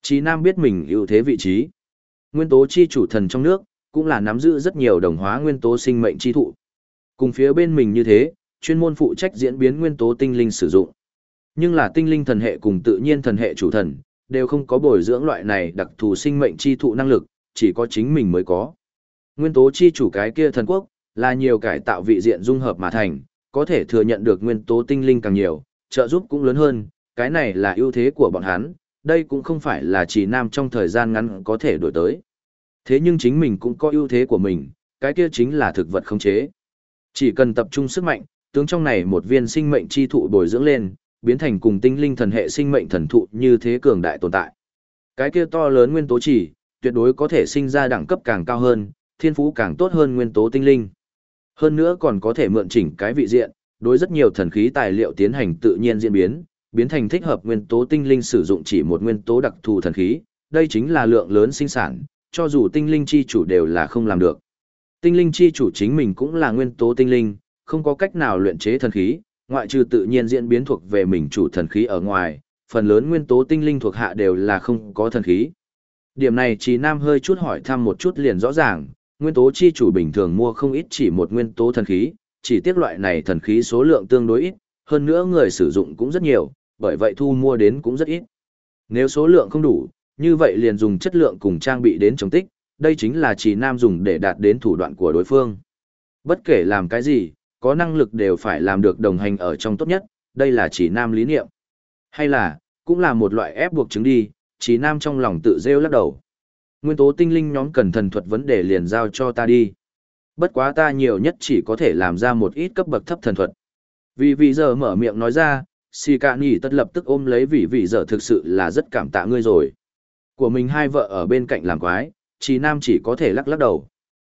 Chí Nam biết mình ưu thế vị trí. Nguyên tố chi chủ thần trong nước, cũng là nắm giữ rất nhiều đồng hóa nguyên tố sinh mệnh chi thụ. Cùng phía bên mình như thế, chuyên môn phụ trách diễn biến nguyên tố tinh linh sử dụng. Nhưng là tinh linh thần hệ cùng tự nhiên thần hệ chủ thần, đều không có bồi dưỡng loại này đặc thù sinh mệnh chi thụ năng lực, chỉ có chính mình mới có. Nguyên tố chi chủ cái kia thần quốc, là nhiều cải tạo vị diện dung hợp mà thành, có thể thừa nhận được nguyên tố tinh linh càng nhiều, trợ giúp cũng lớn hơn, cái này là ưu thế của bọn hắn, đây cũng không phải là chỉ Nam trong thời gian ngắn có thể đổi tới. Thế nhưng chính mình cũng có ưu thế của mình, cái kia chính là thực vật khống chế. Chỉ cần tập trung sức mạnh, tướng trong này một viên sinh mệnh chi thụ bồi dưỡng lên, biến thành cùng tinh linh thần hệ sinh mệnh thần thụ như thế cường đại tồn tại. Cái kia to lớn nguyên tố chỉ, tuyệt đối có thể sinh ra đẳng cấp càng cao hơn, thiên phú càng tốt hơn nguyên tố tinh linh. Hơn nữa còn có thể mượn chỉnh cái vị diện, đối rất nhiều thần khí tài liệu tiến hành tự nhiên diễn biến, biến thành thích hợp nguyên tố tinh linh sử dụng chỉ một nguyên tố đặc thù thần khí, đây chính là lượng lớn sinh sản, cho dù tinh linh chi chủ đều là không làm được. Tinh linh chi chủ chính mình cũng là nguyên tố tinh linh, không có cách nào luyện chế thần khí, ngoại trừ tự nhiên diễn biến thuộc về mình chủ thần khí ở ngoài, phần lớn nguyên tố tinh linh thuộc hạ đều là không có thần khí. Điểm này Chí Nam hơi chút hỏi thăm một chút liền rõ ràng, nguyên tố chi chủ bình thường mua không ít chỉ một nguyên tố thần khí, chỉ tiếc loại này thần khí số lượng tương đối ít, hơn nữa người sử dụng cũng rất nhiều, bởi vậy thu mua đến cũng rất ít. Nếu số lượng không đủ, như vậy liền dùng chất lượng cùng trang bị đến chống tích, đây chính là Chí Nam dùng để đạt đến thủ đoạn của đối phương. Bất kể làm cái gì, có năng lực đều phải làm được đồng hành ở trong tốt nhất, đây là Chí Nam lý niệm. Hay là, cũng là một loại ép buộc chứng đi, Chí Nam trong lòng tự rêu lắc đầu. Nguyên tố tinh linh nhóm cần thần thuật vấn đề liền giao cho ta đi. Bất quá ta nhiều nhất chỉ có thể làm ra một ít cấp bậc thấp thần thuật. Vì giờ mở miệng nói ra, Xì Cạ Nhỉ tất lập tức ôm lấy vì giờ thực sự là rất cảm tạ ngươi rồi. Của mình hai vợ ở bên cạnh làm quái, Chí Nam chỉ có thể lắc lắc đầu.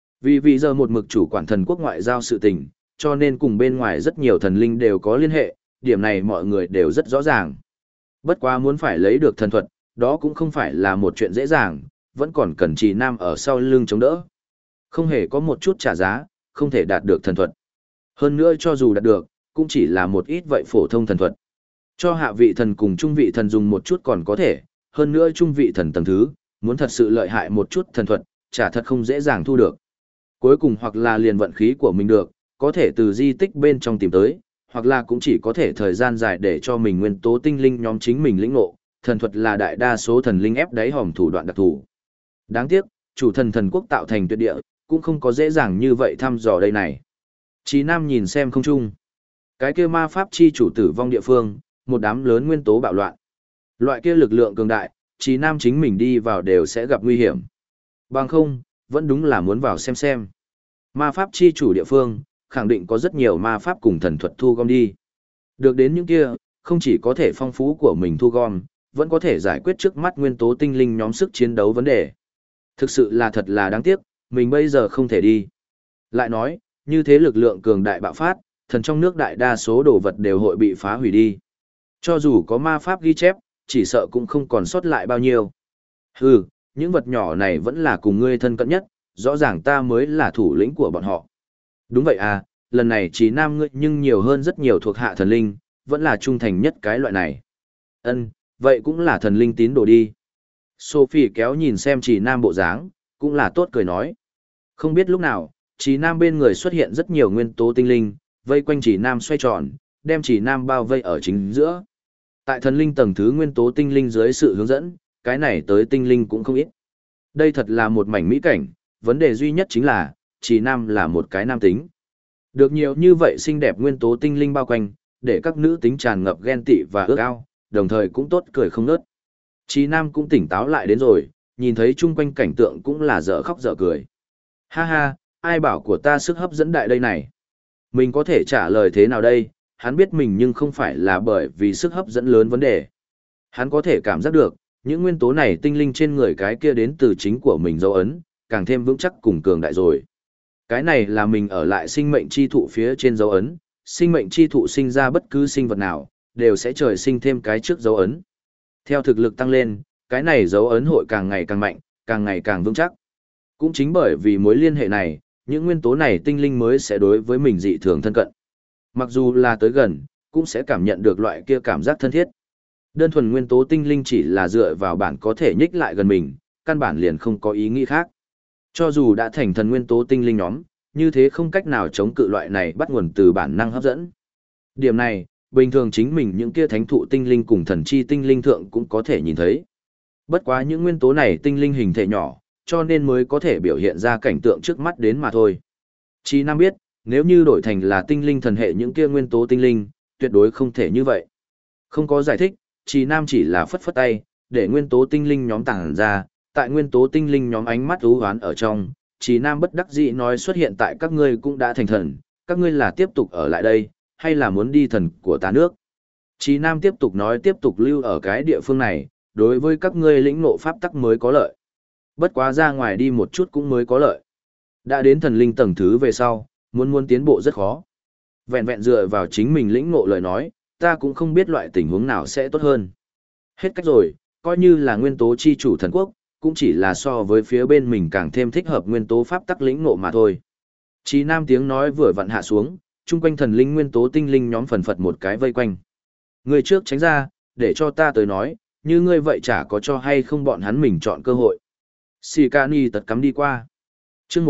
Vì giờ một mực chủ quản thần quốc ngoại giao sự tình, cho nên cùng bên ngoài rất nhiều thần linh đều có liên hệ, điểm này mọi người đều rất rõ ràng. Bất quá muốn phải lấy được thần thuật, đó cũng không phải là một chuyện dễ dàng, vẫn còn cần Chí Nam ở sau lưng chống đỡ. Không hề có một chút trả giá, không thể đạt được thần thuật. Hơn nữa cho dù đạt được, cũng chỉ là một ít vậy phổ thông thần thuật. Cho hạ vị thần cùng trung vị thần dùng một chút còn có thể, hơn nữa trung vị thần tầng thứ, muốn thật sự lợi hại một chút thần thuật, chả thật không dễ dàng thu được. Cuối cùng hoặc là liền vận khí của mình được, có thể từ di tích bên trong tìm tới, hoặc là cũng chỉ có thể thời gian dài để cho mình nguyên tố tinh linh nhóm chính mình lĩnh ngộ, thần thuật là đại đa số thần linh ép đáy hòm thủ đoạn đặc thù. Đáng tiếc, chủ thần thần quốc tạo thành tuyệt địa, cũng không có dễ dàng như vậy thăm dò đây này. Chí Nam nhìn xem không chung. Cái kia ma pháp chi chủ tử vong địa phương, một đám lớn nguyên tố bạo loạn. Loại kia lực lượng cường đại, Chí Nam chính mình đi vào đều sẽ gặp nguy hiểm. Bằng không, vẫn đúng là muốn vào xem. Ma pháp chi chủ địa phương, khẳng định có rất nhiều ma pháp cùng thần thuật thu gom đi. Được đến những kia, không chỉ có thể phong phú của mình thu gom, vẫn có thể giải quyết trước mắt nguyên tố tinh linh nhóm sức chiến đấu vấn đề. Thực sự là thật là đáng tiếc, mình bây giờ không thể đi. Lại nói, như thế lực lượng cường đại bạo phát, thần trong nước đại đa số đồ vật đều hội bị phá hủy đi. Cho dù có ma pháp ghi chép, chỉ sợ cũng không còn sót lại bao nhiêu. Hừ, những vật nhỏ này vẫn là cùng ngươi thân cận nhất, rõ ràng ta mới là thủ lĩnh của bọn họ. Đúng vậy à, lần này Chí Nam ngươi nhưng nhiều hơn rất nhiều thuộc hạ thần linh, vẫn là trung thành nhất cái loại này. Ân, vậy cũng là thần linh tín đồ đi. Sophie kéo nhìn xem Chí Nam bộ dáng, cũng là tốt cười nói. Không biết lúc nào, Chí Nam bên người xuất hiện rất nhiều nguyên tố tinh linh, vây quanh Chí Nam xoay tròn, đem Chí Nam bao vây ở chính giữa. Tại thần linh tầng thứ nguyên tố tinh linh dưới sự hướng dẫn, cái này tới tinh linh cũng không ít. Đây thật là một mảnh mỹ cảnh, vấn đề duy nhất chính là, Chí Nam là một cái nam tính. Được nhiều như vậy xinh đẹp nguyên tố tinh linh bao quanh, để các nữ tính tràn ngập ghen tị và ước ao, đồng thời cũng tốt cười không ngớt. Chí Nam cũng tỉnh táo lại đến rồi, nhìn thấy chung quanh cảnh tượng cũng là dở khóc dở cười. Ha ha, ai bảo của ta sức hấp dẫn đại đây này. Mình có thể trả lời thế nào đây, hắn biết mình nhưng không phải là bởi vì sức hấp dẫn lớn vấn đề. Hắn có thể cảm giác được, những nguyên tố này tinh linh trên người cái kia đến từ chính của mình dấu ấn, càng thêm vững chắc cùng cường đại rồi. Cái này là mình ở lại sinh mệnh chi thụ phía trên dấu ấn, sinh mệnh chi thụ sinh ra bất cứ sinh vật nào, đều sẽ trời sinh thêm cái trước dấu ấn. Theo thực lực tăng lên, cái này dấu ấn hội càng ngày càng mạnh, càng ngày càng vững chắc. Cũng chính bởi vì mối liên hệ này, những nguyên tố này tinh linh mới sẽ đối với mình dị thường thân cận. Mặc dù là tới gần, cũng sẽ cảm nhận được loại kia cảm giác thân thiết. Đơn thuần nguyên tố tinh linh chỉ là dựa vào bản có thể nhích lại gần mình, căn bản liền không có ý nghĩ khác. Cho dù đã thành thần nguyên tố tinh linh nhóm, như thế không cách nào chống cự loại này bắt nguồn từ bản năng hấp dẫn. Điểm này, bình thường chính mình những kia thánh thụ tinh linh cùng thần chi tinh linh thượng cũng có thể nhìn thấy. Bất quá những nguyên tố này tinh linh hình thể nhỏ, cho nên mới có thể biểu hiện ra cảnh tượng trước mắt đến mà thôi. Chí Nam biết, nếu như đổi thành là tinh linh thần hệ những kia nguyên tố tinh linh, tuyệt đối không thể như vậy. Không có giải thích, Chí Nam chỉ là phất phất tay, để nguyên tố tinh linh nhóm tàng ra, tại nguyên tố tinh linh nhóm ánh mắt u hoán ở trong, Chí Nam bất đắc dĩ nói xuất hiện tại các ngươi cũng đã thành thần, các ngươi là tiếp tục ở lại đây, hay là muốn đi thần của ta nước. Chí Nam tiếp tục nói tiếp tục lưu ở cái địa phương này, đối với các ngươi lĩnh ngộ pháp tắc mới có lợi. Bất quá ra ngoài đi một chút cũng mới có lợi. Đã đến thần linh tầng thứ về sau, muốn tiến bộ rất khó. Vẹn vẹn dựa vào chính mình lĩnh ngộ lời nói, ta cũng không biết loại tình huống nào sẽ tốt hơn. Hết cách rồi, coi như là nguyên tố chi chủ thần quốc, cũng chỉ là so với phía bên mình càng thêm thích hợp nguyên tố pháp tắc lĩnh ngộ mà thôi. Chí Nam tiếng nói vừa vặn hạ xuống, chung quanh thần linh nguyên tố tinh linh nhóm phần phật một cái vây quanh. Người trước tránh ra, để cho ta tới nói, như ngươi vậy chả có cho hay không bọn hắn mình chọn cơ hội. Sikani tật cắm đi qua. Chương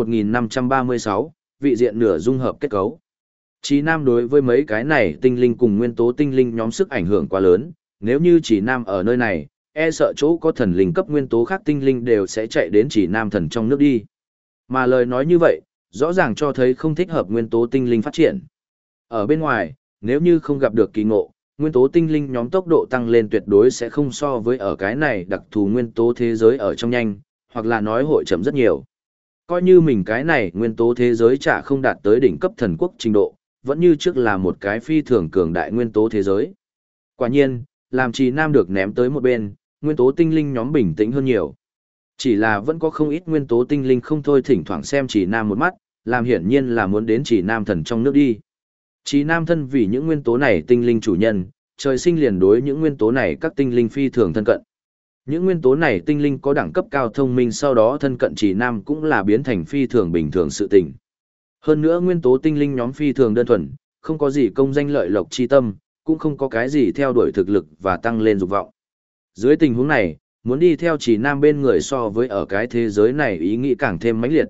1536, vị diện nửa dung hợp kết cấu. Chí Nam đối với mấy cái này tinh linh cùng nguyên tố tinh linh nhóm sức ảnh hưởng quá lớn, nếu như Chí Nam ở nơi này, e sợ chỗ có thần linh cấp nguyên tố khác tinh linh đều sẽ chạy đến Chí Nam thần trong nước đi. Mà lời nói như vậy, rõ ràng cho thấy không thích hợp nguyên tố tinh linh phát triển. Ở bên ngoài, nếu như không gặp được kỳ ngộ, nguyên tố tinh linh nhóm tốc độ tăng lên tuyệt đối sẽ không so với ở cái này đặc thù nguyên tố thế giới ở trong nhanh, hoặc là nói hội chậm rất nhiều. Coi như mình cái này nguyên tố thế giới chả không đạt tới đỉnh cấp thần quốc trình độ, vẫn như trước là một cái phi thường cường đại nguyên tố thế giới. Quả nhiên, làm Chí Nam được ném tới một bên, nguyên tố tinh linh nhóm bình tĩnh hơn nhiều. Chỉ là vẫn có không ít nguyên tố tinh linh không thôi thỉnh thoảng xem Chí Nam một mắt, làm hiển nhiên là muốn đến Chí Nam thần trong nước đi. Chí Nam thân vì những nguyên tố này tinh linh chủ nhân, trời sinh liền đối những nguyên tố này các tinh linh phi thường thân cận. Những nguyên tố này tinh linh có đẳng cấp cao thông minh sau đó thân cận Chí Nam cũng là biến thành phi thường bình thường sự tình. Hơn nữa nguyên tố tinh linh nhóm phi thường đơn thuần, không có gì công danh lợi lộc chi tâm, cũng không có cái gì theo đuổi thực lực và tăng lên dục vọng. Dưới tình huống này, muốn đi theo Chí Nam bên người so với ở cái thế giới này ý nghĩ càng thêm mãnh liệt.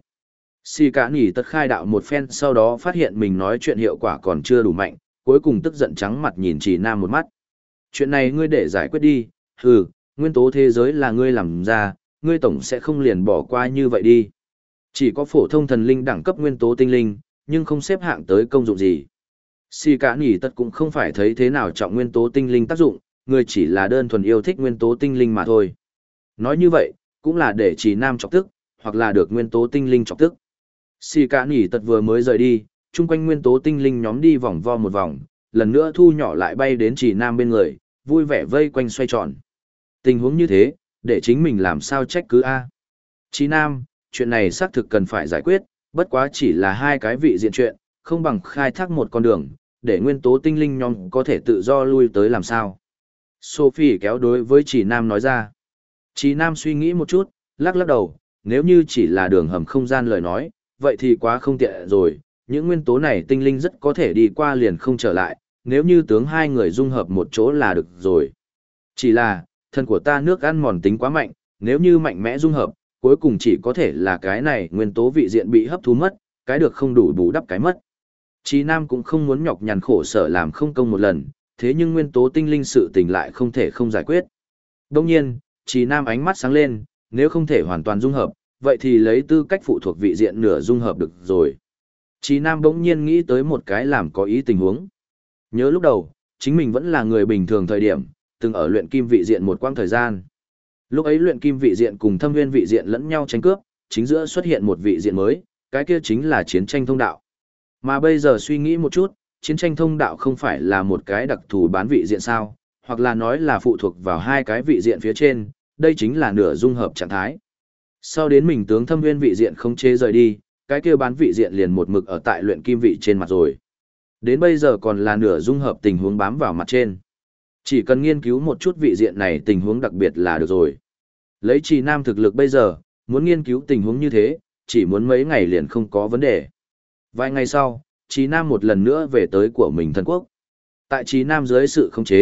Xì cả nỉ tật khai đạo một phen sau đó phát hiện mình nói chuyện hiệu quả còn chưa đủ mạnh, cuối cùng tức giận trắng mặt nhìn Chí Nam một mắt. Chuyện này ngươi để giải quyết đi, hừ, nguyên tố thế giới là ngươi làm ra, ngươi tổng sẽ không liền bỏ qua như vậy đi. Chỉ có phổ thông thần linh đẳng cấp nguyên tố tinh linh, nhưng không xếp hạng tới công dụng gì. Xì cả nỉ tật cũng không phải thấy thế nào trọng nguyên tố tinh linh tác dụng, ngươi chỉ là đơn thuần yêu thích nguyên tố tinh linh mà thôi. Nói như vậy, cũng là để Chí Nam chọc tức, hoặc là được nguyên tố tinh linh chọc tức. Xì cả nỉ tật vừa mới rời đi, chung quanh nguyên tố tinh linh nhóm đi vòng vo một vòng, lần nữa thu nhỏ lại bay đến Chí Nam bên người, vui vẻ vây quanh xoay tròn. Tình huống như thế, để chính mình làm sao trách cứ A. Chí Nam, chuyện này xác thực cần phải giải quyết, bất quá chỉ là hai cái vị diện chuyện, không bằng khai thác một con đường, để nguyên tố tinh linh nhóm có thể tự do lui tới làm sao. Sophie kéo đối với Chí Nam nói ra. Chí Nam suy nghĩ một chút, lắc lắc đầu, nếu như chỉ là đường hầm không gian lời nói, vậy thì quá không tiện rồi, những nguyên tố này tinh linh rất có thể đi qua liền không trở lại, nếu như tướng hai người dung hợp một chỗ là được rồi. Chỉ là, thần của ta nước ăn mòn tính quá mạnh, nếu như mạnh mẽ dung hợp, cuối cùng chỉ có thể là cái này nguyên tố vị diện bị hấp thu mất, cái được không đủ bù đắp cái mất. Chí Nam cũng không muốn nhọc nhằn khổ sở làm không công một lần, thế nhưng nguyên tố tinh linh sự tình lại không thể không giải quyết. Đồng nhiên, Chí Nam ánh mắt sáng lên, nếu không thể hoàn toàn dung hợp, vậy thì lấy tư cách phụ thuộc vị diện nửa dung hợp được rồi. Chí Nam bỗng nhiên nghĩ tới một cái làm có ý tình huống. Nhớ lúc đầu, chính mình vẫn là người bình thường thời điểm, từng ở luyện kim vị diện một quãng thời gian. Lúc ấy luyện kim vị diện cùng thâm nguyên vị diện lẫn nhau tranh cướp, chính giữa xuất hiện một vị diện mới, cái kia chính là chiến tranh thông đạo. Mà bây giờ suy nghĩ một chút, chiến tranh thông đạo không phải là một cái đặc thù bán vị diện sao, hoặc là nói là phụ thuộc vào hai cái vị diện phía trên, đây chính là nửa dung hợp trạng thái. Sau đến mình tướng thâm nguyên vị diện không chế rời đi, cái kia bán vị diện liền một mực ở tại luyện kim vị trên mặt rồi. Đến bây giờ còn là nửa dung hợp tình huống bám vào mặt trên. Chỉ cần nghiên cứu một chút vị diện này tình huống đặc biệt là được rồi. Lấy Chí Nam thực lực bây giờ, muốn nghiên cứu tình huống như thế, chỉ muốn mấy ngày liền không có vấn đề. Vài ngày sau, Chí Nam một lần nữa về tới của mình thần quốc. Tại Chí Nam dưới sự khống chế,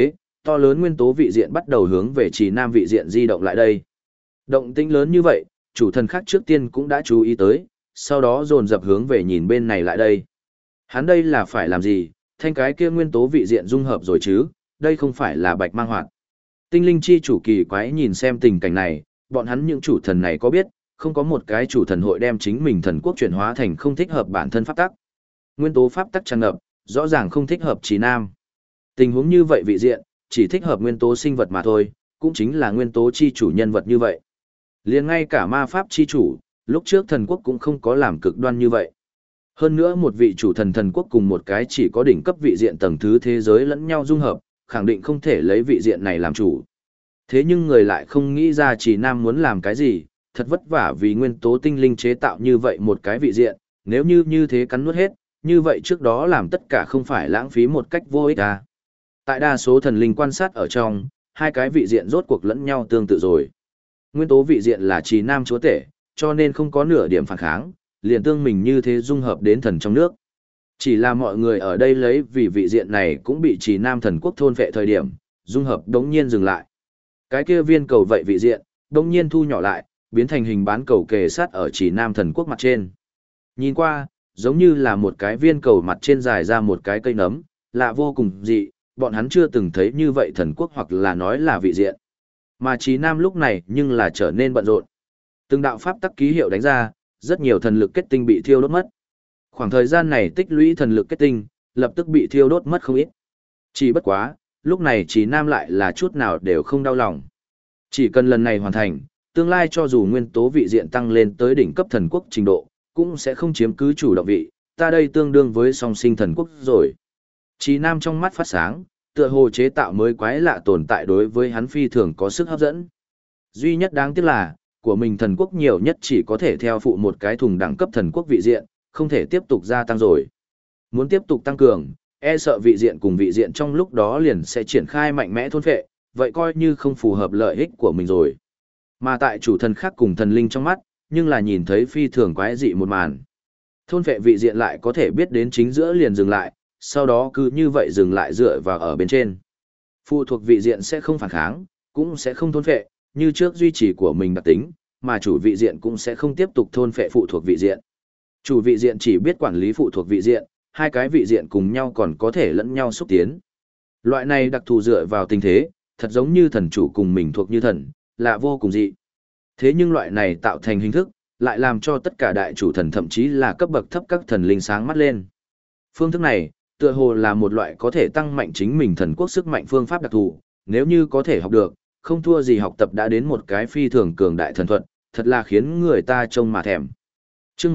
to lớn nguyên tố vị diện bắt đầu hướng về Trì Nam vị diện di động lại đây. Động tĩnh lớn như vậy, chủ thần khác trước tiên cũng đã chú ý tới, sau đó dồn dập hướng về nhìn bên này lại đây. Hắn đây là phải làm gì, thanh cái kia nguyên tố vị diện dung hợp rồi chứ, đây không phải là bạch mang hoạt. Tinh linh chi chủ kỳ quái nhìn xem tình cảnh này, bọn hắn những chủ thần này có biết, không có một cái chủ thần hội đem chính mình thần quốc chuyển hóa thành không thích hợp bản thân pháp tắc. Nguyên tố pháp tắc tràn ngập, rõ ràng không thích hợp Trì Nam. Tình huống như vậy vị diện, chỉ thích hợp nguyên tố sinh vật mà thôi, cũng chính là nguyên tố chi chủ nhân vật như vậy. Liền ngay cả ma pháp chi chủ, lúc trước thần quốc cũng không có làm cực đoan như vậy. Hơn nữa một vị chủ thần thần quốc cùng một cái chỉ có đỉnh cấp vị diện tầng thứ thế giới lẫn nhau dung hợp, khẳng định không thể lấy vị diện này làm chủ. Thế nhưng người lại không nghĩ ra Trì Nam muốn làm cái gì, thật vất vả vì nguyên tố tinh linh chế tạo như vậy một cái vị diện, nếu như thế cắn nuốt hết, như vậy trước đó làm tất cả không phải lãng phí một cách vô ích à. Tại đa số thần linh quan sát ở trong, hai cái vị diện rốt cuộc lẫn nhau tương tự rồi. Nguyên tố vị diện là Trì Nam chúa tể, cho nên không có nửa điểm phản kháng, liền tương mình như thế dung hợp đến thần trong nước. Chỉ là mọi người ở đây lấy vì vị diện này cũng bị Trì Nam thần quốc thôn phệ thời điểm, dung hợp đống nhiên dừng lại. Cái kia viên cầu vậy vị diện, đống nhiên thu nhỏ lại, biến thành hình bán cầu kề sát ở Trì Nam thần quốc mặt trên. Nhìn qua, giống như là một cái viên cầu mặt trên dài ra một cái cây nấm, lạ vô cùng dị, bọn hắn chưa từng thấy như vậy thần quốc hoặc là nói là vị diện. Mà Trì Nam lúc này nhưng là trở nên bận rộn. Từng đạo pháp tắc ký hiệu đánh ra, rất nhiều thần lực kết tinh bị thiêu đốt mất. Khoảng thời gian này tích lũy thần lực kết tinh, lập tức bị thiêu đốt mất không ít. Chỉ bất quá, lúc này Trì Nam lại là chút nào đều không đau lòng. Chỉ cần lần này hoàn thành, tương lai cho dù nguyên tố vị diện tăng lên tới đỉnh cấp thần quốc trình độ, cũng sẽ không chiếm cứ chủ động vị, ta đây tương đương với song sinh thần quốc rồi. Trì Nam trong mắt phát sáng, tựa hồ chế tạo mới quái lạ tồn tại đối với hắn phi thường có sức hấp dẫn. Duy nhất đáng tiếc là, của mình thần quốc nhiều nhất chỉ có thể theo phụ một cái thùng đẳng cấp thần quốc vị diện, không thể tiếp tục gia tăng rồi. Muốn tiếp tục tăng cường, e sợ vị diện cùng vị diện trong lúc đó liền sẽ triển khai mạnh mẽ thôn phệ, vậy coi như không phù hợp lợi ích của mình rồi. Mà tại chủ thần khác cùng thần linh trong mắt, nhưng là nhìn thấy phi thường quái dị một màn. Thôn phệ vị diện lại có thể biết đến chính giữa liền dừng lại, sau đó cứ như vậy dừng lại dựa vào ở bên trên. Phụ thuộc vị diện sẽ không phản kháng, cũng sẽ không thôn phệ, như trước duy trì của mình đặc tính, mà chủ vị diện cũng sẽ không tiếp tục thôn phệ phụ thuộc vị diện. Chủ vị diện chỉ biết quản lý phụ thuộc vị diện, hai cái vị diện cùng nhau còn có thể lẫn nhau xúc tiến. Loại này đặc thù dựa vào tình thế, thật giống như thần chủ cùng mình thuộc như thần, là vô cùng dị. Thế nhưng loại này tạo thành hình thức, lại làm cho tất cả đại chủ thần thậm chí là cấp bậc thấp các thần linh sáng mắt lên. Phương thức này, tựa hồ là một loại có thể tăng mạnh chính mình thần quốc sức mạnh phương pháp đặc thù, nếu như có thể học được, không thua gì học tập đã đến một cái phi thường cường đại thần thuật, thật là khiến người ta trông mà thèm. Chương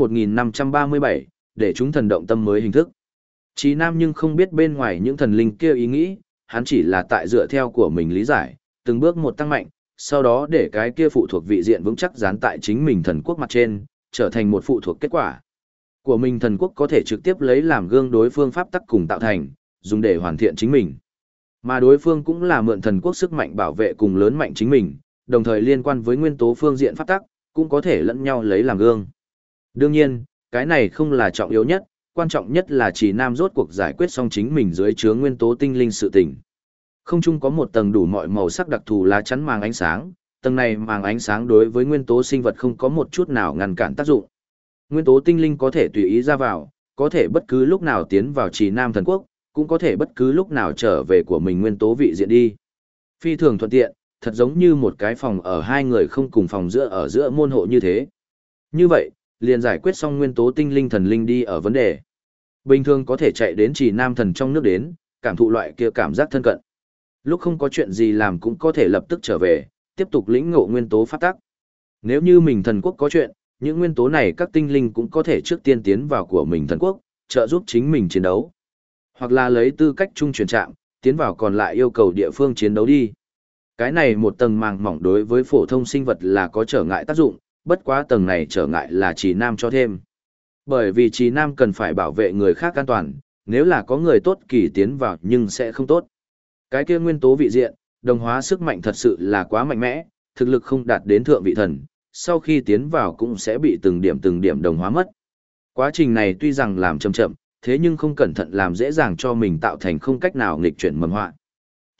1537, để chúng thần động tâm mới hình thức. Chí Nam nhưng không biết bên ngoài những thần linh kia ý nghĩ, hắn chỉ là tại dựa theo của mình lý giải, từng bước một tăng mạnh, sau đó để cái kia phụ thuộc vị diện vững chắc dán tại chính mình thần quốc mặt trên, trở thành một phụ thuộc kết quả. Của mình thần quốc có thể trực tiếp lấy làm gương đối phương pháp tắc cùng tạo thành, dùng để hoàn thiện chính mình. Mà đối phương cũng là mượn thần quốc sức mạnh bảo vệ cùng lớn mạnh chính mình, đồng thời liên quan với nguyên tố phương diện pháp tắc, cũng có thể lẫn nhau lấy làm gương. Đương nhiên, cái này không là trọng yếu nhất, quan trọng nhất là Trì Nam rốt cuộc giải quyết xong chính mình dưới chứa nguyên tố tinh linh sự tình. Không chung có một tầng đủ mọi màu sắc đặc thù lá chắn màng ánh sáng, tầng này màng ánh sáng đối với nguyên tố sinh vật không có một chút nào ngăn cản tác dụng. Nguyên tố tinh linh có thể tùy ý ra vào, có thể bất cứ lúc nào tiến vào Trì Nam thần quốc, cũng có thể bất cứ lúc nào trở về của mình nguyên tố vị diện đi. Phi thường thuận tiện, thật giống như một cái phòng ở hai người không cùng phòng ở giữa môn hộ như thế. Như vậy, liền giải quyết xong nguyên tố tinh linh thần linh đi ở vấn đề. Bình thường có thể chạy đến Trì Nam thần trong nước đến, cảm thụ loại kia cảm giác thân cận. Lúc không có chuyện gì làm cũng có thể lập tức trở về, tiếp tục lĩnh ngộ nguyên tố pháp tắc. Nếu như mình thần quốc có chuyện, những nguyên tố này các tinh linh cũng có thể trước tiên tiến vào của mình thần quốc, trợ giúp chính mình chiến đấu. Hoặc là lấy tư cách trung chuyển trạm, tiến vào còn lại yêu cầu địa phương chiến đấu đi. Cái này một tầng màng mỏng đối với phổ thông sinh vật là có trở ngại tác dụng, bất quá tầng này trở ngại là Trì Nam cho thêm. Bởi vì Trì Nam cần phải bảo vệ người khác an toàn, nếu là có người tốt kỳ tiến vào nhưng sẽ không tốt. Cái kia nguyên tố vị diện, đồng hóa sức mạnh thật sự là quá mạnh mẽ, thực lực không đạt đến thượng vị thần, sau khi tiến vào cũng sẽ bị từng điểm đồng hóa mất. Quá trình này tuy rằng làm chậm chậm, thế nhưng không cẩn thận làm dễ dàng cho mình tạo thành không cách nào nghịch chuyển mầm họa.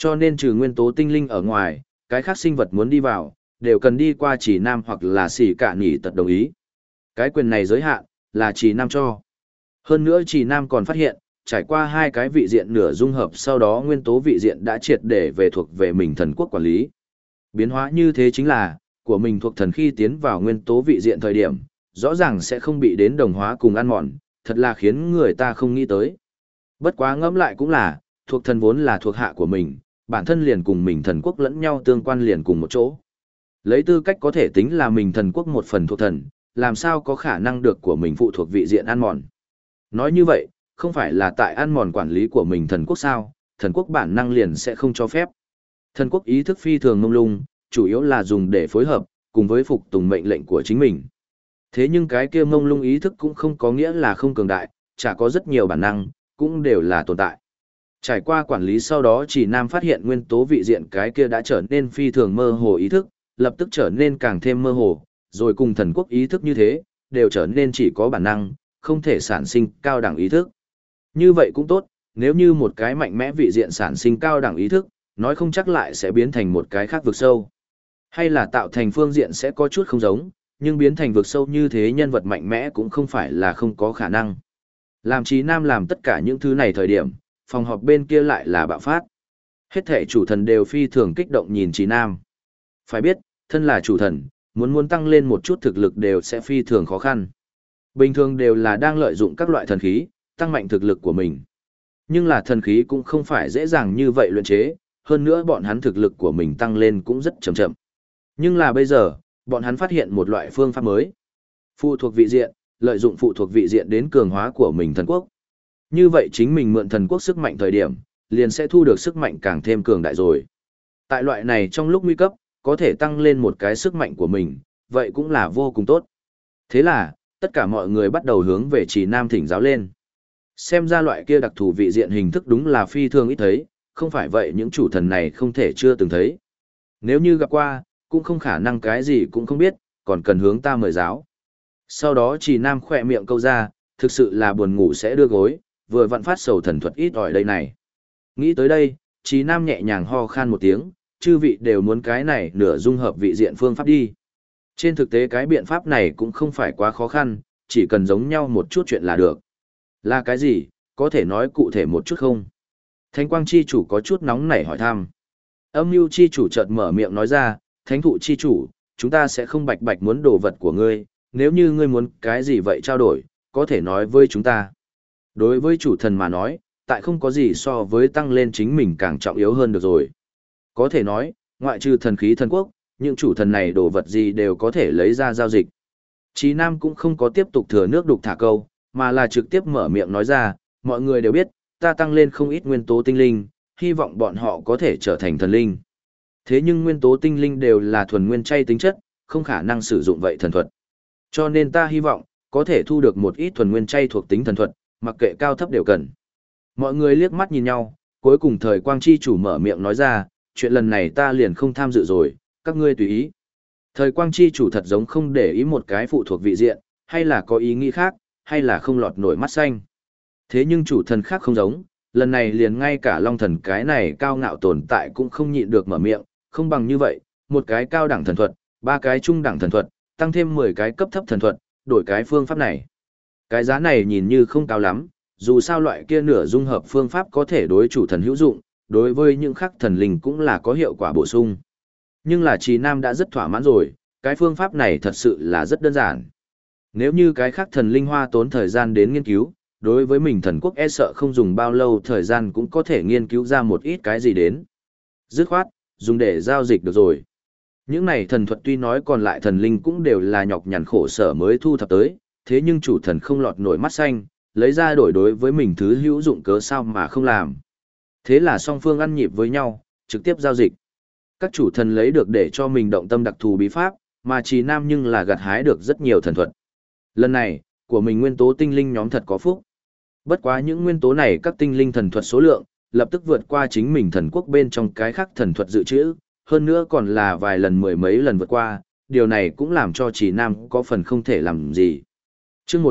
Cho nên trừ nguyên tố tinh linh ở ngoài, cái khác sinh vật muốn đi vào, đều cần đi qua chỉ nam hoặc là xỉ cả nỉ tật đồng ý. Cái quyền này giới hạn, là chỉ nam cho. Hơn nữa chỉ nam còn phát hiện, trải qua hai cái vị diện nửa dung hợp sau đó nguyên tố vị diện đã triệt để về thuộc về mình thần quốc quản lý. Biến hóa như thế chính là, của mình thuộc thần khi tiến vào nguyên tố vị diện thời điểm, rõ ràng sẽ không bị đến đồng hóa cùng ăn mòn, thật là khiến người ta không nghĩ tới. Bất quá ngẫm lại cũng là, thuộc thần vốn là thuộc hạ của mình, bản thân liền cùng mình thần quốc lẫn nhau tương quan liền cùng một chỗ. Lấy tư cách có thể tính là mình thần quốc một phần thuộc thần, làm sao có khả năng được của mình phụ thuộc vị diện ăn mòn. Nói như vậy, không phải là tại ăn mòn quản lý của mình thần quốc sao, thần quốc bản năng liền sẽ không cho phép. Thần quốc ý thức phi thường mông lung, chủ yếu là dùng để phối hợp, cùng với phục tùng mệnh lệnh của chính mình. Thế nhưng cái kia mông lung ý thức cũng không có nghĩa là không cường đại, chả có rất nhiều bản năng, cũng đều là tồn tại. Trải qua quản lý sau đó chỉ nam phát hiện nguyên tố vị diện cái kia đã trở nên phi thường mơ hồ ý thức, lập tức trở nên càng thêm mơ hồ, rồi cùng thần quốc ý thức như thế, đều trở nên chỉ có bản năng, không thể sản sinh cao đẳng ý thức. Như vậy cũng tốt, nếu như một cái mạnh mẽ vị diện sản sinh cao đẳng ý thức, nói không chắc lại sẽ biến thành một cái khác vực sâu. Hay là tạo thành phương diện sẽ có chút không giống, nhưng biến thành vực sâu như thế nhân vật mạnh mẽ cũng không phải là không có khả năng. Làm Trí Nam làm tất cả những thứ này thời điểm, phòng họp bên kia lại là bạo phát. Hết thể chủ thần đều phi thường kích động nhìn Trí Nam. Phải biết, thân là chủ thần, muốn tăng lên một chút thực lực đều sẽ phi thường khó khăn. Bình thường đều là đang lợi dụng các loại thần khí, tăng mạnh thực lực của mình. Nhưng là thần khí cũng không phải dễ dàng như vậy luyện chế, hơn nữa bọn hắn thực lực của mình tăng lên cũng rất chậm chậm. Nhưng là bây giờ, bọn hắn phát hiện một loại phương pháp mới. Phụ thuộc vị diện, lợi dụng phụ thuộc vị diện đến cường hóa của mình thần quốc. Như vậy chính mình mượn thần quốc sức mạnh thời điểm, liền sẽ thu được sức mạnh càng thêm cường đại rồi. Tại loại này trong lúc nguy cấp, có thể tăng lên một cái sức mạnh của mình, vậy cũng là vô cùng tốt. Thế là, tất cả mọi người bắt đầu hướng về Trì Nam thỉnh giáo lên. Xem ra loại kia đặc thù vị diện hình thức đúng là phi thường ít thấy, không phải vậy những chủ thần này không thể chưa từng thấy. Nếu như gặp qua, cũng không khả năng cái gì cũng không biết, còn cần hướng ta mời giáo. Sau đó Trì Nam khỏe miệng câu ra, thực sự là buồn ngủ sẽ đưa gối, vừa vặn phát sầu thần thuật ít ỏi đây này. Nghĩ tới đây, Trì Nam nhẹ nhàng ho khan một tiếng, chư vị đều muốn cái này nửa dung hợp vị diện phương pháp đi. Trên thực tế cái biện pháp này cũng không phải quá khó khăn, chỉ cần giống nhau một chút chuyện là được. Là cái gì, có thể nói cụ thể một chút không? Thánh quang chi chủ có chút nóng nảy hỏi thăm. Âm mưu chi chủ chợt mở miệng nói ra, thánh thụ chi chủ, chúng ta sẽ không bạch bạch muốn đồ vật của ngươi, nếu như ngươi muốn cái gì vậy trao đổi, có thể nói với chúng ta. Đối với chủ thần mà nói, tại không có gì so với tăng lên chính mình càng trọng yếu hơn được rồi. Có thể nói, ngoại trừ thần khí thần quốc, những chủ thần này đồ vật gì đều có thể lấy ra giao dịch. Chí Nam cũng không có tiếp tục thừa nước đục thả câu, mà là trực tiếp mở miệng nói ra, mọi người đều biết, ta tăng lên không ít nguyên tố tinh linh, hy vọng bọn họ có thể trở thành thần linh. Thế nhưng nguyên tố tinh linh đều là thuần nguyên chay tính chất, không khả năng sử dụng vậy thần thuật. Cho nên ta hy vọng, có thể thu được một ít thuần nguyên chay thuộc tính thần thuật, mặc kệ cao thấp đều cần. Mọi người liếc mắt nhìn nhau, cuối cùng thời quang chi chủ mở miệng nói ra, chuyện lần này ta liền không tham dự rồi, các ngươi tùy ý. Thời quang chi chủ thật giống không để ý một cái phụ thuộc vị diện, hay là có ý nghĩ khác, hay là không lọt nổi mắt xanh. Thế nhưng chủ thần khác không giống, lần này liền ngay cả long thần cái này cao ngạo tồn tại cũng không nhịn được mở miệng, không bằng như vậy, một cái cao đẳng thần thuật, ba cái trung đẳng thần thuật, tăng thêm 10 cái cấp thấp thần thuật, đổi cái phương pháp này. Cái giá này nhìn như không cao lắm, dù sao loại kia nửa dung hợp phương pháp có thể đối chủ thần hữu dụng, đối với những khắc thần linh cũng là có hiệu quả bổ sung. Nhưng là Trì Nam đã rất thỏa mãn rồi, cái phương pháp này thật sự là rất đơn giản. Nếu như cái khắc thần linh hoa tốn thời gian đến nghiên cứu, đối với mình thần quốc e sợ không dùng bao lâu thời gian cũng có thể nghiên cứu ra một ít cái gì đến. Dứt khoát, dùng để giao dịch được rồi. Những này thần thuật tuy nói còn lại thần linh cũng đều là nhọc nhằn khổ sở mới thu thập tới, thế nhưng chủ thần không lọt nổi mắt xanh, lấy ra đổi đối với mình thứ hữu dụng cớ sao mà không làm. Thế là song phương ăn nhịp với nhau, trực tiếp giao dịch. Các chủ thần lấy được để cho mình động tâm đặc thù bí pháp, mà Trì Nam nhưng là gặt hái được rất nhiều thần thuật. Lần này, của mình nguyên tố tinh linh nhóm thật có phúc. Bất quá những nguyên tố này các tinh linh thần thuật số lượng, lập tức vượt qua chính mình thần quốc bên trong cái khác thần thuật dự trữ, hơn nữa còn là vài lần mười mấy lần vượt qua, điều này cũng làm cho Trì Nam có phần không thể làm gì. Chương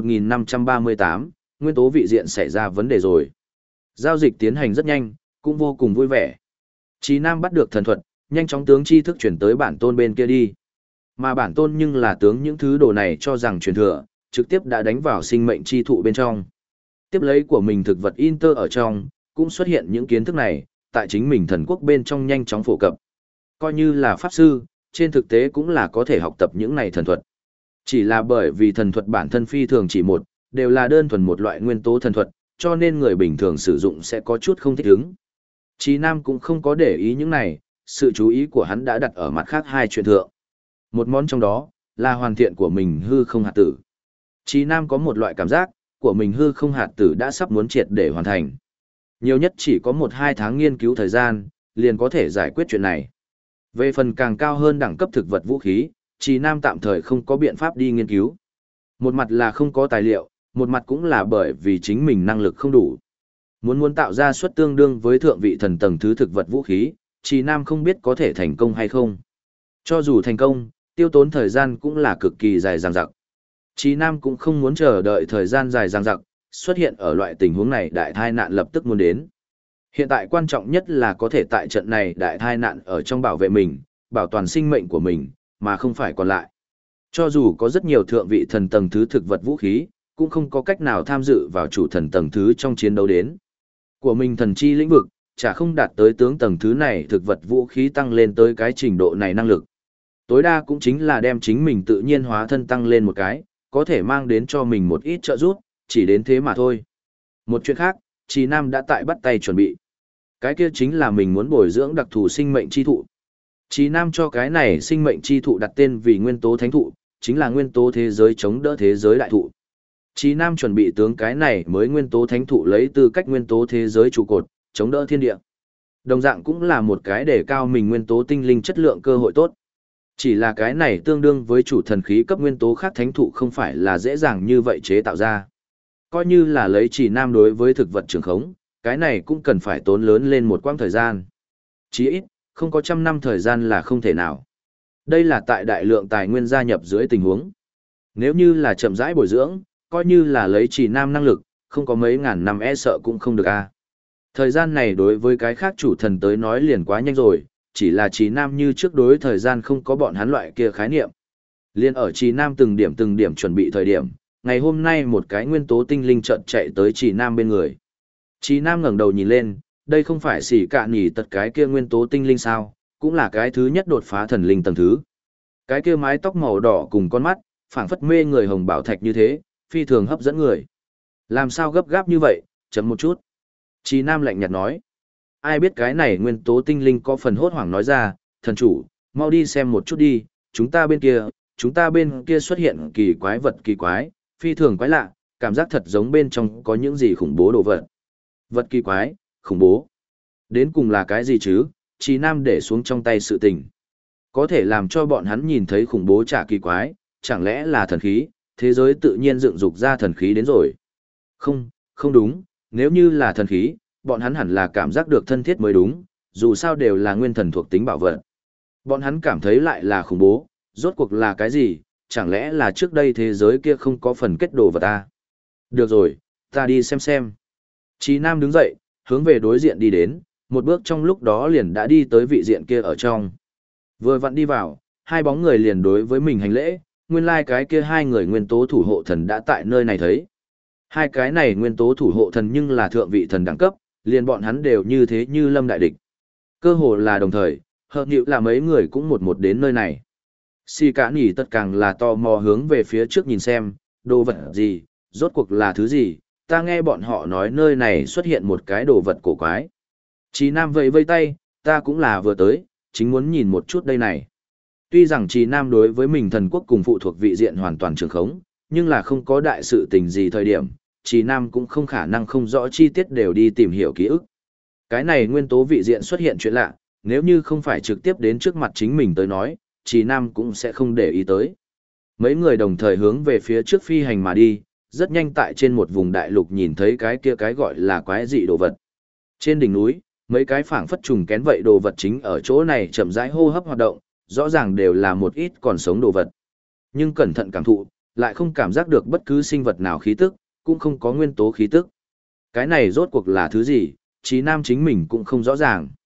1538, nguyên tố vị diện xảy ra vấn đề rồi. Giao dịch tiến hành rất nhanh, cũng vô cùng vui vẻ. Trí Nam bắt được thần thuật, nhanh chóng tướng chi thức chuyển tới bản tôn bên kia đi. Mà bản tôn nhưng là tướng những thứ đồ này cho rằng truyền thừa, trực tiếp đã đánh vào sinh mệnh chi thụ bên trong. Tiếp lấy của mình thực vật Inter ở trong, cũng xuất hiện những kiến thức này, tại chính mình thần quốc bên trong nhanh chóng phổ cập. Coi như là pháp sư, trên thực tế cũng là có thể học tập những này thần thuật. Chỉ là bởi vì thần thuật bản thân phi thường chỉ một, đều là đơn thuần một loại nguyên tố thần thuật, cho nên người bình thường sử dụng sẽ có chút không thích ứng. Chí Nam cũng không có để ý những này, sự chú ý của hắn đã đặt ở mặt khác hai chuyện thượng. Một món trong đó, là hoàn thiện của mình hư không hạt tử. Chí Nam có một loại cảm giác, của mình hư không hạt tử đã sắp muốn triệt để hoàn thành. Nhiều nhất chỉ có 1-2 tháng nghiên cứu thời gian, liền có thể giải quyết chuyện này. Về phần càng cao hơn đẳng cấp thực vật vũ khí, Chí Nam tạm thời không có biện pháp đi nghiên cứu. Một mặt là không có tài liệu, một mặt cũng là bởi vì chính mình năng lực không đủ. Muốn tạo ra suất tương đương với thượng vị thần tầng thứ thực vật vũ khí, Chí Nam không biết có thể thành công hay không. Cho dù thành công, tiêu tốn thời gian cũng là cực kỳ dài dằng dặc. Chí Nam cũng không muốn chờ đợi thời gian dài dằng dặc, xuất hiện ở loại tình huống này đại tai nạn lập tức muốn đến. Hiện tại quan trọng nhất là có thể tại trận này đại tai nạn ở trong bảo vệ mình, bảo toàn sinh mệnh của mình, mà không phải còn lại. Cho dù có rất nhiều thượng vị thần tầng thứ thực vật vũ khí, cũng không có cách nào tham dự vào chủ thần tầng thứ trong chiến đấu đến. Của mình thần chi lĩnh vực, chả không đạt tới tướng tầng thứ này thực vật vũ khí tăng lên tới cái trình độ này năng lực. Tối đa cũng chính là đem chính mình tự nhiên hóa thân tăng lên một cái, có thể mang đến cho mình một ít trợ giúp, chỉ đến thế mà thôi. Một chuyện khác, Chí Nam đã tại bắt tay chuẩn bị. Cái kia chính là mình muốn bồi dưỡng đặc thù sinh mệnh chi thụ. Chí Nam cho cái này sinh mệnh chi thụ đặt tên vì nguyên tố thánh thụ, chính là nguyên tố thế giới chống đỡ thế giới đại thụ. Chí Nam chuẩn bị tướng cái này mới nguyên tố thánh thụ lấy tư cách nguyên tố thế giới trụ cột, chống đỡ thiên địa. Đồng dạng cũng là một cái để cao mình nguyên tố tinh linh chất lượng cơ hội tốt. Chỉ là cái này tương đương với chủ thần khí cấp nguyên tố khác thánh thụ không phải là dễ dàng như vậy chế tạo ra. Coi như là lấy Chí Nam đối với thực vật trường khống, cái này cũng cần phải tốn lớn lên một quãng thời gian. Chí ít, không có 100 năm thời gian là không thể nào. Đây là tại đại lượng tài nguyên gia nhập dưới tình huống. Nếu như là chậm rãi bồi dưỡng, coi như là lấy Chí Nam năng lực, không có mấy ngàn năm e sợ cũng không được a. Thời gian này đối với cái khác chủ thần tới nói liền quá nhanh rồi, chỉ là Chí Nam như trước đối thời gian không có bọn hắn loại kia khái niệm. Liên ở Chí Nam từng điểm chuẩn bị thời điểm, ngày hôm nay một cái nguyên tố tinh linh chợt chạy tới Chí Nam bên người. Chí Nam ngẩng đầu nhìn lên, đây không phải xỉ cạn nhỉ tật cái kia nguyên tố tinh linh sao, cũng là cái thứ nhất đột phá thần linh tầng thứ. Cái kia mái tóc màu đỏ cùng con mắt, phảng phất mê người hồng bảo thạch như thế, phi thường hấp dẫn người. Làm sao gấp gáp như vậy, chấm một chút. Chí Nam lạnh nhạt nói. Ai biết cái này nguyên tố tinh linh có phần hốt hoảng nói ra, thần chủ, mau đi xem một chút đi, chúng ta bên kia xuất hiện kỳ quái, phi thường quái lạ, cảm giác thật giống bên trong có những gì khủng bố đồ vật. Vật kỳ quái, khủng bố. Đến cùng là cái gì chứ, Chí Nam để xuống trong tay sự tình. Có thể làm cho bọn hắn nhìn thấy khủng bố chả kỳ quái, chẳng lẽ là thần khí, thế giới tự nhiên dựng dục ra thần khí đến rồi. Không đúng, nếu như là thần khí, bọn hắn hẳn là cảm giác được thân thiết mới đúng, dù sao đều là nguyên thần thuộc tính bảo vật. Bọn hắn cảm thấy lại là khủng bố, rốt cuộc là cái gì, chẳng lẽ là trước đây thế giới kia không có phần kết đồ vật à? Được rồi, ta đi xem. Chí Nam đứng dậy, hướng về đối diện đi đến, một bước trong lúc đó liền đã đi tới vị diện kia ở trong. Vừa vặn đi vào, hai bóng người liền đối với mình hành lễ, nguyên lai cái kia hai người nguyên tố thủ hộ thần đã tại nơi này thấy. Hai cái này nguyên tố thủ hộ thần nhưng là thượng vị thần đẳng cấp, liền bọn hắn đều như thế như lâm đại địch. Cơ hồ là đồng thời, hợp nhịu là mấy người cũng một đến nơi này. Xì cả nỉ tất càng là tò mò hướng về phía trước nhìn xem, đồ vật gì, rốt cuộc là thứ gì, ta nghe bọn họ nói nơi này xuất hiện một cái đồ vật cổ quái. Chí Nam vẫy vây tay, ta cũng là vừa tới, chính muốn nhìn một chút đây này. Tuy rằng Chí Nam đối với mình thần quốc cùng phụ thuộc vị diện hoàn toàn trường khống, nhưng là không có đại sự tình gì thời điểm, Chí Nam cũng không khả năng không rõ chi tiết đều đi tìm hiểu ký ức. Cái này nguyên tố vị diện xuất hiện chuyện lạ, nếu như không phải trực tiếp đến trước mặt chính mình tới nói, Chí Nam cũng sẽ không để ý tới. Mấy người đồng thời hướng về phía trước phi hành mà đi, rất nhanh tại trên một vùng đại lục nhìn thấy cái kia cái gọi là quái dị đồ vật. Trên đỉnh núi, mấy cái phảng phất trùng kén vậy đồ vật chính ở chỗ này chậm rãi hô hấp hoạt động, rõ ràng đều là một ít còn sống đồ vật. Nhưng cẩn thận cảm thụ, lại không cảm giác được bất cứ sinh vật nào khí tức, cũng không có nguyên tố khí tức. Cái này rốt cuộc là thứ gì, Chí Nam chính mình cũng không rõ ràng.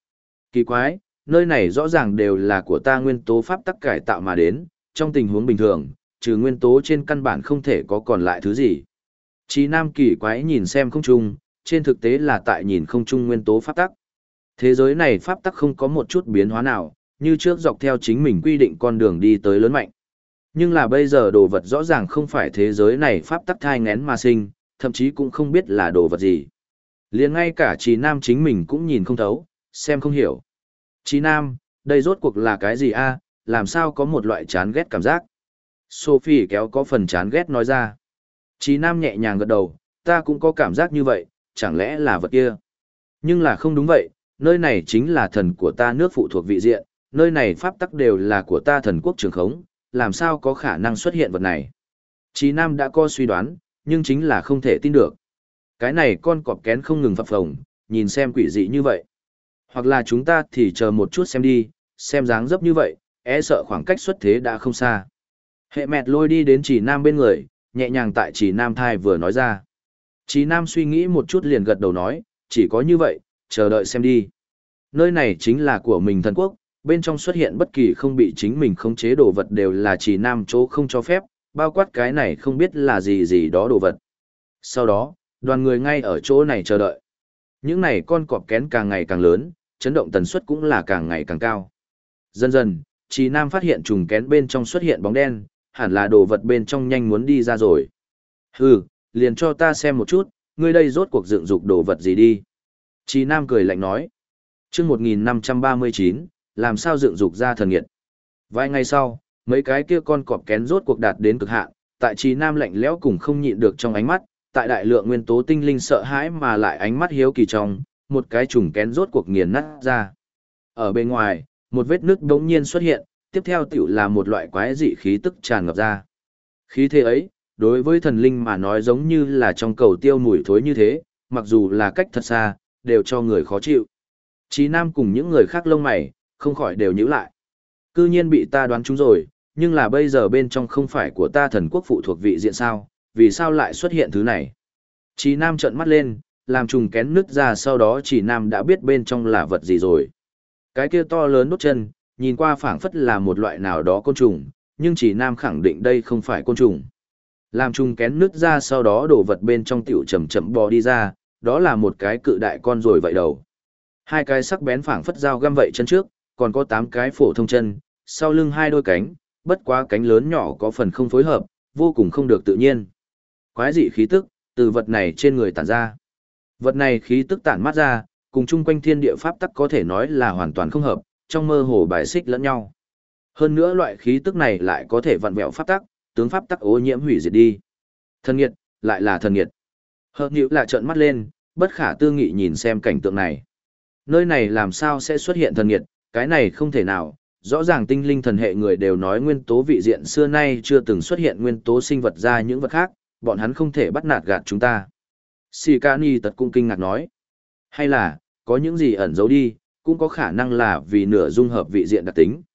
Kỳ quái, nơi này rõ ràng đều là của ta nguyên tố pháp tắc cải tạo mà đến, trong tình huống bình thường, trừ nguyên tố trên căn bản không thể có còn lại thứ gì. Chí Nam kỳ quái nhìn xem không trung, trên thực tế là tại nhìn không trung nguyên tố pháp tắc. Thế giới này pháp tắc không có một chút biến hóa nào, như trước dọc theo chính mình quy định con đường đi tới lớn mạnh. Nhưng là bây giờ đồ vật rõ ràng không phải thế giới này pháp tắc thai ngén mà sinh, thậm chí cũng không biết là đồ vật gì. Liền ngay cả Chí Nam chính mình cũng nhìn không thấu, xem không hiểu. Chí Nam, đây rốt cuộc là cái gì a? Làm sao có một loại chán ghét cảm giác? Sophie kéo có phần chán ghét nói ra. Chí Nam nhẹ nhàng gật đầu, ta cũng có cảm giác như vậy, chẳng lẽ là vật kia? Nhưng là không đúng vậy, nơi này chính là thần của ta nước phụ thuộc vị diện, nơi này pháp tắc đều là của ta thần quốc trường khống, làm sao có khả năng xuất hiện vật này? Chí Nam đã có suy đoán, nhưng chính là không thể tin được. Cái này con cọp kén không ngừng phập phồng, nhìn xem quỷ dị như vậy. Hoặc là chúng ta thì chờ một chút xem đi, xem dáng dấp như vậy, e sợ khoảng cách xuất thế đã không xa. Hệ mẹt lôi đi đến Chỉ Nam bên người, nhẹ nhàng tại Chỉ Nam thai vừa nói ra. Chỉ Nam suy nghĩ một chút liền gật đầu nói, chỉ có như vậy, chờ đợi xem đi. Nơi này chính là của mình thần quốc, bên trong xuất hiện bất kỳ không bị chính mình khống chế đồ vật đều là Chỉ Nam chỗ không cho phép, bao quát cái này không biết là gì gì đó đồ vật. Sau đó, đoàn người ngay ở chỗ này chờ đợi. Những này con cọp kén càng ngày càng lớn, chấn động tần suất cũng là càng ngày càng cao. Dần dần, Chí Nam phát hiện trùng kén bên trong xuất hiện bóng đen, hẳn là đồ vật bên trong nhanh muốn đi ra rồi. Hừ, liền cho ta xem một chút, ngươi đây rốt cuộc dựng dục đồ vật gì đi. Chí Nam cười lạnh nói. Chương 1539, làm sao dựng dục ra thần nghiệt. Vài ngày sau, mấy cái kia con cọp kén rốt cuộc đạt đến cực hạn, tại Chí Nam lạnh lẽo cùng không nhịn được trong ánh mắt, tại đại lượng nguyên tố tinh linh sợ hãi mà lại ánh mắt hiếu kỳ trong, một cái trùng kén rốt cuộc nghiền nát ra. Ở bên ngoài, một vết nứt đống nhiên xuất hiện, tiếp theo tiểu là một loại quái dị khí tức tràn ngập ra. Khí thế ấy, đối với thần linh mà nói giống như là trong cầu tiêu mùi thối như thế, mặc dù là cách thật xa, đều cho người khó chịu. Chí Nam cùng những người khác lông mày, không khỏi đều nhíu lại. Cư nhiên bị ta đoán trúng rồi, nhưng là bây giờ bên trong không phải của ta thần quốc phụ thuộc vị diện sao, vì sao lại xuất hiện thứ này? Chí Nam trợn mắt lên, làm trùng kén nứt ra sau đó Chí Nam đã biết bên trong là vật gì rồi. Cái kia to lớn đốt chân, nhìn qua phảng phất là một loại nào đó côn trùng, nhưng Chí Nam khẳng định đây không phải côn trùng. Làm trùng kén nứt ra sau đó đồ vật bên trong tiểu chậm chậm bò đi ra, đó là một cái cự đại con rồi vậy đầu. Hai cái sắc bén phảng phất dao găm vậy chân trước, còn có 8 cái phổ thông chân, sau lưng 2 đôi cánh, bất quá cánh lớn nhỏ có phần không phối hợp, vô cùng không được tự nhiên. Quái dị khí tức, từ vật này trên người tản ra. Vật này khí tức tản mát ra, cùng chung quanh thiên địa pháp tắc có thể nói là hoàn toàn không hợp, trong mơ hồ bài xích lẫn nhau. Hơn nữa loại khí tức này lại có thể vặn vẹo pháp tắc, tướng pháp tắc ô nhiễm hủy diệt đi. Thần nghiệt, lại là thần nghiệt. Hợp nhữ lại trợn mắt lên, bất khả tư nghị nhìn xem cảnh tượng này. Nơi này làm sao sẽ xuất hiện thần nghiệt, cái này không thể nào, rõ ràng tinh linh thần hệ người đều nói nguyên tố vị diện xưa nay chưa từng xuất hiện nguyên tố sinh vật ra những vật khác, bọn hắn không thể bắt nạt gạt chúng ta. Sikani tật cũng kinh ngạc nói. Hay là, có những gì ẩn giấu đi, cũng có khả năng là vì nửa dung hợp vị diện đặc tính.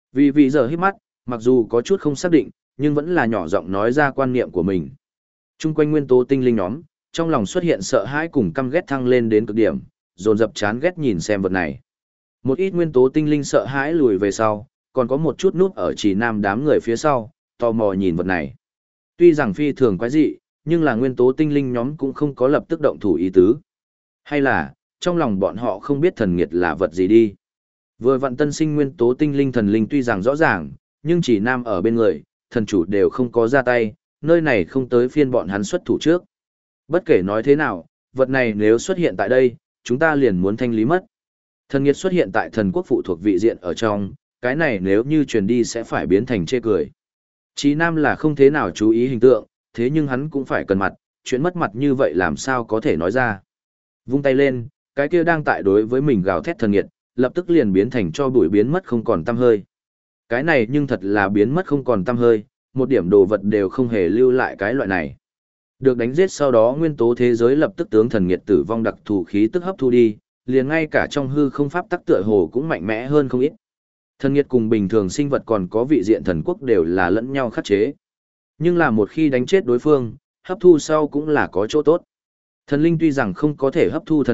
Vì giờ hít mắt, mặc dù có chút không xác định, nhưng vẫn là nhỏ giọng nói ra quan niệm của mình. Trung quanh nguyên tố tinh linh nhóm, trong lòng xuất hiện sợ hãi cùng căm ghét thăng lên đến cực điểm, dồn dập chán ghét nhìn xem vật này. Một ít nguyên tố tinh linh sợ hãi lùi về sau, còn có một chút núp ở Chỉ Nam đám người phía sau, tò mò nhìn vật này. Tuy rằng phi thường quái dị, nhưng là nguyên tố tinh linh nhóm cũng không có lập tức động thủ ý tứ. Hay là, trong lòng bọn họ không biết thần nghiệt là vật gì đi. Vừa vặn tân sinh nguyên tố tinh linh thần linh tuy rằng rõ ràng, nhưng Chỉ Nam ở bên người, thần chủ đều không có ra tay, nơi này không tới phiên bọn hắn xuất thủ trước. Bất kể nói thế nào, vật này nếu xuất hiện tại đây, chúng ta liền muốn thanh lý mất. Thần nghiệt xuất hiện tại thần quốc phụ thuộc vị diện ở trong, cái này nếu như truyền đi sẽ phải biến thành chê cười. Chí Nam là không thế nào chú ý hình tượng, thế nhưng hắn cũng phải cần mặt, chuyện mất mặt như vậy làm sao có thể nói ra. Vung tay lên, cái kia đang tại đối với mình gào thét thần nghiệt, lập tức liền biến thành cho bụi biến mất không còn tăm hơi. Cái này nhưng thật là biến mất không còn tăm hơi, một điểm đồ vật đều không hề lưu lại cái loại này. Được đánh giết sau đó nguyên tố thế giới lập tức tướng thần nghiệt tử vong đặc thù khí tức hấp thu đi, liền ngay cả trong hư không pháp tắc tựa hồ cũng mạnh mẽ hơn không ít. Thần nghiệt cùng bình thường sinh vật còn có vị diện thần quốc đều là lẫn nhau khắc chế. Nhưng là một khi đánh chết đối phương, hấp thu sau cũng là có chỗ tốt. Thần linh tuy rằng không có thể hấp thu thần nghiệt,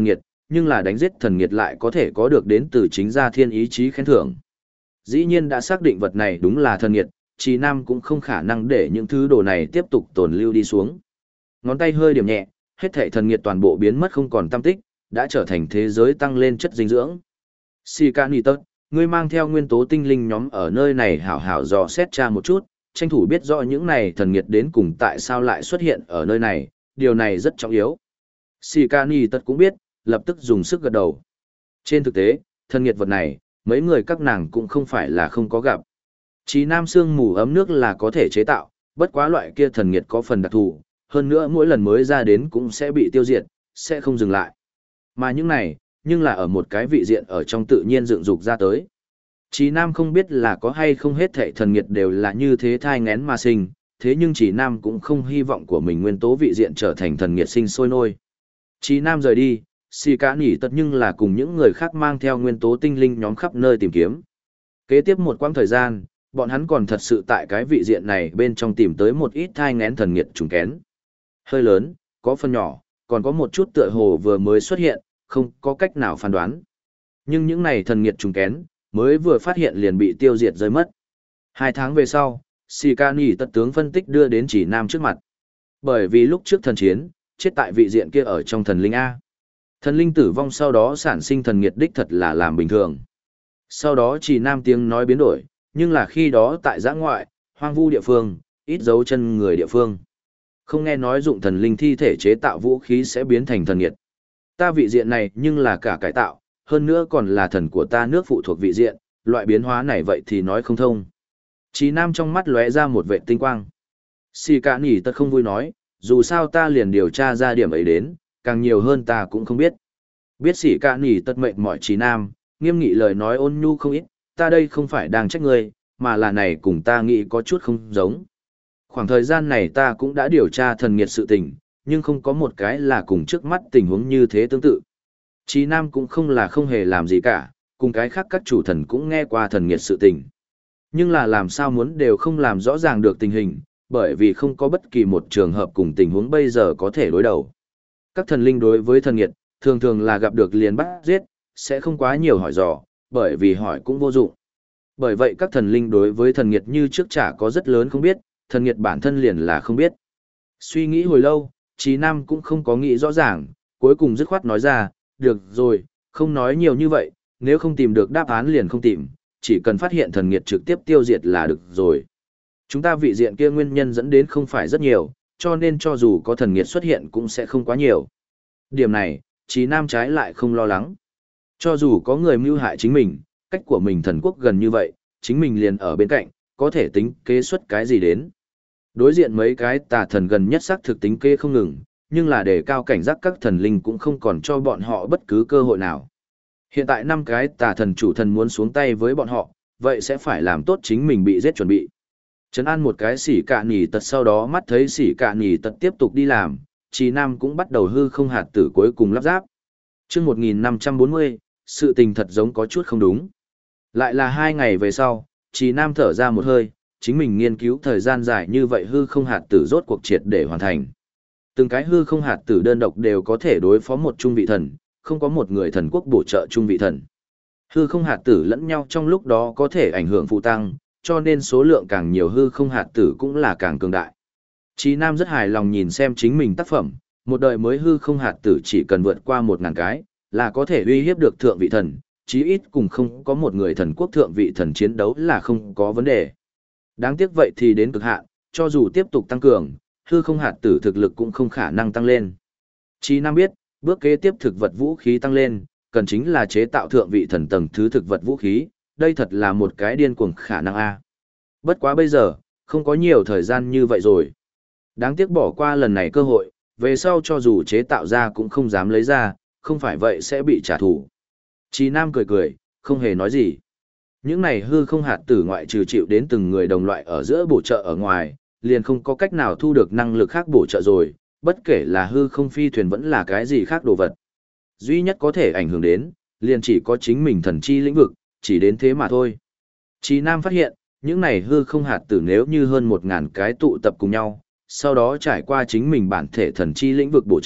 nhưng là đánh giết thần nghiệt lại có thể có được đến từ chính gia thiên ý chí khen thưởng. Dĩ nhiên đã xác định vật này đúng là thần nghiệt, Trì Nam cũng không khả năng để những thứ đồ này tiếp tục tồn lưu đi xuống. Ngón tay hơi điểm nhẹ, hết thảy thần nghiệt toàn bộ biến mất không còn tăm tích, đã trở thành thế giới tăng lên chất dinh dưỡng. Sikanitot, ngươi mang theo nguyên tố tinh linh nhóm ở nơi này hảo hảo dò xét tra một chút, tranh thủ biết rõ những này thần nghiệt đến cùng tại sao lại xuất hiện ở nơi này, điều này rất trọng yếu. Sikanitot cũng biết, lập tức dùng sức gật đầu. Trên thực tế, thần nghiệt vật này, mấy người các nàng cũng không phải là không có gặp. Chí Nam xương mù ấm nước là có thể chế tạo, bất quá loại kia thần nghiệt có phần đặc thù, hơn nữa mỗi lần mới ra đến cũng sẽ bị tiêu diệt, sẽ không dừng lại. Mà những này, nhưng là ở một cái vị diện ở trong tự nhiên dựng dục ra tới. Chí Nam không biết là có hay không hết thảy thần nghiệt đều là như thế thai nghén mà sinh, thế nhưng Chí Nam cũng không hy vọng của mình nguyên tố vị diện trở thành thần nghiệt sinh sôi nôi. Chí Nam rời đi, Xì Cá Nỉ Tật nhưng là cùng những người khác mang theo nguyên tố tinh linh nhóm khắp nơi tìm kiếm. Kế tiếp một quãng thời gian, bọn hắn còn thật sự tại cái vị diện này bên trong tìm tới một ít thai nghén thần nghiệt trùng kén. Hơi lớn, có phần nhỏ, còn có một chút tựa hồ vừa mới xuất hiện, không có cách nào phán đoán. Nhưng những này thần nghiệt trùng kén, mới vừa phát hiện liền bị tiêu diệt rơi mất. 2 tháng về sau, Sikani tật tướng phân tích đưa đến Chỉ Nam trước mặt. Bởi vì lúc trước thần chiến, chết tại vị diện kia ở trong thần linh A. Thần linh tử vong sau đó sản sinh thần nghiệt đích thật là làm bình thường. Sau đó Chỉ Nam tiếng nói biến đổi, nhưng là khi đó tại giã ngoại, hoang vu địa phương, ít dấu chân người địa phương. Không nghe nói dụng thần linh thi thể chế tạo vũ khí sẽ biến thành thần nghiệt. Ta vị diện này nhưng là cả cải tạo, hơn nữa còn là thần của ta nước phụ thuộc vị diện, loại biến hóa này vậy thì nói không thông. Chí Nam trong mắt lóe ra một vệ tinh quang. Xì Cả Nỉ Tật không vui nói, dù sao ta liền điều tra ra điểm ấy đến, càng nhiều hơn ta cũng không biết. Biết Xì Cả Nỉ Tật mệnh mọi Chí Nam, nghiêm nghị lời nói ôn nhu không ít, ta đây không phải đang trách ngươi, mà là này cùng ta nghĩ có chút không giống. Khoảng thời gian này ta cũng đã điều tra thần nghiệt sự tình, nhưng không có một cái là cùng trước mắt tình huống như thế tương tự. Chí Nam cũng không là không hề làm gì cả, cùng cái khác các chủ thần cũng nghe qua thần nghiệt sự tình. Nhưng là làm sao muốn đều không làm rõ ràng được tình hình, bởi vì không có bất kỳ một trường hợp cùng tình huống bây giờ có thể đối đầu. Các thần linh đối với thần nghiệt, thường thường là gặp được liền bắt giết, sẽ không quá nhiều hỏi dò, bởi vì hỏi cũng vô dụng. Bởi vậy các thần linh đối với thần nghiệt như trước chả có rất lớn không biết, thần nghiệt bản thân liền là không biết. Suy nghĩ hồi lâu, Chí Nam cũng không có nghĩ rõ ràng, cuối cùng dứt khoát nói ra, được rồi, không nói nhiều như vậy, nếu không tìm được đáp án liền không tìm, chỉ cần phát hiện thần nghiệt trực tiếp tiêu diệt là được rồi. Chúng ta vị diện kia nguyên nhân dẫn đến không phải rất nhiều, cho nên cho dù có thần nghiệt xuất hiện cũng sẽ không quá nhiều. Điểm này, Chí Nam trái lại không lo lắng. Cho dù có người mưu hại chính mình, cách của mình thần quốc gần như vậy, chính mình liền ở bên cạnh, có thể tính kế xuất cái gì đến. Đối diện mấy cái tà thần gần nhất xác thực tính kế không ngừng, nhưng là để cao cảnh giác các thần linh cũng không còn cho bọn họ bất cứ cơ hội nào. Hiện tại 5 cái tà thần chủ thần muốn xuống tay với bọn họ, vậy sẽ phải làm tốt chính mình bị giết chuẩn bị. Trấn an một cái Xỉ Cả Nỉ Tật sau đó mắt thấy Xỉ Cả Nỉ Tật tiếp tục đi làm, Chí Nam cũng bắt đầu hư không hạt tử cuối cùng lắp ráp. Chương 1540, sự tình thật giống có chút không đúng. Lại là 2 ngày về sau, Chí Nam thở ra một hơi, chính mình nghiên cứu thời gian dài như vậy hư không hạt tử rốt cuộc triệt để hoàn thành. Từng cái hư không hạt tử đơn độc đều có thể đối phó một trung vị thần, không có một người thần quốc bổ trợ trung vị thần. Hư không hạt tử lẫn nhau trong lúc đó có thể ảnh hưởng phụ tăng, cho nên số lượng càng nhiều hư không hạt tử cũng là càng cường đại. Chí Nam rất hài lòng nhìn xem chính mình tác phẩm, một đời mới hư không hạt tử chỉ cần vượt qua 1000 cái, là có thể uy hiếp được thượng vị thần, chí ít cùng không có một người thần quốc thượng vị thần chiến đấu là không có vấn đề. Đáng tiếc vậy thì đến cực hạn, cho dù tiếp tục tăng cường, hư không hạt tử thực lực cũng không khả năng tăng lên. Chí Nam biết, bước kế tiếp thực vật vũ khí tăng lên, cần chính là chế tạo thượng vị thần tầng thứ thực vật vũ khí, đây thật là một cái điên cuồng khả năng a. Bất quá bây giờ, không có nhiều thời gian như vậy rồi. Đáng tiếc bỏ qua lần này cơ hội, về sau cho dù chế tạo ra cũng không dám lấy ra, không phải vậy sẽ bị trả thù. Chí Nam cười cười, không hề nói gì. Những này hư không hạt tử ngoại trừ chịu đến từng người đồng loại ở giữa bổ trợ ở ngoài, liền không có cách nào thu được năng lực khác bổ trợ rồi, bất kể là hư không phi thuyền vẫn là cái gì khác đồ vật. Duy nhất có thể ảnh hưởng đến, liền chỉ có chính mình thần chi lĩnh vực, chỉ đến thế mà thôi. Chí Nam phát hiện, những này hư không hạt tử nếu như hơn 1000 cái tụ tập cùng nhau, sau đó trải qua chính mình bản thể thần chi lĩnh vực bổ trợ,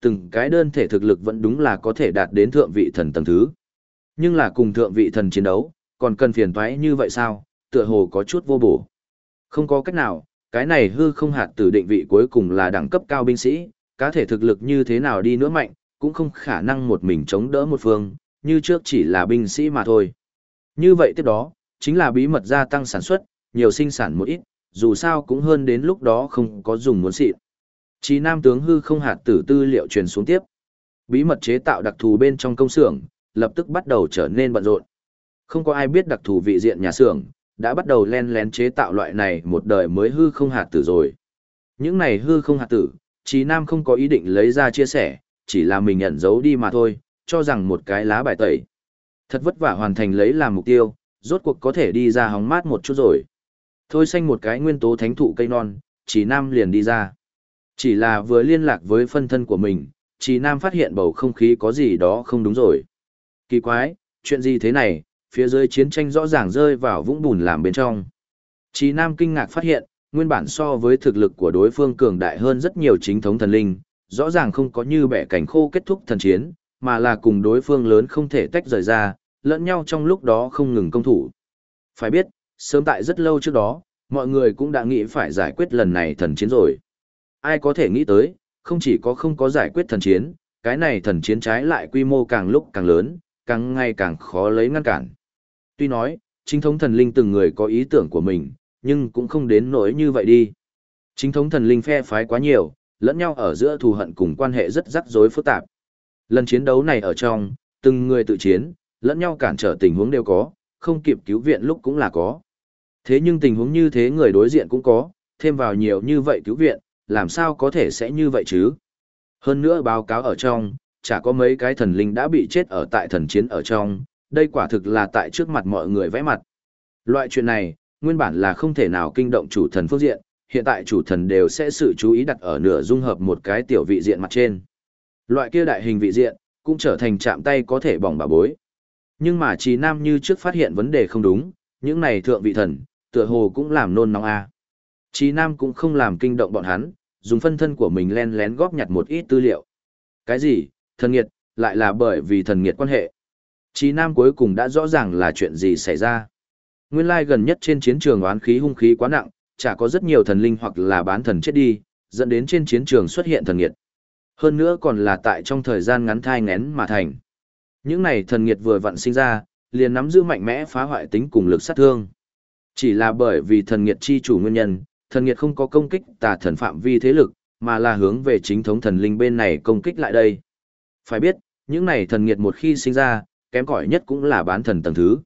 từng cái đơn thể thực lực vẫn đúng là có thể đạt đến thượng vị thần tầng thứ. Nhưng là cùng thượng vị thần chiến đấu, còn cần phiền toái như vậy sao, tựa hồ có chút vô bổ. Không có cách nào, cái này hư không hạt tử định vị cuối cùng là đẳng cấp cao binh sĩ, cá thể thực lực như thế nào đi nữa mạnh, cũng không khả năng một mình chống đỡ một phương, như trước chỉ là binh sĩ mà thôi. Như vậy tiếp đó, chính là bí mật gia tăng sản xuất, nhiều sinh sản một ít, dù sao cũng hơn đến lúc đó không có dùng muốn xịn. Chí Nam tướng hư không hạt tử tư liệu truyền xuống tiếp. Bí mật chế tạo đặc thù bên trong công xưởng, lập tức bắt đầu trở nên bận rộn. Không có ai biết đặc thù vị diện nhà xưởng, đã bắt đầu len lén chế tạo loại này một đời mới hư không hạt tử rồi. Những này hư không hạt tử, Chí Nam không có ý định lấy ra chia sẻ, chỉ là mình ẩn giấu đi mà thôi, cho rằng một cái lá bài tẩy. Thật vất vả hoàn thành lấy làm mục tiêu, rốt cuộc có thể đi ra hóng mát một chút rồi. Thôi xanh một cái nguyên tố thánh thụ cây non, Chí Nam liền đi ra. Chỉ là vừa liên lạc với phân thân của mình, Chí Nam phát hiện bầu không khí có gì đó không đúng rồi. Kỳ quái, chuyện gì thế này, phía dưới chiến tranh rõ ràng rơi vào vũng bùn làm bên trong. Chí Nam kinh ngạc phát hiện, nguyên bản so với thực lực của đối phương cường đại hơn rất nhiều chính thống thần linh, rõ ràng không có như bẻ cảnh khô kết thúc thần chiến, mà là cùng đối phương lớn không thể tách rời ra, lẫn nhau trong lúc đó không ngừng công thủ. Phải biết, sớm tại rất lâu trước đó, mọi người cũng đã nghĩ phải giải quyết lần này thần chiến rồi. Ai có thể nghĩ tới, không chỉ có không có giải quyết thần chiến, cái này thần chiến trái lại quy mô càng lúc càng lớn, càng ngày càng khó lấy ngăn cản. Tuy nói, chính thống thần linh từng người có ý tưởng của mình, nhưng cũng không đến nỗi như vậy đi. Chính thống thần linh phe phái quá nhiều, lẫn nhau ở giữa thù hận cùng quan hệ rất rắc rối phức tạp. Lần chiến đấu này ở trong, từng người tự chiến, lẫn nhau cản trở tình huống đều có, không kịp cứu viện lúc cũng là có. Thế nhưng tình huống như thế người đối diện cũng có, thêm vào nhiều như vậy cứu viện, làm sao có thể sẽ như vậy chứ? Hơn nữa báo cáo ở trong, chả có mấy cái thần linh đã bị chết ở tại thần chiến ở trong, đây quả thực là tại trước mặt mọi người vẽ mặt. Loại chuyện này, nguyên bản là không thể nào kinh động chủ thần phương diện, hiện tại chủ thần đều sẽ sự chú ý đặt ở nửa dung hợp một cái tiểu vị diện mặt trên. Loại kia đại hình vị diện, cũng trở thành chạm tay có thể bỏng bà bối. Nhưng mà Chí Nam như trước phát hiện vấn đề không đúng, những này thượng vị thần, tựa hồ cũng làm nôn nóng a. Chí Nam cũng không làm kinh động bọn hắn, dùng phân thân của mình len lén góp nhặt một ít tư liệu. Cái gì? Thần nghiệt, lại là bởi vì thần nghiệt quan hệ. Chí Nam cuối cùng đã rõ ràng là chuyện gì xảy ra. Nguyên lai gần nhất trên chiến trường oán khí hung khí quá nặng, chả có rất nhiều thần linh hoặc là bán thần chết đi, dẫn đến trên chiến trường xuất hiện thần nghiệt. Hơn nữa còn là tại trong thời gian ngắn thai nghén mà thành. Những này thần nghiệt vừa vặn sinh ra, liền nắm giữ mạnh mẽ phá hoại tính cùng lực sát thương. Chỉ là bởi vì thần nghiệt chi chủ nguyên nhân, thần nghiệt không có công kích tà thần phạm vi thế lực, mà là hướng về chính thống thần linh bên này công kích lại đây. Phải biết, những này thần nghiệt một khi sinh ra, kém cỏi nhất cũng là bán thần tầng thứ.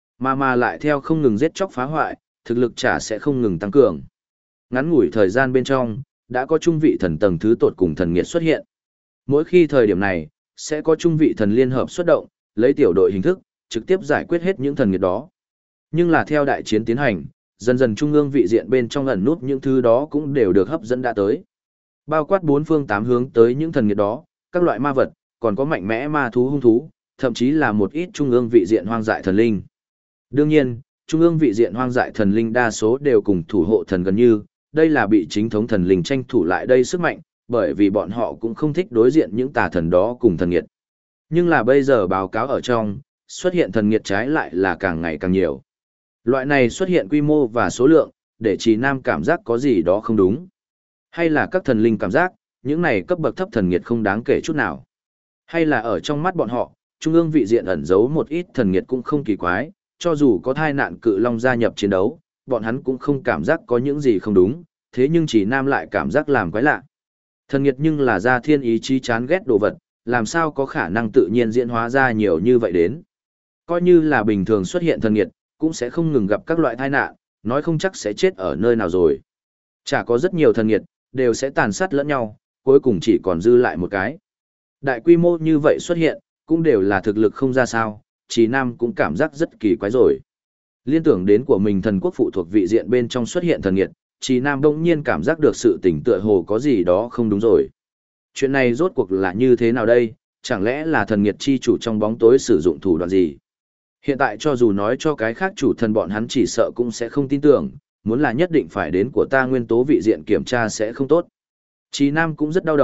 Mà lại theo không ngừng giết chóc phá hoại, thực lực chả sẽ không ngừng tăng cường. Ngắn ngủi thời gian bên trong, đã có trung vị thần tầng thứ tột cùng thần nghiệt xuất hiện. Mỗi khi thời điểm này, sẽ có trung vị thần liên hợp xuất động, lấy tiểu đội hình thức, trực tiếp giải quyết hết những thần nghiệt đó. Nhưng là theo đại chiến tiến hành, dần dần trung ương vị diện bên trong ẩn nút những thứ đó cũng đều được hấp dẫn đã tới. Bao quát bốn phương tám hướng tới những thần nghiệt đó, các loại ma vật, còn có mạnh mẽ ma thú hung thú, thậm chí là một ít trung ương vị diện hoang dại thần linh. Đương nhiên, trung ương vị diện hoang dại thần linh đa số đều cùng thủ hộ thần gần như, đây là bị chính thống thần linh tranh thủ lại đây sức mạnh, bởi vì bọn họ cũng không thích đối diện những tà thần đó cùng thần nghiệt. Nhưng là bây giờ báo cáo ở trong, xuất hiện thần nghiệt trái lại là càng ngày càng nhiều. Loại này xuất hiện quy mô và số lượng, để Chí Nam cảm giác có gì đó không đúng. Hay là các thần linh cảm giác, những này cấp bậc thấp thần nghiệt không đáng kể chút nào. Hay là ở trong mắt bọn họ, trung ương vị diện ẩn giấu một ít thần nghiệt cũng không kỳ quái, cho dù có thai nạn cự long gia nhập chiến đấu, bọn hắn cũng không cảm giác có những gì không đúng, thế nhưng Chí Nam lại cảm giác làm quái lạ. Thần nghiệt nhưng là ra thiên ý chí chán ghét đồ vật, làm sao có khả năng tự nhiên diễn hóa ra nhiều như vậy đến. Coi như là bình thường xuất hiện thần nghiệt, cũng sẽ không ngừng gặp các loại tai nạn, nói không chắc sẽ chết ở nơi nào rồi. Chả có rất nhiều thần nghiệt, đều sẽ tàn sát lẫn nhau, cuối cùng chỉ còn dư lại một cái. Đại quy mô như vậy xuất hiện, cũng đều là thực lực không ra sao, Chí Nam cũng cảm giác rất kỳ quái rồi. Liên tưởng đến của mình thần quốc phụ thuộc vị diện bên trong xuất hiện thần nghiệt, Chí Nam đông nhiên cảm giác được sự tỉnh tựa hồ có gì đó không đúng rồi. Chuyện này rốt cuộc là như thế nào đây, chẳng lẽ là thần nghiệt chi chủ trong bóng tối sử dụng thủ đoạn gì? Hiện tại cho dù nói cho cái khác chủ thần bọn hắn chỉ sợ cũng sẽ không tin tưởng, muốn là nhất định phải đến của ta nguyên tố vị diện kiểm tra sẽ không tốt. Chí Nam cũng rất đau đầu,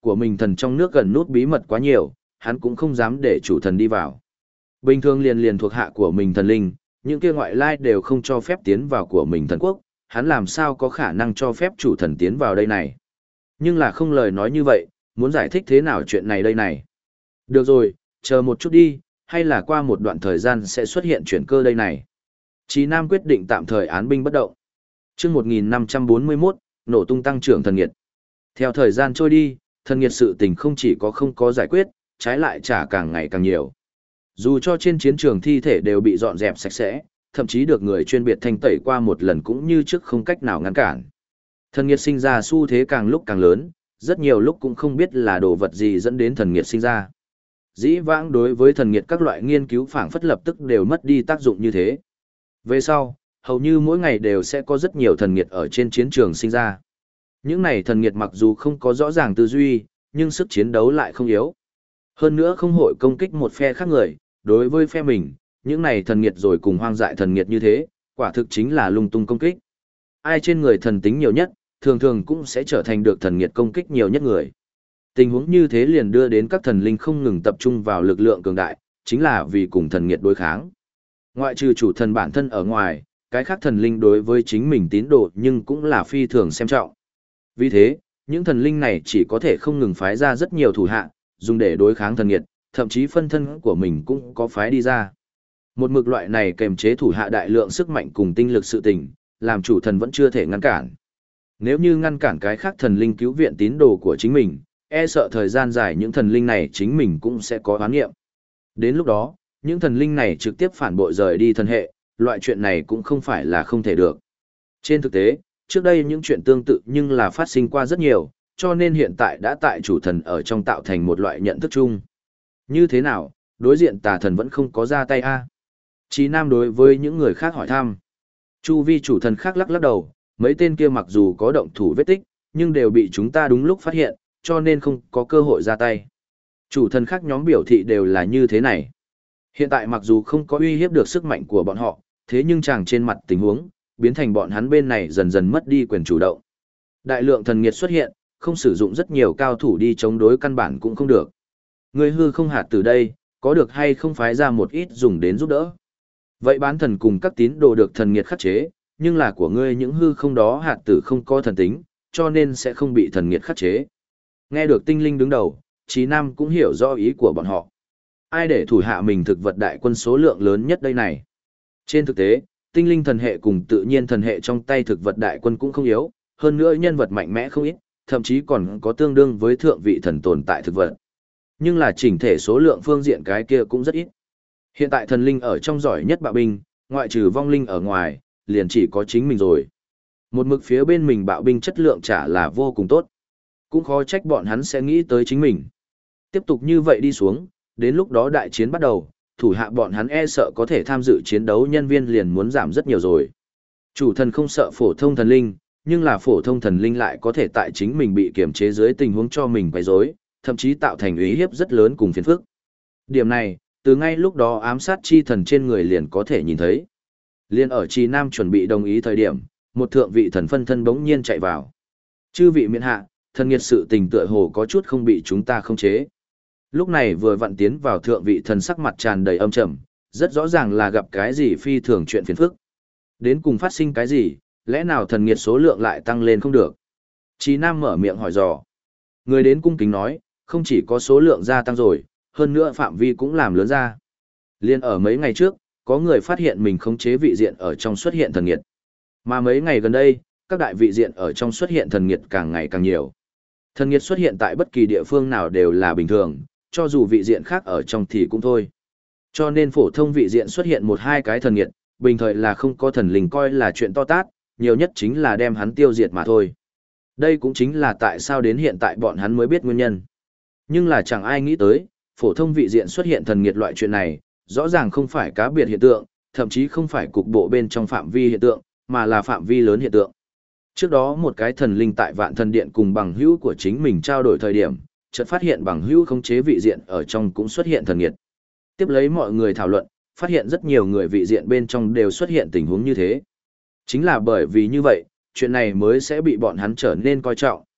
của mình thần trong nước gần nút bí mật quá nhiều, hắn cũng không dám để chủ thần đi vào. Bình thường liền thuộc hạ của mình thần linh, những kia ngoại lai đều không cho phép tiến vào của mình thần quốc, hắn làm sao có khả năng cho phép chủ thần tiến vào đây này. Nhưng là không lời nói như vậy, muốn giải thích thế nào chuyện này đây này. Được rồi, chờ một chút đi, hay là qua một đoạn thời gian sẽ xuất hiện chuyển cơ đây này. Chí Nam quyết định tạm thời án binh bất động. Chương 1541, nổ tung tăng trưởng thần nghiệt. Theo thời gian trôi đi, thần nghiệt sự tình không chỉ có không có giải quyết, trái lại trả càng ngày càng nhiều. Dù cho trên chiến trường thi thể đều bị dọn dẹp sạch sẽ, thậm chí được người chuyên biệt thanh tẩy qua một lần cũng như trước không cách nào ngăn cản. Thần nghiệt sinh ra xu thế càng lúc càng lớn, rất nhiều lúc cũng không biết là đồ vật gì dẫn đến thần nghiệt sinh ra. Dĩ vãng đối với thần nghiệt các loại nghiên cứu phảng phất lập tức đều mất đi tác dụng như thế. Về sau, hầu như mỗi ngày đều sẽ có rất nhiều thần nghiệt ở trên chiến trường sinh ra. Những này thần nghiệt mặc dù không có rõ ràng tư duy, nhưng sức chiến đấu lại không yếu. Hơn nữa không hội công kích một phe khác người, đối với phe mình, những này thần nghiệt rồi cùng hoang dại thần nghiệt như thế, quả thực chính là lung tung công kích. Ai trên người thần tính nhiều nhất, thường thường cũng sẽ trở thành được thần nghiệt công kích nhiều nhất người. Tình huống như thế liền đưa đến các thần linh không ngừng tập trung vào lực lượng cường đại, chính là vì cùng thần nghiệt đối kháng. Ngoại trừ chủ thần bản thân ở ngoài, cái khác thần linh đối với chính mình tín đồ nhưng cũng là phi thường xem trọng. Vì thế, những thần linh này chỉ có thể không ngừng phái ra rất nhiều thủ hạ, dùng để đối kháng thần nghiệt, thậm chí phân thân của mình cũng có phái đi ra. Một mực loại này kềm chế thủ hạ đại lượng sức mạnh cùng tinh lực sự tình, làm chủ thần vẫn chưa thể ngăn cản. Nếu như ngăn cản cái khác thần linh cứu viện tín đồ của chính mình, e sợ thời gian dài những thần linh này chính mình cũng sẽ có oán nghiệm. Đến lúc đó, những thần linh này trực tiếp phản bội rời đi thần hệ, loại chuyện này cũng không phải là không thể được. Trên thực tế, trước đây những chuyện tương tự nhưng là phát sinh qua rất nhiều, cho nên hiện tại đã tại chủ thần ở trong tạo thành một loại nhận thức chung. Như thế nào, đối diện tà thần vẫn không có ra tay a? Chí Nam đối với những người khác hỏi thăm. Chu vi chủ thần khác lắc lắc đầu, mấy tên kia mặc dù có động thủ vết tích, nhưng đều bị chúng ta đúng lúc phát hiện, cho nên không có cơ hội ra tay. Chủ thần khác nhóm biểu thị đều là như thế này. Hiện tại mặc dù không có uy hiếp được sức mạnh của bọn họ, thế nhưng chàng trên mặt tình huống, biến thành bọn hắn bên này dần dần mất đi quyền chủ động. Đại lượng thần nghiệt xuất hiện, không sử dụng rất nhiều cao thủ đi chống đối căn bản cũng không được. Người hư không hạt từ đây, có được hay không phái ra một ít dùng đến giúp đỡ. Vậy bán thần cùng các tín đồ được thần nghiệt khắc chế, nhưng là của ngươi những hư không đó hạt tử không có thần tính, cho nên sẽ không bị thần nghiệt khắc chế. Nghe được tinh linh đứng đầu, Chí Nam cũng hiểu rõ ý của bọn họ. Ai để thủ hạ mình thực vật đại quân số lượng lớn nhất đây này? Trên thực tế, tinh linh thần hệ cùng tự nhiên thần hệ trong tay thực vật đại quân cũng không yếu, hơn nữa nhân vật mạnh mẽ không ít, thậm chí còn có tương đương với thượng vị thần tồn tại thực vật. Nhưng là chỉnh thể số lượng phương diện cái kia cũng rất ít. Hiện tại thần linh ở trong giỏi nhất bạo binh, ngoại trừ vong linh ở ngoài, liền chỉ có chính mình rồi. Một mực phía bên mình bạo binh chất lượng chả là vô cùng tốt. Cũng khó trách bọn hắn sẽ nghĩ tới chính mình. Tiếp tục như vậy đi xuống, đến lúc đó đại chiến bắt đầu, thủ hạ bọn hắn e sợ có thể tham dự chiến đấu nhân viên liền muốn giảm rất nhiều rồi. Chủ thần không sợ phổ thông thần linh, nhưng là phổ thông thần linh lại có thể tại chính mình bị kiềm chế dưới tình huống cho mình quấy rối, thậm chí tạo thành uy hiếp rất lớn cùng phiền phức. Điểm này, từ ngay lúc đó ám sát chi thần trên người liền có thể nhìn thấy. Liên ở Trì Nam chuẩn bị đồng ý thời điểm, một thượng vị thần phân thân bỗng nhiên chạy vào. Chư vị miễn hạ, thần nghiệt sự tình tựa hồ có chút không bị chúng ta khống chế. Lúc này vừa vặn tiến vào thượng vị thần sắc mặt tràn đầy âm trầm, rất rõ ràng là gặp cái gì phi thường chuyện phiền phức. Đến cùng phát sinh cái gì, lẽ nào thần nghiệt số lượng lại tăng lên không được? Trì Nam mở miệng hỏi dò. Người đến cung kính nói, không chỉ có số lượng gia tăng rồi, hơn nữa phạm vi cũng làm lớn ra. Liên ở mấy ngày trước, có người phát hiện mình khống chế vị diện ở trong xuất hiện thần nghiệt. Mà mấy ngày gần đây, các đại vị diện ở trong xuất hiện thần nghiệt càng ngày càng nhiều. Thần nghiệt xuất hiện tại bất kỳ địa phương nào đều là bình thường, cho dù vị diện khác ở trong thì cũng thôi. Cho nên phổ thông vị diện xuất hiện một hai cái thần nghiệt, bình thời là không có thần linh coi là chuyện to tát, nhiều nhất chính là đem hắn tiêu diệt mà thôi. Đây cũng chính là tại sao đến hiện tại bọn hắn mới biết nguyên nhân. Nhưng là chẳng ai nghĩ tới, phổ thông vị diện xuất hiện thần nghiệt loại chuyện này, rõ ràng không phải cá biệt hiện tượng, thậm chí không phải cục bộ bên trong phạm vi hiện tượng, mà là phạm vi lớn hiện tượng. Trước đó một cái thần linh tại Vạn Thần Điện cùng bằng hữu của chính mình trao đổi thời điểm, chợt phát hiện bằng hữu khống chế vị diện ở trong cũng xuất hiện thần nghiệt. Tiếp lấy mọi người thảo luận, phát hiện rất nhiều người vị diện bên trong đều xuất hiện tình huống như thế. Chính là bởi vì như vậy, chuyện này mới sẽ bị bọn hắn trở nên coi trọng.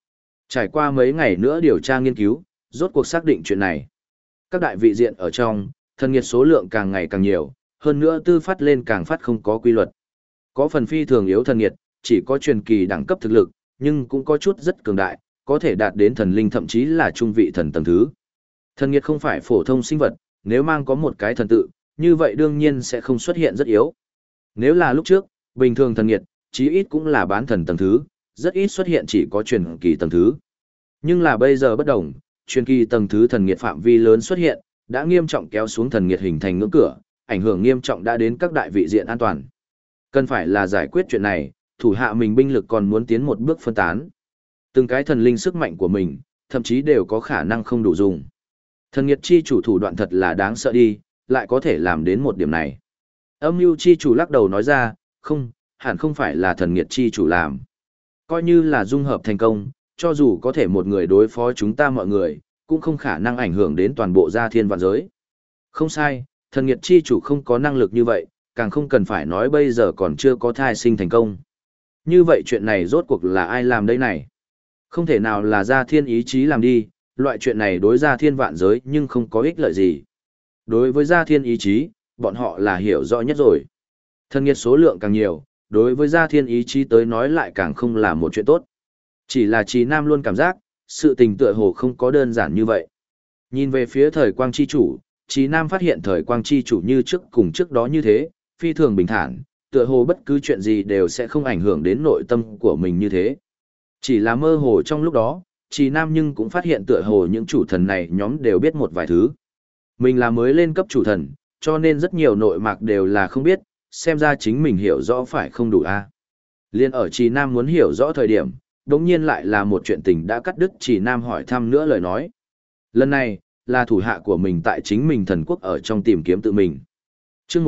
Trải qua mấy ngày nữa điều tra nghiên cứu, rốt cuộc xác định chuyện này. Các đại vị diện ở trong, thần nghiệt số lượng càng ngày càng nhiều, hơn nữa tư phát lên càng phát không có quy luật. Có phần phi thường yếu thần nghiệt, chỉ có truyền kỳ đẳng cấp thực lực, nhưng cũng có chút rất cường đại, có thể đạt đến thần linh thậm chí là trung vị thần tầng thứ. Thần nghiệt không phải phổ thông sinh vật, nếu mang có một cái thần tự, như vậy đương nhiên sẽ không xuất hiện rất yếu. Nếu là lúc trước, bình thường thần nghiệt, chí ít cũng là bán thần tầng thứ, rất ít xuất hiện chỉ có truyền kỳ tầng thứ. Nhưng là bây giờ bất đồng, truyền kỳ tầng thứ thần nghiệt phạm vi lớn xuất hiện, đã nghiêm trọng kéo xuống thần nghiệt hình thành ngưỡng cửa, ảnh hưởng nghiêm trọng đã đến các đại vị diện an toàn. Cần phải là giải quyết chuyện này, thủ hạ mình binh lực còn muốn tiến một bước phân tán. Từng cái thần linh sức mạnh của mình, thậm chí đều có khả năng không đủ dùng. Thần nghiệt chi chủ thủ đoạn thật là đáng sợ đi, lại có thể làm đến một điểm này. Âm mưu chi chủ lắc đầu nói ra, không, hẳn không phải là thần nghiệt chi chủ làm. Coi như là dung hợp thành công, cho dù có thể một người đối phó chúng ta mọi người, cũng không khả năng ảnh hưởng đến toàn bộ gia thiên vạn giới. Không sai, thần nghiệt chi chủ không có năng lực như vậy, càng không cần phải nói bây giờ còn chưa có thai sinh thành công. Như vậy chuyện này rốt cuộc là ai làm đây này? Không thể nào là gia thiên ý chí làm đi, loại chuyện này đối gia thiên vạn giới nhưng không có ích lợi gì. Đối với gia thiên ý chí, bọn họ là hiểu rõ nhất rồi. Thần nghiệt số lượng càng nhiều, đối với gia thiên ý chí tới nói lại càng không là một chuyện tốt. Chỉ là Trí Nam luôn cảm giác, sự tình tựa hồ không có đơn giản như vậy. Nhìn về phía thời quang chi chủ, Trí Nam phát hiện thời quang chi chủ như trước cùng trước đó như thế, phi thường bình thản, tựa hồ bất cứ chuyện gì đều sẽ không ảnh hưởng đến nội tâm của mình như thế. Chỉ là mơ hồ trong lúc đó, Trí Nam nhưng cũng phát hiện tựa hồ những chủ thần này nhóm đều biết một vài thứ. Mình là mới lên cấp chủ thần, cho nên rất nhiều nội mạc đều là không biết, xem ra chính mình hiểu rõ phải không đủ a. Liên ở Trí Nam muốn hiểu rõ thời điểm, đống nhiên lại là một chuyện tình đã cắt đứt Trí Nam hỏi thăm nữa lời nói. Lần này, là thủ hạ của mình tại chính mình thần quốc ở trong tìm kiếm tự mình. Chương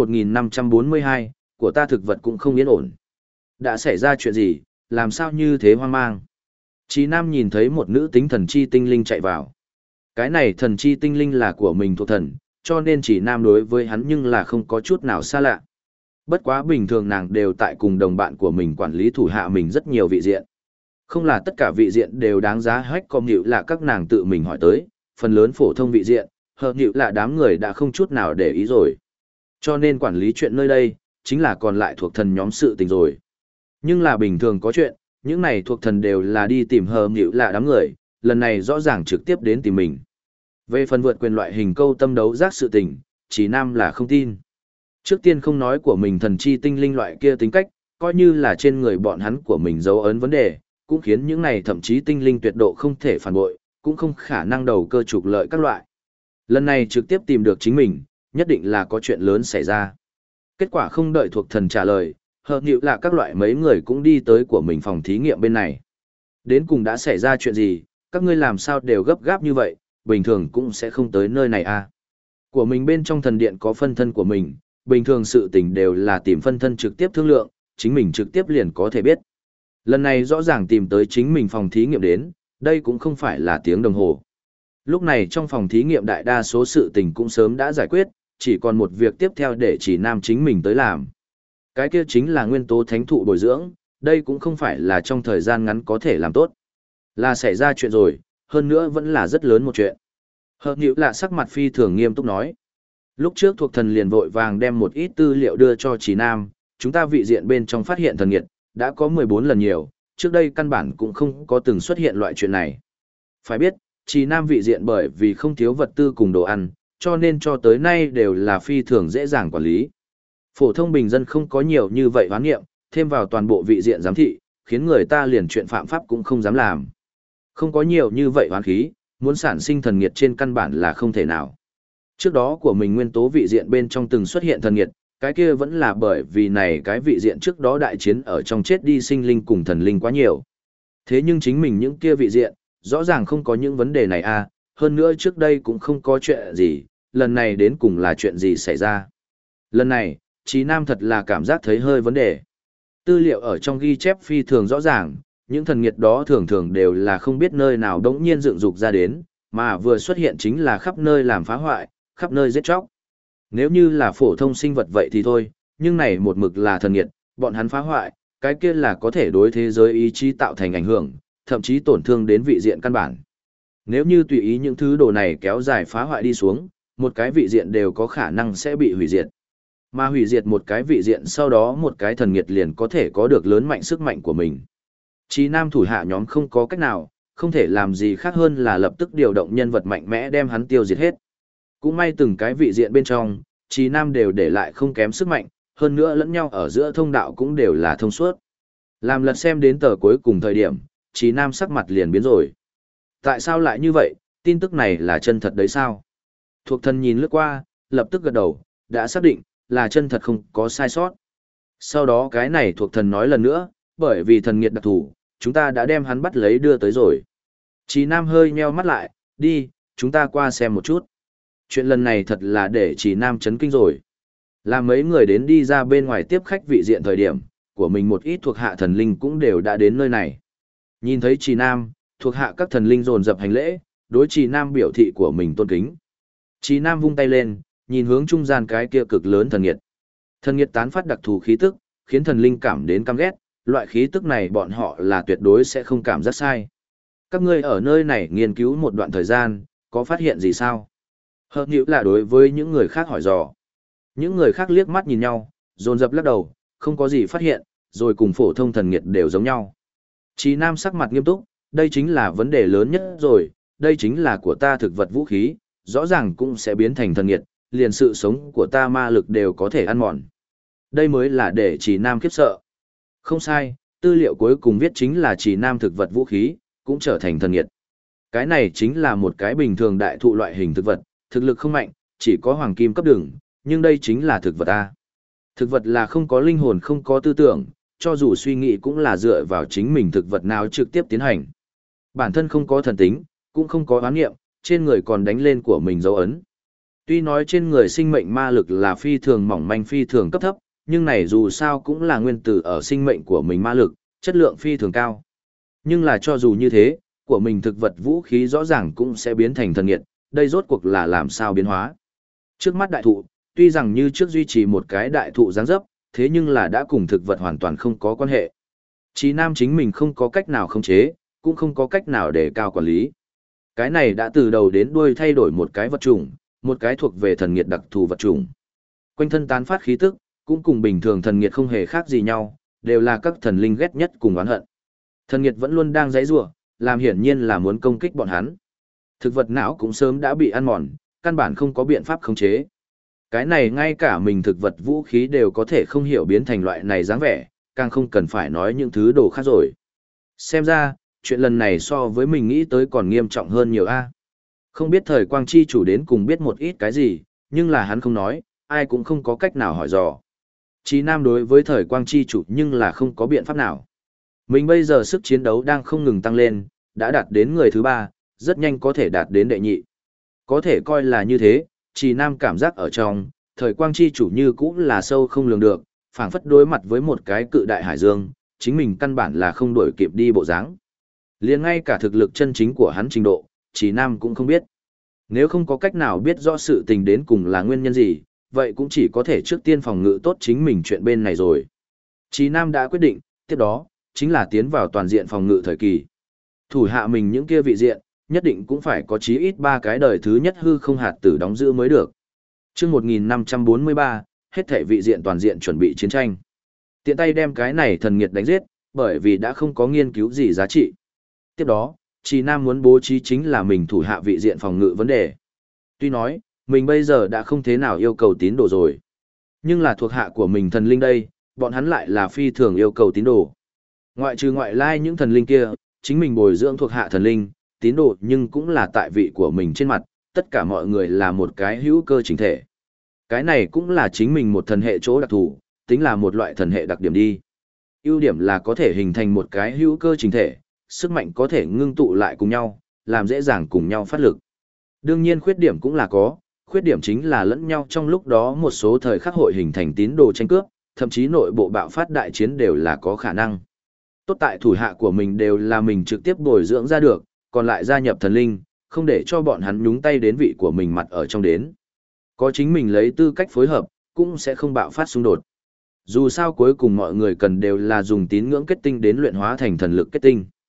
1542, của ta thực vật cũng không yên ổn. Đã xảy ra chuyện gì, làm sao như thế hoang mang? Trí Nam nhìn thấy một nữ tính thần chi tinh linh chạy vào. Cái này thần chi tinh linh là của mình thuộc thần, cho nên Trí Nam đối với hắn nhưng là không có chút nào xa lạ. Bất quá bình thường nàng đều tại cùng đồng bạn của mình quản lý thủ hạ mình rất nhiều vị diện. Không là tất cả vị diện đều đáng giá hách com nhịu là các nàng tự mình hỏi tới, phần lớn phổ thông vị diện, hợp nhịu là đám người đã không chút nào để ý rồi. Cho nên quản lý chuyện nơi đây, chính là còn lại thuộc thần nhóm sự tình rồi. Nhưng là bình thường có chuyện, những này thuộc thần đều là đi tìm hợp nhịu là đám người, lần này rõ ràng trực tiếp đến tìm mình. Về phần vượt quyền loại hình câu tâm đấu giác sự tình, Trí Nam là không tin. Trước tiên không nói của mình thần chi tinh linh loại kia tính cách, coi như là trên người bọn hắn của mình dấu ấn vấn đề, cũng khiến những này thậm chí tinh linh tuyệt độ không thể phản bội, cũng không khả năng đầu cơ trục lợi các loại. Lần này trực tiếp tìm được chính mình, nhất định là có chuyện lớn xảy ra. Kết quả không đợi thuộc thần trả lời, hợp nhịu là các loại mấy người cũng đi tới của mình phòng thí nghiệm bên này. Đến cùng đã xảy ra chuyện gì, các ngươi làm sao đều gấp gáp như vậy, bình thường cũng sẽ không tới nơi này à. Của mình bên trong thần điện có phân thân của mình, bình thường sự tình đều là tìm phân thân trực tiếp thương lượng, chính mình trực tiếp liền có thể biết. Lần này rõ ràng tìm tới chính mình phòng thí nghiệm đến, đây cũng không phải là tiếng đồng hồ. Lúc này trong phòng thí nghiệm đại đa số sự tình cũng sớm đã giải quyết, chỉ còn một việc tiếp theo để Trí Nam chính mình tới làm. Cái kia chính là nguyên tố thánh thụ bồi dưỡng, đây cũng không phải là trong thời gian ngắn có thể làm tốt. Là xảy ra chuyện rồi, hơn nữa vẫn là rất lớn một chuyện. Hợp nhịu là sắc mặt phi thường nghiêm túc nói. Lúc trước thuộc thần liền vội vàng đem một ít tư liệu đưa cho Trí Nam, chúng ta vị diện bên trong phát hiện thần nghiệt, đã có 14 lần nhiều, trước đây căn bản cũng không có từng xuất hiện loại chuyện này. Phải biết, Trí Nam vị diện bởi vì không thiếu vật tư cùng đồ ăn, cho nên cho tới nay đều là phi thường dễ dàng quản lý. Phổ thông bình dân không có nhiều như vậy hoán nghiệm, thêm vào toàn bộ vị diện giám thị, khiến người ta liền chuyện phạm pháp cũng không dám làm. Không có nhiều như vậy hoán khí, muốn sản sinh thần nghiệt trên căn bản là không thể nào. Trước đó của mình nguyên tố vị diện bên trong từng xuất hiện thần nghiệt, cái kia vẫn là bởi vì này cái vị diện trước đó đại chiến ở trong chết đi sinh linh cùng thần linh quá nhiều. Thế nhưng chính mình những kia vị diện, rõ ràng không có những vấn đề này à, hơn nữa trước đây cũng không có chuyện gì, lần này đến cùng là chuyện gì xảy ra. Lần này, Trí Nam thật là cảm giác thấy hơi vấn đề. Tư liệu ở trong ghi chép phi thường rõ ràng, những thần nghiệt đó thường thường đều là không biết nơi nào đống nhiên dựng dục ra đến, mà vừa xuất hiện chính là khắp nơi làm phá hoại, khắp nơi giết chóc. Nếu như là phổ thông sinh vật vậy thì thôi, nhưng này một mực là thần nghiệt, bọn hắn phá hoại, cái kia là có thể đối thế giới ý chí tạo thành ảnh hưởng, thậm chí tổn thương đến vị diện căn bản. Nếu như tùy ý những thứ đồ này kéo dài phá hoại đi xuống, một cái vị diện đều có khả năng sẽ bị hủy diệt. Mà hủy diệt một cái vị diện sau đó một cái thần nghiệt liền có thể có được lớn mạnh sức mạnh của mình. Chí Nam thủ hạ nhóm không có cách nào, không thể làm gì khác hơn là lập tức điều động nhân vật mạnh mẽ đem hắn tiêu diệt hết. Cũng may từng cái vị diện bên trong, Chí Nam đều để lại không kém sức mạnh, hơn nữa lẫn nhau ở giữa thông đạo cũng đều là thông suốt. Làm lật xem đến tờ cuối cùng thời điểm, Chí Nam sắc mặt liền biến rồi. Tại sao lại như vậy, tin tức này là chân thật đấy sao? Thuộc thần nhìn lướt qua, lập tức gật đầu, đã xác định, là chân thật không có sai sót. Sau đó cái này thuộc thần nói lần nữa, bởi vì thần nghiệt đặc thù, chúng ta đã đem hắn bắt lấy đưa tới rồi. Chí Nam hơi nheo mắt lại, đi, chúng ta qua xem một chút. Chuyện lần này thật là để Chí Nam chấn kinh rồi. Là mấy người đến đi ra bên ngoài tiếp khách vị diện thời điểm, của mình một ít thuộc hạ thần linh cũng đều đã đến nơi này. Nhìn thấy Chí Nam, thuộc hạ các thần linh dồn dập hành lễ, đối Chí Nam biểu thị của mình tôn kính. Chí Nam vung tay lên, nhìn hướng trung gian cái kia cực lớn thần nghiệt. Thần nghiệt tán phát đặc thù khí tức, khiến thần linh cảm đến căm ghét, loại khí tức này bọn họ là tuyệt đối sẽ không cảm giác sai. Các ngươi ở nơi này nghiên cứu một đoạn thời gian, có phát hiện gì sao? Hợp nhữ là đối với những người khác hỏi dò. Những người khác liếc mắt nhìn nhau, dồn dập lắc đầu, không có gì phát hiện, rồi cùng phổ thông thần nghiệt đều giống nhau. Chí Nam sắc mặt nghiêm túc, đây chính là vấn đề lớn nhất rồi, đây chính là của ta thực vật vũ khí, rõ ràng cũng sẽ biến thành thần nghiệt, liền sự sống của ta ma lực đều có thể ăn mòn. Đây mới là để Chí Nam khiếp sợ. Không sai, tư liệu cuối cùng viết chính là Chí Nam thực vật vũ khí, cũng trở thành thần nghiệt. Cái này chính là một cái bình thường đại thụ loại hình thực vật, thực lực không mạnh, chỉ có hoàng kim cấp đường, nhưng đây chính là thực vật A. Thực vật là không có linh hồn không có tư tưởng, cho dù suy nghĩ cũng là dựa vào chính mình thực vật nào trực tiếp tiến hành. Bản thân không có thần tính, cũng không có oán nghiệm, trên người còn đánh lên của mình dấu ấn. Tuy nói trên người sinh mệnh ma lực là phi thường mỏng manh phi thường cấp thấp, nhưng này dù sao cũng là nguyên tử ở sinh mệnh của mình ma lực, chất lượng phi thường cao. Nhưng là cho dù như thế, của mình thực vật vũ khí rõ ràng cũng sẽ biến thành thần nghiệt, đây rốt cuộc là làm sao biến hóa. Trước mắt đại thụ, tuy rằng như trước duy trì một cái đại thụ dáng dấp, thế nhưng là đã cùng thực vật hoàn toàn không có quan hệ. Chí Nam chính mình không có cách nào khống chế, cũng không có cách nào để cao quản lý. Cái này đã từ đầu đến đuôi thay đổi một cái vật chủng, một cái thuộc về thần nghiệt đặc thù vật chủng. Quanh thân tán phát khí tức, cũng cùng bình thường thần nghiệt không hề khác gì nhau, đều là các thần linh ghét nhất cùng oán hận. Thần nghiệt vẫn luôn đang giãy giụa, làm hiển nhiên là muốn công kích bọn hắn. Thực vật não cũng sớm đã bị ăn mòn, căn bản không có biện pháp khống chế. Cái này ngay cả mình thực vật vũ khí đều có thể không hiểu biến thành loại này dáng vẻ, càng không cần phải nói những thứ đồ khác rồi. Xem ra, chuyện lần này so với mình nghĩ tới còn nghiêm trọng hơn nhiều a. Không biết thời quang chi chủ đến cùng biết một ít cái gì, nhưng là hắn không nói, ai cũng không có cách nào hỏi dò. Chí Nam đối với thời quang chi chủ nhưng là không có biện pháp nào. Mình bây giờ sức chiến đấu đang không ngừng tăng lên, đã đạt đến người thứ 3, rất nhanh có thể đạt đến đệ nhị. Có thể coi là như thế, Chí Nam cảm giác ở trong, thời quang chi chủ như cũng là sâu không lường được, phảng phất đối mặt với một cái cự đại hải dương, chính mình căn bản là không đuổi kịp đi bộ dáng. Liền ngay cả thực lực chân chính của hắn trình độ, Chí Nam cũng không biết. Nếu không có cách nào biết rõ sự tình đến cùng là nguyên nhân gì, vậy cũng chỉ có thể trước tiên phòng ngự tốt chính mình chuyện bên này rồi. Chí Nam đã quyết định, tiếp đó, chính là tiến vào toàn diện phòng ngự thời kỳ. Thủ hạ mình những kia vị diện, nhất định cũng phải có chí ít 3 cái đời thứ nhất hư không hạt tử đóng giữ mới được. Trước 1543, hết thảy vị diện toàn diện chuẩn bị chiến tranh. Tiện tay đem cái này thần nghiệt đánh giết, bởi vì đã không có nghiên cứu gì giá trị. Tiếp đó, Chí Nam muốn bố trí chính là mình thủ hạ vị diện phòng ngự vấn đề. Tuy nói, mình bây giờ đã không thế nào yêu cầu tín đồ rồi. Nhưng là thuộc hạ của mình thần linh đây, bọn hắn lại là phi thường yêu cầu tín đồ. Ngoại trừ ngoại lai những thần linh kia, chính mình bồi dưỡng thuộc hạ thần linh, tín đồ nhưng cũng là tại vị của mình trên mặt, tất cả mọi người là một cái hữu cơ chính thể. Cái này cũng là chính mình một thần hệ chỗ đặc thù, tính là một loại thần hệ đặc điểm đi. Ưu điểm là có thể hình thành một cái hữu cơ chính thể, sức mạnh có thể ngưng tụ lại cùng nhau, làm dễ dàng cùng nhau phát lực. Đương nhiên khuyết điểm cũng là có, khuyết điểm chính là lẫn nhau trong lúc đó một số thời khắc hội hình thành tín đồ tranh cướp, thậm chí nội bộ bạo phát đại chiến đều là có khả năng. Tốt tại thủ hạ của mình đều là mình trực tiếp bồi dưỡng ra được, còn lại gia nhập thần linh, không để cho bọn hắn nhúng tay đến vị của mình mặt ở trong đến. Có chính mình lấy tư cách phối hợp, cũng sẽ không bạo phát xung đột. Dù sao cuối cùng mọi người cần đều là dùng tín ngưỡng kết tinh đến luyện hóa thành thần lực kết tinh.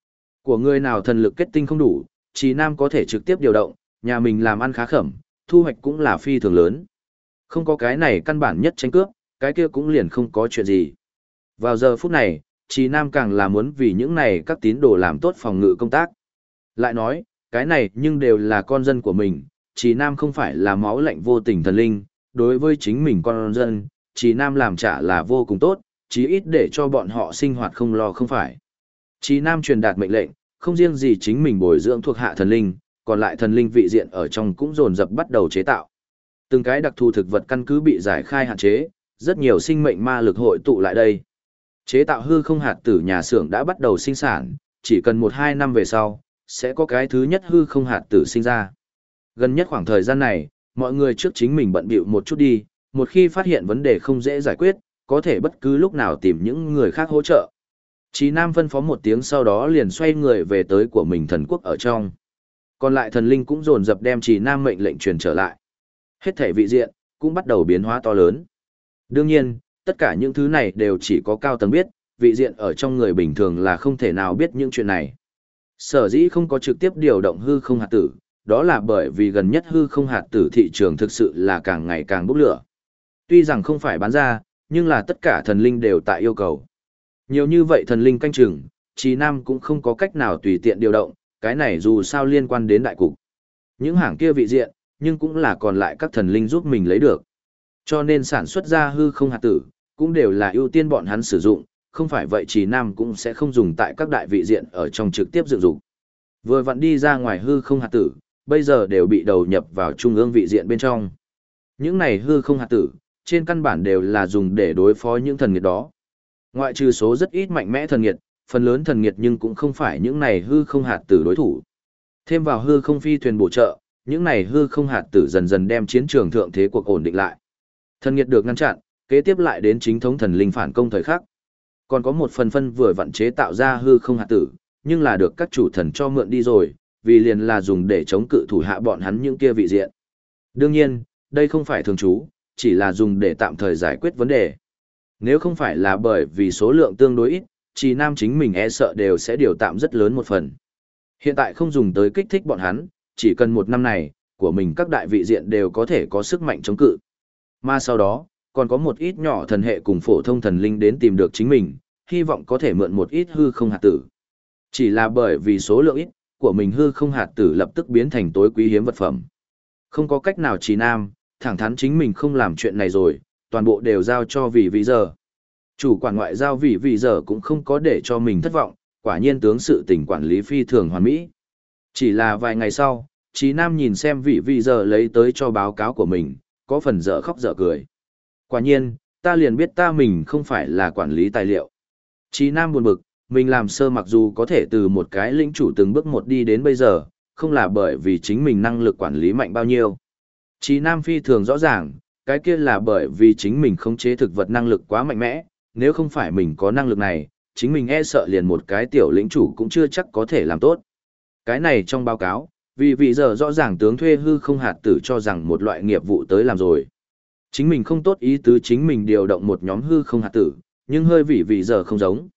Của người nào thần lực kết tinh không đủ, Trì Nam có thể trực tiếp điều động, nhà mình làm ăn khá khẩm, thu hoạch cũng là phi thường lớn. Không có cái này căn bản nhất tranh cướp, cái kia cũng liền không có chuyện gì. Vào giờ phút này, Trì Nam càng là muốn vì những này các tín đồ làm tốt phòng ngự công tác. Lại nói, cái này nhưng đều là con dân của mình, Trì Nam không phải là máu lạnh vô tình thần linh, đối với chính mình con dân, Trì Nam làm trả là vô cùng tốt, chí ít để cho bọn họ sinh hoạt không lo không phải. Trì Nam truyền đạt mệnh lệnh, không riêng gì chính mình bồi dưỡng thuộc hạ thần linh, còn lại thần linh vị diện ở trong cũng dồn dập bắt đầu chế tạo. Từng cái đặc thù thực vật căn cứ bị giải khai hạn chế, rất nhiều sinh mệnh ma lực hội tụ lại đây. Chế tạo hư không hạt tử nhà xưởng đã bắt đầu sinh sản, chỉ cần 1-2 năm về sau, sẽ có cái thứ nhất hư không hạt tử sinh ra. Gần nhất khoảng thời gian này, mọi người trước chính mình bận bịu một chút đi, một khi phát hiện vấn đề không dễ giải quyết, có thể bất cứ lúc nào tìm những người khác hỗ trợ. Chí Nam phân phó một tiếng sau đó liền xoay người về tới của mình thần quốc ở trong. Còn lại thần linh cũng dồn dập đem Chí Nam mệnh lệnh truyền trở lại. Hết thể vị diện, cũng bắt đầu biến hóa to lớn. Đương nhiên, tất cả những thứ này đều chỉ có cao tầng biết, vị diện ở trong người bình thường là không thể nào biết những chuyện này. Sở dĩ không có trực tiếp điều động hư không hạt tử, đó là bởi vì gần nhất hư không hạt tử thị trường thực sự là càng ngày càng bốc lửa. Tuy rằng không phải bán ra, nhưng là tất cả thần linh đều tại yêu cầu. Nhiều như vậy thần linh canh chừng, Chí Nam cũng không có cách nào tùy tiện điều động, cái này dù sao liên quan đến đại cục. Những hàng kia vị diện, nhưng cũng là còn lại các thần linh giúp mình lấy được. Cho nên sản xuất ra hư không hạt tử, cũng đều là ưu tiên bọn hắn sử dụng, không phải vậy Chí Nam cũng sẽ không dùng tại các đại vị diện ở trong trực tiếp dựng dụng. Vừa vặn đi ra ngoài hư không hạt tử, bây giờ đều bị đầu nhập vào trung ương vị diện bên trong. Những này hư không hạt tử, trên căn bản đều là dùng để đối phó những thần nghiệt đó. Ngoại trừ số rất ít mạnh mẽ thần nghiệt, phần lớn thần nghiệt nhưng cũng không phải những này hư không hạt tử đối thủ. Thêm vào hư không phi thuyền bổ trợ, những này hư không hạt tử dần dần đem chiến trường thượng thế cuộc ổn định lại. Thần nghiệt được ngăn chặn, kế tiếp lại đến chính thống thần linh phản công thời khắc. Còn có một phần phân vừa vận chế tạo ra hư không hạt tử, nhưng là được các chủ thần cho mượn đi rồi, vì liền là dùng để chống cự thủ hạ bọn hắn những kia vị diện. Đương nhiên, đây không phải thường trú, chỉ là dùng để tạm thời giải quyết vấn đề. Nếu không phải là bởi vì số lượng tương đối ít, Chí Nam chính mình e sợ đều sẽ điều tạm rất lớn một phần. Hiện tại không dùng tới kích thích bọn hắn, chỉ cần một năm này, của mình các đại vị diện đều có thể có sức mạnh chống cự. Mà sau đó, còn có một ít nhỏ thần hệ cùng phổ thông thần linh đến tìm được chính mình, hy vọng có thể mượn một ít hư không hạt tử. Chỉ là bởi vì số lượng ít, của mình hư không hạt tử lập tức biến thành tối quý hiếm vật phẩm. Không có cách nào Chí Nam, thẳng thắn chính mình không làm chuyện này rồi, toàn bộ đều giao cho vị giờ. Chủ quản ngoại giao vị giờ cũng không có để cho mình thất vọng, quả nhiên tướng sự tình quản lý phi thường hoàn mỹ. Chỉ là vài ngày sau, Chí Nam nhìn xem vị giờ lấy tới cho báo cáo của mình, có phần dở khóc dở cười. Quả nhiên, ta liền biết ta mình không phải là quản lý tài liệu. Chí Nam buồn bực, mình làm sơ mặc dù có thể từ một cái lĩnh chủ từng bước một đi đến bây giờ, không là bởi vì chính mình năng lực quản lý mạnh bao nhiêu. Chí Nam phi thường rõ ràng, cái kia là bởi vì chính mình khống chế thực vật năng lực quá mạnh mẽ, nếu không phải mình có năng lực này, chính mình e sợ liền một cái tiểu lĩnh chủ cũng chưa chắc có thể làm tốt. Cái này trong báo cáo, vì giờ rõ ràng tướng thuê hư không hạt tử cho rằng một loại nghiệp vụ tới làm rồi. Chính mình không tốt ý tứ chính mình điều động một nhóm hư không hạt tử, nhưng hơi vì giờ không giống.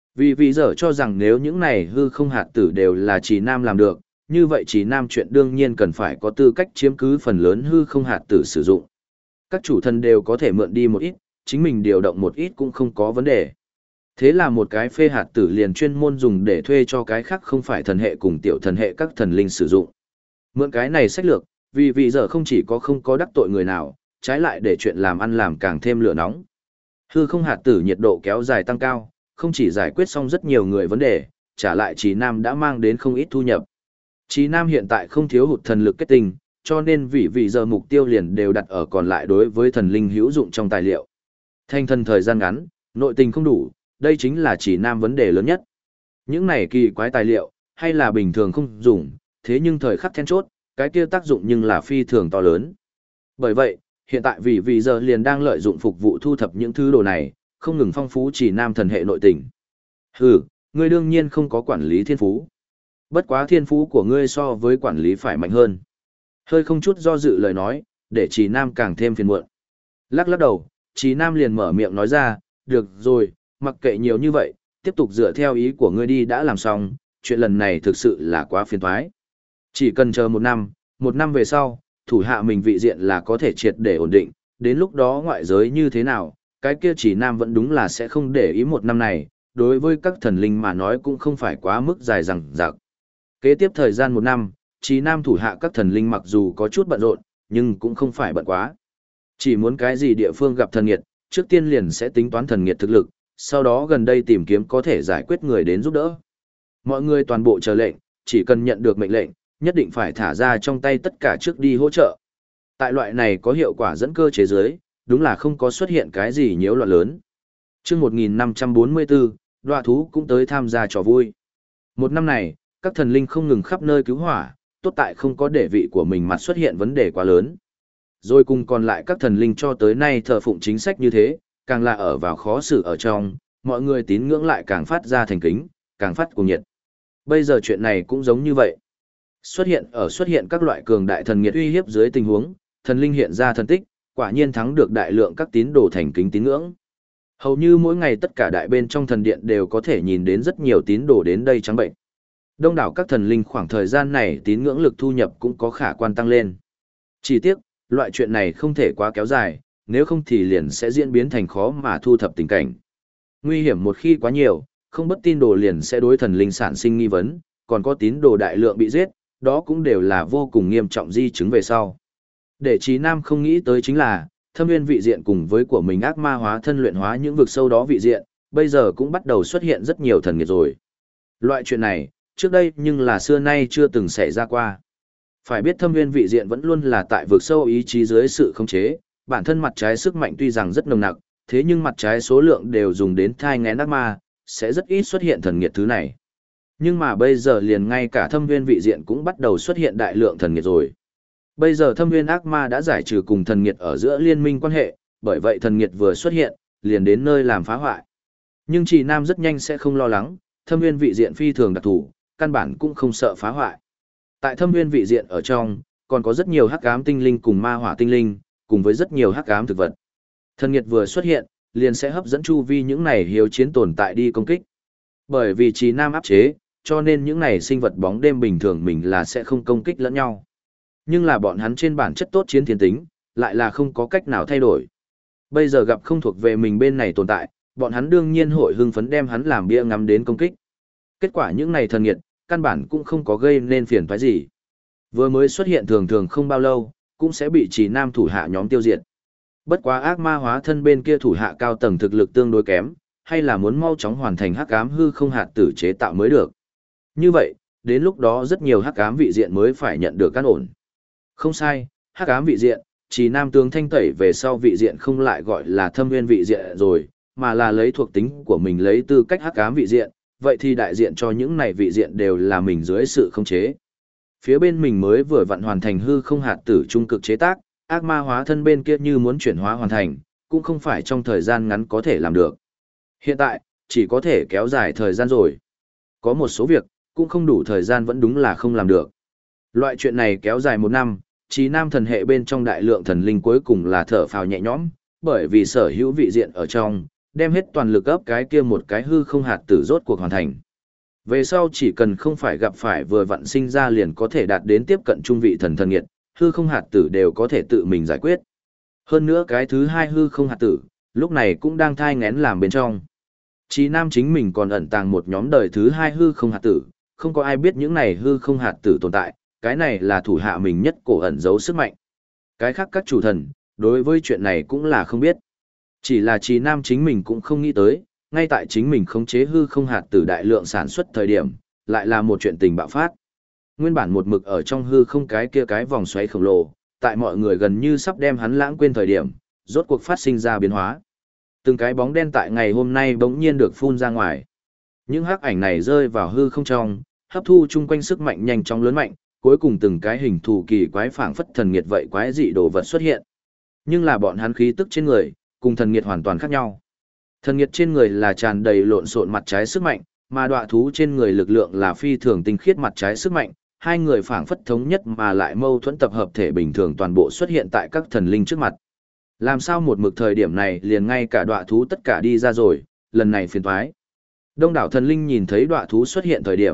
Vì giờ cho rằng nếu những này hư không hạt tử đều là Chí Nam làm được, như vậy Chí Nam chuyện đương nhiên cần phải có tư cách chiếm cứ phần lớn hư không hạt tử sử dụng. Các chủ thần đều có thể mượn đi một ít, chính mình điều động một ít cũng không có vấn đề. Thế là một cái phê hạt tử liền chuyên môn dùng để thuê cho cái khác không phải thần hệ cùng tiểu thần hệ các thần linh sử dụng. Mượn cái này sách lược, vì giờ không chỉ có không có đắc tội người nào, trái lại để chuyện làm ăn làm càng thêm lửa nóng. Hư không hạt tử nhiệt độ kéo dài tăng cao, không chỉ giải quyết xong rất nhiều người vấn đề, trả lại Chí Nam đã mang đến không ít thu nhập. Chí Nam hiện tại không thiếu hụt thần lực kết tinh, cho nên vì giờ mục tiêu liền đều đặt ở còn lại đối với thần linh hữu dụng trong tài liệu. Thanh thần thời gian ngắn, nội tình không đủ, đây chính là Chí Nam vấn đề lớn nhất. Những này kỳ quái tài liệu, hay là bình thường không dùng, thế nhưng thời khắc then chốt, cái kia tác dụng nhưng là phi thường to lớn. Bởi vậy, hiện tại vì giờ liền đang lợi dụng phục vụ thu thập những thứ đồ này, không ngừng phong phú Chí Nam thần hệ nội tình. Hừ, ngươi đương nhiên không có quản lý thiên phú. Bất quá thiên phú của ngươi so với quản lý phải mạnh hơn. Hơi không chút do dự lời nói, để Chí Nam càng thêm phiền muộn. Lắc lắc đầu, Chí Nam liền mở miệng nói ra, được rồi, mặc kệ nhiều như vậy, tiếp tục dựa theo ý của ngươi đi đã làm xong, chuyện lần này thực sự là quá phiền toái. Chỉ cần chờ một năm về sau, thủ hạ mình vị diện là có thể triệt để ổn định, đến lúc đó ngoại giới như thế nào, cái kia chỉ nam vẫn đúng là sẽ không để ý một năm này, đối với các thần linh mà nói cũng không phải quá mức dài dằng dặc. Kế tiếp thời gian một năm, chỉ nam thủ hạ các thần linh mặc dù có chút bận rộn, nhưng cũng không phải bận quá. Chỉ muốn cái gì địa phương gặp thần nghiệt, trước tiên liền sẽ tính toán thần nghiệt thực lực, sau đó gần đây tìm kiếm có thể giải quyết người đến giúp đỡ. Mọi người toàn bộ chờ lệnh, chỉ cần nhận được mệnh lệnh, nhất định phải thả ra trong tay tất cả trước đi hỗ trợ. Tại loại này có hiệu quả dẫn cơ chế giới, đúng là không có xuất hiện cái gì nhiễu loạn lớn. Chương 1544, Đoạ thú cũng tới tham gia trò vui. Một năm này, các thần linh không ngừng khắp nơi cứu hỏa, tốt tại không có để vị của mình mặt xuất hiện vấn đề quá lớn. Rồi cùng còn lại các thần linh cho tới nay thờ phụng chính sách như thế, càng là ở vào khó xử ở trong, mọi người tín ngưỡng lại càng phát ra thành kính, càng phát cuồng nhiệt. Bây giờ chuyện này cũng giống như vậy. Xuất hiện các loại cường đại thần nghiệt uy hiếp dưới tình huống, thần linh hiện ra thần tích, quả nhiên thắng được đại lượng các tín đồ thành kính tín ngưỡng. Hầu như mỗi ngày tất cả đại bên trong thần điện đều có thể nhìn đến rất nhiều tín đồ đến đây trắng bệnh. Đông đảo các thần linh khoảng thời gian này tín ngưỡng lực thu nhập cũng có khả quan tăng lên. Chỉ tiếc, loại chuyện này không thể quá kéo dài, nếu không thì liền sẽ diễn biến thành khó mà thu thập tình cảnh. Nguy hiểm một khi quá nhiều, không bất tín đồ liền sẽ đối thần linh sản sinh nghi vấn, còn có tín đồ đại lượng bị giết, đó cũng đều là vô cùng nghiêm trọng di chứng về sau. Để Trí Nam không nghĩ tới chính là, Thâm Nguyên vị diện cùng với của mình ác ma hóa thân luyện hóa những vực sâu đó vị diện, bây giờ cũng bắt đầu xuất hiện rất nhiều thần nghiệt rồi. Loại chuyện này, trước đây nhưng là xưa nay chưa từng xảy ra qua. Phải biết Thâm Nguyên vị diện vẫn luôn là tại vực sâu ý chí dưới sự khống chế, bản thân mặt trái sức mạnh tuy rằng rất nồng nặc, thế nhưng mặt trái số lượng đều dùng đến thai nghén ác ma, sẽ rất ít xuất hiện thần nghiệt thứ này. Nhưng mà bây giờ liền ngay cả Thâm Nguyên vị diện cũng bắt đầu xuất hiện đại lượng thần nghiệt rồi. Bây giờ Thâm Nguyên ác ma đã giải trừ cùng thần nghiệt ở giữa liên minh quan hệ, bởi vậy thần nghiệt vừa xuất hiện, liền đến nơi làm phá hoại. Nhưng Trì Nam rất nhanh sẽ không lo lắng, Thâm Nguyên vị diện phi thường đặc thù, căn bản cũng không sợ phá hoại. Tại Thâm Nguyên vị diện ở trong, còn có rất nhiều hắc ám tinh linh cùng ma hỏa tinh linh, cùng với rất nhiều hắc ám thực vật. Thần nghiệt vừa xuất hiện, liền sẽ hấp dẫn chu vi những này hiếu chiến tồn tại đi công kích. Bởi vì Trì Nam áp chế, cho nên những này sinh vật bóng đêm bình thường mình là sẽ không công kích lẫn nhau. Nhưng là bọn hắn trên bản chất tốt chiến thiên tính, lại là không có cách nào thay đổi. Bây giờ gặp không thuộc về mình bên này tồn tại, bọn hắn đương nhiên hội hưng phấn đem hắn làm bia ngắm đến công kích. Kết quả những này thần nghiệt, căn bản cũng không có gây nên phiền toái gì. Vừa mới xuất hiện thường thường không bao lâu, cũng sẽ bị Trì Nam thủ hạ nhóm tiêu diệt. Bất quá ác ma hóa thân bên kia thủ hạ cao tầng thực lực tương đối kém, hay là muốn mau chóng hoàn thành hắc ám hư không hạt tử chế tạo mới được. Như vậy, đến lúc đó rất nhiều hắc ám vị diện mới phải nhận được căn ổn. Không sai, hắc ám vị diện, Trì Nam tướng thanh tẩy về sau vị diện không lại gọi là Thâm Nguyên vị diện rồi, mà là lấy thuộc tính của mình lấy tư cách hắc ám vị diện, vậy thì đại diện cho những này vị diện đều là mình dưới sự khống chế. Phía bên mình mới vừa vặn hoàn thành hư không hạt tử trung cực chế tác, ác ma hóa thân bên kia như muốn chuyển hóa hoàn thành, cũng không phải trong thời gian ngắn có thể làm được. Hiện tại, chỉ có thể kéo dài thời gian rồi. Có một số việc, cũng không đủ thời gian vẫn đúng là không làm được. Loại chuyện này kéo dài một năm, Trì Nam thần hệ bên trong đại lượng thần linh cuối cùng là thở phào nhẹ nhõm, bởi vì sở hữu vị diện ở trong, đem hết toàn lực ấp cái kia một cái hư không hạt tử rốt cuộc hoàn thành. Về sau chỉ cần không phải gặp phải vừa vặn sinh ra liền có thể đạt đến tiếp cận trung vị thần thần nghiệt, hư không hạt tử đều có thể tự mình giải quyết. Hơn nữa cái thứ hai hư không hạt tử, lúc này cũng đang thai nghén làm bên trong. Trì Nam chính mình còn ẩn tàng một nhóm đời thứ hai hư không hạt tử, không có ai biết những này hư không hạt tử tồn tại, cái này là thủ hạ mình nhất cổ ẩn giấu sức mạnh. Cái khác các chủ thần, đối với chuyện này cũng là không biết. Chỉ là Trì Nam chính mình cũng không nghĩ tới, ngay tại chính mình khống chế hư không hạt tử đại lượng sản xuất thời điểm, lại là một chuyện tình bạo phát. Nguyên bản một mực ở trong hư không cái kia cái vòng xoáy khổng lồ, tại mọi người gần như sắp đem hắn lãng quên thời điểm, rốt cuộc phát sinh ra biến hóa. Từng cái bóng đen tại ngày hôm nay bỗng nhiên được phun ra ngoài. Những hắc ảnh này rơi vào hư không trong, hấp thu chung quanh sức mạnh nhanh chóng lớn mạnh, cuối cùng từng cái hình thù kỳ quái phảng phất thần nghiệt vậy quái dị đồ vật xuất hiện. Nhưng là bọn hắn khí tức trên người, cùng thần nghiệt hoàn toàn khác nhau. Thần nghiệt trên người là tràn đầy lộn xộn mặt trái sức mạnh, mà đọa thú trên người lực lượng là phi thường tinh khiết mặt trái sức mạnh, hai người phảng phất thống nhất mà lại mâu thuẫn tập hợp thể bình thường toàn bộ xuất hiện tại các thần linh trước mặt. Làm sao một mực thời điểm này liền ngay cả đọa thú tất cả đi ra rồi, lần này phiền toái. Đông đảo thần linh nhìn thấy đọa thú xuất hiện thời điểm,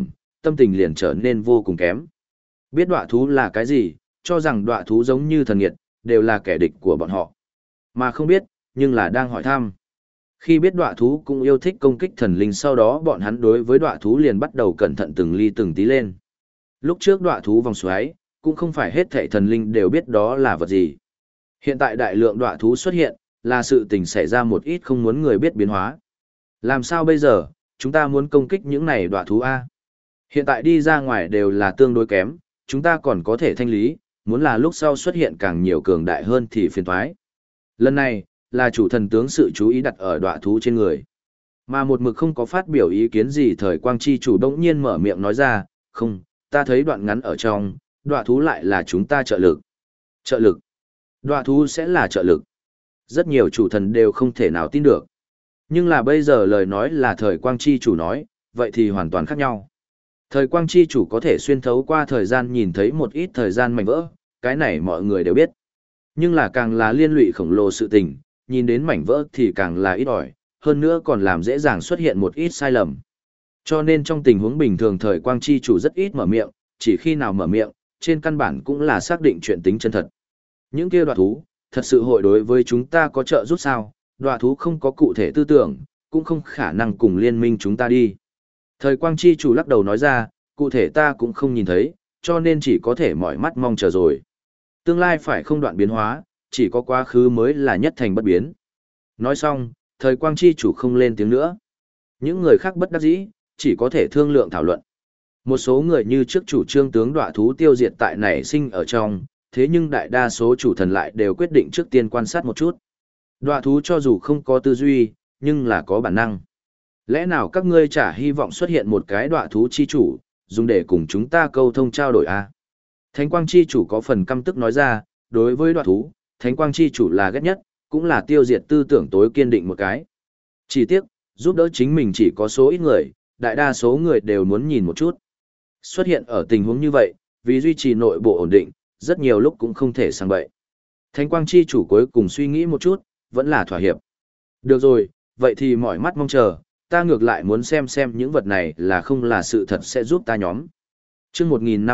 tâm tình liền trở nên vô cùng kém. Biết đọa thú là cái gì, cho rằng đọa thú giống như thần nghiệt, đều là kẻ địch của bọn họ. Mà không biết, nhưng là đang hỏi thăm. Khi biết đọa thú cũng yêu thích công kích thần linh, sau đó bọn hắn đối với đọa thú liền bắt đầu cẩn thận từng ly từng tí lên. Lúc trước đọa thú vòng xoáy, cũng không phải hết thảy thần linh đều biết đó là vật gì. Hiện tại đại lượng đọa thú xuất hiện, là sự tình xảy ra một ít không muốn người biết biến hóa. Làm sao bây giờ, chúng ta muốn công kích những này đọa thú A? Hiện tại đi ra ngoài đều là tương đối kém, chúng ta còn có thể thanh lý, muốn là lúc sau xuất hiện càng nhiều cường đại hơn thì phiền toái. Lần này, là chủ thần tướng sự chú ý đặt ở đọa thú trên người. Mà một mực không có phát biểu ý kiến gì thời quang chi chủ đống nhiên mở miệng nói ra, không, ta thấy đoạn ngắn ở trong, đọa thú lại là chúng ta trợ lực. Trợ lực. Đọa thú sẽ là trợ lực. Rất nhiều chủ thần đều không thể nào tin được. Nhưng là bây giờ lời nói là thời quang chi chủ nói, vậy thì hoàn toàn khác nhau. Thời quang chi chủ có thể xuyên thấu qua thời gian nhìn thấy một ít thời gian mảnh vỡ, cái này mọi người đều biết. Nhưng là càng là liên lụy khổng lồ sự tình, nhìn đến mảnh vỡ thì càng là ít ỏi, hơn nữa còn làm dễ dàng xuất hiện một ít sai lầm. Cho nên trong tình huống bình thường thời quang chi chủ rất ít mở miệng, chỉ khi nào mở miệng, trên căn bản cũng là xác định chuyện tính chân thật. Những kia đoạt thú, thật sự hội đối với chúng ta có trợ giúp sao? Đoạt thú không có cụ thể tư tưởng, cũng không khả năng cùng liên minh chúng ta đi. Thời quang chi chủ lắc đầu nói ra, cụ thể ta cũng không nhìn thấy, cho nên chỉ có thể mỏi mắt mong chờ rồi. Tương lai phải không đoạn biến hóa, chỉ có quá khứ mới là nhất thành bất biến. Nói xong, thời quang chi chủ không lên tiếng nữa. Những người khác bất đắc dĩ, chỉ có thể thương lượng thảo luận. Một số người như trước chủ trương tướng đoạ thú tiêu diệt tại nảy sinh ở trong, thế nhưng đại đa số chủ thần lại đều quyết định trước tiên quan sát một chút. Đoạ thú cho dù không có tư duy, nhưng là có bản năng. Lẽ nào các ngươi chả hy vọng xuất hiện một cái đoạ thú chi chủ, dùng để cùng chúng ta câu thông trao đổi à? Thánh quang chi chủ có phần căm tức nói ra, đối với đoạ thú, thánh quang chi chủ là ghét nhất, cũng là tiêu diệt tư tưởng tối kiên định một cái. Chỉ tiếc, giúp đỡ chính mình chỉ có số ít người, đại đa số người đều muốn nhìn một chút. Xuất hiện ở tình huống như vậy, vì duy trì nội bộ ổn định, rất nhiều lúc cũng không thể sang bậy. Thánh quang chi chủ cuối cùng suy nghĩ một chút, vẫn là thỏa hiệp. Được rồi, vậy thì mỏi mắt mong chờ, ta ngược lại muốn xem những vật này là không là sự thật sẽ giúp ta nhóm. Chương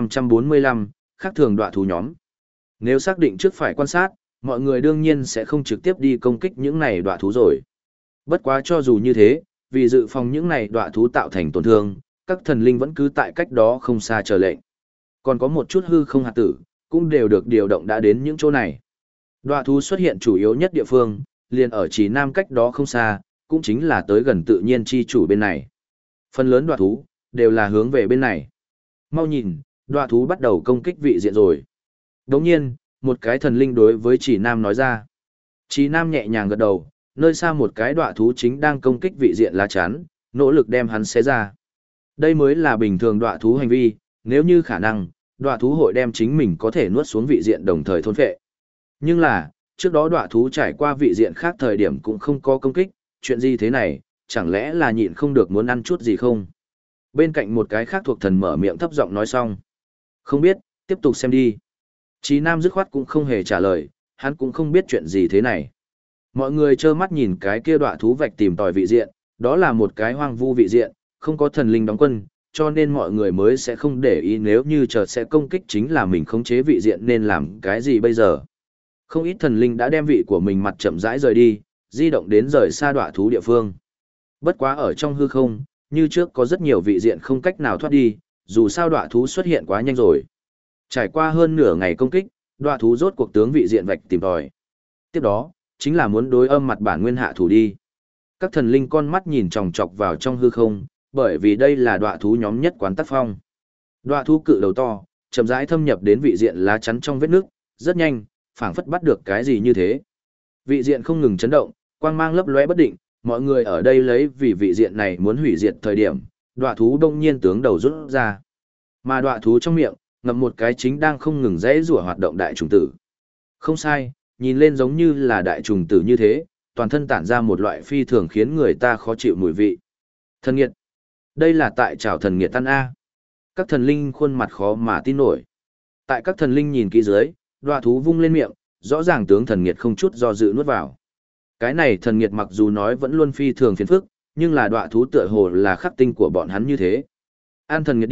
1545, khác thường đoạ thú nhóm. Nếu xác định trước phải quan sát, mọi người đương nhiên sẽ không trực tiếp đi công kích những này đoạ thú rồi. Bất quá cho dù như thế, vì dự phòng những này đoạ thú tạo thành tổn thương, các thần linh vẫn cứ tại cách đó không xa chờ lệnh. Còn có một chút hư không hạt tử, cũng đều được điều động đã đến những chỗ này. Đoạ thú xuất hiện chủ yếu nhất địa phương, liền ở chỉ nam cách đó không xa, cũng chính là tới gần tự nhiên chi chủ bên này. Phần lớn đoạ thú, đều là hướng về bên này. Mau nhìn, đoạ thú bắt đầu công kích vị diện rồi. Đồng nhiên, một cái thần linh đối với chỉ nam nói ra. Chỉ nam nhẹ nhàng gật đầu, nơi xa một cái đoạ thú chính đang công kích vị diện lá chắn, nỗ lực đem hắn xé ra. Đây mới là bình thường đoạ thú hành vi, nếu như khả năng, đoạ thú hội đem chính mình có thể nuốt xuống vị diện đồng thời thôn phệ. Nhưng là, trước đó đoạ thú trải qua vị diện khác thời điểm cũng không có công kích, chuyện gì thế này, chẳng lẽ là nhịn không được muốn ăn chút gì không? Bên cạnh một cái khác thuộc thần mở miệng thấp giọng nói xong. Không biết, tiếp tục xem đi. Chí Nam dứt khoát cũng không hề trả lời, hắn cũng không biết chuyện gì thế này. Mọi người trơ mắt nhìn cái kia đoạ thú vạch tìm tòi vị diện, đó là một cái hoang vu vị diện, không có thần linh đóng quân, cho nên mọi người mới sẽ không để ý nếu như chợt sẽ công kích chính là mình khống chế vị diện nên làm cái gì bây giờ. Không ít thần linh đã đem vị của mình mặt chậm rãi rời đi, di động đến rời xa đoạ thú địa phương. Bất quá ở trong hư không, như trước có rất nhiều vị diện không cách nào thoát đi, dù sao đoạ thú xuất hiện quá nhanh rồi. Trải qua hơn nửa ngày công kích, đoạ thú rốt cuộc tướng vị diện vạch tìm tòi. Tiếp đó, chính là muốn đối âm mặt bản nguyên hạ thủ đi. Các thần linh con mắt nhìn chòng chọc vào trong hư không, bởi vì đây là đoạ thú nhóm nhất quán tác phong. Đoạ thú cự đầu to, chậm rãi thâm nhập đến vị diện lá chắn trong vết nước, rất nhanh, phảng phất bắt được cái gì như thế. Vị diện không ngừng chấn động, quang mang lấp lóe bất định, mọi người ở đây lấy vì vị diện này muốn hủy diệt thời điểm, đoạ thú đông nhiên tướng đầu rút ra. Mà đoạ thú trong miệng, ngậm một cái chính đang không ngừng rẽ rủa hoạt động đại trùng tử. Không sai, nhìn lên giống như là đại trùng tử như thế, toàn thân tản ra một loại phi thường khiến người ta khó chịu mùi vị. Thần nghiệt. Đây là tại trảo thần nghiệt tan A. Các thần linh khuôn mặt khó mà tin nổi. Tại các thần linh nhìn kỹ dưới, đoạ thú vung lên miệng, rõ ràng tướng thần nghiệt không chút do dự nuốt vào. Cái này thần nghiệt mặc dù nói vẫn luôn phi thường phiền phức, nhưng là đoạ thú tựa hồ là khắc tinh của bọn hắn như thế. An thần nghiệt đi,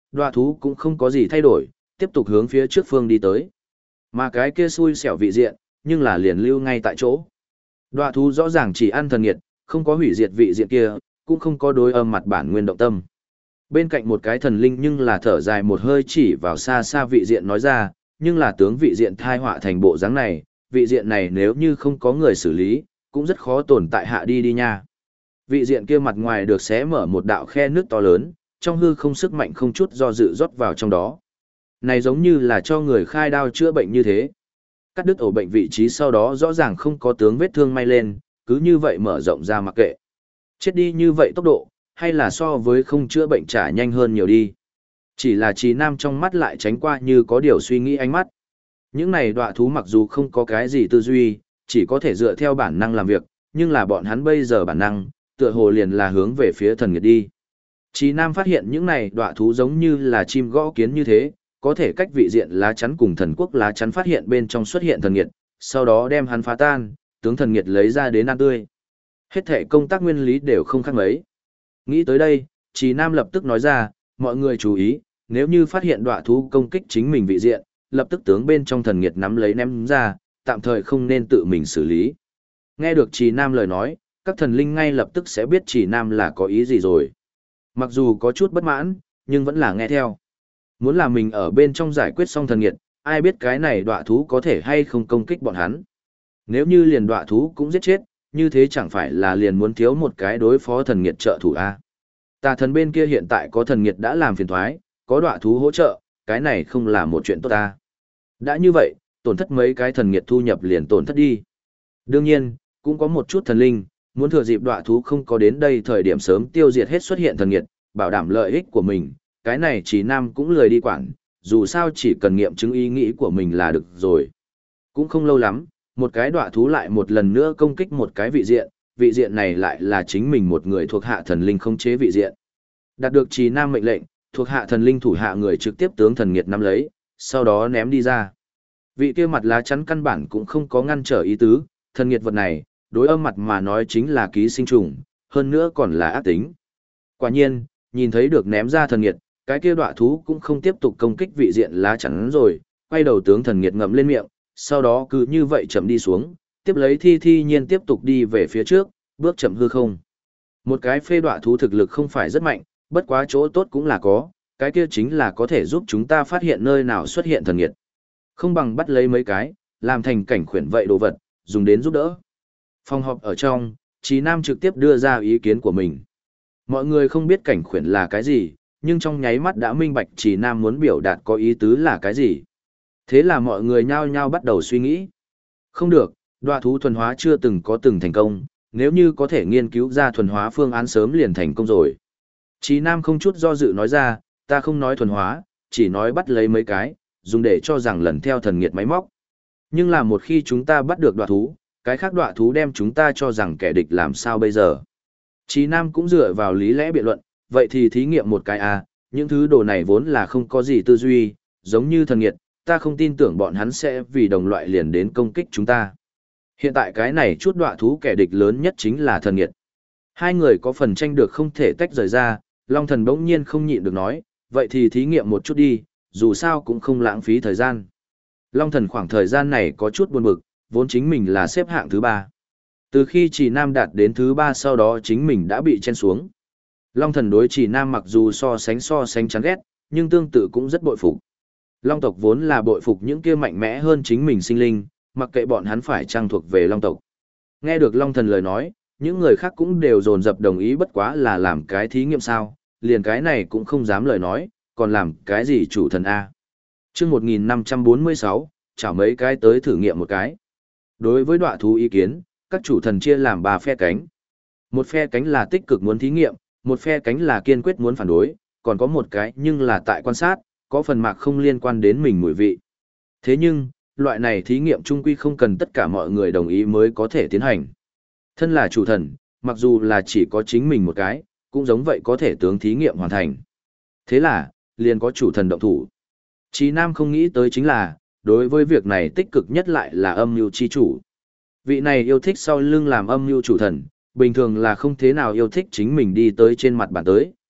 Đoạ thú cũng không có gì thay đổi, tiếp tục hướng phía trước phương đi tới. Mà cái kia xui xẻo vị diện, nhưng là liền lưu ngay tại chỗ. Đoạ thú rõ ràng chỉ ăn thần nghiệt, không có hủy diệt vị diện kia, cũng không có đối âm mặt bản nguyên động tâm. Bên cạnh một cái thần linh nhưng là thở dài một hơi chỉ vào xa xa vị diện nói ra, nhưng là tướng vị diện thai họa thành bộ dáng này, vị diện này nếu như không có người xử lý, cũng rất khó tồn tại hạ đi đi nha. Vị diện kia mặt ngoài được xé mở một đạo khe nước to lớn, trong hư không sức mạnh không chút do dự rót vào trong đó. Này giống như là cho người khai đao chữa bệnh như thế. Cắt đứt ổ bệnh vị trí sau đó rõ ràng không có tướng vết thương may lên, cứ như vậy mở rộng ra mặc kệ. Chết đi như vậy tốc độ, hay là so với không chữa bệnh trả nhanh hơn nhiều đi. Chỉ là Trì Nam trong mắt lại tránh qua như có điều suy nghĩ ánh mắt. Những này đọa thú mặc dù không có cái gì tư duy, chỉ có thể dựa theo bản năng làm việc, nhưng là bọn hắn bây giờ bản năng, tựa hồ liền là hướng về phía thần nghiệt đi. Trì Nam phát hiện những này đọa thú giống như là chim gõ kiến như thế, có thể cách vị diện lá chắn cùng thần quốc lá chắn phát hiện bên trong xuất hiện thần nghiệt, sau đó đem hắn phá tan, tướng thần nghiệt lấy ra đến ăn tươi. Hết thể công tác nguyên lý đều không khác mấy. Nghĩ tới đây, Trì Nam lập tức nói ra, mọi người chú ý, nếu như phát hiện đọa thú công kích chính mình vị diện, lập tức tướng bên trong thần nghiệt nắm lấy ném ra, tạm thời không nên tự mình xử lý. Nghe được Trì Nam lời nói, các thần linh ngay lập tức sẽ biết Trì Nam là có ý gì rồi. Mặc dù có chút bất mãn, nhưng vẫn là nghe theo. Muốn là mình ở bên trong giải quyết xong thần nghiệt, ai biết cái này đọa thú có thể hay không công kích bọn hắn. Nếu như liền đọa thú cũng giết chết, như thế chẳng phải là liền muốn thiếu một cái đối phó thần nghiệt trợ thủ a. Tà thần bên kia hiện tại có thần nghiệt đã làm phiền thoái, có đọa thú hỗ trợ, cái này không là một chuyện tốt ta. Đã như vậy, tổn thất mấy cái thần nghiệt thu nhập liền tổn thất đi. Đương nhiên, cũng có một chút thần linh, muốn thừa dịp đọa thú không có đến đây thời điểm sớm tiêu diệt hết xuất hiện thần nghiệt, bảo đảm lợi ích của mình, cái này Trì Nam cũng lười đi quản, dù sao chỉ cần nghiệm chứng ý nghĩ của mình là được rồi. Cũng không lâu lắm, một cái đọa thú lại một lần nữa công kích một cái vị diện này lại là chính mình một người thuộc hạ thần linh không chế vị diện. Đạt được Trì Nam mệnh lệnh, thuộc hạ thần linh thủ hạ người trực tiếp tướng thần nghiệt nắm lấy, sau đó ném đi ra. Vị kia mặt lá chắn căn bản cũng không có ngăn trở ý tứ, thần nghiệt vật này, đối âm mặt mà nói chính là ký sinh trùng, hơn nữa còn là ác tính. Quả nhiên, nhìn thấy được ném ra thần nghiệt, cái kia đọa thú cũng không tiếp tục công kích vị diện lá chắn rồi, quay đầu tướng thần nghiệt ngậm lên miệng, sau đó cứ như vậy chậm đi xuống, tiếp lấy thi nhiên tiếp tục đi về phía trước, bước chậm hư không. Một cái phê đọa thú thực lực không phải rất mạnh, bất quá chỗ tốt cũng là có, cái kia chính là có thể giúp chúng ta phát hiện nơi nào xuất hiện thần nghiệt. Không bằng bắt lấy mấy cái, làm thành cảnh khuyển vậy đồ vật, dùng đến giúp đỡ. Phòng họp ở trong, Trì Nam trực tiếp đưa ra ý kiến của mình. Mọi người không biết cảnh khuyển là cái gì, nhưng trong nháy mắt đã minh bạch Trì Nam muốn biểu đạt có ý tứ là cái gì. Thế là mọi người nhao nhao bắt đầu suy nghĩ. Không được, đọa thú thuần hóa chưa từng có từng thành công, nếu như có thể nghiên cứu ra thuần hóa phương án sớm liền thành công rồi. Trì Nam không chút do dự nói ra, ta không nói thuần hóa, chỉ nói bắt lấy mấy cái, dùng để cho rằng lần theo thần nghiệt máy móc. Nhưng là một khi chúng ta bắt được đọa thú, cái khác đọa thú đem chúng ta cho rằng kẻ địch làm sao bây giờ. Trì Nam cũng dựa vào lý lẽ biện luận, vậy thì thí nghiệm một cái những thứ đồ này vốn là không có gì tư duy, giống như thần nghiệt, ta không tin tưởng bọn hắn sẽ vì đồng loại liền đến công kích chúng ta. Hiện tại cái này chút đọa thú kẻ địch lớn nhất chính là thần nghiệt. Hai người có phần tranh được không thể tách rời ra, Long Thần bỗng nhiên không nhịn được nói, vậy thì thí nghiệm một chút đi, dù sao cũng không lãng phí thời gian. Long Thần khoảng thời gian này có chút buồn bực, vốn chính mình là xếp hạng thứ 3. Từ khi Trì Nam đạt đến thứ 3 sau đó chính mình đã bị chen xuống. Long Thần đối Trì Nam mặc dù so sánh chán ghét, nhưng tương tự cũng rất bội phục. Long tộc vốn là bội phục những kia mạnh mẽ hơn chính mình sinh linh, mặc kệ bọn hắn phải trang thuộc về Long tộc. Nghe được Long Thần lời nói, những người khác cũng đều dồn dập đồng ý bất quá là làm cái thí nghiệm sao, liền cái này cũng không dám lời nói, còn làm cái gì chủ thần A. Chương 1546, chảo mấy cái tới thử nghiệm một cái. Đối với đọa thú ý kiến, các chủ thần chia làm 3 phe cánh. Một phe cánh là tích cực muốn thí nghiệm, một phe cánh là kiên quyết muốn phản đối, còn có một cái nhưng là tại quan sát, có phần mạc không liên quan đến mình mùi vị. Thế nhưng, loại này thí nghiệm chung quy không cần tất cả mọi người đồng ý mới có thể tiến hành. Thân là chủ thần, mặc dù là chỉ có chính mình một cái, cũng giống vậy có thể tướng thí nghiệm hoàn thành. Thế là, liền có chủ thần động thủ. Chí Nam không nghĩ tới chính là, đối với việc này tích cực nhất lại là âm mưu chi chủ. Vị này yêu thích sau lưng làm âm mưu chủ thần, bình thường là không thế nào yêu thích chính mình đi tới trên mặt bàn tới,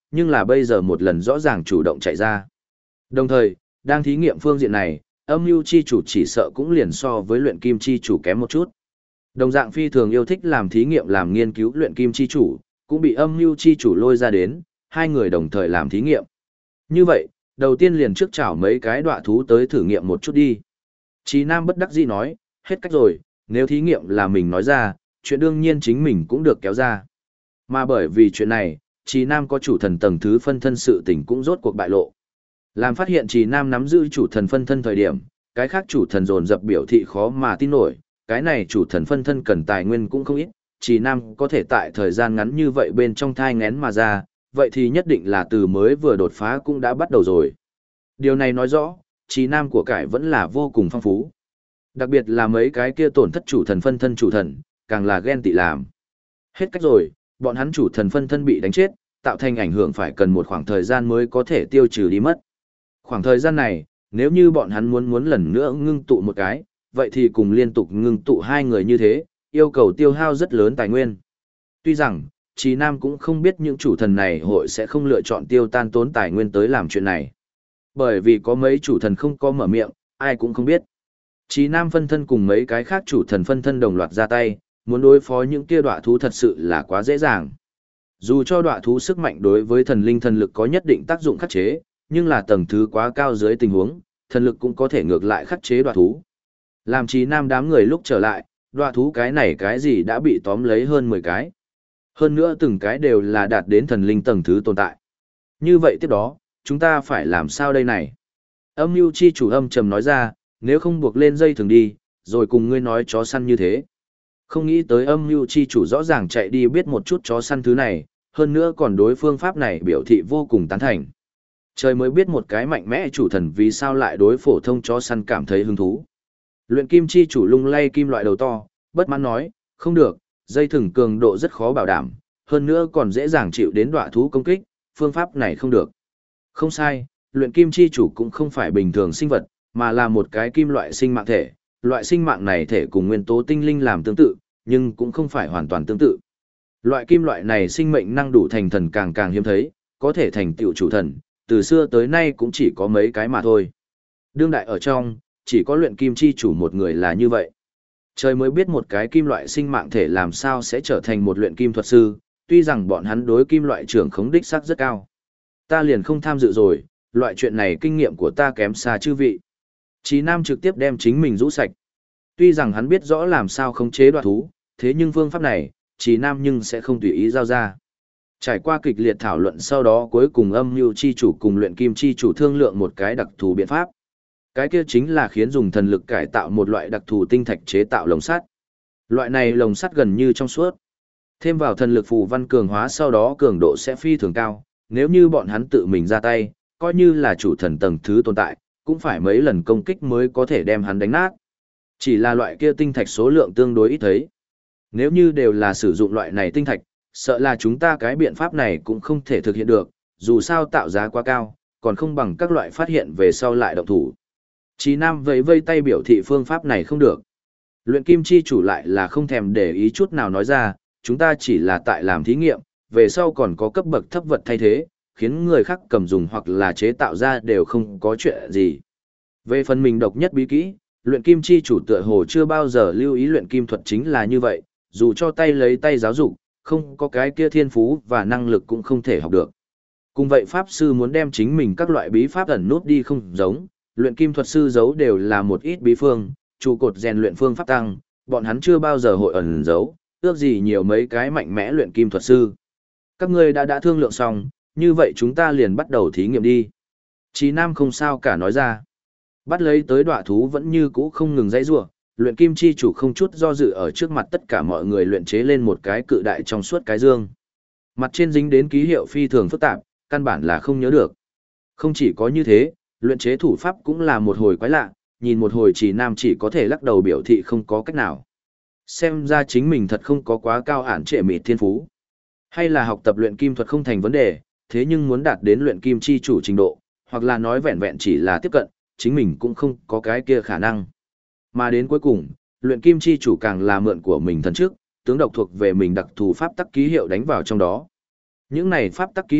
nhưng là bây giờ một lần rõ ràng chủ động chạy ra. Đồng thời, đang thí nghiệm phương diện này, âm mưu chi chủ chỉ sợ cũng liền so với luyện kim chi chủ kém một chút. Đồng dạng phi thường yêu thích làm thí nghiệm làm nghiên cứu luyện kim chi chủ, cũng bị âm mưu chi chủ lôi ra đến, hai người đồng thời làm thí nghiệm. Như vậy, đầu tiên liền trước chảo mấy cái đọa thú tới thử nghiệm một chút đi. Chí Nam bất đắc dĩ nói, hết cách rồi, nếu thí nghiệm là mình nói ra, chuyện đương nhiên chính mình cũng được kéo ra. Mà bởi vì chuyện này, Chí Nam có chủ thần tầng thứ phân thân sự tình cũng rốt cuộc bại lộ. Làm phát hiện Chí Nam nắm giữ chủ thần phân thân thời điểm, cái khác chủ thần dồn dập biểu thị khó mà tin nổi, cái này chủ thần phân thân cần tài nguyên cũng không ít, Chí Nam có thể tại thời gian ngắn như vậy bên trong thai ngén mà ra, vậy thì nhất định là từ mới vừa đột phá cũng đã bắt đầu rồi. Điều này nói rõ, Chí Nam của cải vẫn là vô cùng phong phú. Đặc biệt là mấy cái kia tổn thất chủ thần phân thân chủ thần, càng là ghen tị làm. Hết cách rồi, bọn hắn chủ thần phân thân bị đánh chết, tạo thành ảnh hưởng phải cần một khoảng thời gian mới có thể tiêu trừ đi mất. Khoảng thời gian này, nếu như bọn hắn muốn lần nữa ngưng tụ một cái, vậy thì cùng liên tục ngưng tụ hai người như thế, yêu cầu tiêu hao rất lớn tài nguyên. Tuy rằng, Chí Nam cũng không biết những chủ thần này hội sẽ không lựa chọn tiêu tan tốn tài nguyên tới làm chuyện này. Bởi vì có mấy chủ thần không có mở miệng, ai cũng không biết. Chí Nam phân thân cùng mấy cái khác chủ thần phân thân đồng loạt ra tay, muốn đối phó những kia đọa thú thật sự là quá dễ dàng. Dù cho đọa thú sức mạnh đối với thần linh thần lực có nhất định tác dụng khắc chế, nhưng là tầng thứ quá cao dưới tình huống, thần lực cũng có thể ngược lại khắc chế đọa thú. Làm Chí Nam đám người lúc trở lại, đọa thú cái này cái gì đã bị tóm lấy hơn 10 cái. Hơn nữa từng cái đều là đạt đến thần linh tầng thứ tồn tại. Như vậy tiếp đó, chúng ta phải làm sao đây này? Âm mưu chi chủ âm trầm nói ra, nếu không buộc lên dây thường đi, rồi cùng ngươi nói chó săn như thế. Không nghĩ tới âm mưu chi chủ rõ ràng chạy đi biết một chút chó săn thứ này, hơn nữa còn đối phương pháp này biểu thị vô cùng tán thành. Trời mới biết một cái mạnh mẽ chủ thần vì sao lại đối phổ thông chó săn cảm thấy hứng thú. Luyện kim chi chủ lung lay kim loại đầu to, bất mãn nói, không được, dây thừng cường độ rất khó bảo đảm, hơn nữa còn dễ dàng chịu đến đọa thú công kích, phương pháp này không được. Không sai, luyện kim chi chủ cũng không phải bình thường sinh vật, mà là một cái kim loại sinh mạng thể, loại sinh mạng này thể cùng nguyên tố tinh linh làm tương tự, nhưng cũng không phải hoàn toàn tương tự. Loại kim loại này sinh mệnh năng đủ thành thần càng càng hiếm thấy, có thể thành tựu chủ thần, từ xưa tới nay cũng chỉ có mấy cái mà thôi. Đương đại ở trong, chỉ có luyện kim chi chủ một người là như vậy. Trời mới biết một cái kim loại sinh mạng thể làm sao sẽ trở thành một luyện kim thuật sư, tuy rằng bọn hắn đối kim loại trưởng khống đích sắc rất cao. Ta liền không tham dự rồi, loại chuyện này kinh nghiệm của ta kém xa chư vị. Chí Nam trực tiếp đem chính mình rũ sạch. Tuy rằng hắn biết rõ làm sao khống chế đoạt thú, thế nhưng phương pháp này, Chí Nam nhưng sẽ không tùy ý giao ra. Trải qua kịch liệt thảo luận sau đó cuối cùng âm mưu chi chủ cùng luyện kim chi chủ thương lượng một cái đặc thù biện pháp. Cái kia chính là khiến dùng thần lực cải tạo một loại đặc thù tinh thạch chế tạo lồng sắt. Loại này lồng sắt gần như trong suốt. Thêm vào thần lực phù văn cường hóa sau đó cường độ sẽ phi thường cao, nếu như bọn hắn tự mình ra tay, coi như là chủ thần tầng thứ tồn tại, cũng phải mấy lần công kích mới có thể đem hắn đánh nát. Chỉ là loại kia tinh thạch số lượng tương đối ít thấy. Nếu như đều là sử dụng loại này tinh thạch, sợ là chúng ta cái biện pháp này cũng không thể thực hiện được, dù sao tạo giá quá cao, còn không bằng các loại phát hiện về sau lại động thủ. Chí Nam vẫy vây tay biểu thị phương pháp này không được. Luyện kim chi chủ lại là không thèm để ý chút nào nói ra, chúng ta chỉ là tại làm thí nghiệm, về sau còn có cấp bậc thấp vật thay thế, khiến người khác cầm dùng hoặc là chế tạo ra đều không có chuyện gì. Về phần mình độc nhất bí kỹ, luyện kim chi chủ tựa hồ chưa bao giờ lưu ý luyện kim thuật chính là như vậy, dù cho tay lấy tay giáo dục, không có cái kia thiên phú và năng lực cũng không thể học được. Cùng vậy pháp sư muốn đem chính mình các loại bí pháp ẩn nút đi không giống, luyện kim thuật sư giấu đều là một ít bí phương, trụ cột rèn luyện phương pháp tăng, bọn hắn chưa bao giờ hội ẩn giấu, ước gì nhiều mấy cái mạnh mẽ luyện kim thuật sư. Các ngươi đã thương lượng xong, như vậy chúng ta liền bắt đầu thí nghiệm đi. Chí Nam không sao cả nói ra. Bắt lấy tới đọa thú vẫn như cũ không ngừng dãy rủa, luyện kim chi chủ không chút do dự ở trước mặt tất cả mọi người luyện chế lên một cái cự đại trong suốt cái dương. Mặt trên dính đến ký hiệu phi thường phức tạp, căn bản là không nhớ được. Không chỉ có như thế, luyện chế thủ pháp cũng là một hồi quái lạ, nhìn một hồi Chí Nam chỉ có thể lắc đầu biểu thị không có cách nào. Xem ra chính mình thật không có quá cao ản trệ mịt thiên phú. Hay là học tập luyện kim thuật không thành vấn đề, thế nhưng muốn đạt đến luyện kim chi chủ trình độ, hoặc là nói vẹn vẹn chỉ là tiếp cận, chính mình cũng không có cái kia khả năng. Mà đến cuối cùng, luyện kim chi chủ càng là mượn của mình thần trước, tướng độc thuộc về mình đặc thù pháp tắc ký hiệu đánh vào trong đó. Những này pháp tắc ký hiệu,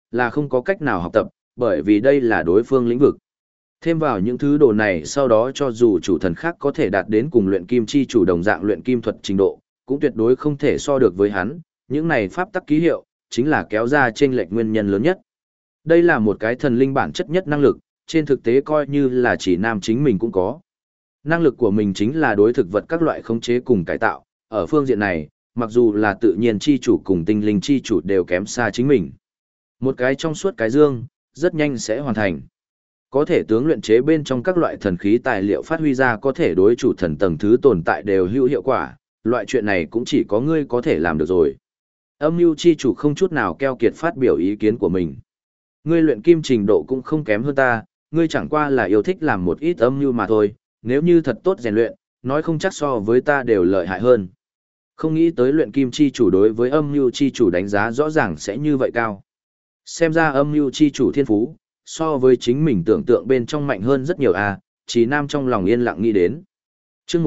là không có cách nào học tập, bởi vì đây là đối phương lĩnh vực. Thêm vào những thứ đồ này sau đó cho dù chủ thần khác có thể đạt đến cùng luyện kim chi chủ đồng dạng luyện kim thuật trình độ, cũng tuyệt đối không thể so được với hắn, những này pháp tắc ký hiệu, chính là kéo ra chênh lệch nguyên nhân lớn nhất. Đây là một cái thần linh bản chất nhất năng lực, trên thực tế coi như là chỉ nam chính mình cũng có. Năng lực của mình chính là đối thực vật các loại khống chế cùng cải tạo, ở phương diện này, mặc dù là tự nhiên chi chủ cùng tinh linh chi chủ đều kém xa chính mình. Một cái trong suốt cái dương, rất nhanh sẽ hoàn thành. Có thể tướng luyện chế bên trong các loại thần khí tài liệu phát huy ra có thể đối chủ thần tầng thứ tồn tại đều hữu hiệu quả, loại chuyện này cũng chỉ có ngươi có thể làm được rồi. Âm mưu chi chủ không chút nào keo kiệt phát biểu ý kiến của mình. Ngươi luyện kim trình độ cũng không kém hơn ta, ngươi chẳng qua là yêu thích làm một ít âm mưu mà thôi, nếu như thật tốt rèn luyện, nói không chắc so với ta đều lợi hại hơn. Không nghĩ tới luyện kim chi chủ đối với âm mưu chi chủ đánh giá rõ ràng sẽ như vậy cao. Xem ra âm mưu chi chủ thiên phú, so với chính mình tưởng tượng bên trong mạnh hơn rất nhiều à, Trí Nam trong lòng yên lặng nghĩ đến. Trước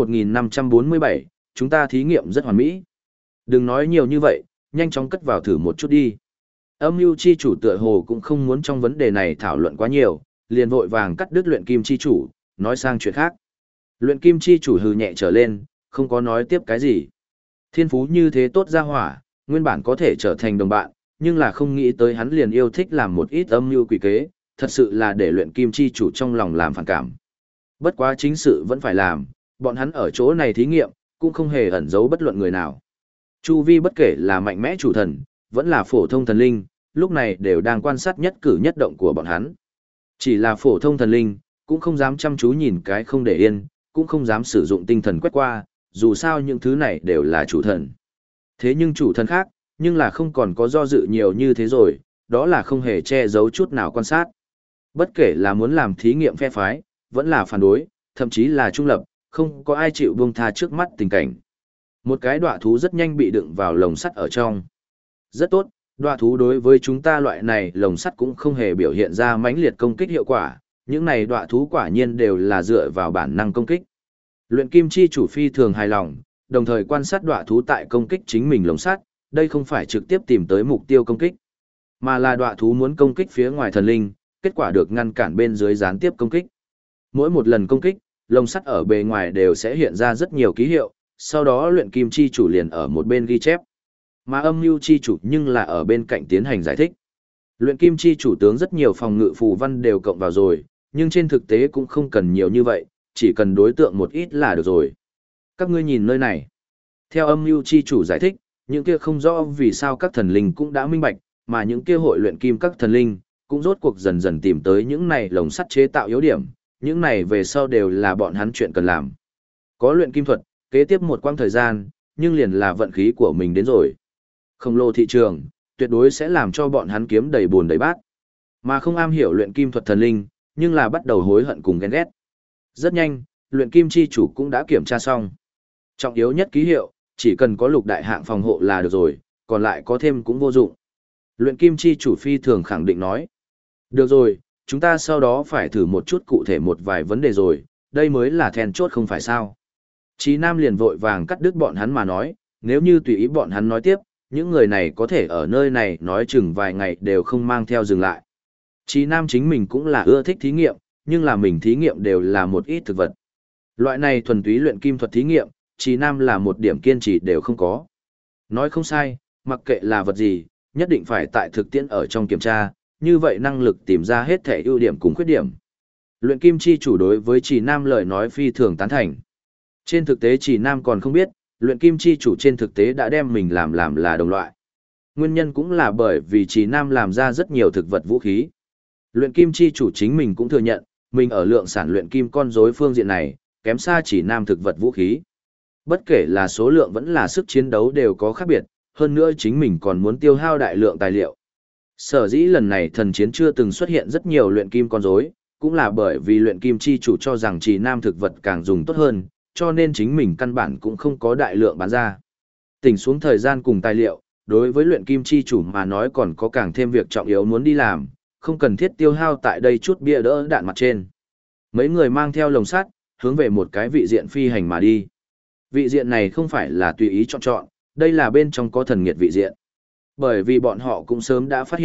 1547, chúng ta thí nghiệm rất hoàn mỹ. Đừng nói nhiều như vậy, nhanh chóng cất vào thử một chút đi. Âm mưu chi chủ tựa hồ cũng không muốn trong vấn đề này thảo luận quá nhiều, liền vội vàng cắt đứt luyện kim chi chủ, nói sang chuyện khác. Luyện kim chi chủ hừ nhẹ trở lên, không có nói tiếp cái gì. Thiên phú như thế tốt ra hỏa, nguyên bản có thể trở thành đồng bạn, nhưng là không nghĩ tới hắn liền yêu thích làm một ít âm mưu quỷ kế, thật sự là để luyện kim chi chủ trong lòng làm phản cảm. Bất quá chính sự vẫn phải làm, bọn hắn ở chỗ này thí nghiệm, cũng không hề ẩn giấu bất luận người nào. Chu vi bất kể là mạnh mẽ chủ thần, vẫn là phổ thông thần linh, lúc này đều đang quan sát nhất cử nhất động của bọn hắn. Chỉ là phổ thông thần linh, cũng không dám chăm chú nhìn cái không để yên, cũng không dám sử dụng tinh thần quét qua, dù sao những thứ này đều là chủ thần. Thế nhưng chủ thần khác, nhưng là không còn có do dự nhiều như thế rồi, đó là không hề che giấu chút nào quan sát. Bất kể là muốn làm thí nghiệm phe phái, vẫn là phản đối, thậm chí là trung lập, không có ai chịu buông tha trước mắt tình cảnh. Một cái đọa thú rất nhanh bị đựng vào lồng sắt ở trong. Rất tốt, đọa thú đối với chúng ta loại này lồng sắt cũng không hề biểu hiện ra mãnh liệt công kích hiệu quả, những này đọa thú quả nhiên đều là dựa vào bản năng công kích. Luyện kim chi chủ phi thường hài lòng, đồng thời quan sát đọa thú tại công kích chính mình lồng sắt, đây không phải trực tiếp tìm tới mục tiêu công kích, mà là đọa thú muốn công kích phía ngoài thần linh, kết quả được ngăn cản bên dưới gián tiếp công kích. Mỗi một lần công kích, lồng sắt ở bề ngoài đều sẽ hiện ra rất nhiều ký hiệu, sau đó luyện kim chi chủ liền ở một bên ghi chép. Mà âm mưu chi chủ nhưng là ở bên cạnh tiến hành giải thích. Luyện kim chi chủ tướng rất nhiều phòng ngự phù văn đều cộng vào rồi, nhưng trên thực tế cũng không cần nhiều như vậy, chỉ cần đối tượng một ít là được rồi. Các ngươi nhìn nơi này. Theo âm mưu chi chủ giải thích, những kia không rõ vì sao các thần linh cũng đã minh bạch, mà những kia hội luyện kim các thần linh, cũng rốt cuộc dần dần tìm tới những này lồng sắt chế tạo yếu điểm, những này về sau đều là bọn hắn chuyện cần làm. Có luyện kim thuật, kế tiếp một quãng thời gian, nhưng liền là vận khí của mình đến rồi. Khổng lồ thị trường, tuyệt đối sẽ làm cho bọn hắn kiếm đầy buồn đầy bát. Mà không am hiểu luyện kim thuật thần linh, nhưng là bắt đầu hối hận cùng ghen ghét. Rất nhanh, luyện kim chi chủ cũng đã kiểm tra xong. Trọng yếu nhất ký hiệu, chỉ cần có lục đại hạng phòng hộ là được rồi, còn lại có thêm cũng vô dụng. Luyện kim chi chủ phi thường khẳng định nói. Được rồi, chúng ta sau đó phải thử một chút cụ thể một vài vấn đề rồi, đây mới là then chốt không phải sao. Chí Nam liền vội vàng cắt đứt bọn hắn mà nói, nếu như tùy ý bọn hắn nói tiếp, những người này có thể ở nơi này nói chừng vài ngày đều không mang theo dừng lại. Chí Nam chính mình cũng là ưa thích thí nghiệm, nhưng là mình thí nghiệm đều là một ít thực vật. Loại này thuần túy luyện kim thuật thí nghiệm, Chí Nam là một điểm kiên trì đều không có. Nói không sai, mặc kệ là vật gì, nhất định phải tại thực tiễn ở trong kiểm tra, như vậy năng lực tìm ra hết thể ưu điểm cùng khuyết điểm. Luyện kim chi chủ đối với Chí Nam lời nói phi thường tán thành. Trên thực tế Chí Nam còn không biết, luyện kim chi chủ trên thực tế đã đem mình làm là đồng loại. Nguyên nhân cũng là bởi vì Chí Nam làm ra rất nhiều thực vật vũ khí. Luyện kim chi chủ chính mình cũng thừa nhận, mình ở lượng sản luyện kim con rối phương diện này, kém xa Chí Nam thực vật vũ khí. Bất kể là số lượng vẫn là sức chiến đấu đều có khác biệt, hơn nữa chính mình còn muốn tiêu hao đại lượng tài liệu. Sở dĩ lần này thần chiến chưa từng xuất hiện rất nhiều luyện kim con rối, cũng là bởi vì luyện kim chi chủ cho rằng Chí Nam thực vật càng dùng tốt hơn, cho nên chính mình căn bản cũng không có đại lượng bán ra. Tỉnh xuống thời gian cùng tài liệu, đối với luyện kim chi chủ mà nói còn có càng thêm việc trọng yếu muốn đi làm, không cần thiết tiêu hao tại đây chút bia đỡ đạn mặt trên. Mấy người mang theo lồng sắt, hướng về một cái vị diện phi hành mà đi. Vị diện này không phải là tùy ý chọn, đây là bên trong có thần nghiệt vị diện. Bởi vì bọn họ cũng sớm đã phát hiện,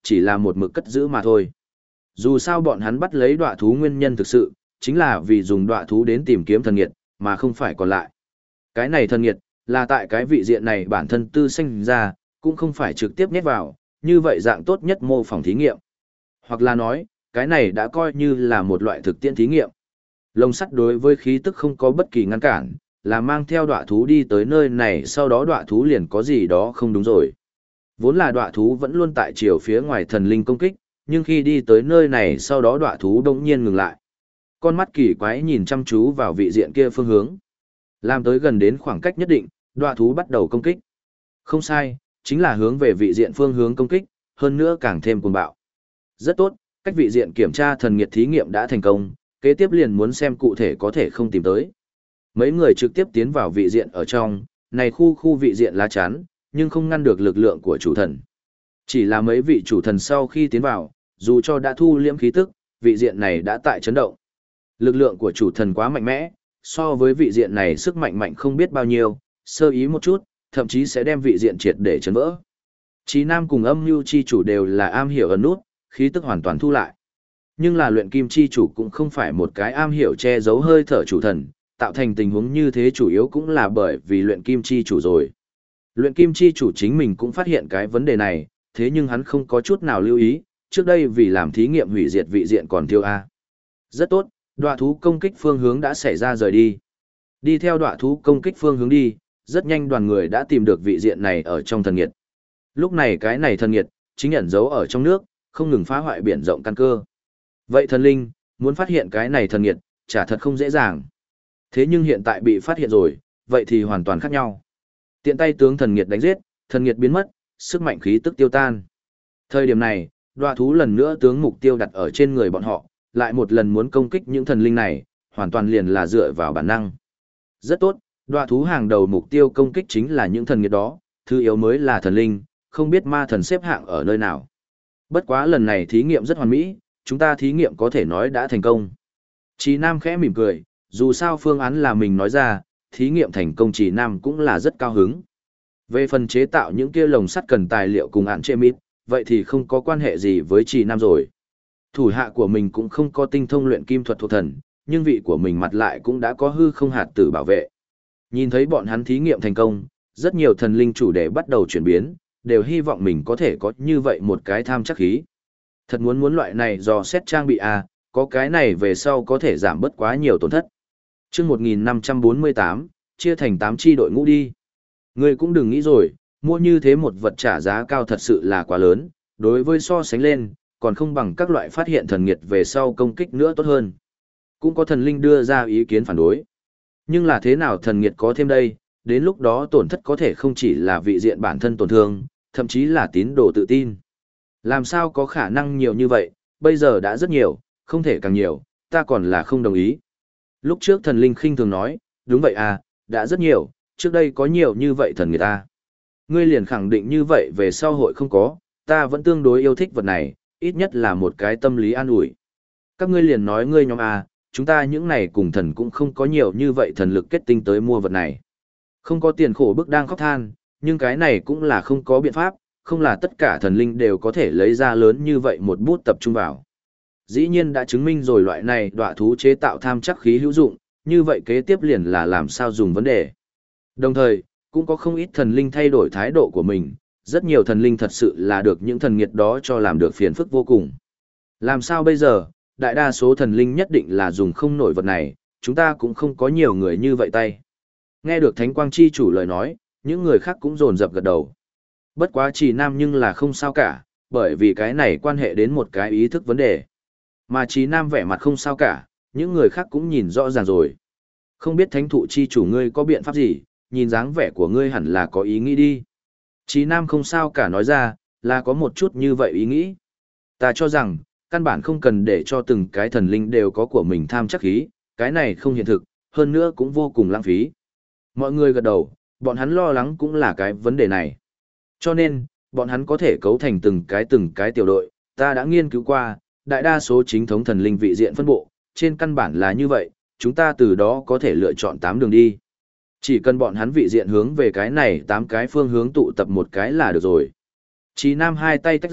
chỉ là một mực cất giữ mà thôi. Dù sao bọn hắn bắt lấy đọa thú nguyên nhân thực sự, chính là vì dùng đọa thú đến tìm kiếm thần nghiệt, mà không phải còn lại. Cái này thần nghiệt, là tại cái vị diện này bản thân tư sinh ra, cũng không phải trực tiếp nhét vào, như vậy dạng tốt nhất mô phỏng thí nghiệm. Hoặc là nói, cái này đã coi như là một loại thực tiễn thí nghiệm. Lồng sắt đối với khí tức không có bất kỳ ngăn cản, là mang theo đọa thú đi tới nơi này, sau đó đọa thú liền có gì đó không đúng rồi. Vốn là đọa thú vẫn luôn tại chiều phía ngoài thần linh công kích, nhưng khi đi tới nơi này sau đó đọa thú đột nhiên ngừng lại. Con mắt kỳ quái nhìn chăm chú vào vị diện kia phương hướng. Làm tới gần đến khoảng cách nhất định, đọa thú bắt đầu công kích. Không sai, chính là hướng về vị diện phương hướng công kích, hơn nữa càng thêm cuồng bạo. Rất tốt, cách vị diện kiểm tra thần nghiệt thí nghiệm đã thành công, kế tiếp liền muốn xem cụ thể có thể không tìm tới. Mấy người trực tiếp tiến vào vị diện ở trong, này khu vị diện lá chắn, nhưng không ngăn được lực lượng của chủ thần. Chỉ là mấy vị chủ thần sau khi tiến vào, dù cho đã thu liễm khí tức, vị diện này đã tại chấn động. Lực lượng của chủ thần quá mạnh mẽ, so với vị diện này sức mạnh mạnh không biết bao nhiêu, sơ ý một chút, thậm chí sẽ đem vị diện triệt để chấn vỡ. Chí Nam cùng Âm Nhu chi chủ đều là am hiểu ẩn nút, khí tức hoàn toàn thu lại. Nhưng là luyện kim chi chủ cũng không phải một cái am hiểu che giấu hơi thở chủ thần, tạo thành tình huống như thế chủ yếu cũng là bởi vì luyện kim chi chủ rồi. Luyện kim chi chủ chính mình cũng phát hiện cái vấn đề này, thế nhưng hắn không có chút nào lưu ý, trước đây vì làm thí nghiệm hủy diệt vị diện còn thiếu A. Rất tốt, đọa thú công kích phương hướng đã xảy ra rời đi. Đi theo đọa thú công kích phương hướng đi, rất nhanh đoàn người đã tìm được vị diện này ở trong thần nghiệt. Lúc này cái này thần nghiệt, chính ẩn giấu ở trong nước, không ngừng phá hoại biển rộng căn cơ. Vậy thần linh, muốn phát hiện cái này thần nghiệt, chả thật không dễ dàng. Thế nhưng hiện tại bị phát hiện rồi, vậy thì hoàn toàn khác nhau. Tiện tay tướng thần nghiệt đánh giết, thần nghiệt biến mất, sức mạnh khí tức tiêu tan. Thời điểm này, đọa thú lần nữa tướng mục tiêu đặt ở trên người bọn họ, lại một lần muốn công kích những thần linh này, hoàn toàn liền là dựa vào bản năng. Rất tốt, đọa thú hàng đầu mục tiêu công kích chính là những thần nghiệt đó, thứ yếu mới là thần linh, không biết ma thần xếp hạng ở nơi nào. Bất quá lần này thí nghiệm rất hoàn mỹ, chúng ta thí nghiệm có thể nói đã thành công. Chí Nam khẽ mỉm cười, dù sao phương án là mình nói ra, thí nghiệm thành công Chí Nam cũng là rất cao hứng. Về phần chế tạo những kia lồng sắt cần tài liệu cùng án chê mít, vậy thì không có quan hệ gì với Chí Nam rồi. Thủ hạ của mình cũng không có tinh thông luyện kim thuật thuộc thần, nhưng vị của mình mặt lại cũng đã có hư không hạt tử bảo vệ. Nhìn thấy bọn hắn thí nghiệm thành công, rất nhiều thần linh chủ đề bắt đầu chuyển biến, đều hy vọng mình có thể có như vậy một cái tham chắc khí. Thật muốn loại này do xét trang bị có cái này về sau có thể giảm bớt quá nhiều tổn thất. Chương 1548, chia thành 8 chi đội ngũ đi. Ngươi cũng đừng nghĩ rồi, mua như thế một vật trả giá cao thật sự là quá lớn, đối với so sánh lên, còn không bằng các loại phát hiện thần nghiệt về sau công kích nữa tốt hơn. Cũng có thần linh đưa ra ý kiến phản đối. Nhưng là thế nào thần nghiệt có thêm đây, đến lúc đó tổn thất có thể không chỉ là vị diện bản thân tổn thương, thậm chí là tín đồ tự tin. Làm sao có khả năng nhiều như vậy, bây giờ đã rất nhiều, không thể càng nhiều, ta còn là không đồng ý. Lúc trước thần linh khinh thường nói, đúng vậy đã rất nhiều, trước đây có nhiều như vậy thần người ta. Ngươi liền khẳng định như vậy về sau hội không có, ta vẫn tương đối yêu thích vật này, ít nhất là một cái tâm lý an ủi. Các ngươi liền nói ngươi nhóm chúng ta những này cùng thần cũng không có nhiều như vậy thần lực kết tinh tới mua vật này. Không có tiền khổ bức đang khóc than, nhưng cái này cũng là không có biện pháp, không là tất cả thần linh đều có thể lấy ra lớn như vậy một bút tập trung vào. Dĩ nhiên đã chứng minh rồi loại này đọa thú chế tạo tham chắc khí hữu dụng, như vậy kế tiếp liền là làm sao dùng vấn đề. Đồng thời, cũng có không ít thần linh thay đổi thái độ của mình, rất nhiều thần linh thật sự là được những thần nghiệt đó cho làm được phiền phức vô cùng. Làm sao bây giờ, đại đa số thần linh nhất định là dùng không nổi vật này, chúng ta cũng không có nhiều người như vậy tay. Nghe được Thánh Quang Chi chủ lời nói, những người khác cũng rồn rập gật đầu. Bất quá Chỉ Nam nhưng là không sao cả, bởi vì cái này quan hệ đến một cái ý thức vấn đề. Mà Chỉ Nam vẻ mặt không sao cả, những người khác cũng nhìn rõ ràng rồi. Không biết Thánh Thụ Chi chủ ngươi có biện pháp gì, nhìn dáng vẻ của ngươi hẳn là có ý nghĩ đi. Chỉ Nam không sao cả nói ra, là có một chút như vậy ý nghĩ. Ta cho rằng, căn bản không cần để cho từng cái thần linh đều có của mình tham chắc khí, cái này không hiện thực, hơn nữa cũng vô cùng lãng phí. Mọi người gật đầu, bọn hắn lo lắng cũng là cái vấn đề này. Cho nên, bọn hắn có thể cấu thành từng cái tiểu đội, ta đã nghiên cứu qua, đại đa số chính thống thần linh vị diện phân bộ, trên căn bản là như vậy, chúng ta từ đó có thể lựa chọn 8 đường đi. Chỉ cần bọn hắn vị diện hướng về cái này 8 cái phương hướng tụ tập một cái là được rồi. Chí Nam hai tay tách ra,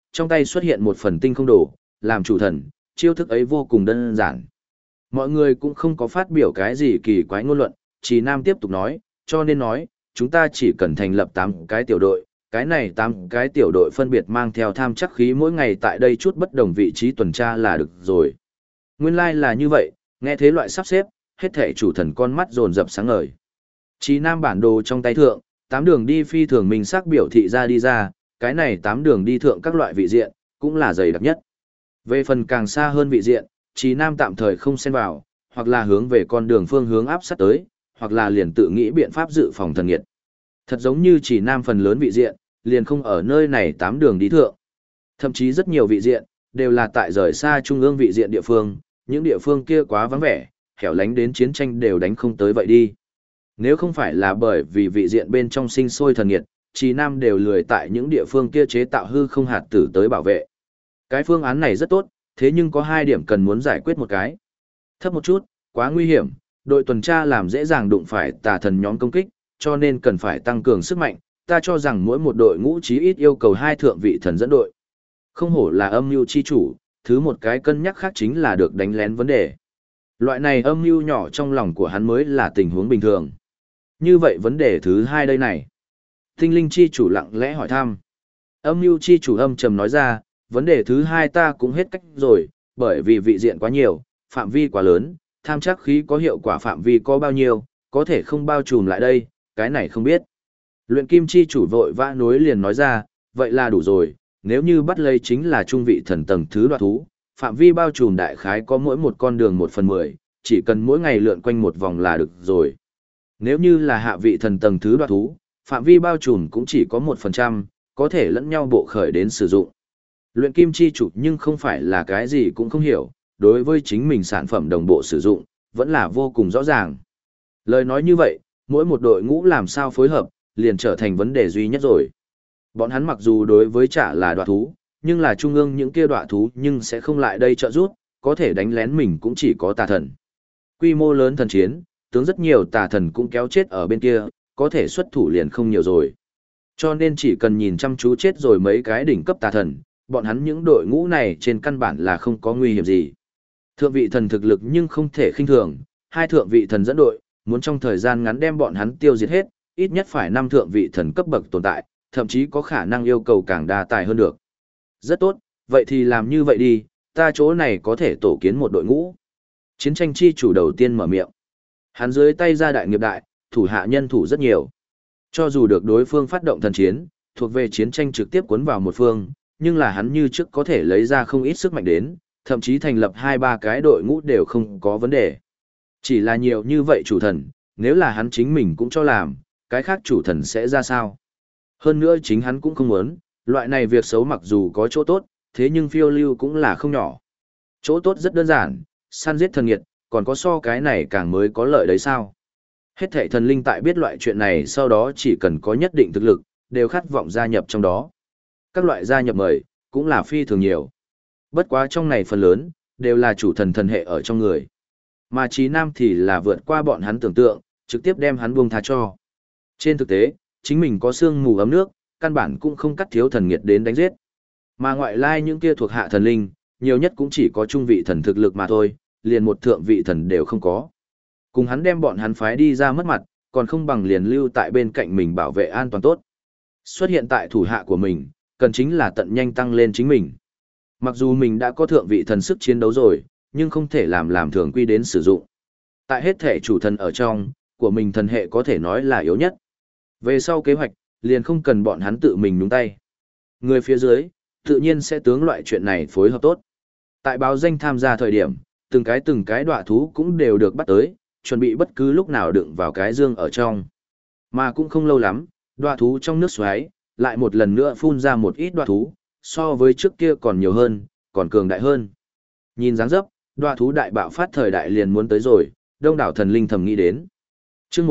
trong tay xuất hiện một phần tinh không đồ, làm chủ thần, chiêu thức ấy vô cùng đơn giản. Mọi người cũng không có phát biểu cái gì kỳ quái ngôn luận, Trì Nam tiếp tục nói, cho nên nói, chúng ta chỉ cần thành lập 8 cái tiểu đội, cái này 8 cái tiểu đội phân biệt mang theo tham chắc khí mỗi ngày tại đây chút bất đồng vị trí tuần tra là được rồi. Nguyên lai là như vậy, nghe thế loại sắp xếp, hết thể chủ thần con mắt dồn dập sáng ngời. Trì Nam bản đồ trong tay thượng, 8 đường đi phi thường mình sắc biểu thị ra đi ra, cái này 8 đường đi thượng các loại vị diện, cũng là dày đặc nhất. Về phần càng xa hơn vị diện, Trì Nam tạm thời không xen vào, hoặc là hướng về con đường phương hướng áp sát tới, hoặc là liền tự nghĩ biện pháp dự phòng thần nghiệt. Thật giống như Trì Nam phần lớn vị diện, liền không ở nơi này 8 đường đi thượng. Thậm chí rất nhiều vị diện, đều là tại rời xa trung ương vị diện địa phương, những địa phương kia quá vắng vẻ, hẻo lánh đến chiến tranh đều đánh không tới vậy đi. Nếu không phải là bởi vì vị diện bên trong sinh sôi thần nghiệt, Trì Nam đều lười tại những địa phương kia chế tạo hư không hạt tử tới bảo vệ. Cái phương án này rất tốt, thế nhưng có 2 điểm cần muốn giải quyết một cái. Thấp một chút, quá nguy hiểm, đội tuần tra làm dễ dàng đụng phải tà thần nhóm công kích, cho nên cần phải tăng cường sức mạnh, ta cho rằng mỗi một đội ngũ chí ít yêu cầu 2 thượng vị thần dẫn đội. Không hổ là âm mưu chi chủ, thứ một cái cân nhắc khác chính là được đánh lén vấn đề. Loại này âm mưu nhỏ trong lòng của hắn mới là tình huống bình thường. Như vậy vấn đề thứ 2 đây này. Tinh linh chi chủ lặng lẽ hỏi thăm. Âm mưu chi chủ âm trầm nói ra, vấn đề thứ 2 ta cũng hết cách rồi, bởi vì vị diện quá nhiều, phạm vi quá lớn, tham chắc khí có hiệu quả phạm vi có bao nhiêu, có thể không bao trùm lại đây, cái này không biết. Luyện kim chi chủ vội vã nối liền nói ra, vậy là đủ rồi, nếu như bắt lấy chính là trung vị thần tầng thứ đoạt thú, phạm vi bao trùm đại khái có mỗi một con đường 1/10, chỉ cần mỗi ngày lượn quanh một vòng là được rồi. Nếu như là hạ vị thần tầng thứ đoạt thú, phạm vi bao trùm cũng chỉ có 1%, có thể lẫn nhau bộ khởi đến sử dụng. Luyện kim chi chủ nhưng không phải là cái gì cũng không hiểu, đối với chính mình sản phẩm đồng bộ sử dụng, vẫn là vô cùng rõ ràng. Lời nói như vậy, mỗi một đội ngũ làm sao phối hợp, liền trở thành vấn đề duy nhất rồi. Bọn hắn mặc dù đối với trả là đoạt thú, nhưng là trung ương những kia đoạt thú nhưng sẽ không lại đây trợ giúp, có thể đánh lén mình cũng chỉ có tà thần. Quy mô lớn thần chiến, tướng rất nhiều tà thần cũng kéo chết ở bên kia, có thể xuất thủ liền không nhiều rồi. Cho nên chỉ cần nhìn chăm chú chết rồi mấy cái đỉnh cấp tà thần, bọn hắn những đội ngũ này trên căn bản là không có nguy hiểm gì. Thượng vị thần thực lực nhưng không thể khinh thường, 2 thượng vị thần dẫn đội, muốn trong thời gian ngắn đem bọn hắn tiêu diệt hết, ít nhất phải 5 thượng vị thần cấp bậc tồn tại, thậm chí có khả năng yêu cầu càng đa tài hơn được. Rất tốt, vậy thì làm như vậy đi, ta chỗ này có thể tổ kiến một đội ngũ. Chiến tranh chi chủ đầu tiên mở miệng. Hắn dưới tay ra đại nghiệp đại, thủ hạ nhân thủ rất nhiều. Cho dù được đối phương phát động thần chiến, thuộc về chiến tranh trực tiếp cuốn vào một phương, nhưng là hắn như trước có thể lấy ra không ít sức mạnh đến, thậm chí thành lập 2-3 cái đội ngũ đều không có vấn đề. Chỉ là nhiều như vậy chủ thần, nếu là hắn chính mình cũng cho làm, cái khác chủ thần sẽ ra sao? Hơn nữa chính hắn cũng không muốn, loại này việc xấu mặc dù có chỗ tốt, thế nhưng phiêu lưu cũng là không nhỏ. Chỗ tốt rất đơn giản, săn giết thần nghiệt, còn có so cái này càng mới có lợi đấy sao? Hết thảy thần linh tại biết loại chuyện này sau đó chỉ cần có nhất định thực lực, đều khát vọng gia nhập trong đó. Các loại gia nhập mời, cũng là phi thường nhiều. Bất quá trong này phần lớn, đều là chủ thần thần hệ ở trong người. Mà Trí Nam thì là vượt qua bọn hắn tưởng tượng, trực tiếp đem hắn buông tha cho. Trên thực tế, chính mình có xương mù ấm nước, căn bản cũng không cắt thiếu thần nghiệt đến đánh giết. Mà ngoại lai những kia thuộc hạ thần linh, nhiều nhất cũng chỉ có trung vị thần thực lực mà thôi, liền một thượng vị thần đều không có. Cùng hắn đem bọn hắn phái đi ra mất mặt, còn không bằng liền lưu tại bên cạnh mình bảo vệ an toàn tốt. Xuất hiện tại thủ hạ của mình, cần chính là tận nhanh tăng lên chính mình. Mặc dù mình đã có thượng vị thần sức chiến đấu rồi, nhưng không thể làm thường quy đến sử dụng. Tại hết thể chủ thần ở trong, của mình thần hệ có thể nói là yếu nhất. Về sau kế hoạch, liền không cần bọn hắn tự mình nhúng tay. Người phía dưới, tự nhiên sẽ tướng loại chuyện này phối hợp tốt. Tại báo danh tham gia thời điểm, từng cái đọa thú cũng đều được bắt tới, chuẩn bị bất cứ lúc nào đựng vào cái dương ở trong. Mà cũng không lâu lắm, đọa thú trong nước xoáy, lại một lần nữa phun ra một ít đọa thú, so với trước kia còn nhiều hơn, còn cường đại hơn. Nhìn dáng dấp, đọa thú đại bạo phát thời đại liền muốn tới rồi, đông đảo thần linh thầm nghĩ đến. Chương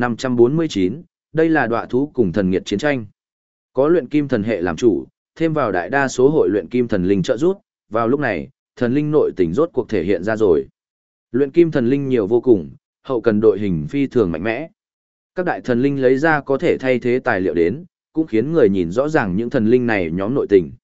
1549, đây là đọa thú cùng thần nghiệt chiến tranh. Có luyện kim thần hệ làm chủ, thêm vào đại đa số hội luyện kim thần linh trợ giúp, vào lúc này, thần linh nội tình rốt cuộc thể hiện ra rồi. Luyện kim thần linh nhiều vô cùng, hậu cần đội hình phi thường mạnh mẽ. Các đại thần linh lấy ra có thể thay thế tài liệu đến, cũng khiến người nhìn rõ ràng những thần linh này nhóm nội tình.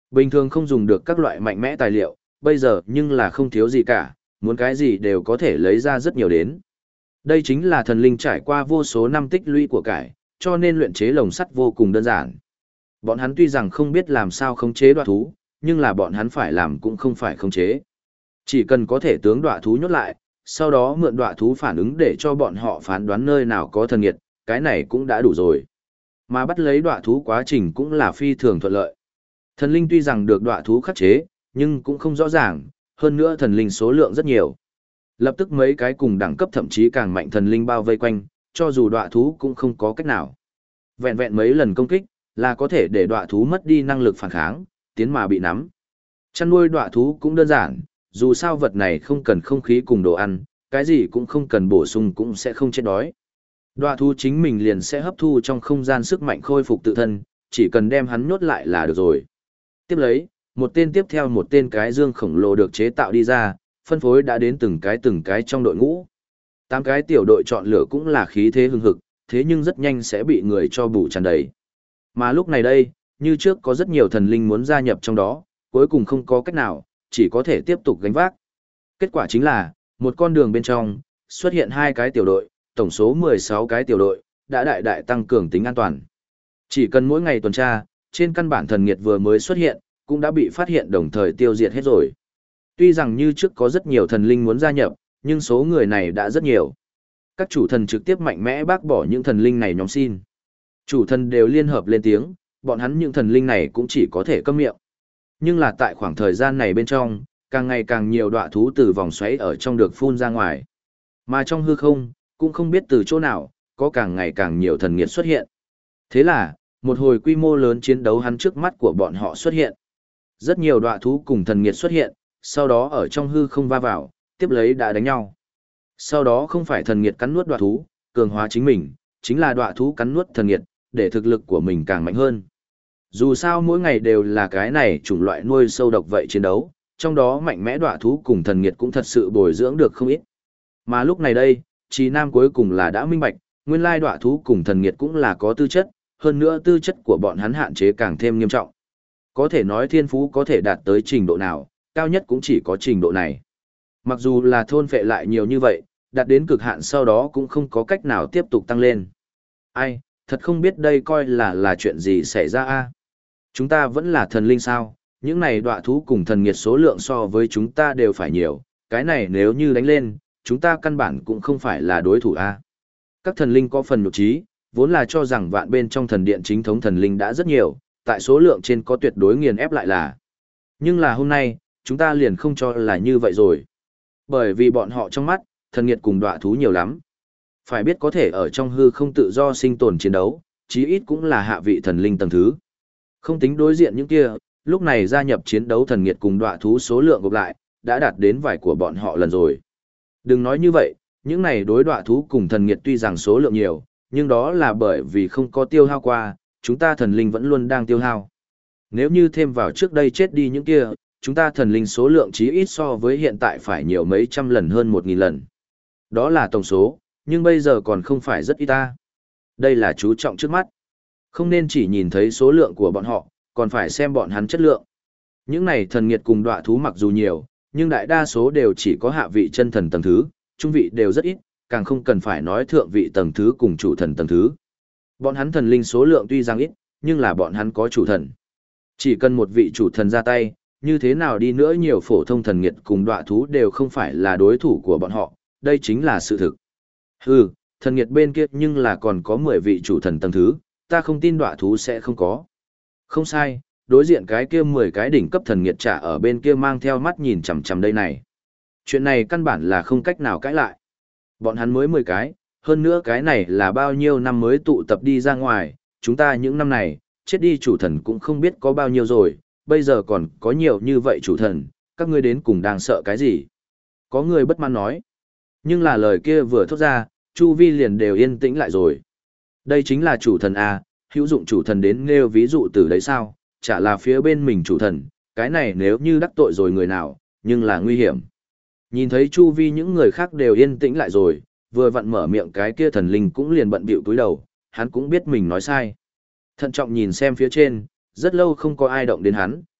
Bình thường không dùng được các loại mạnh mẽ tài liệu, bây giờ nhưng là không thiếu gì cả, muốn cái gì đều có thể lấy ra rất nhiều đến. Đây chính là thần linh trải qua vô số năm tích lũy của cải, cho nên luyện chế lồng sắt vô cùng đơn giản. Bọn hắn tuy rằng không biết làm sao khống chế đoạ thú, nhưng là bọn hắn phải làm cũng không phải khống chế. Chỉ cần có thể tướng đoạ thú nhốt lại, sau đó mượn đoạ thú phản ứng để cho bọn họ phán đoán nơi nào có thần nghiệt, cái này cũng đã đủ rồi. Mà bắt lấy đoạ thú quá trình cũng là phi thường thuận lợi. Thần linh tuy rằng được đoạ thú khắc chế, nhưng cũng không rõ ràng, hơn nữa thần linh số lượng rất nhiều. Lập tức mấy cái cùng đẳng cấp thậm chí càng mạnh thần linh bao vây quanh, cho dù đoạ thú cũng không có cách nào. Vẹn vẹn mấy lần công kích, là có thể để đoạ thú mất đi năng lực phản kháng, tiến mà bị nắm. Chăn nuôi đoạ thú cũng đơn giản, dù sao vật này không cần không khí cùng đồ ăn, cái gì cũng không cần bổ sung cũng sẽ không chết đói. Đoạ thú chính mình liền sẽ hấp thu trong không gian sức mạnh khôi phục tự thân, chỉ cần đem hắn nhốt lại là được rồi. Tiếp lấy, một tên tiếp theo một tên cái dương khổng lồ được chế tạo đi ra, phân phối đã đến từng cái trong đội ngũ. 8 cái tiểu đội chọn lựa cũng là khí thế hưng hực, thế nhưng rất nhanh sẽ bị người cho bù tràn đầy. Mà lúc này đây, như trước có rất nhiều thần linh muốn gia nhập trong đó, cuối cùng không có cách nào, chỉ có thể tiếp tục gánh vác. Kết quả chính là, một con đường bên trong, xuất hiện 2 cái tiểu đội, tổng số 16 cái tiểu đội, đã đại đại tăng cường tính an toàn. Chỉ cần mỗi ngày tuần tra, trên căn bản thần nghiệt vừa mới xuất hiện, cũng đã bị phát hiện đồng thời tiêu diệt hết rồi. Tuy rằng như trước có rất nhiều thần linh muốn gia nhập, nhưng số người này đã rất nhiều. Các chủ thần trực tiếp mạnh mẽ bác bỏ những thần linh này nhóm xin. Chủ thần đều liên hợp lên tiếng, bọn hắn những thần linh này cũng chỉ có thể câm miệng. Nhưng là tại khoảng thời gian này bên trong, càng ngày càng nhiều đoạ thú từ vòng xoáy ở trong được phun ra ngoài. Mà trong hư không, cũng không biết từ chỗ nào, có càng ngày càng nhiều thần nghiệt xuất hiện. Thế là, một hồi quy mô lớn chiến đấu hắn trước mắt của bọn họ xuất hiện. Rất nhiều đoạ thú cùng thần nghiệt xuất hiện, sau đó ở trong hư không va vào, tiếp lấy đã đánh nhau. Sau đó không phải thần nghiệt cắn nuốt đoạ thú, cường hóa chính mình, chính là đoạ thú cắn nuốt thần nghiệt, để thực lực của mình càng mạnh hơn. Dù sao mỗi ngày đều là cái này chủng loại nuôi sâu độc vậy chiến đấu, trong đó mạnh mẽ đoạ thú cùng thần nghiệt cũng thật sự bồi dưỡng được không ít. Mà lúc này đây, Trí Nam cuối cùng là đã minh bạch, nguyên lai đoạ thú cùng thần nghiệt cũng là có tư chất, hơn nữa tư chất của bọn hắn hạn chế càng thêm nghiêm trọng. Có thể nói thiên phú có thể đạt tới trình độ nào, cao nhất cũng chỉ có trình độ này. Mặc dù là thôn phệ lại nhiều như vậy, đạt đến cực hạn sau đó cũng không có cách nào tiếp tục tăng lên. Ai, thật không biết đây coi là chuyện gì xảy ra a. Chúng ta vẫn là thần linh sao, những này đoạ thú cùng thần nghiệt số lượng so với chúng ta đều phải nhiều, cái này nếu như đánh lên, chúng ta căn bản cũng không phải là đối thủ a. Các thần linh có phần nhục trí, vốn là cho rằng vạn bên trong thần điện chính thống thần linh đã rất nhiều, tại số lượng trên có tuyệt đối nghiền ép lại là. Nhưng là hôm nay, chúng ta liền không cho là như vậy rồi. Bởi vì bọn họ trong mắt, thần nghiệt cùng đoạ thú nhiều lắm. Phải biết có thể ở trong hư không tự do sinh tồn chiến đấu, chí ít cũng là hạ vị thần linh tầng thứ. Không tính đối diện những kia, lúc này gia nhập chiến đấu thần nghiệt cùng đoạ thú số lượng gộp lại, đã đạt đến vài của bọn họ lần rồi. Đừng nói như vậy, những này đối đoạ thú cùng thần nghiệt tuy rằng số lượng nhiều, nhưng đó là bởi vì không có tiêu hao qua, chúng ta thần linh vẫn luôn đang tiêu hao. Nếu như thêm vào trước đây chết đi những kia, chúng ta thần linh số lượng chí ít so với hiện tại phải nhiều mấy trăm lần hơn 1.000 lần. Đó là tổng số, nhưng bây giờ còn không phải rất ít ta. Đây là chú trọng trước mắt. Không nên chỉ nhìn thấy số lượng của bọn họ, còn phải xem bọn hắn chất lượng. Những này thần nghiệt cùng đoạ thú mặc dù nhiều, nhưng đại đa số đều chỉ có hạ vị chân thần tầng thứ, trung vị đều rất ít, càng không cần phải nói thượng vị tầng thứ cùng chủ thần tầng thứ. Bọn hắn thần linh số lượng tuy rằng ít, nhưng là bọn hắn có chủ thần. Chỉ cần một vị chủ thần ra tay, như thế nào đi nữa nhiều phổ thông thần nghiệt cùng đoạ thú đều không phải là đối thủ của bọn họ, đây chính là sự thực. Hừ, thần nghiệt bên kia nhưng là còn có 10 vị chủ thần tầng thứ, ta không tin đoạ thú sẽ không có. Không sai, đối diện cái kia 10 cái đỉnh cấp thần nghiệt trả ở bên kia mang theo mắt nhìn chằm chằm đây này. Chuyện này căn bản là không cách nào cãi lại. Bọn hắn mới 10 cái, hơn nữa cái này là bao nhiêu năm mới tụ tập đi ra ngoài, chúng ta những năm này, chết đi chủ thần cũng không biết có bao nhiêu rồi, bây giờ còn có nhiều như vậy chủ thần, các ngươi đến cùng đang sợ cái gì? Có người bất mãn nói. Nhưng là lời kia vừa thốt ra, chu vi liền đều yên tĩnh lại rồi. Đây chính là chủ thần A, hữu dụng chủ thần đến nêu ví dụ từ đấy sao, chả là phía bên mình chủ thần, cái này nếu như đắc tội rồi người nào, nhưng là nguy hiểm. Nhìn thấy chu vi những người khác đều yên tĩnh lại rồi, vừa vặn mở miệng cái kia thần linh cũng liền bận bịu túi đầu, hắn cũng biết mình nói sai. Thận trọng nhìn xem phía trên, rất lâu không có ai động đến hắn,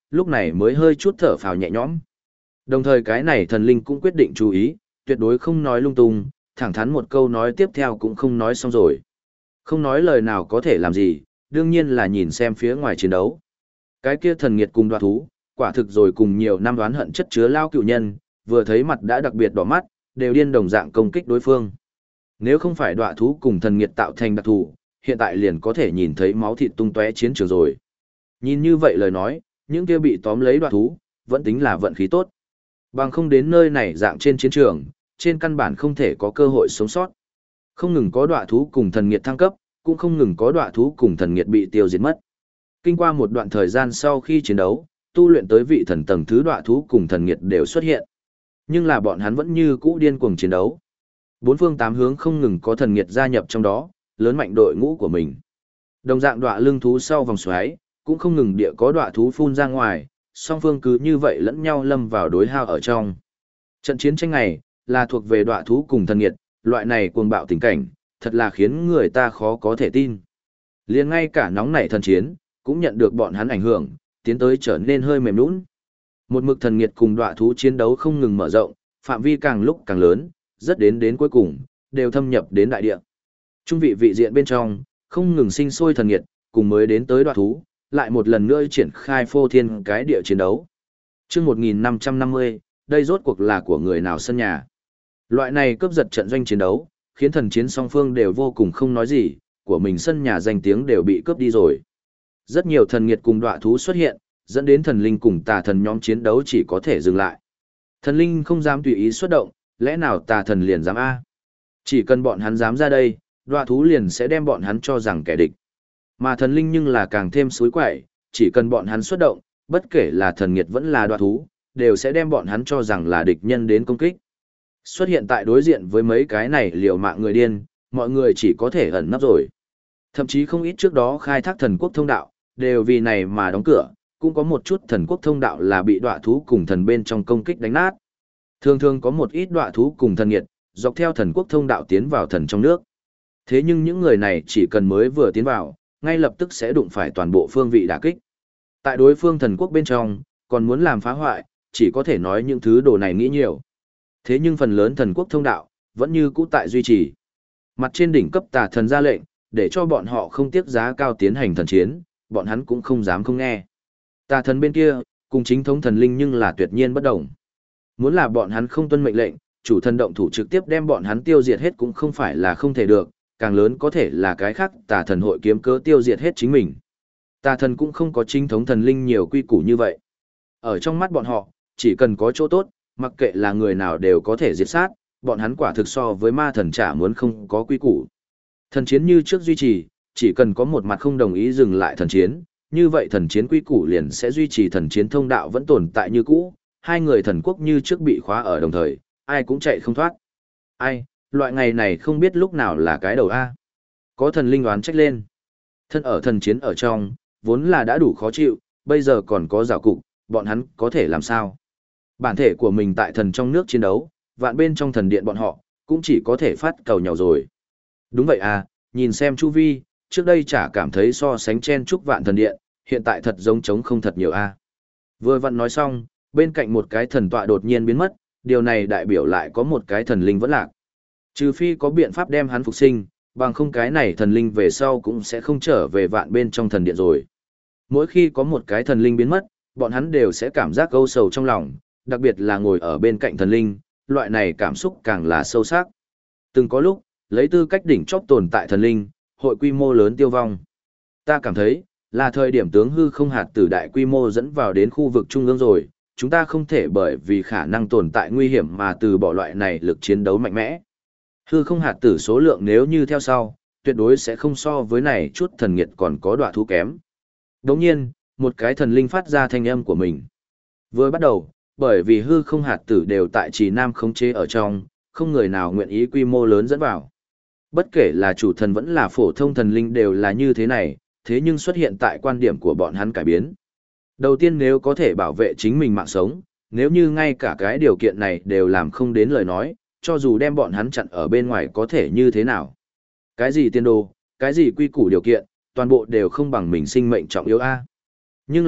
lúc này mới hơi chút thở phào nhẹ nhõm. Đồng thời cái này thần linh cũng quyết định chú ý, tuyệt đối không nói lung tung, thẳng thắn một câu nói tiếp theo cũng không nói xong rồi. Không nói lời nào có thể làm gì, đương nhiên là nhìn xem phía ngoài chiến đấu. Cái kia thần nghiệt cùng đoạt thú, quả thực rồi cùng nhiều năm đoán hận chất chứa lao cựu nhân, vừa thấy mặt đã đặc biệt đỏ mắt, đều điên đồng dạng công kích đối phương. Nếu không phải đoạt thú cùng thần nghiệt tạo thành đặc thù, hiện tại liền có thể nhìn thấy máu thịt tung tóe chiến trường rồi. Nhìn như vậy lời nói, những kia bị tóm lấy đoạt thú, vẫn tính là vận khí tốt. Bằng không đến nơi này dạng trên chiến trường, trên căn bản không thể có cơ hội sống sót. Không ngừng có đoạt thú cùng thần nghiệt thăng cấp, cũng không ngừng có đoạt thú cùng thần nghiệt bị tiêu diệt mất. Kinh qua một đoạn thời gian sau khi chiến đấu, tu luyện tới vị thần tầng thứ đoạt thú cùng thần nghiệt đều xuất hiện. Nhưng là bọn hắn vẫn như cũ điên cuồng chiến đấu. Bốn phương tám hướng không ngừng có thần nghiệt gia nhập trong đó, lớn mạnh đội ngũ của mình. Đồng dạng đoạ lưng thú sau vòng xoáy, cũng không ngừng địa có đoạ thú phun ra ngoài, song phương cứ như vậy lẫn nhau lâm vào đối hao ở trong. Trận chiến tranh này, là thuộc về đoạ thú cùng thần nghiệt, loại này cuồng bạo tình cảnh, thật là khiến người ta khó có thể tin. Liền ngay cả nóng nảy thần chiến, cũng nhận được bọn hắn ảnh hưởng, tiến tới trở nên hơi mềm nhũn. Một mực thần nghiệt cùng đoạ thú chiến đấu không ngừng mở rộng, phạm vi càng lúc càng lớn, rất đến cuối cùng, đều thâm nhập đến đại địa. Trung vị vị diện bên trong, không ngừng sinh sôi thần nghiệt, cùng mới đến tới đoạ thú, lại một lần nữa triển khai phô thiên cái địa chiến đấu. Chương 1550, đây rốt cuộc là của người nào sân nhà. Loại này cướp giật trận doanh chiến đấu, khiến thần chiến song phương đều vô cùng không nói gì, của mình sân nhà danh tiếng đều bị cướp đi rồi. Rất nhiều thần nghiệt cùng đoạ thú xuất hiện, dẫn đến thần linh cùng tà thần nhóm chiến đấu chỉ có thể dừng lại. Thần linh không dám tùy ý xuất động, lẽ nào tà thần liền dám A? Chỉ cần bọn hắn dám ra đây, đoạ thú liền sẽ đem bọn hắn cho rằng kẻ địch. Mà thần linh nhưng là càng thêm suối quậy, chỉ cần bọn hắn xuất động, bất kể là thần nghiệt vẫn là đoạ thú, đều sẽ đem bọn hắn cho rằng là địch nhân đến công kích. Xuất hiện tại đối diện với mấy cái này liều mạng người điên, mọi người chỉ có thể ẩn nấp rồi. Thậm chí không ít trước đó khai thác thần quốc thông đạo, đều vì này mà đóng cửa, cũng có một chút thần quốc thông đạo là bị đoạ thú cùng thần bên trong công kích đánh nát. Thường thường có một ít đoạ thú cùng thần nghiệt, dọc theo thần quốc thông đạo tiến vào thần trong nước. Thế nhưng những người này chỉ cần mới vừa tiến vào, ngay lập tức sẽ đụng phải toàn bộ phương vị đả kích. Tại đối phương thần quốc bên trong, còn muốn làm phá hoại, chỉ có thể nói những thứ đồ này nghĩ nhiều. Thế nhưng phần lớn thần quốc thông đạo, vẫn như cũ tại duy trì. Mặt trên đỉnh cấp tà thần ra lệnh, để cho bọn họ không tiếc giá cao tiến hành thần chiến, bọn hắn cũng không dám không nghe. Tà thần bên kia, cùng chính thống thần linh nhưng là tuyệt nhiên bất động. Muốn là bọn hắn không tuân mệnh lệnh, chủ thần động thủ trực tiếp đem bọn hắn tiêu diệt hết cũng không phải là không thể được, càng lớn có thể là cái khác tà thần hội kiếm cớ tiêu diệt hết chính mình. Tà thần cũng không có chính thống thần linh nhiều quy củ như vậy. Ở trong mắt bọn họ, chỉ cần có chỗ tốt, mặc kệ là người nào đều có thể diệt sát, bọn hắn quả thực so với ma thần chả muốn không có quy củ. Thần chiến như trước duy trì, chỉ cần có một mặt không đồng ý dừng lại thần chiến, như vậy thần chiến quy củ liền sẽ duy trì thần chiến thông đạo vẫn tồn tại như cũ, hai người thần quốc như trước bị khóa ở đồng thời, ai cũng chạy không thoát. Ai, loại ngày này không biết lúc nào là cái đầu A. Có thần linh đoán trách lên. Thân ở thần chiến ở trong, vốn là đã đủ khó chịu, bây giờ còn có rào cục, bọn hắn có thể làm sao? Bản thể của mình tại thần trong nước chiến đấu, vạn bên trong thần điện bọn họ, cũng chỉ có thể phát cầu nhau rồi. Đúng vậy à, nhìn xem chu vi, trước đây chả cảm thấy so sánh chen chúc vạn thần điện, hiện tại thật giống trống không thật nhiều a. Vừa vặn nói xong, bên cạnh một cái thần tọa đột nhiên biến mất, điều này đại biểu lại có một cái thần linh vẫn lạc. Trừ phi có biện pháp đem hắn phục sinh, bằng không cái này thần linh về sau cũng sẽ không trở về vạn bên trong thần điện rồi. Mỗi khi có một cái thần linh biến mất, bọn hắn đều sẽ cảm giác âu sầu trong lòng, đặc biệt là ngồi ở bên cạnh thần linh, loại này cảm xúc càng là sâu sắc. Từng có lúc, lấy tư cách đỉnh chóp tồn tại thần linh, hội quy mô lớn tiêu vong. Ta cảm thấy, là thời điểm tướng hư không hạt tử đại quy mô dẫn vào đến khu vực trung ương rồi, chúng ta không thể bởi vì khả năng tồn tại nguy hiểm mà từ bỏ loại này lực chiến đấu mạnh mẽ. Hư không hạt tử số lượng nếu như theo sau, tuyệt đối sẽ không so với này chút thần nghiệt còn có đoạ thú kém. Đồng nhiên, một cái thần linh phát ra thanh âm của mình. Vừa bắt đầu, bởi vì hư không hạt tử đều tại trì nam khống chế ở trong, không người nào nguyện ý quy mô lớn dẫn vào. Bất kể là chủ thần vẫn là phổ thông thần linh đều là như thế này, thế nhưng xuất hiện tại quan điểm của bọn hắn cải biến. Đầu tiên nếu có thể bảo vệ chính mình mạng sống, nếu như ngay cả cái điều kiện này đều làm không đến lời nói, cho dù đem bọn hắn chặn ở bên ngoài có thể như thế nào. Cái gì tiên đồ, cái gì quy củ điều kiện, toàn bộ đều không bằng mình sinh mệnh trọng yếu A. Nhưng là,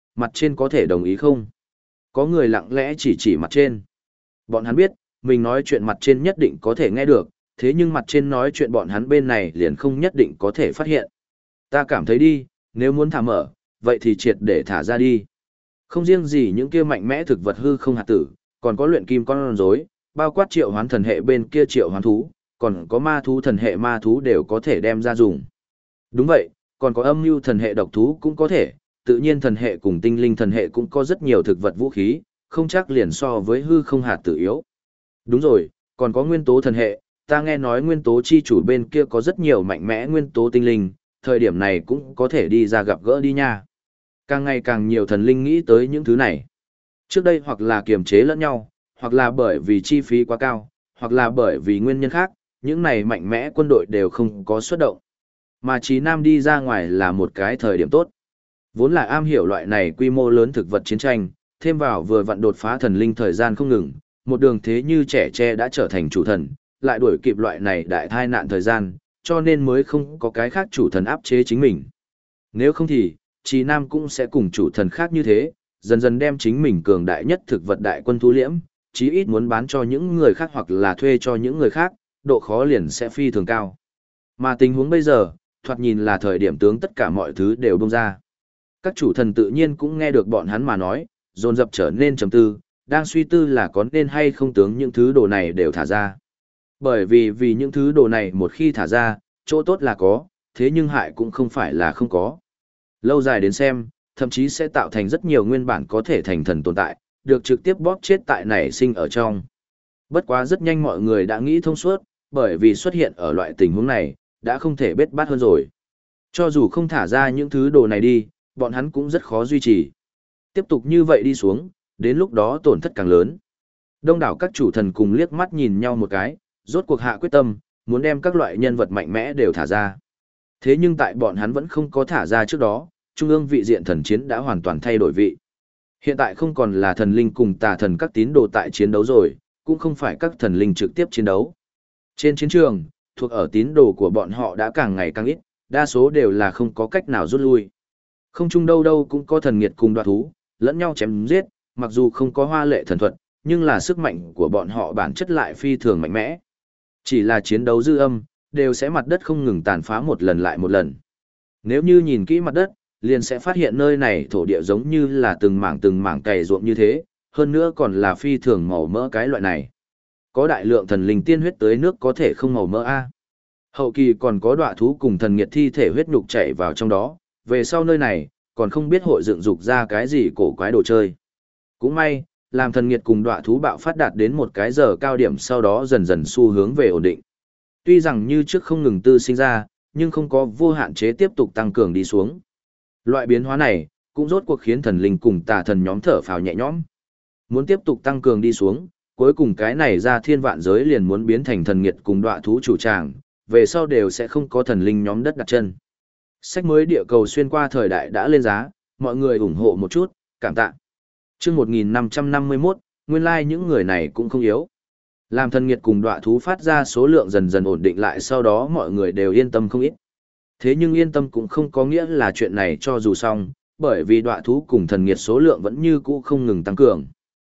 mặt trên có thể đồng ý không? Có người lặng lẽ chỉ chỉ mặt trên. Bọn hắn biết, mình nói chuyện mặt trên nhất định có thể nghe được, thế nhưng mặt trên nói chuyện bọn hắn bên này liền không nhất định có thể phát hiện. Ta cảm thấy đi, nếu muốn thả mở, vậy thì triệt để thả ra đi. Không riêng gì những kia mạnh mẽ thực vật hư không hạt tử, còn có luyện kim con rối, bao quát triệu hoán thần hệ bên kia triệu hoán thú, còn có ma thú thần hệ ma thú đều có thể đem ra dùng. Đúng vậy, còn có âm mưu thần hệ độc thú cũng có thể, tự nhiên thần hệ cùng tinh linh thần hệ cũng có rất nhiều thực vật vũ khí, không chắc liền so với hư không hạt tử yếu. Đúng rồi, còn có nguyên tố thần hệ, ta nghe nói nguyên tố chi chủ bên kia có rất nhiều mạnh mẽ nguyên tố tinh linh, thời điểm này cũng có thể đi ra gặp gỡ đi nha. Càng ngày càng nhiều thần linh nghĩ tới những thứ này. Trước đây hoặc là kiềm chế lẫn nhau, hoặc là bởi vì chi phí quá cao, hoặc là bởi vì nguyên nhân khác, những này mạnh mẽ quân đội đều không có xuất động. Mà Chí Nam đi ra ngoài là một cái thời điểm tốt. Vốn là am hiểu loại này quy mô lớn thực vật chiến tranh, thêm vào vừa vặn đột phá thần linh thời gian không ngừng, một đường thế như trẻ tre đã trở thành chủ thần, lại đuổi kịp loại này đại tai nạn thời gian, cho nên mới không có cái khác chủ thần áp chế chính mình. Nếu không thì, Chí Nam cũng sẽ cùng chủ thần khác như thế, dần dần đem chính mình cường đại nhất thực vật đại quân thu liễm, chí ít muốn bán cho những người khác hoặc là thuê cho những người khác, độ khó liền sẽ phi thường cao. Mà tình huống bây giờ, thoạt nhìn là thời điểm tướng tất cả mọi thứ đều bung ra. Các chủ thần tự nhiên cũng nghe được bọn hắn mà nói, dồn dập trở nên trầm tư, đang suy tư là có nên hay không tướng những thứ đồ này đều thả ra. Bởi vì những thứ đồ này một khi thả ra, chỗ tốt là có, thế nhưng hại cũng không phải là không có. Lâu dài đến xem, thậm chí sẽ tạo thành rất nhiều nguyên bản có thể thành thần tồn tại, được trực tiếp bóp chết tại nảy sinh ở trong. Bất quá rất nhanh mọi người đã nghĩ thông suốt, bởi vì xuất hiện ở loại tình huống này, đã không thể bết bát hơn rồi. Cho dù không thả ra những thứ đồ này đi, bọn hắn cũng rất khó duy trì. Tiếp tục như vậy đi xuống, đến lúc đó tổn thất càng lớn. Đông đảo các chủ thần cùng liếc mắt nhìn nhau một cái, rốt cuộc hạ quyết tâm, muốn đem các loại nhân vật mạnh mẽ đều thả ra. Thế nhưng tại bọn hắn vẫn không có thả ra trước đó, trung ương vị diện thần chiến đã hoàn toàn thay đổi vị. Hiện tại không còn là thần linh cùng tà thần các tín đồ tại chiến đấu rồi, cũng không phải các thần linh trực tiếp chiến đấu. Trên chiến trường, thuộc ở tín đồ của bọn họ đã càng ngày càng ít, đa số đều là không có cách nào rút lui. Không chung đâu đâu cũng có thần nghiệt cùng đoạt thú, lẫn nhau chém giết, mặc dù không có hoa lệ thần thuật, nhưng là sức mạnh của bọn họ bản chất lại phi thường mạnh mẽ. Chỉ là chiến đấu dư âm, đều sẽ mặt đất không ngừng tàn phá một lần lại một lần. Nếu như nhìn kỹ mặt đất, liền sẽ phát hiện nơi này thổ địa giống như là từng mảng cày ruộng như thế, hơn nữa còn là phi thường màu mỡ cái loại này. Có đại lượng thần linh tiên huyết tới nước có thể không màu mỡ a. Hậu kỳ còn có đọa thú cùng thần nghiệt thi thể huyết nhục chảy vào trong đó, về sau nơi này, còn không biết hội dựng dục ra cái gì cổ quái đồ chơi. Cũng may, làm thần nghiệt cùng đọa thú bạo phát đạt đến một cái giờ cao điểm sau đó dần dần xu hướng về ổn định. Tuy rằng như trước không ngừng tư sinh ra, nhưng không có vô hạn chế tiếp tục tăng cường đi xuống. Loại biến hóa này, cũng rốt cuộc khiến thần linh cùng tà thần nhóm thở phào nhẹ nhõm. Muốn tiếp tục tăng cường đi xuống, cuối cùng cái này ra thiên vạn giới liền muốn biến thành thần nghiệt cùng đọa thú chủ tràng, về sau đều sẽ không có thần linh nhóm đất đặt chân. Sách mới địa cầu xuyên qua thời đại đã lên giá, mọi người ủng hộ một chút, cảm tạ. Chương 1551, nguyên lai những người này cũng không yếu. Làm thần nghiệt cùng đọa thú phát ra số lượng dần dần ổn định lại, sau đó mọi người đều yên tâm không ít. Thế nhưng yên tâm cũng không có nghĩa là chuyện này cho dù xong, bởi vì đọa thú cùng thần nghiệt số lượng vẫn như cũ không ngừng tăng cường.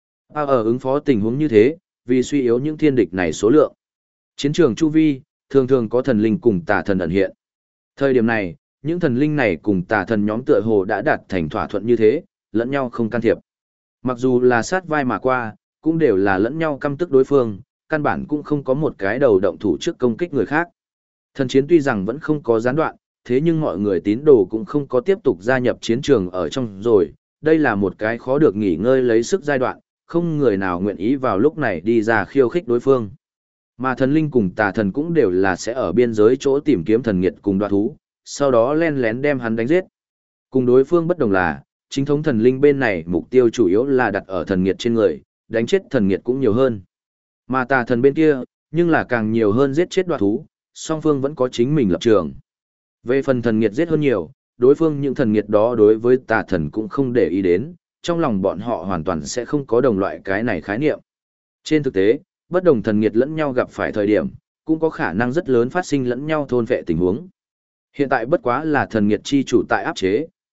Ở ứng phó tình huống như thế, vì suy yếu những thiên địch này số lượng. Chiến trường chu vi, thường thường có thần linh cùng tà thần ẩn hiện. Thời điểm này, những thần linh này cùng tà thần nhóm tựa hồ đã đạt thành thỏa thuận như thế, lẫn nhau không can thiệp. Mặc dù là sát vai mà qua, cũng đều là lẫn nhau căm tức đối phương, căn bản cũng không có một cái đầu động thủ trước công kích người khác. Thần chiến tuy rằng vẫn không có gián đoạn, thế nhưng mọi người tín đồ cũng không có tiếp tục gia nhập chiến trường ở trong rồi, đây là một cái khó được nghỉ ngơi lấy sức giai đoạn, không người nào nguyện ý vào lúc này đi ra khiêu khích đối phương. Mà thần linh cùng tà thần cũng đều là sẽ ở biên giới chỗ tìm kiếm thần nghiệt cùng đoạt thú, sau đó len lén đem hắn đánh giết. Cùng đối phương bất đồng là, chính thống thần linh bên này mục tiêu chủ yếu là đặt ở thần nghiệt trên người, đánh chết thần nghiệt cũng nhiều hơn. Mà tà thần bên kia, nhưng là càng nhiều hơn giết chết đoạt thú, song phương vẫn có chính mình lập trường. Về phần thần nghiệt giết hơn nhiều, đối phương những thần nghiệt đó đối với tà thần cũng không để ý đến, trong lòng bọn họ hoàn toàn sẽ không có đồng loại cái này khái niệm. Trên thực tế, bất đồng thần nghiệt lẫn nhau gặp phải thời điểm, cũng có khả năng rất lớn phát sinh lẫn nhau thôn vệ tình huống. Hiện tại bất quá là thần nghiệt chi chủ tại áp chế,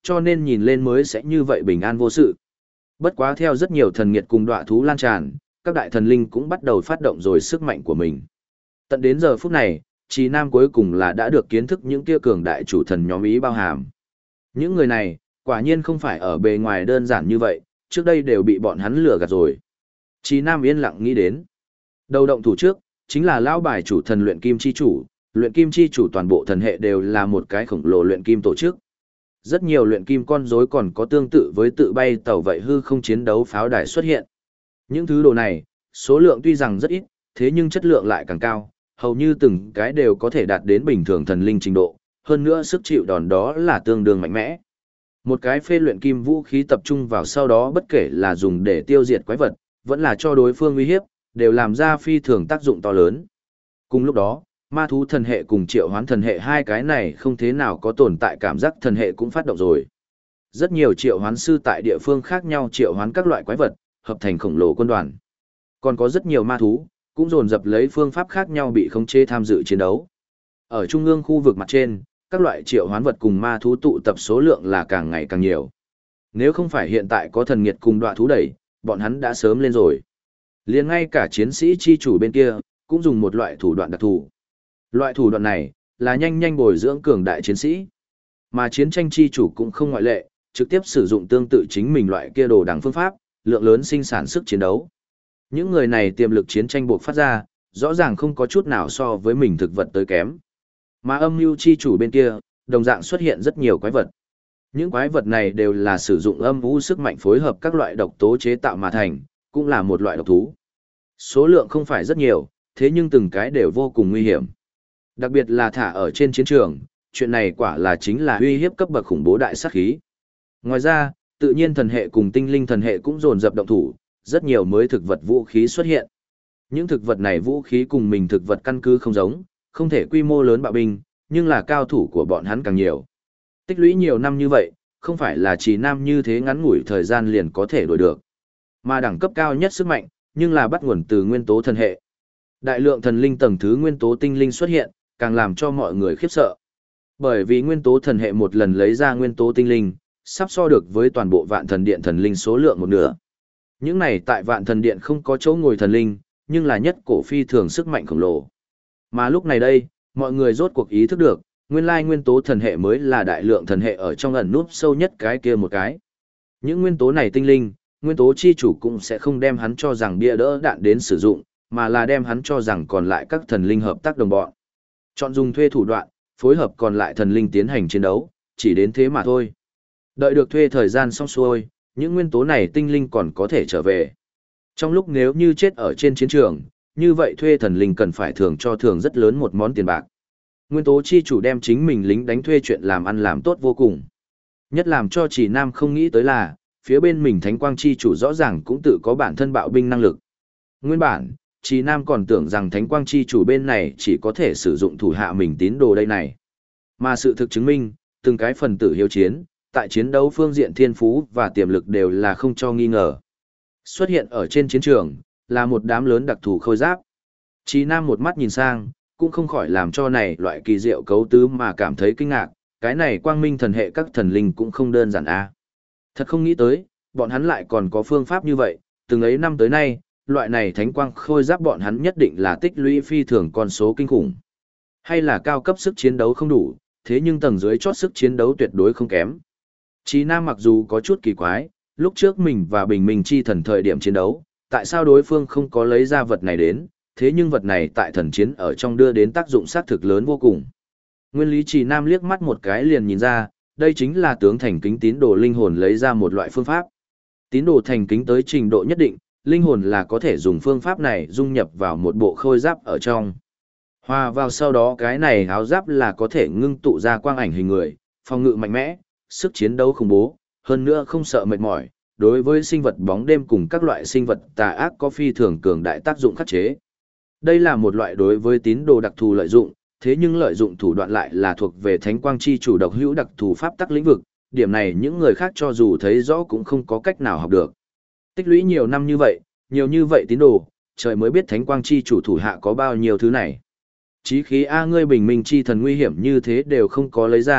cho nên nhìn lên mới sẽ như vậy bình an vô sự. Bất quá theo rất nhiều thần nghiệt cùng đọa thú lan tràn, các đại thần linh cũng bắt đầu phát động rồi sức mạnh của mình. Tận đến giờ phút này, Trì Nam cuối cùng là đã được kiến thức những kia cường đại chủ thần nhóm ý bao hàm. Những người này, quả nhiên không phải ở bề ngoài đơn giản như vậy, trước đây đều bị bọn hắn lừa gạt rồi. Trì Nam yên lặng nghĩ đến. Đầu động thủ trước, chính là lão bài chủ thần luyện kim chi chủ, luyện kim chi chủ toàn bộ thần hệ đều là một cái khổng lồ luyện kim tổ chức. Rất nhiều luyện kim con rối còn có tương tự với tự bay tàu vậy hư không chiến đấu pháo đài xuất hiện. Những thứ đồ này, số lượng tuy rằng rất ít, thế nhưng chất lượng lại càng cao, hầu như từng cái đều có thể đạt đến bình thường thần linh trình độ, hơn nữa sức chịu đòn đó là tương đương mạnh mẽ. Một cái phê luyện kim vũ khí tập trung vào sau đó bất kể là dùng để tiêu diệt quái vật, vẫn là cho đối phương uy hiếp, đều làm ra phi thường tác dụng to lớn. Cùng lúc đó, ma thú thần hệ cùng triệu hoán thần hệ hai cái này không thế nào có tồn tại cảm giác thần hệ cũng phát động rồi. Rất nhiều triệu hoán sư tại địa phương khác nhau triệu hoán các loại quái vật, hợp thành khổng lồ quân đoàn. Còn có rất nhiều ma thú, cũng dồn dập lấy phương pháp khác nhau bị khống chế tham dự chiến đấu. Ở trung ương khu vực mặt trên, các loại triệu hoán vật cùng ma thú tụ tập số lượng là càng ngày càng nhiều. Nếu không phải hiện tại có thần nghiệt cùng đọa thú đẩy, bọn hắn đã sớm lên rồi. Liền ngay cả chiến sĩ chi chủ bên kia, cũng dùng một loại thủ đoạn đặc thù. Loại thủ đoạn này, là nhanh nhanh bồi dưỡng cường đại chiến sĩ. Mà chiến tranh chi chủ cũng không ngoại lệ, trực tiếp sử dụng tương tự chính mình loại kia đồ đằng phương pháp, lượng lớn sinh sản sức chiến đấu. Những người này tiềm lực chiến tranh buộc phát ra, rõ ràng không có chút nào so với mình thực vật tới kém. Mà âm mưu chi chủ bên kia, đồng dạng xuất hiện rất nhiều quái vật. Những quái vật này đều là sử dụng âm vũ sức mạnh phối hợp các loại độc tố chế tạo mà thành, cũng là một loại độc thú. Số lượng không phải rất nhiều, thế nhưng từng cái đều vô cùng nguy hiểm. Đặc biệt là thả ở trên chiến trường, chuyện này quả là chính là uy hiếp cấp bậc khủng bố đại sát khí. Ngoài ra, tự nhiên thần hệ cùng tinh linh thần hệ cũng dồn dập động thủ, rất nhiều mới thực vật vũ khí xuất hiện. Những thực vật này vũ khí cùng mình thực vật căn cứ không giống, không thể quy mô lớn bạo binh, nhưng là cao thủ của bọn hắn càng nhiều. Tích lũy nhiều năm như vậy, không phải là chỉ nam như thế ngắn ngủi thời gian liền có thể đổi được. Mà đẳng cấp cao nhất sức mạnh, nhưng là bắt nguồn từ nguyên tố thần hệ. Đại lượng thần linh tầng thứ nguyên tố tinh linh xuất hiện, càng làm cho mọi người khiếp sợ. Bởi vì nguyên tố thần hệ một lần lấy ra nguyên tố tinh linh, sắp so được với toàn bộ vạn thần điện thần linh số lượng một nửa. Những này tại vạn thần điện không có chỗ ngồi thần linh, nhưng là nhất cổ phi thường sức mạnh khổng lồ. Mà lúc này đây, mọi người rốt cuộc ý thức được, nguyên lai nguyên tố thần hệ mới là đại lượng thần hệ ở trong ẩn núp sâu nhất cái kia một cái. Những nguyên tố này tinh linh, nguyên tố chi chủ cũng sẽ không đem hắn cho rằng bia đỡ đạn đến sử dụng, mà là đem hắn cho rằng còn lại các thần linh hợp tác đồng bọn. Chọn dùng thuê thủ đoạn, phối hợp còn lại thần linh tiến hành chiến đấu, chỉ đến thế mà thôi. Đợi được thuê thời gian xong xuôi, những nguyên tố này tinh linh còn có thể trở về. Trong lúc nếu như chết ở trên chiến trường, như vậy thuê thần linh cần phải thưởng cho thưởng rất lớn một món tiền bạc. Nguyên tố chi chủ đem chính mình lính đánh thuê chuyện làm ăn làm tốt vô cùng. Nhất làm cho Chỉ Nam không nghĩ tới là, phía bên mình Thánh Quang chi chủ rõ ràng cũng tự có bản thân bạo binh năng lực. Nguyên bản, Chỉ Nam còn tưởng rằng Thánh Quang chi chủ bên này chỉ có thể sử dụng thủ hạ mình tín đồ đây này. Mà sự thực chứng minh, từng cái phần tử hiếu chiến, tại chiến đấu phương diện thiên phú và tiềm lực đều là không cho nghi ngờ. Xuất hiện ở trên chiến trường, là một đám lớn đặc thù khôi giáp. Chí Nam một mắt nhìn sang, cũng không khỏi làm cho này loại kỳ diệu cấu tứ mà cảm thấy kinh ngạc, cái này quang minh thần hệ các thần linh cũng không đơn giản a. Thật không nghĩ tới, bọn hắn lại còn có phương pháp như vậy, từng ấy năm tới nay, loại này thánh quang khôi giáp bọn hắn nhất định là tích lũy phi thường con số kinh khủng. Hay là cao cấp sức chiến đấu không đủ, thế nhưng tầng dưới chót sức chiến đấu tuyệt đối không kém. Chí Nam mặc dù có chút kỳ quái, lúc trước mình và Bình Minh Chi thần thời điểm chiến đấu, tại sao đối phương không có lấy ra vật này đến, thế nhưng vật này tại thần chiến ở trong đưa đến tác dụng sát thực lớn vô cùng. Nguyên lý Chí Nam liếc mắt một cái liền nhìn ra, đây chính là tướng thành kính tín đồ linh hồn lấy ra một loại phương pháp. Tín đồ thành kính tới trình độ nhất định, linh hồn là có thể dùng phương pháp này dung nhập vào một bộ khôi giáp ở trong. Hòa vào sau đó cái này áo giáp là có thể ngưng tụ ra quang ảnh hình người, phòng ngự mạnh mẽ, sức chiến đấu khủng bố, hơn nữa không sợ mệt mỏi, đối với sinh vật bóng đêm cùng các loại sinh vật tà ác có phi thường cường đại tác dụng khắc chế. Đây là một loại đối với tín đồ đặc thù lợi dụng, thế nhưng lợi dụng thủ đoạn lại là thuộc về Thánh Quang chi chủ độc hữu đặc thù pháp tắc lĩnh vực, điểm này những người khác cho dù thấy rõ cũng không có cách nào học được. Tích lũy nhiều năm như vậy tín đồ, trời mới biết Thánh Quang chi chủ thủ hạ có bao nhiêu thứ này. Chí khí A ngươi bình minh chi thần nguy hiểm như thế đều không có lấy ra,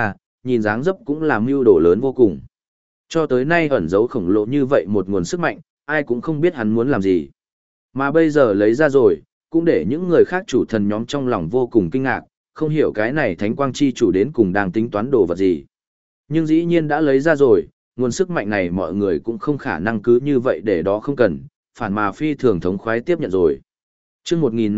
nhìn dáng dấp cũng là mưu đồ lớn vô cùng. Cho tới nay ẩn giấu khổng lồ như vậy một nguồn sức mạnh, ai cũng không biết hắn muốn làm gì. Mà bây giờ lấy ra rồi, cũng để những người khác chủ thần nhóm trong lòng vô cùng kinh ngạc, không hiểu cái này thánh quang chi chủ đến cùng đang tính toán đồ vật gì. Nhưng dĩ nhiên đã lấy ra rồi, nguồn sức mạnh này mọi người cũng không khả năng cứ như vậy để đó không cần, phản mà phi thường thống khoái tiếp nhận rồi. Trước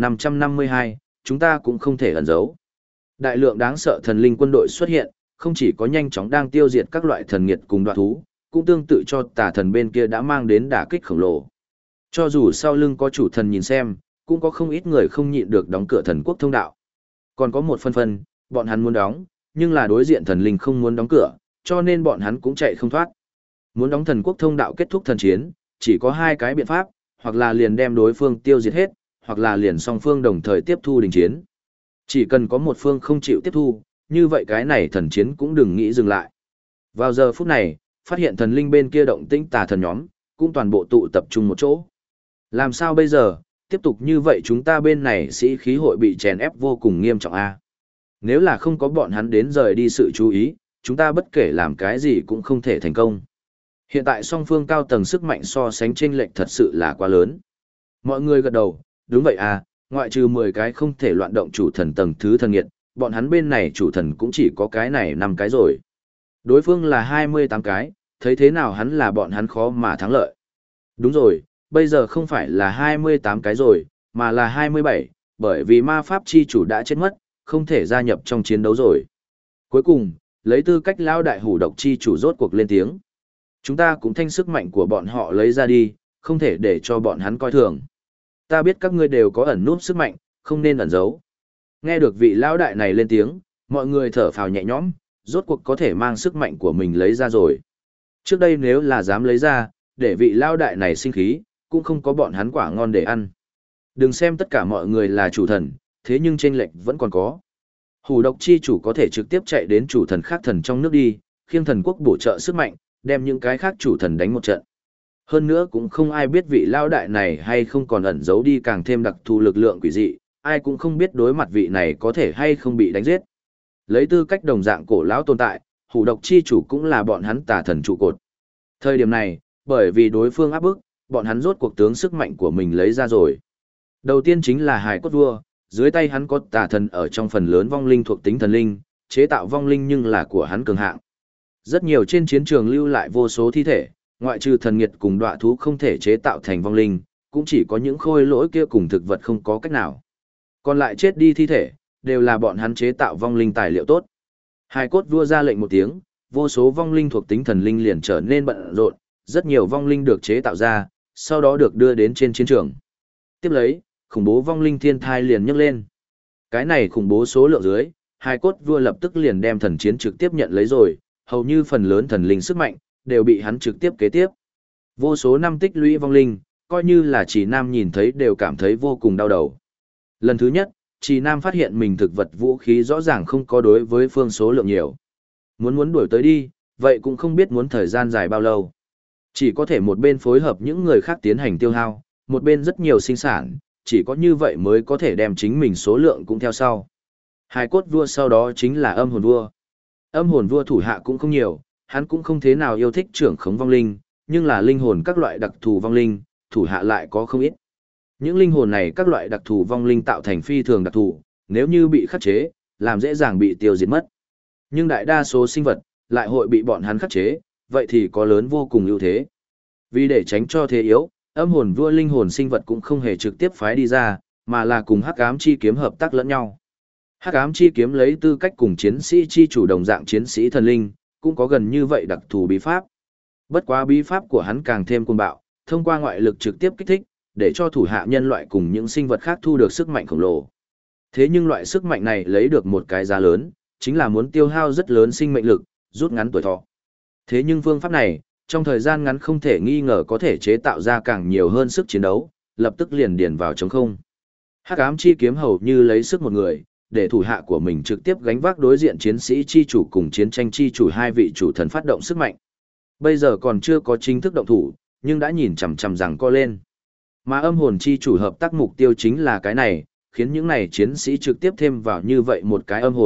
1552, chúng ta cũng không thể ẩn giấu. Đại lượng đáng sợ thần linh quân đội xuất hiện, không chỉ có nhanh chóng đang tiêu diệt các loại thần nghiệt cùng đoạt thú, cũng tương tự cho tà thần bên kia đã mang đến đả kích khổng lồ. Cho dù sau lưng có chủ thần nhìn xem, cũng có không ít người không nhịn được đóng cửa thần quốc thông đạo. Còn có một phân, bọn hắn muốn đóng, nhưng là đối diện thần linh không muốn đóng cửa, cho nên bọn hắn cũng chạy không thoát. Muốn đóng thần quốc thông đạo kết thúc thần chiến, chỉ có hai cái biện pháp, hoặc là liền đem đối phương tiêu diệt hết, hoặc là liền song phương đồng thời tiếp thu đình chiến. Chỉ cần có một phương không chịu tiếp thu, như vậy cái này thần chiến cũng đừng nghĩ dừng lại. Vào giờ phút này, phát hiện thần linh bên kia động tĩnh tà thần nhóm, cũng toàn bộ tụ tập trung một chỗ. Làm sao bây giờ, tiếp tục như vậy chúng ta bên này sĩ khí hội bị chèn ép vô cùng nghiêm trọng a. Nếu là không có bọn hắn đến rời đi sự chú ý, chúng ta bất kể làm cái gì cũng không thể thành công. Hiện tại song phương cao tầng sức mạnh so sánh chênh lệch thật sự là quá lớn. Mọi người gật đầu, đúng vậy à, ngoại trừ 10 cái không thể loạn động chủ thần tầng thứ thần nghiệt, bọn hắn bên này chủ thần cũng chỉ có cái này 5 cái rồi. Đối phương là 28 cái, thấy thế nào hắn là bọn hắn khó mà thắng lợi. Đúng rồi, bây giờ không phải là 28 cái rồi, mà là 27, bởi vì ma pháp chi chủ đã chết mất, không thể gia nhập trong chiến đấu rồi. Cuối cùng, lấy tư cách lão đại hủ độc chi chủ rốt cuộc lên tiếng. Chúng ta cũng thanh sức mạnh của bọn họ lấy ra đi, không thể để cho bọn hắn coi thường. Ta biết các ngươi đều có ẩn núp sức mạnh, không nên ẩn giấu. Nghe được vị lão đại này lên tiếng, mọi người thở phào nhẹ nhõm, rốt cuộc có thể mang sức mạnh của mình lấy ra rồi. Trước đây nếu là dám lấy ra, để vị lão đại này sinh khí, cũng không có bọn hắn quả ngon để ăn. Đừng xem tất cả mọi người là chủ thần, thế nhưng chênh lệch vẫn còn có. Hủ độc chi chủ có thể trực tiếp chạy đến chủ thần khác thần trong nước đi, khiêng thần quốc bổ trợ sức mạnh, đem những cái khác chủ thần đánh một trận. Hơn nữa cũng không ai biết vị lao đại này hay không còn ẩn giấu đi càng thêm đặc thù lực lượng quỷ dị, ai cũng không biết đối mặt vị này có thể hay không bị đánh giết. Lấy tư cách đồng dạng cổ lão tồn tại, hủ độc chi chủ cũng là bọn hắn tà thần trụ cột. Thời điểm này, bởi vì đối phương áp bức, bọn hắn rốt cuộc tướng sức mạnh của mình lấy ra rồi. Đầu tiên chính là Hải Cốt Vua, dưới tay hắn có tà thần ở trong phần lớn vong linh thuộc tính thần linh, chế tạo vong linh nhưng là của hắn cường hạng. Rất nhiều trên chiến trường lưu lại vô số thi thể, ngoại trừ thần nghiệt cùng đọa thú không thể chế tạo thành vong linh, cũng chỉ có những khôi lỗi kia cùng thực vật không có cách nào. Còn lại chết đi thi thể, đều là bọn hắn chế tạo vong linh tài liệu tốt. Hải Cốt Vua ra lệnh một tiếng, vô số vong linh thuộc tính thần linh liền trở nên bận rộn, rất nhiều vong linh được chế tạo ra, sau đó được đưa đến trên chiến trường. Tiếp lấy, khủng bố vong linh thiên thai liền nhấc lên. Cái này khủng bố số lượng dưới, Hải Cốt Vua lập tức liền đem thần chiến trực tiếp nhận lấy rồi, hầu như phần lớn thần linh sức mạnh đều bị hắn trực tiếp kế tiếp. Vô số năm tích lũy vong linh, coi như là Trì Nam nhìn thấy đều cảm thấy vô cùng đau đầu. Lần thứ nhất, Trì Nam phát hiện mình thực vật vũ khí rõ ràng không có đối với phương số lượng nhiều. Muốn đuổi tới đi, vậy cũng không biết muốn thời gian dài bao lâu. Chỉ có thể một bên phối hợp những người khác tiến hành tiêu hao, một bên rất nhiều sinh sản, chỉ có như vậy mới có thể đem chính mình số lượng cũng theo sau. Hải Cốt Vua sau đó chính là Âm Hồn Vua. Âm Hồn Vua thủ hạ cũng không nhiều, hắn cũng không thế nào yêu thích trưởng khống vong linh, nhưng là linh hồn các loại đặc thù vong linh, thủ hạ lại có không ít. Những linh hồn này các loại đặc thù vong linh tạo thành phi thường đặc thù, nếu như bị khắc chế, làm dễ dàng bị tiêu diệt mất. Nhưng đại đa số sinh vật lại hội bị bọn hắn khắc chế, vậy thì có lớn vô cùng ưu thế. Vì để tránh cho thế yếu, Âm Hồn Vua linh hồn sinh vật cũng không hề trực tiếp phái đi ra, mà là cùng Hắc Ám Chi Kiếm hợp tác lẫn nhau. Hắc Ám Chi Kiếm lấy tư cách cùng chiến sĩ chi chủ đồng dạng chiến sĩ thần linh, cũng có gần như vậy đặc thù bí pháp. Bất quá bí pháp của hắn càng thêm cuồng bạo, thông qua ngoại lực trực tiếp kích thích, để cho thủ hạ nhân loại cùng những sinh vật khác thu được sức mạnh khổng lồ. Thế nhưng loại sức mạnh này lấy được một cái giá lớn, chính là muốn tiêu hao rất lớn sinh mệnh lực, rút ngắn tuổi thọ. Thế nhưng phương pháp này, trong thời gian ngắn không thể nghi ngờ có thể chế tạo ra càng nhiều hơn sức chiến đấu, lập tức liền điền vào trống không. Hắc Ám Chi Kiếm hầu như lấy sức một người, để thủ hạ của mình trực tiếp gánh vác đối diện chiến sĩ chi chủ cùng chiến tranh chi chủ hai vị chủ thần phát động sức mạnh. Bây giờ còn chưa có chính thức động thủ, nhưng đã nhìn chằm chằm rằng co lên. Mà Âm Hồn chi chủ hợp tác mục tiêu chính là cái này, khiến những này chiến sĩ trực tiếp thêm vào như vậy một cái âm hồn,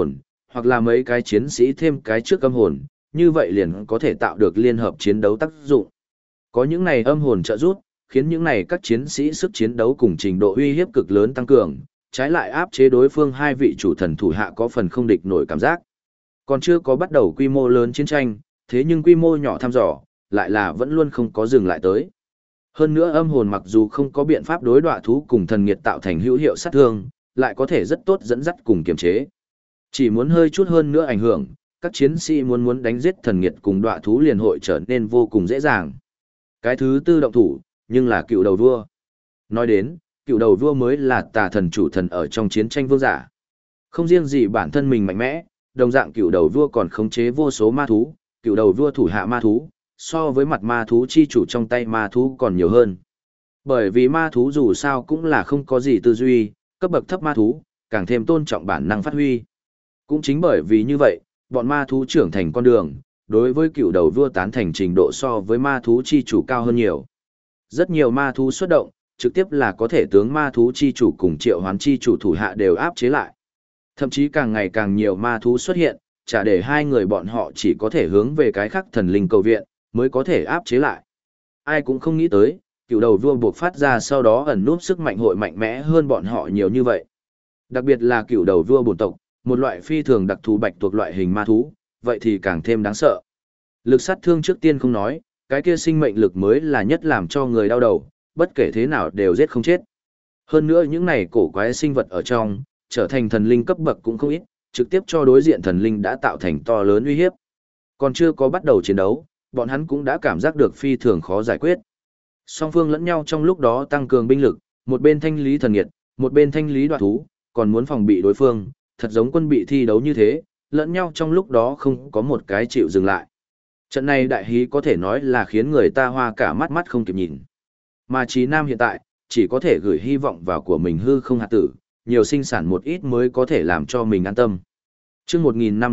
hoặc là mấy cái chiến sĩ thêm cái trước âm hồn, như vậy liền có thể tạo được liên hợp chiến đấu tác dụng. Có những này âm hồn trợ giúp, khiến những này các chiến sĩ sức chiến đấu cùng trình độ uy hiếp cực lớn tăng cường, trái lại áp chế đối phương hai vị chủ thần thủ hạ có phần không địch nổi cảm giác. Còn chưa có bắt đầu quy mô lớn chiến tranh, thế nhưng quy mô nhỏ thăm dò, lại là vẫn luôn không có dừng lại tới. Hơn nữa âm hồn mặc dù không có biện pháp đối đọa thú cùng thần nghiệt tạo thành hữu hiệu sát thương, lại có thể rất tốt dẫn dắt cùng kiềm chế. Chỉ muốn hơi chút hơn nữa ảnh hưởng, các chiến sĩ muốn đánh giết thần nghiệt cùng đọa thú liền hội trở nên vô cùng dễ dàng. Cái thứ tư động thủ, nhưng là cựu đầu vua. Nói đến, cựu đầu vua mới là tà thần chủ thần ở trong chiến tranh vương giả. Không riêng gì bản thân mình mạnh mẽ, đồng dạng cựu đầu vua còn khống chế vô số ma thú, cựu đầu vua thủ hạ ma thú, so với mặt ma thú chi chủ trong tay ma thú còn nhiều hơn. Bởi vì ma thú dù sao cũng là không có gì tư duy, cấp bậc thấp ma thú, càng thêm tôn trọng bản năng phát huy. Cũng chính bởi vì như vậy, bọn ma thú trưởng thành con đường, đối với cựu đầu vua tán thành trình độ so với ma thú chi chủ cao hơn nhiều. Rất nhiều ma thú xuất động, trực tiếp là có thể tướng ma thú chi chủ cùng triệu hoán chi chủ thủ hạ đều áp chế lại. Thậm chí càng ngày càng nhiều ma thú xuất hiện, chả để hai người bọn họ chỉ có thể hướng về cái khác thần linh cầu viện, mới có thể áp chế lại. Ai cũng không nghĩ tới, cựu đầu vua buộc phát ra sau đó ẩn núp sức mạnh hội mạnh mẽ hơn bọn họ nhiều như vậy. Đặc biệt là cựu đầu vua bổn tộc, một loại phi thường đặc thù bạch tuộc loại hình ma thú, vậy thì càng thêm đáng sợ. Lực sát thương trước tiên không nói, cái kia sinh mệnh lực mới là nhất làm cho người đau đầu, bất kể thế nào đều giết không chết. Hơn nữa những này cổ quái sinh vật ở trong, trở thành thần linh cấp bậc cũng không ít, trực tiếp cho đối diện thần linh đã tạo thành to lớn uy hiếp. Còn chưa có bắt đầu chiến đấu, bọn hắn cũng đã cảm giác được phi thường khó giải quyết. Song phương lẫn nhau trong lúc đó tăng cường binh lực, một bên thanh lý thần nghiệt, một bên thanh lý đoạt thú, còn muốn phòng bị đối phương, thật giống quân bị thi đấu như thế, lẫn nhau trong lúc đó không có một cái chịu dừng lại. Trận này đại hí có thể nói là khiến người ta hoa cả mắt mắt không kịp nhìn. Mà Chí Nam hiện tại, chỉ có thể gửi hy vọng vào của mình hư không hạt tử, nhiều sinh sản một ít mới có thể làm cho mình an tâm. Chương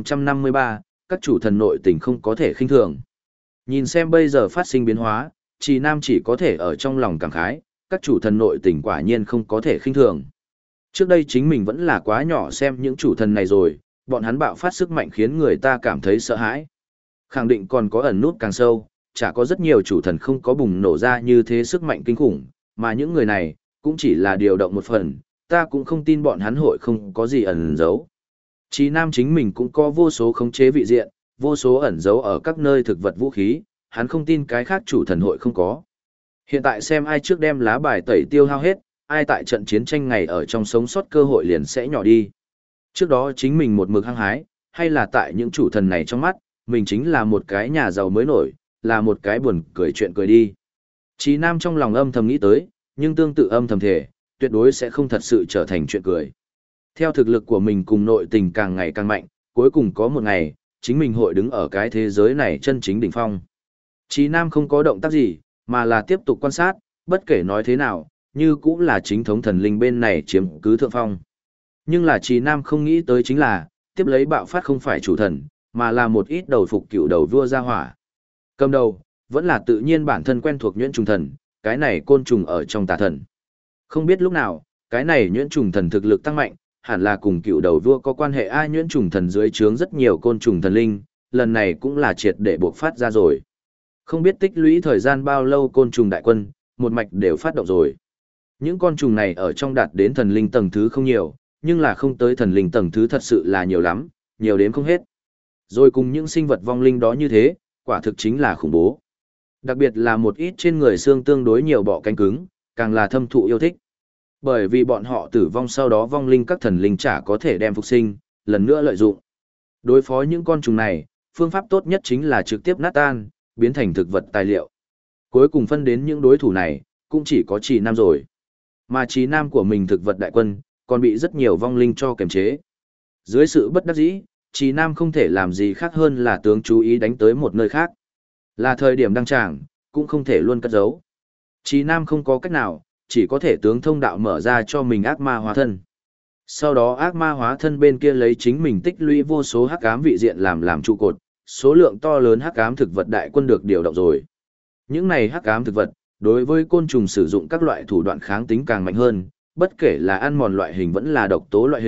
1553, các chủ thần nội tình không có thể khinh thường. Nhìn xem bây giờ phát sinh biến hóa, Chí Nam chỉ có thể ở trong lòng cảm khái, các chủ thần nội tình quả nhiên không có thể khinh thường. Trước đây chính mình vẫn là quá nhỏ xem những chủ thần này rồi, bọn hắn bạo phát sức mạnh khiến người ta cảm thấy sợ hãi. Khẳng định còn có ẩn nút càng sâu, chả có rất nhiều chủ thần không có bùng nổ ra như thế sức mạnh kinh khủng, mà những người này, cũng chỉ là điều động một phần, ta cũng không tin bọn hắn hội không có gì ẩn giấu. Chí Nam chính mình cũng có vô số khống chế vị diện, vô số ẩn giấu ở các nơi thực vật vũ khí, hắn không tin cái khác chủ thần hội không có. Hiện tại xem ai trước đem lá bài tẩy tiêu hao hết, ai tại trận chiến tranh ngày ở trong sống sót cơ hội liền sẽ nhỏ đi. Trước đó chính mình một mực hăng hái, hay là tại những chủ thần này trong mắt, mình chính là một cái nhà giàu mới nổi, là một cái buồn cười chuyện cười đi. Chí Nam trong lòng âm thầm nghĩ tới, nhưng tương tự âm thầm thể, tuyệt đối sẽ không thật sự trở thành chuyện cười. Theo thực lực của mình cùng nội tình càng ngày càng mạnh, cuối cùng có một ngày, chính mình hội đứng ở cái thế giới này chân chính đỉnh phong. Chí Nam không có động tác gì, mà là tiếp tục quan sát, bất kể nói thế nào, như cũng là chính thống thần linh bên này chiếm cứ thượng phong. Nhưng là Chí Nam không nghĩ tới chính là, tiếp lấy bạo phát không phải chủ thần, mà là một ít đầu phục cựu đầu vua gia hỏa. Cầm đầu, vẫn là tự nhiên bản thân quen thuộc nhuyễn trùng thần, cái này côn trùng ở trong tà thần. Không biết lúc nào, cái này nhuyễn trùng thần thực lực tăng mạnh, hẳn là cùng cựu đầu vua có quan hệ ai nhuyễn trùng thần dưới trướng rất nhiều côn trùng thần linh, lần này cũng là triệt để buộc phát ra rồi. Không biết tích lũy thời gian bao lâu côn trùng đại quân, một mạch đều phát động rồi. Những con trùng này ở trong đạt đến thần linh tầng thứ không nhiều, nhưng là không tới thần linh tầng thứ thật sự là nhiều lắm, nhiều đến không hết. Rồi cùng những sinh vật vong linh đó như thế, quả thực chính là khủng bố. Đặc biệt là một ít trên người xương tương đối nhiều bọ cánh cứng, càng là thâm thụ yêu thích. Bởi vì bọn họ tử vong sau đó vong linh các thần linh chả có thể đem phục sinh, lần nữa lợi dụng. Đối phó những con trùng này, phương pháp tốt nhất chính là trực tiếp nát tan, biến thành thực vật tài liệu. Cuối cùng phân đến những đối thủ này, cũng chỉ có Chí Nam rồi. Mà Chí Nam của mình thực vật đại quân, còn bị rất nhiều vong linh cho kiềm chế. Dưới sự bất đắc dĩ, Chí Nam không thể làm gì khác hơn là tướng chú ý đánh tới một nơi khác. Là thời điểm đăng tràng, cũng không thể luôn cất giấu. Chí Nam không có cách nào, chỉ có thể tướng thông đạo mở ra cho mình ác ma hóa thân. Sau đó ác ma hóa thân bên kia lấy chính mình tích lũy vô số hắc ám vị diện làm trụ cột, số lượng to lớn hắc ám thực vật đại quân được điều động rồi. Những này hắc ám thực vật, đối với côn trùng sử dụng các loại thủ đoạn kháng tính càng mạnh hơn, bất kể là ăn mòn loại hình vẫn là độc tố loại hình,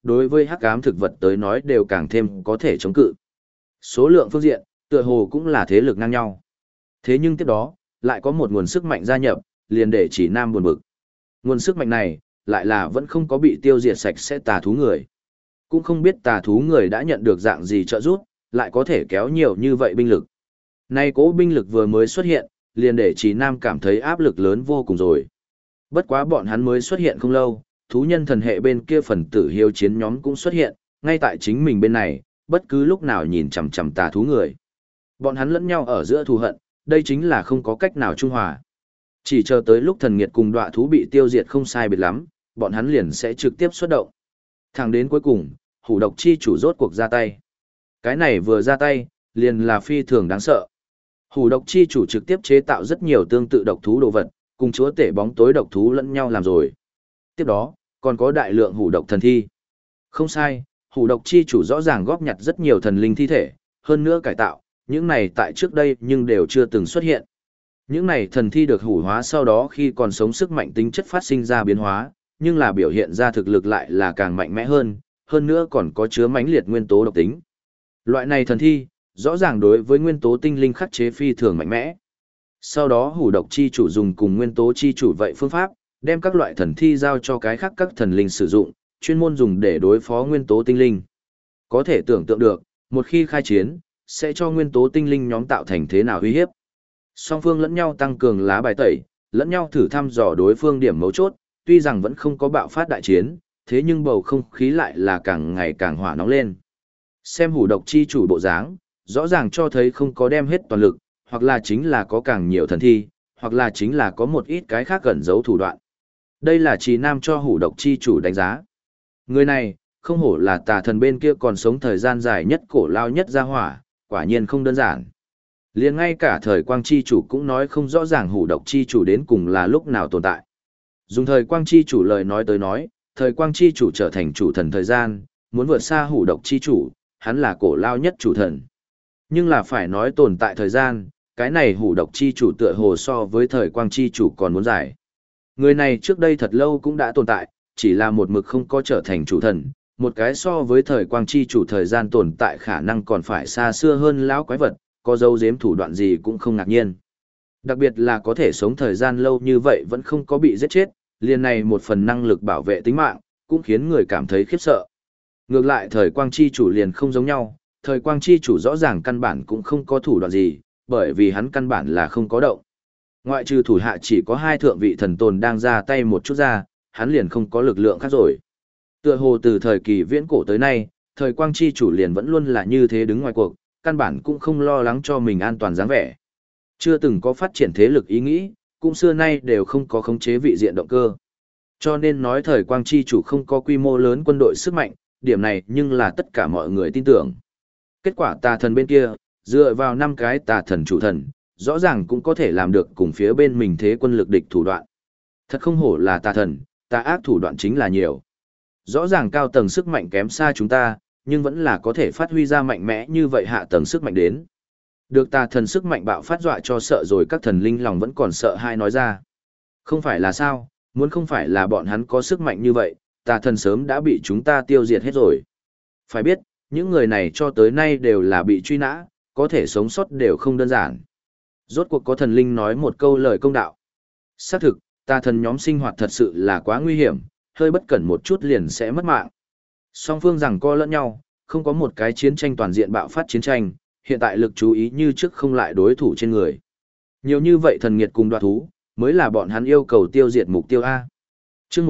đối với hắc ám thực vật tới nói đều càng thêm có thể chống cự. Số lượng phương diện, tựa hồ cũng là thế lực ngang nhau. Thế nhưng tiếp đó, lại có một nguồn sức mạnh gia nhập, liền để chỉ nam buồn bực. Nguồn sức mạnh này, lại là vẫn không có bị tiêu diệt sạch sẽ tà thú người. Cũng không biết tà thú người đã nhận được dạng gì trợ giúp, lại có thể kéo nhiều như vậy binh lực. Nay cố binh lực vừa mới xuất hiện, liền để chỉ nam cảm thấy áp lực lớn vô cùng rồi. Bất quá bọn hắn mới xuất hiện không lâu, thú nhân thần hệ bên kia phần tử hiếu chiến nhóm cũng xuất hiện, ngay tại chính mình bên này, bất cứ lúc nào nhìn chằm chằm tà thú người. Bọn hắn lẫn nhau ở giữa thù hận, đây chính là không có cách nào trung hòa. Chỉ chờ tới lúc thần nghiệt cùng đọa thú bị tiêu diệt không sai biệt lắm, bọn hắn liền sẽ trực tiếp xuất động. Thẳng đến cuối cùng, hủ độc chi chủ rốt cuộc ra tay. Cái này vừa ra tay, liền là phi thường đáng sợ. Hủ độc chi chủ trực tiếp chế tạo rất nhiều tương tự độc thú đồ vật, cùng chúa tể bóng tối độc thú lẫn nhau làm rồi. Tiếp đó, còn có đại lượng hủ độc thần thi. Không sai, hủ độc chi chủ rõ ràng góp nhặt rất nhiều thần linh thi thể, hơn nữa cải tạo, những này tại trước đây nhưng đều chưa từng xuất hiện. Những này thần thi được hủ hóa sau đó khi còn sống sức mạnh tính chất phát sinh ra biến hóa, nhưng là biểu hiện ra thực lực lại là càng mạnh mẽ hơn nữa còn có chứa mãnh liệt nguyên tố độc tính. Loại này thần thi, rõ ràng đối với nguyên tố tinh linh khắc chế phi thường mạnh mẽ. Sau đó hủ độc chi chủ dùng cùng nguyên tố chi chủ vậy phương pháp, đem các loại thần thi giao cho cái khác các thần linh sử dụng, chuyên môn dùng để đối phó nguyên tố tinh linh. Có thể tưởng tượng được, một khi khai chiến, sẽ cho nguyên tố tinh linh nhóm tạo thành thế nào uy hiếp. Song phương lẫn nhau tăng cường lá bài tẩy, lẫn nhau thử thăm dò đối phương điểm mấu chốt, tuy rằng vẫn không có bạo phát đại chiến, thế nhưng bầu không khí lại là càng ngày càng hỏa nóng lên. Xem hủ độc chi chủ bộ dáng, rõ ràng cho thấy không có đem hết toàn lực, hoặc là chính là có càng nhiều thần thi, hoặc là chính là có một ít cái khác gần giấu thủ đoạn. Đây là Trì Nam cho hủ độc chi chủ đánh giá. Người này, không hổ là tà thần bên kia còn sống thời gian dài nhất cổ lao nhất ra hỏa, quả nhiên không đơn giản. Liền ngay cả thời quang chi chủ cũng nói không rõ ràng hủ độc chi chủ đến cùng là lúc nào tồn tại. Dùng thời quang chi chủ lời nói tới nói, thời quang chi chủ trở thành chủ thần thời gian, muốn vượt xa hủ độc chi chủ, hắn là cổ lao nhất chủ thần. Nhưng là phải nói tồn tại thời gian, cái này hủ độc chi chủ tựa hồ so với thời quang chi chủ còn muốn dài. Người này trước đây thật lâu cũng đã tồn tại, chỉ là một mực không có trở thành chủ thần, một cái so với thời quang chi chủ thời gian tồn tại khả năng còn phải xa xưa hơn lão quái vật, có dấu giếm thủ đoạn gì cũng không ngạc nhiên. Đặc biệt là có thể sống thời gian lâu như vậy vẫn không có bị giết chết, liền này một phần năng lực bảo vệ tính mạng, cũng khiến người cảm thấy khiếp sợ. Ngược lại thời quang chi chủ liền không giống nhau, thời quang chi chủ rõ ràng căn bản cũng không có thủ đoạn gì, bởi vì hắn căn bản là không có động. Ngoại trừ thủ hạ chỉ có hai thượng vị thần tồn đang ra tay một chút ra, hắn liền không có lực lượng khác rồi. Tựa hồ từ thời kỳ viễn cổ tới nay, thời quang chi chủ liền vẫn luôn là như thế đứng ngoài cuộc, căn bản cũng không lo lắng cho mình an toàn dáng vẻ. Chưa từng có phát triển thế lực ý nghĩ, cũng xưa nay đều không có khống chế vị diện động cơ. Cho nên nói thời quang chi chủ không có quy mô lớn quân đội sức mạnh, điểm này nhưng là tất cả mọi người tin tưởng. Kết quả tà thần bên kia, dựa vào 5 cái tà thần chủ thần, rõ ràng cũng có thể làm được cùng phía bên mình thế quân lực địch thủ đoạn. Thật không hổ là tà thần, tà ác thủ đoạn chính là nhiều. Rõ ràng cao tầng sức mạnh kém xa chúng ta, nhưng vẫn là có thể phát huy ra mạnh mẽ như vậy hạ tầng sức mạnh đến. Được tà thần sức mạnh bạo phát dọa cho sợ rồi các thần linh lòng vẫn còn sợ hai nói ra. Không phải là sao, muốn không phải là bọn hắn có sức mạnh như vậy, tà thần sớm đã bị chúng ta tiêu diệt hết rồi. Phải biết, những người này cho tới nay đều là bị truy nã, có thể sống sót đều không đơn giản. Rốt cuộc có thần linh nói một câu lời công đạo. Xác thực, tà thần nhóm sinh hoạt thật sự là quá nguy hiểm, hơi bất cẩn một chút liền sẽ mất mạng. Song phương giằng co lẫn nhau, không có một cái chiến tranh toàn diện bạo phát chiến tranh, hiện tại lực chú ý như trước không lại đối thủ trên người. Nhiều như vậy thần nghiệt cùng đoạt thú, mới là bọn hắn yêu cầu tiêu diệt mục tiêu A. Trước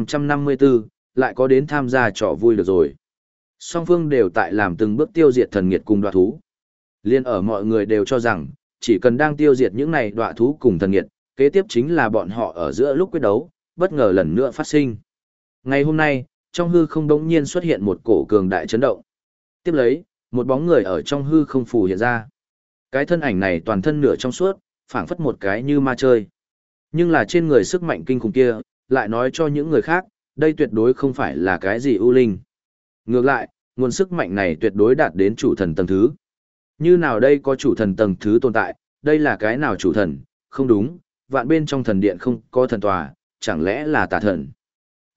1554, lại có đến tham gia trò vui được rồi. Song phương đều tại làm từng bước tiêu diệt thần nghiệt cùng đoạt thú. Liên ở mọi người đều cho rằng, chỉ cần đang tiêu diệt những này đoạt thú cùng thần nghiệt, kế tiếp chính là bọn họ ở giữa lúc quyết đấu, bất ngờ lần nữa phát sinh. Ngày hôm nay, trong hư không đống nhiên xuất hiện một cổ cường đại chấn động. Tiếp lấy, một bóng người ở trong hư không phù hiện ra. Cái thân ảnh này toàn thân nửa trong suốt, phảng phất một cái như ma chơi. Nhưng là trên người sức mạnh kinh khủng kia, lại nói cho những người khác, đây tuyệt đối không phải là cái gì ưu linh. Ngược lại, nguồn sức mạnh này tuyệt đối đạt đến chủ thần tầng thứ. Như nào đây có chủ thần tầng thứ tồn tại, đây là cái nào chủ thần, không đúng, vạn bên trong thần điện không có thần tòa, chẳng lẽ là tà thần.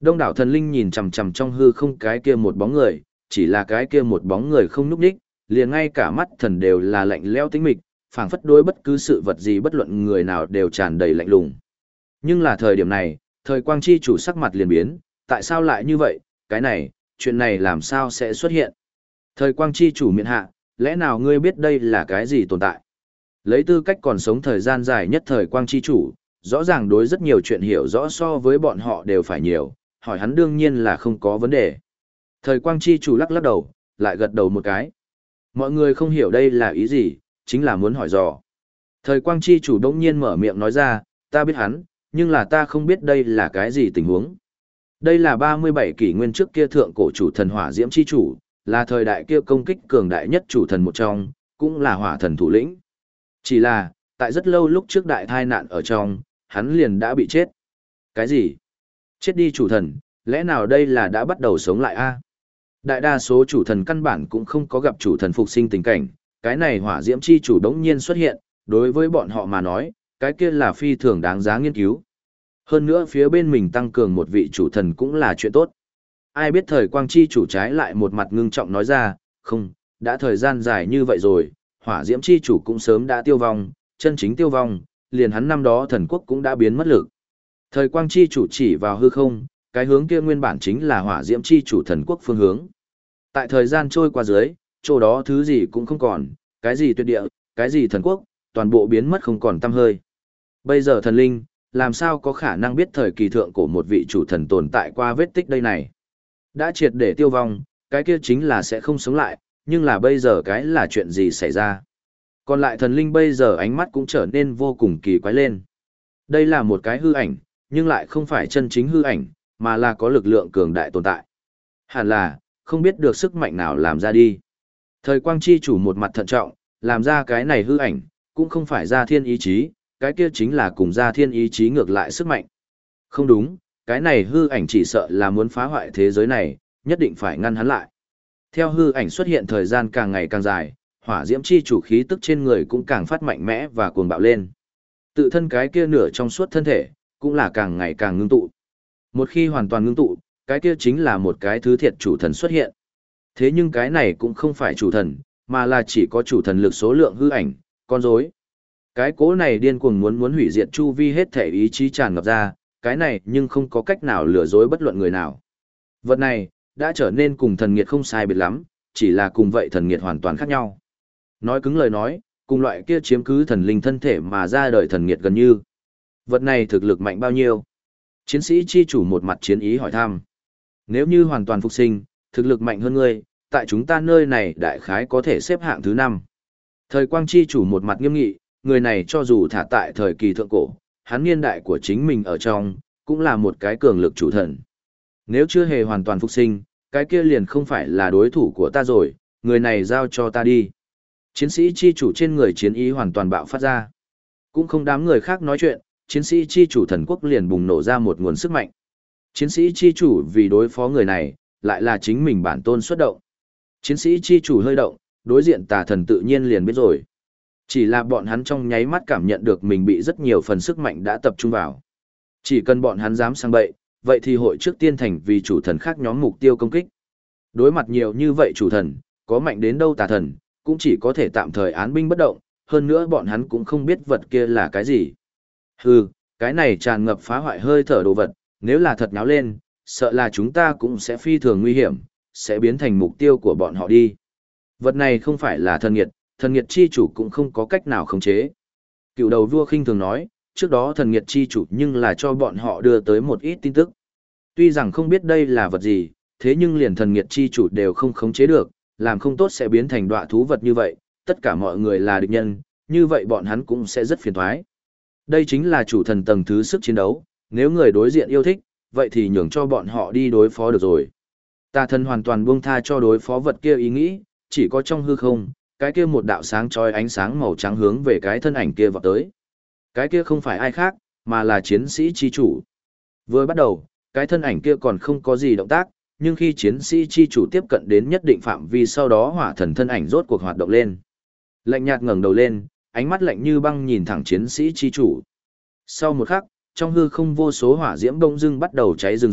Đông đảo thần linh nhìn chằm chằm trong hư không cái kia một bóng người, chỉ là cái kia một bóng người không nhúc nhích, liền ngay cả mắt thần đều là lạnh lẽo tĩnh mịch, phảng phất đối bất cứ sự vật gì bất luận người nào đều tràn đầy lạnh lùng. Nhưng là thời điểm này, thời quang chi chủ sắc mặt liền biến, tại sao lại như vậy, cái này, chuyện này làm sao sẽ xuất hiện? Thời quang chi chủ miệng hạ, lẽ nào ngươi biết đây là cái gì tồn tại? Lấy tư cách còn sống thời gian dài nhất thời quang chi chủ, rõ ràng đối rất nhiều chuyện hiểu rõ so với bọn họ đều phải nhiều, hỏi hắn đương nhiên là không có vấn đề. Thời quang chi chủ lắc lắc đầu, lại gật đầu một cái. Mọi người không hiểu đây là ý gì, chính là muốn hỏi dò. Thời quang chi chủ đông nhiên mở miệng nói ra, ta biết hắn, nhưng là ta không biết đây là cái gì tình huống. Đây là 37 kỷ nguyên trước kia thượng cổ chủ thần hỏa diễm chi chủ, là thời đại kia công kích cường đại nhất chủ thần một trong, cũng là hỏa thần thủ lĩnh. Chỉ là, tại rất lâu lúc trước đại tai nạn ở trong, hắn liền đã bị chết. Cái gì? Chết đi chủ thần, lẽ nào đây là đã bắt đầu sống lại a? Đại đa số chủ thần căn bản cũng không có gặp chủ thần phục sinh tình cảnh, cái này hỏa diễm chi chủ đống nhiên xuất hiện, đối với bọn họ mà nói, cái kia là phi thường đáng giá nghiên cứu. Hơn nữa phía bên mình tăng cường một vị chủ thần cũng là chuyện tốt. Ai biết thời quang chi chủ trái lại một mặt ngưng trọng nói ra, không, đã thời gian dài như vậy rồi, hỏa diễm chi chủ cũng sớm đã tiêu vong, chân chính tiêu vong, liền hắn năm đó thần quốc cũng đã biến mất lực. Thời quang chi chủ chỉ vào hư không, cái hướng kia nguyên bản chính là hỏa diễm chi chủ thần quốc phương hướng. Tại thời gian trôi qua dưới, chỗ đó thứ gì cũng không còn, cái gì tuyệt địa, cái gì thần quốc, toàn bộ biến mất không còn tăm hơi. Bây giờ thần linh, làm sao có khả năng biết thời kỳ thượng cổ một vị chủ thần tồn tại qua vết tích đây này. Đã triệt để tiêu vong, cái kia chính là sẽ không sống lại, nhưng là bây giờ cái là chuyện gì xảy ra. Còn lại thần linh bây giờ ánh mắt cũng trở nên vô cùng kỳ quái lên. Đây là một cái hư ảnh, nhưng lại không phải chân chính hư ảnh, mà là có lực lượng cường đại tồn tại. Hẳn là, không biết được sức mạnh nào làm ra đi. Thời quang chi chủ một mặt thận trọng, làm ra cái này hư ảnh, cũng không phải ra thiên ý chí, cái kia chính là cùng ra thiên ý chí ngược lại sức mạnh. Không đúng, cái này hư ảnh chỉ sợ là muốn phá hoại thế giới này, nhất định phải ngăn hắn lại. Theo hư ảnh xuất hiện thời gian càng ngày càng dài, hỏa diễm chi chủ khí tức trên người cũng càng phát mạnh mẽ và cuồng bạo lên. Tự thân cái kia nửa trong suốt thân thể, cũng là càng ngày càng ngưng tụ. Một khi hoàn toàn ngưng tụ, cái kia chính là một cái thứ thiệt chủ thần xuất hiện. Thế nhưng cái này cũng không phải chủ thần, mà là chỉ có chủ thần lực số lượng hư ảnh, con rối. Cái cố này điên cuồng muốn hủy diệt chu vi hết thể ý chí tràn ngập ra, cái này nhưng không có cách nào lừa dối bất luận người nào. Vật này, đã trở nên cùng thần nghiệt không sai biệt lắm, chỉ là cùng vậy thần nghiệt hoàn toàn khác nhau. Nói cứng lời nói, cùng loại kia chiếm cứ thần linh thân thể mà ra đời thần nghiệt gần như. Vật này thực lực mạnh bao nhiêu? Chiến sĩ chi chủ một mặt chiến ý hỏi thăm. Nếu như hoàn toàn phục sinh, thực lực mạnh hơn ngươi, tại chúng ta nơi này đại khái có thể xếp hạng thứ 5. Thời quang chi chủ một mặt nghiêm nghị, người này cho dù thả tại thời kỳ thượng cổ, hắn niên đại của chính mình ở trong, cũng là một cái cường lực chủ thần. Nếu chưa hề hoàn toàn phục sinh, cái kia liền không phải là đối thủ của ta rồi, người này giao cho ta đi. Chiến sĩ chi chủ trên người chiến ý hoàn toàn bạo phát ra. Cũng không đám người khác nói chuyện, chiến sĩ chi chủ thần quốc liền bùng nổ ra một nguồn sức mạnh. Chiến sĩ chi chủ vì đối phó người này, lại là chính mình bản tôn xuất động. Chiến sĩ chi chủ hơi động, đối diện tà thần tự nhiên liền biết rồi. Chỉ là bọn hắn trong nháy mắt cảm nhận được mình bị rất nhiều phần sức mạnh đã tập trung vào. Chỉ cần bọn hắn dám sang bậy, vậy thì hội trước tiên thành vì chủ thần khác nhóm mục tiêu công kích. Đối mặt nhiều như vậy chủ thần, có mạnh đến đâu tà thần, cũng chỉ có thể tạm thời án binh bất động, hơn nữa bọn hắn cũng không biết vật kia là cái gì. Hừ, cái này tràn ngập phá hoại hơi thở đồ vật, nếu là thật nháo lên, sợ là chúng ta cũng sẽ phi thường nguy hiểm, sẽ biến thành mục tiêu của bọn họ đi. Vật này không phải là thần nghiệt chi chủ cũng không có cách nào khống chế. Cựu đầu vua khinh thường nói, trước đó thần nghiệt chi chủ nhưng là cho bọn họ đưa tới một ít tin tức. Tuy rằng không biết đây là vật gì, thế nhưng liền thần nghiệt chi chủ đều không khống chế được, làm không tốt sẽ biến thành đọa thú vật như vậy, tất cả mọi người là địch nhân, như vậy bọn hắn cũng sẽ rất phiền toái. Đây chính là chủ thần tầng thứ sức chiến đấu, nếu người đối diện yêu thích, vậy thì nhường cho bọn họ đi đối phó được rồi. Tà thần hoàn toàn buông tha cho đối phó vật kia ý nghĩ, chỉ có trong hư không, cái kia một đạo sáng chói ánh sáng màu trắng hướng về cái thân ảnh kia vọt tới. Cái kia không phải ai khác, mà là chiến sĩ chi chủ. Vừa bắt đầu, cái thân ảnh kia còn không có gì động tác, nhưng khi chiến sĩ chi chủ tiếp cận đến nhất định phạm vi sau đó hỏa thần thân ảnh rốt cuộc hoạt động lên. Lạnh nhạt ngẩng đầu lên, ánh mắt lạnh như băng nhìn thẳng chiến sĩ chi chủ. Sau một khắc, trong hư không vô số hỏa diễm bỗng dưng bắt đầu cháy rừng rực,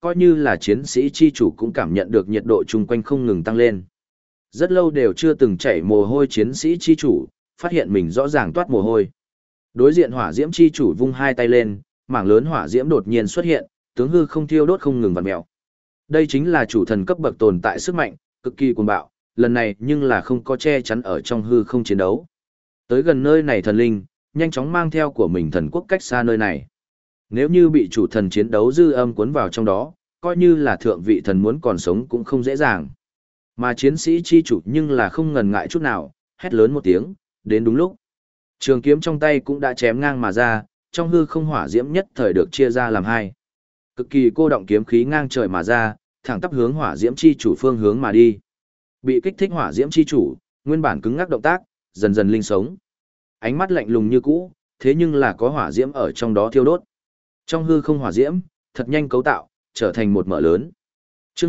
coi như là chiến sĩ chi chủ cũng cảm nhận được nhiệt độ chung quanh không ngừng tăng lên. Rất lâu đều chưa từng chảy mồ hôi chiến sĩ chi chủ, phát hiện mình rõ ràng toát mồ hôi. Đối diện hỏa diễm chi chủ vung hai tay lên, mảng lớn hỏa diễm đột nhiên xuất hiện, tướng hư không thiêu đốt không ngừng vặn mèo. Đây chính là chủ thần cấp bậc tồn tại sức mạnh, cực kỳ cuồng bạo, lần này nhưng là không có che chắn ở trong hư không chiến đấu. Tới gần nơi này thần linh, nhanh chóng mang theo của mình thần quốc cách xa nơi này. Nếu như bị chủ thần chiến đấu dư âm cuốn vào trong đó, coi như là thượng vị thần muốn còn sống cũng không dễ dàng. Mà chiến sĩ chi chủ nhưng là không ngần ngại chút nào, hét lớn một tiếng, đến đúng lúc. Trường kiếm trong tay cũng đã chém ngang mà ra, trong hư không hỏa diễm nhất thời được chia ra làm hai. Cực kỳ cô động kiếm khí ngang trời mà ra, thẳng tắp hướng hỏa diễm chi chủ phương hướng mà đi. Bị kích thích hỏa diễm chi chủ, nguyên bản cứng ngắc động tác, dần dần linh sống. Ánh mắt lạnh lùng như cũ, thế nhưng là có hỏa diễm ở trong đó thiêu đốt. Trong hư không hỏa diễm, thật nhanh cấu tạo, trở thành một mở lớn. Chương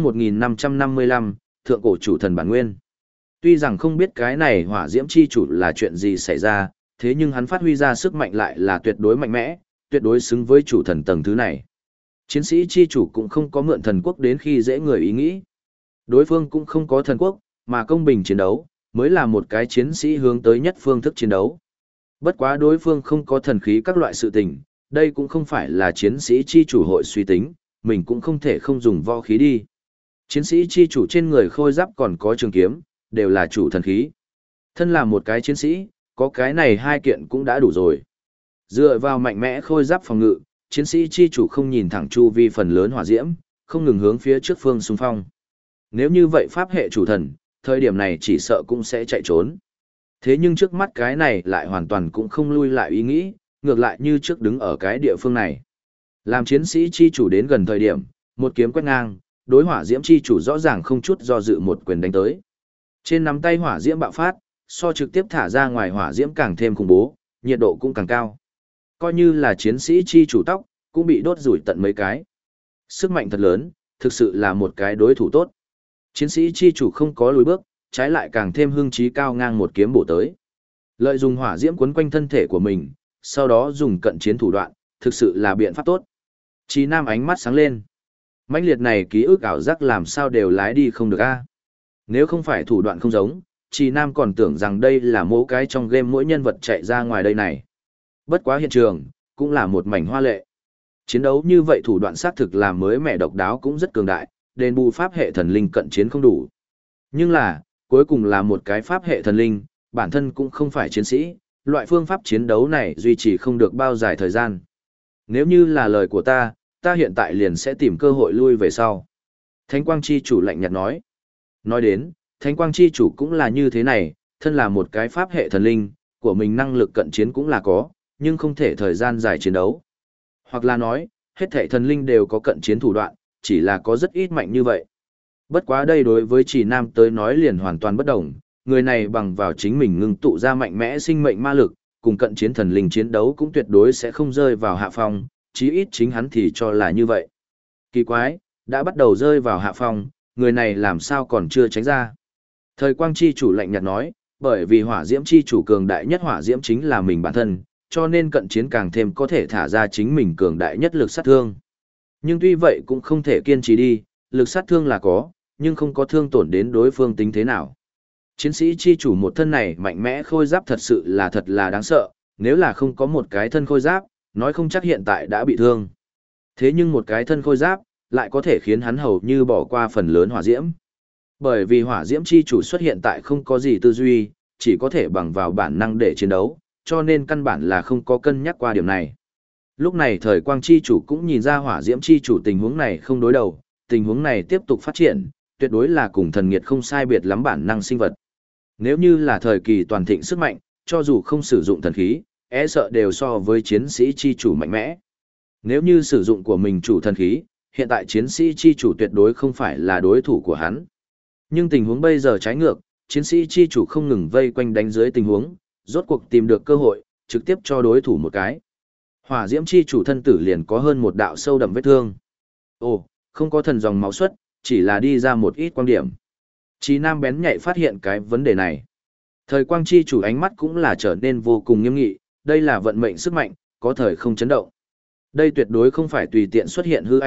1555, thượng cổ chủ thần bản nguyên. Tuy rằng không biết cái này hỏa diễm chi chủ là chuyện gì xảy ra, thế nhưng hắn phát huy ra sức mạnh lại là tuyệt đối mạnh mẽ, tuyệt đối xứng với chủ thần tầng thứ này. Chiến sĩ chi chủ cũng không có mượn thần quốc đến khi dễ người ý nghĩ. Đối phương cũng không có thần quốc, mà công bình chiến đấu, mới là một cái chiến sĩ hướng tới nhất phương thức chiến đấu. Bất quá đối phương không có thần khí các loại sự tình, đây cũng không phải là chiến sĩ chi chủ hội suy tính, mình cũng không thể không dùng võ khí đi. Chiến sĩ chi chủ trên người khôi giáp còn có trường kiếm, đều là chủ thần khí. Thân là một cái chiến sĩ, có cái này hai kiện cũng đã đủ rồi. Dựa vào mạnh mẽ khôi giáp phòng ngự, chiến sĩ chi chủ không nhìn thẳng chu vi phần lớn hỏa diễm, không ngừng hướng phía trước phương xung phong. Nếu như vậy pháp hệ chủ thần, thời điểm này chỉ sợ cũng sẽ chạy trốn. Thế nhưng trước mắt cái này lại hoàn toàn cũng không lui lại ý nghĩ, ngược lại như trước đứng ở cái địa phương này. Làm chiến sĩ chi chủ đến gần thời điểm, một kiếm quét ngang, đối hỏa diễm chi chủ rõ ràng không chút do dự một quyền đánh tới. Trên nắm tay hỏa diễm bạo phát, so trực tiếp thả ra ngoài hỏa diễm càng thêm khủng bố, nhiệt độ cũng càng cao. Coi như là chiến sĩ chi chủ tóc, cũng bị đốt rủi tận mấy cái. Sức mạnh thật lớn, thực sự là một cái đối thủ tốt. Chiến sĩ chi chủ không có lùi bước, trái lại càng thêm hưng trí cao ngang một kiếm bổ tới. Lợi dụng hỏa diễm quấn quanh thân thể của mình, sau đó dùng cận chiến thủ đoạn, thực sự là biện pháp tốt. Chí Nam ánh mắt sáng lên. Mãnh liệt này ký ức ảo giác làm sao đều lái đi không được a. Nếu không phải thủ đoạn không giống, Chí Nam còn tưởng rằng đây là mỗi cái trong game mỗi nhân vật chạy ra ngoài đây này. Bất quá hiện trường, cũng là một mảnh hoa lệ. Chiến đấu như vậy thủ đoạn xác thực làm mới mẻ độc đáo cũng rất cường đại, đền bù pháp hệ thần linh cận chiến không đủ. Nhưng là, cuối cùng là một cái pháp hệ thần linh, bản thân cũng không phải chiến sĩ, loại phương pháp chiến đấu này duy trì không được bao dài thời gian. Nếu như là lời của ta hiện tại liền sẽ tìm cơ hội lui về sau. Thánh Quang Chi chủ lạnh nhạt nói. Nói đến, Thánh Quang Chi chủ cũng là như thế này, thân là một cái pháp hệ thần linh, của mình năng lực cận chiến cũng là có, nhưng không thể thời gian dài chiến đấu. Hoặc là nói, hết thảy thần linh đều có cận chiến thủ đoạn, chỉ là có rất ít mạnh như vậy. Bất quá đây đối với Chỉ Nam tới nói liền hoàn toàn bất đồng, người này bằng vào chính mình ngưng tụ ra mạnh mẽ sinh mệnh ma lực, cùng cận chiến thần linh chiến đấu cũng tuyệt đối sẽ không rơi vào hạ phong, chí ít chính hắn thì cho là như vậy. Kỳ quái, đã bắt đầu rơi vào hạ phong, người này làm sao còn chưa tránh ra. Thời Quang Chi chủ lạnh nhạt nói, bởi vì hỏa diễm chi chủ cường đại nhất hỏa diễm chính là mình bản thân, cho nên cận chiến càng thêm có thể thả ra chính mình cường đại nhất lực sát thương. Nhưng tuy vậy cũng không thể kiên trì đi, lực sát thương là có, nhưng không có thương tổn đến đối phương tính thế nào. Chiến sĩ chi chủ một thân này mạnh mẽ khôi giáp thật là đáng sợ, nếu là không có một cái thân khôi giáp, nói không chắc hiện tại đã bị thương. Thế nhưng một cái thân khôi giáp, lại có thể khiến hắn hầu như bỏ qua phần lớn hỏa diễm. Bởi vì hỏa diễm chi chủ xuất hiện tại không có gì tư duy, chỉ có thể bằng vào bản năng để chiến đấu, cho nên căn bản là không có cân nhắc qua điểm này. Lúc này thời Quang chi chủ cũng nhìn ra hỏa diễm chi chủ tình huống này không đối đầu, tình huống này tiếp tục phát triển, tuyệt đối là cùng thần nghiệt không sai biệt lắm bản năng sinh vật. Nếu như là thời kỳ toàn thịnh sức mạnh, cho dù không sử dụng thần khí, e sợ đều so với chiến sĩ chi chủ mạnh mẽ. Nếu như sử dụng của mình chủ thần khí, hiện tại chiến sĩ chi chủ tuyệt đối không phải là đối thủ của hắn. Nhưng tình huống bây giờ trái ngược, chiến sĩ chi chủ không ngừng vây quanh đánh dưới tình huống, rốt cuộc tìm được cơ hội, trực tiếp cho đối thủ một cái. Hỏa diễm chi chủ thân tử liền có hơn một đạo sâu đậm vết thương. Ồ, không có thần dòng máu xuất, chỉ là đi ra một ít quan điểm. Chí Nam bén nhạy phát hiện cái vấn đề này. Thời Quang chi chủ ánh mắt cũng là trở nên vô cùng nghiêm nghị, đây là vận mệnh sức mạnh, có thời không chấn động. Đây tuyệt đối không phải tùy tiện xuất hiện hư ảnh,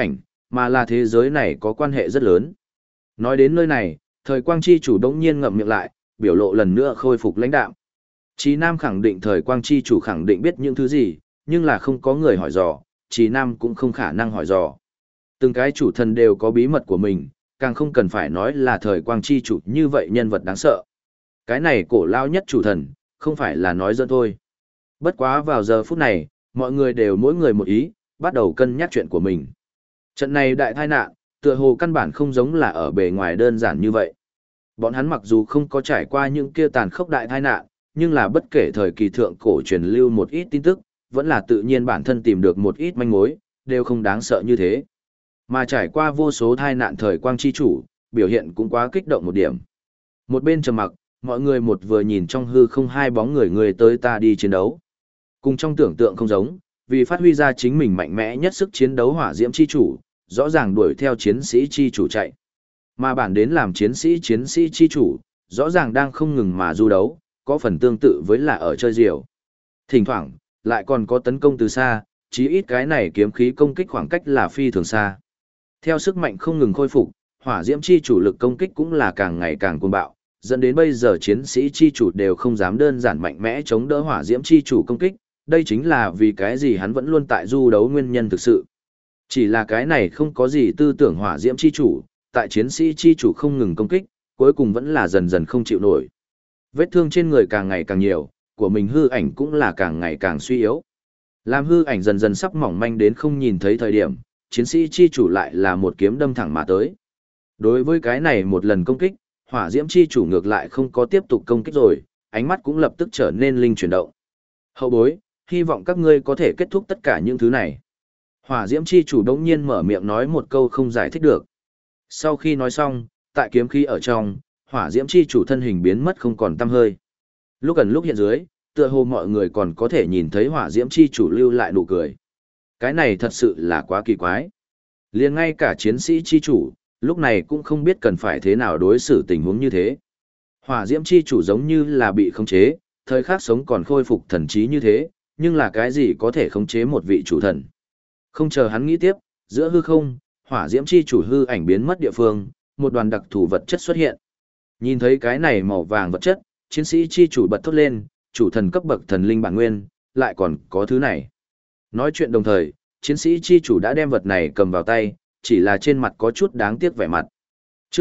mà là thế giới này có quan hệ rất lớn. Nói đến nơi này, thời quang chi chủ đống nhiên ngậm miệng lại, biểu lộ lần nữa khôi phục lãnh đạm. Chí Nam khẳng định thời quang chi chủ khẳng định biết những thứ gì, nhưng là không có người hỏi dò, Chí Nam cũng không khả năng hỏi dò. Từng cái chủ thần đều có bí mật của mình, càng không cần phải nói là thời quang chi chủ như vậy nhân vật đáng sợ. Cái này cổ lao nhất chủ thần, không phải là nói dân thôi. Bất quá vào giờ phút này, mọi người đều mỗi người một ý, bắt đầu cân nhắc chuyện của mình. Trận này đại tai nạn, tựa hồ căn bản không giống là ở bề ngoài đơn giản như vậy. Bọn hắn mặc dù không có trải qua những kia tàn khốc đại tai nạn, nhưng là bất kể thời kỳ thượng cổ truyền lưu một ít tin tức, vẫn là tự nhiên bản thân tìm được một ít manh mối, đều không đáng sợ như thế. Mà trải qua vô số tai nạn thời quang chi chủ, biểu hiện cũng quá kích động một điểm. Một bên trầm mặc, mọi người một vừa nhìn trong hư không hai bóng người tới ta đi chiến đấu. Cùng trong tưởng tượng không giống, vì phát huy ra chính mình mạnh mẽ nhất sức chiến đấu hỏa diễm chi chủ, rõ ràng đuổi theo chiến sĩ chi chủ chạy. Mà bản đến làm chiến sĩ chi chủ, rõ ràng đang không ngừng mà du đấu, có phần tương tự với là ở chơi diều. Thỉnh thoảng, lại còn có tấn công từ xa, chí ít cái này kiếm khí công kích khoảng cách là phi thường xa. Theo sức mạnh không ngừng khôi phục, hỏa diễm chi chủ lực công kích cũng là càng ngày càng cuồng bạo, dẫn đến bây giờ chiến sĩ chi chủ đều không dám đơn giản mạnh mẽ chống đỡ hỏa diễm chi chủ công kích, đây chính là vì cái gì hắn vẫn luôn tại du đấu nguyên nhân thực sự. Chỉ là cái này không có gì tư tưởng hỏa diễm chi chủ, tại chiến sĩ chi chủ không ngừng công kích, cuối cùng vẫn là dần dần không chịu nổi. Vết thương trên người càng ngày càng nhiều, của mình hư ảnh cũng là càng ngày càng suy yếu. Làm hư ảnh dần dần sắp mỏng manh đến không nhìn thấy thời điểm, chiến sĩ chi chủ lại là một kiếm đâm thẳng mà tới. Đối với cái này một lần công kích, hỏa diễm chi chủ ngược lại không có tiếp tục công kích rồi, ánh mắt cũng lập tức trở nên linh chuyển động. Hậu bối, hy vọng các ngươi có thể kết thúc tất cả những thứ này. Hỏa diễm chi chủ đống nhiên mở miệng nói một câu không giải thích được. Sau khi nói xong, tại kiếm khí ở trong, hỏa diễm chi chủ thân hình biến mất không còn tăm hơi. Lúc gần lúc hiện dưới, tựa hồ mọi người còn có thể nhìn thấy hỏa diễm chi chủ lưu lại nụ cười. Cái này thật sự là quá kỳ quái. Liền ngay cả chiến sĩ chi chủ, lúc này cũng không biết cần phải thế nào đối xử tình huống như thế. Hỏa diễm chi chủ giống như là bị khống chế, thời khắc sống còn khôi phục thần trí như thế, nhưng là cái gì có thể khống chế một vị chủ thần. Không chờ hắn nghĩ tiếp, giữa hư không, hỏa diễm chi chủ hư ảnh biến mất địa phương, một đoàn đặc thù vật chất xuất hiện. Nhìn thấy cái này màu vàng vật chất, chiến sĩ chi chủ bật thốt lên, chủ thần cấp bậc thần linh bản nguyên, lại còn có thứ này. Nói chuyện đồng thời, chiến sĩ chi chủ đã đem vật này cầm vào tay, chỉ là trên mặt có chút đáng tiếc vẻ mặt. Chương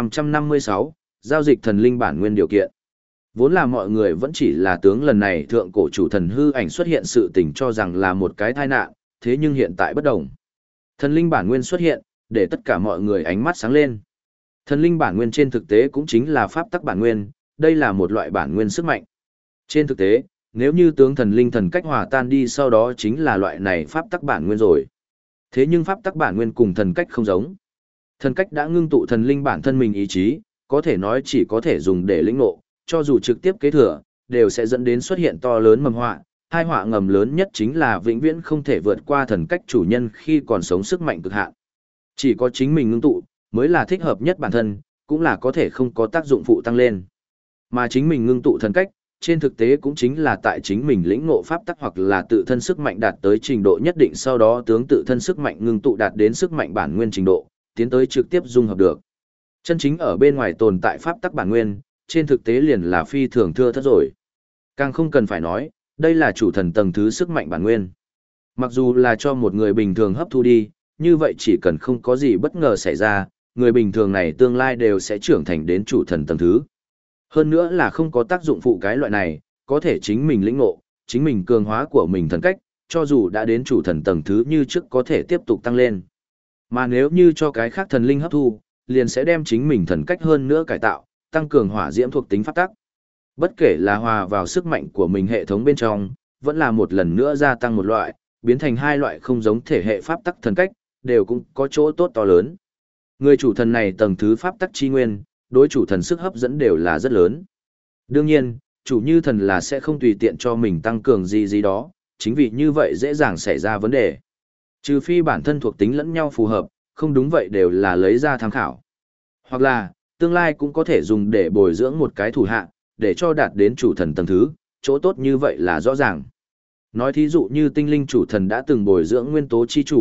1556, giao dịch thần linh bản nguyên điều kiện. Vốn là mọi người vẫn chỉ là tướng lần này thượng cổ chủ thần hư ảnh xuất hiện sự tình cho rằng là một cái tai nạn, thế nhưng hiện tại bất đồng. Thần linh bản nguyên xuất hiện, để tất cả mọi người ánh mắt sáng lên. Thần linh bản nguyên trên thực tế cũng chính là pháp tắc bản nguyên, đây là một loại bản nguyên sức mạnh. Trên thực tế, nếu như tướng thần linh thần cách hòa tan đi sau đó chính là loại này pháp tắc bản nguyên rồi. Thế nhưng pháp tắc bản nguyên cùng thần cách không giống. Thần cách đã ngưng tụ thần linh bản thân mình ý chí, có thể nói chỉ có thể dùng để lĩnh ngộ, cho dù trực tiếp kế thừa, đều sẽ dẫn đến xuất hiện to lớn mầm họa. Hai họa ngầm lớn nhất chính là vĩnh viễn không thể vượt qua thần cách chủ nhân khi còn sống sức mạnh cực hạn. Chỉ có chính mình ngưng tụ, mới là thích hợp nhất bản thân, cũng là có thể không có tác dụng phụ tăng lên. Mà chính mình ngưng tụ thần cách, trên thực tế cũng chính là tại chính mình lĩnh ngộ pháp tắc hoặc là tự thân sức mạnh đạt tới trình độ nhất định sau đó tướng tự thân sức mạnh ngưng tụ đạt đến sức mạnh bản nguyên trình độ, tiến tới trực tiếp dung hợp được. Chân chính ở bên ngoài tồn tại pháp tắc bản nguyên, trên thực tế liền là phi thường thưa thớt rồi. Càng không cần phải nói, đây là chủ thần tầng thứ sức mạnh bản nguyên. Mặc dù là cho một người bình thường hấp thu đi, như vậy chỉ cần không có gì bất ngờ xảy ra, người bình thường này tương lai đều sẽ trưởng thành đến chủ thần tầng thứ. Hơn nữa là không có tác dụng phụ cái loại này, có thể chính mình lĩnh ngộ, chính mình cường hóa của mình thần cách, cho dù đã đến chủ thần tầng thứ như trước có thể tiếp tục tăng lên. Mà nếu như cho cái khác thần linh hấp thu, liền sẽ đem chính mình thần cách hơn nữa cải tạo, tăng cường hỏa diễm thuộc tính pháp tắc. Bất kể là hòa vào sức mạnh của mình hệ thống bên trong, vẫn là một lần nữa gia tăng một loại, biến thành hai loại không giống thể hệ pháp tắc thần cách, đều cũng có chỗ tốt to lớn. Người chủ thần này tầng thứ pháp tắc chi nguyên, đối chủ thần sức hấp dẫn đều là rất lớn. Đương nhiên, chủ như thần là sẽ không tùy tiện cho mình tăng cường gì đó, chính vì như vậy dễ dàng xảy ra vấn đề. Trừ phi bản thân thuộc tính lẫn nhau phù hợp, không đúng vậy đều là lấy ra tham khảo. Hoặc là, tương lai cũng có thể dùng để bồi dưỡng một cái thủ hạ, để cho đạt đến chủ thần tầng thứ, chỗ tốt như vậy là rõ ràng. Nói thí dụ như tinh linh chủ thần đã từng bồi dưỡng nguyên tố chi chủ,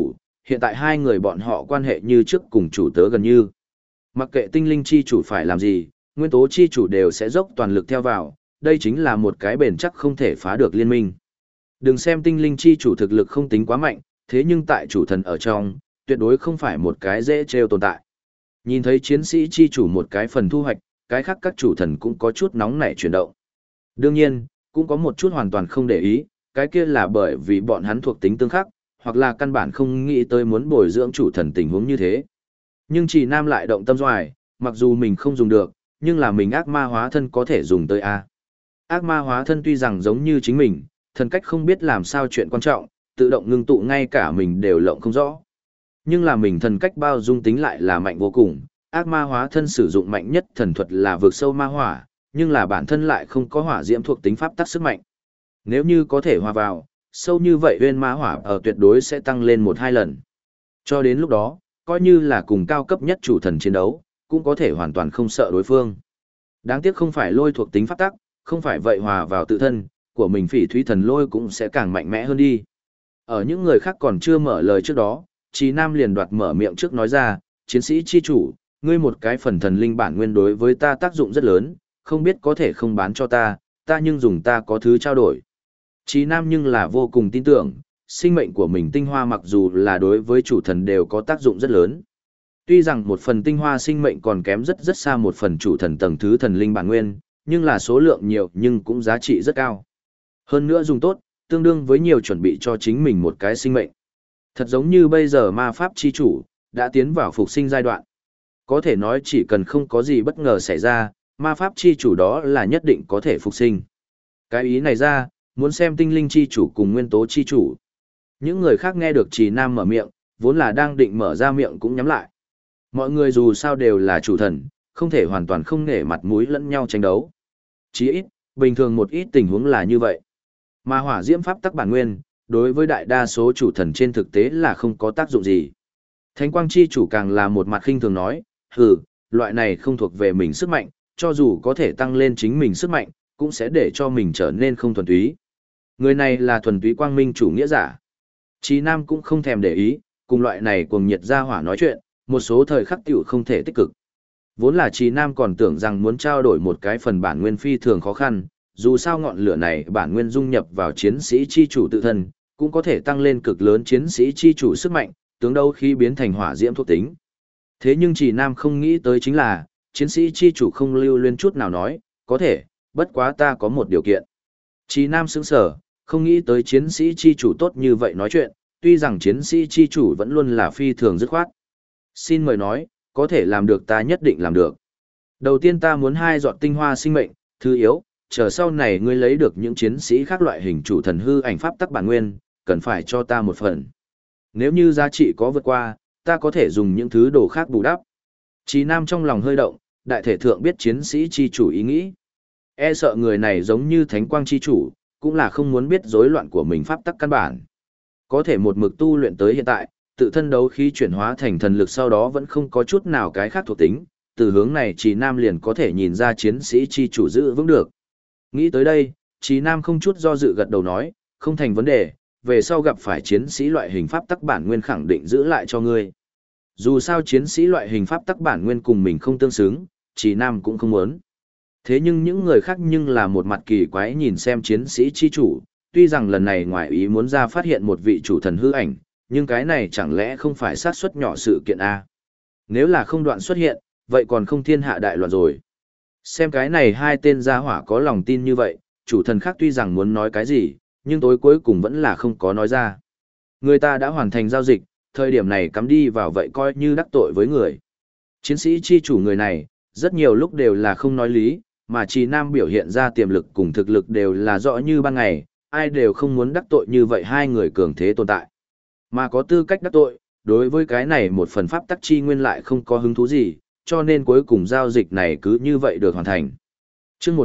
hiện tại hai người bọn họ quan hệ như trước cùng chủ tớ gần như. Mặc kệ tinh linh chi chủ phải làm gì, nguyên tố chi chủ đều sẽ dốc toàn lực theo vào, đây chính là một cái bền chắc không thể phá được liên minh. Đừng xem tinh linh chi chủ thực lực không tính quá mạnh, thế nhưng tại chủ thần ở trong, tuyệt đối không phải một cái dễ trêu tồn tại. Nhìn thấy chiến sĩ chi chủ một cái phần thu hoạch, cái khác các chủ thần cũng có chút nóng nảy chuyển động. Đương nhiên, cũng có một chút hoàn toàn không để ý, cái kia là bởi vì bọn hắn thuộc tính tương khắc, hoặc là căn bản không nghĩ tới muốn bồi dưỡng chủ thần tình huống như thế. Nhưng chỉ nam lại động tâm doài, mặc dù mình không dùng được, nhưng là mình ác ma hóa thân có thể dùng tới A. Ác ma hóa thân tuy rằng giống như chính mình, thần cách không biết làm sao chuyện quan trọng, tự động ngưng tụ ngay cả mình đều lộng không rõ. Nhưng là mình thần cách bao dung tính lại là mạnh vô cùng, ác ma hóa thân sử dụng mạnh nhất thần thuật là vượt sâu ma hỏa, nhưng là bản thân lại không có hỏa diễm thuộc tính pháp tắc sức mạnh. Nếu như có thể hòa vào, sâu như vậy uyên ma hỏa ở tuyệt đối sẽ tăng lên 1-2 lần. Cho đến lúc đó, coi như là cùng cao cấp nhất chủ thần chiến đấu, cũng có thể hoàn toàn không sợ đối phương. Đáng tiếc không phải lôi thuộc tính pháp tắc, không phải vậy hòa vào tự thân, của mình phỉ thúy thần lôi cũng sẽ càng mạnh mẽ hơn đi. Ở những người khác còn chưa mở lời trước đó, Chí Nam liền đoạt mở miệng trước nói ra, chiến sĩ chi chủ, ngươi một cái phần thần linh bản nguyên đối với ta tác dụng rất lớn, không biết có thể không bán cho ta, ta nhưng dùng ta có thứ trao đổi. Chí Nam nhưng là vô cùng tin tưởng, sinh mệnh của mình tinh hoa mặc dù là đối với chủ thần đều có tác dụng rất lớn. Tuy rằng một phần tinh hoa sinh mệnh còn kém rất rất xa một phần chủ thần tầng thứ thần linh bản nguyên, nhưng là số lượng nhiều nhưng cũng giá trị rất cao. Hơn nữa dùng tốt, tương đương với nhiều chuẩn bị cho chính mình một cái sinh mệnh. Thật giống như bây giờ ma pháp chi chủ, đã tiến vào phục sinh giai đoạn. Có thể nói chỉ cần không có gì bất ngờ xảy ra, ma pháp chi chủ đó là nhất định có thể phục sinh. Cái ý này ra, muốn xem tinh linh chi chủ cùng nguyên tố chi chủ. Những người khác nghe được Trì Nam mở miệng, vốn là đang định mở ra miệng cũng nhắm lại. Mọi người dù sao đều là chủ thần, không thể hoàn toàn không nể mặt mũi lẫn nhau tranh đấu. Chỉ ít, bình thường một ít tình huống là như vậy. Mà hỏa diễm pháp tắc bản nguyên, đối với đại đa số chủ thần trên thực tế là không có tác dụng gì. Thánh quang chi chủ càng là một mặt khinh thường nói, hừ, loại này không thuộc về mình sức mạnh, cho dù có thể tăng lên chính mình sức mạnh, cũng sẽ để cho mình trở nên không thuần túy. Người này là thuần túy quang minh chủ nghĩa giả. Chí Nam cũng không thèm để ý, cùng loại này cuồng nhiệt ra hỏa nói chuyện, một số thời khắc tiểu không thể tích cực. Vốn là Chí Nam còn tưởng rằng muốn trao đổi một cái phần bản nguyên phi thường khó khăn, dù sao ngọn lửa này bản nguyên dung nhập vào chiến sĩ chi chủ tự thân, cũng có thể tăng lên cực lớn chiến sĩ chi chủ sức mạnh, tướng đâu khi biến thành hỏa diễm thuộc tính. Thế nhưng Chí Nam không nghĩ tới chính là, chiến sĩ chi chủ không lưu luyến chút nào nói, có thể, bất quá ta có một điều kiện. Chí Nam sững sờ, không nghĩ tới chiến sĩ chi chủ tốt như vậy nói chuyện, tuy rằng chiến sĩ chi chủ vẫn luôn là phi thường dứt khoát. Xin mời nói, có thể làm được ta nhất định làm được. Đầu tiên ta muốn 2 giọt tinh hoa sinh mệnh, thứ yếu, chờ sau này ngươi lấy được những chiến sĩ khác loại hình chủ thần hư ảnh pháp tắc bản nguyên, cần phải cho ta một phần. Nếu như giá trị có vượt qua, ta có thể dùng những thứ đồ khác bù đắp. Chí Nam trong lòng hơi động, đại thể thượng biết chiến sĩ chi chủ ý nghĩ. E sợ người này giống như thánh quang chi chủ, cũng là không muốn biết rối loạn của mình pháp tắc căn bản. Có thể một mực tu luyện tới hiện tại, tự thân đấu khí chuyển hóa thành thần lực sau đó vẫn không có chút nào cái khác thuộc tính, từ hướng này Chí Nam liền có thể nhìn ra chiến sĩ chi chủ giữ vững được. Nghĩ tới đây, Chí Nam không chút do dự gật đầu nói, không thành vấn đề, về sau gặp phải chiến sĩ loại hình pháp tắc bản nguyên khẳng định giữ lại cho ngươi. Dù sao chiến sĩ loại hình pháp tắc bản nguyên cùng mình không tương xứng, Chí Nam cũng không muốn. Thế nhưng những người khác nhưng là một mặt kỳ quái nhìn xem chiến sĩ chi chủ, tuy rằng lần này ngoài ý muốn ra phát hiện một vị chủ thần hư ảnh, nhưng cái này chẳng lẽ không phải sát suất nhỏ sự kiện A. Nếu là không đoạn xuất hiện, vậy còn không thiên hạ đại loạn rồi. Xem cái này 2 tên gia hỏa có lòng tin như vậy, chủ thần khác tuy rằng muốn nói cái gì, nhưng tối cuối cùng vẫn là không có nói ra. Người ta đã hoàn thành giao dịch, thời điểm này cắm đi vào vậy coi như đắc tội với người. Chiến sĩ chi chủ người này, rất nhiều lúc đều là không nói lý, mà Chí Nam biểu hiện ra tiềm lực cùng thực lực đều là rõ như ban ngày, ai đều không muốn đắc tội như vậy 2 người cường thế tồn tại. Mà có tư cách đắc tội, đối với cái này một phần pháp tắc chi nguyên lại không có hứng thú gì, cho nên cuối cùng giao dịch này cứ như vậy được hoàn thành. Chương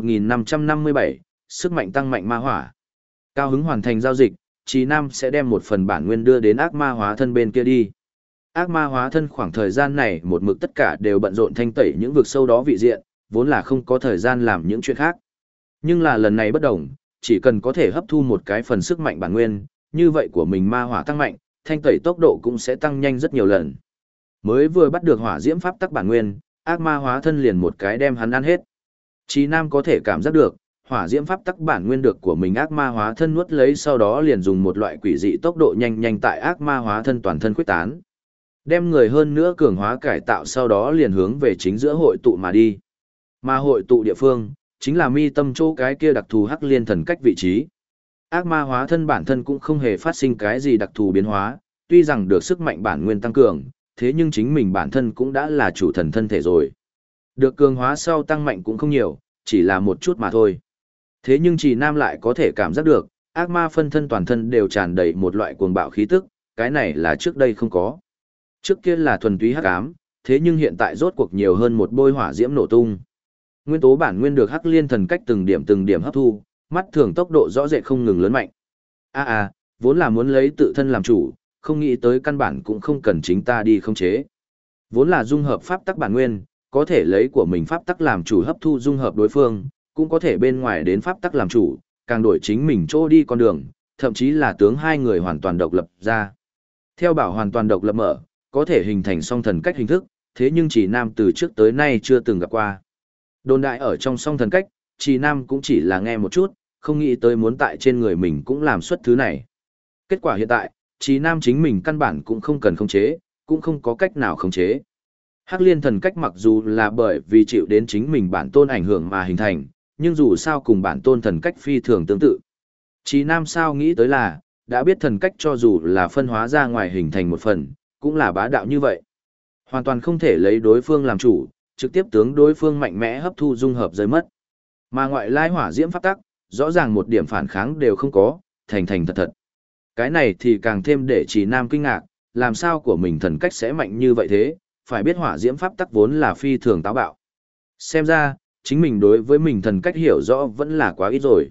1557, sức mạnh tăng mạnh ma hỏa. Cao hứng hoàn thành giao dịch, Chí Nam sẽ đem một phần bản nguyên đưa đến ác ma hóa thân bên kia đi. Ác ma hóa thân khoảng thời gian này một mực tất cả đều bận rộn thanh tẩy những vực sâu đó vị diện, vốn là không có thời gian làm những chuyện khác. Nhưng là lần này bất đồng, chỉ cần có thể hấp thu một cái phần sức mạnh bản nguyên, như vậy của mình ma hỏa tăng mạnh, thanh tẩy tốc độ cũng sẽ tăng nhanh rất nhiều lần. Mới vừa bắt được hỏa diễm pháp tắc bản nguyên, ác ma hóa thân liền một cái đem hắn ăn hết. Chí Nam có thể cảm giác được, hỏa diễm pháp tắc bản nguyên được của mình ác ma hóa thân nuốt lấy, sau đó liền dùng một loại quỷ dị tốc độ nhanh nhanh tại ác ma hóa thân toàn thân khuếch tán. Đem người hơn nữa cường hóa cải tạo, sau đó liền hướng về chính giữa hội tụ mà đi. Mà hội tụ địa phương, chính là mi tâm chỗ cái kia đặc thù hắc liên thần cách vị trí. Ác ma hóa thân bản thân cũng không hề phát sinh cái gì đặc thù biến hóa, tuy rằng được sức mạnh bản nguyên tăng cường, thế nhưng chính mình bản thân cũng đã là chủ thần thân thể rồi. Được cường hóa sau tăng mạnh cũng không nhiều, chỉ là một chút mà thôi. Thế nhưng Trì Nam lại có thể cảm giác được, ác ma phân thân toàn thân đều tràn đầy một loại cuồng bạo khí tức, cái này là trước đây không có. Trước kia là thuần túy hắc ám, thế nhưng hiện tại rốt cuộc nhiều hơn một bôi hỏa diễm nổ tung. Nguyên tố bản nguyên được hắc liên thần cách từng điểm hấp thu, mắt thường tốc độ rõ rệt không ngừng lớn mạnh. Vốn là muốn lấy tự thân làm chủ, không nghĩ tới căn bản cũng không cần chính ta đi khống chế. Vốn là dung hợp pháp tắc bản nguyên, có thể lấy của mình pháp tắc làm chủ hấp thu dung hợp đối phương, cũng có thể bên ngoài đến pháp tắc làm chủ, càng đổi chính mình chỗ đi con đường, thậm chí là tướng hai người hoàn toàn độc lập ra. Theo bảo hoàn toàn độc lập mở, có thể hình thành song thần cách hình thức, thế nhưng Trì Nam từ trước tới nay chưa từng gặp qua. Đồn đại ở trong song thần cách, Trì Nam cũng chỉ là nghe một chút, không nghĩ tới muốn tại trên người mình cũng làm xuất thứ này. Kết quả hiện tại, Trì Nam chính mình căn bản cũng không cần khống chế, cũng không có cách nào khống chế. Hắc liên thần cách mặc dù là bởi vì chịu đến chính mình bản tôn ảnh hưởng mà hình thành, nhưng dù sao cùng bản tôn thần cách phi thường tương tự. Trì Nam sao nghĩ tới là, đã biết thần cách cho dù là phân hóa ra ngoài hình thành một phần, cũng là bá đạo như vậy. Hoàn toàn không thể lấy đối phương làm chủ, trực tiếp tướng đối phương mạnh mẽ hấp thu dung hợp rơi mất. Mà ngoại lai hỏa diễm pháp tắc, rõ ràng một điểm phản kháng đều không có, thành thật thật. Cái này thì càng thêm để Trì Nam kinh ngạc, làm sao của mình thần cách sẽ mạnh như vậy thế, phải biết hỏa diễm pháp tắc vốn là phi thường táo bạo. Xem ra, chính mình đối với mình thần cách hiểu rõ vẫn là quá ít rồi.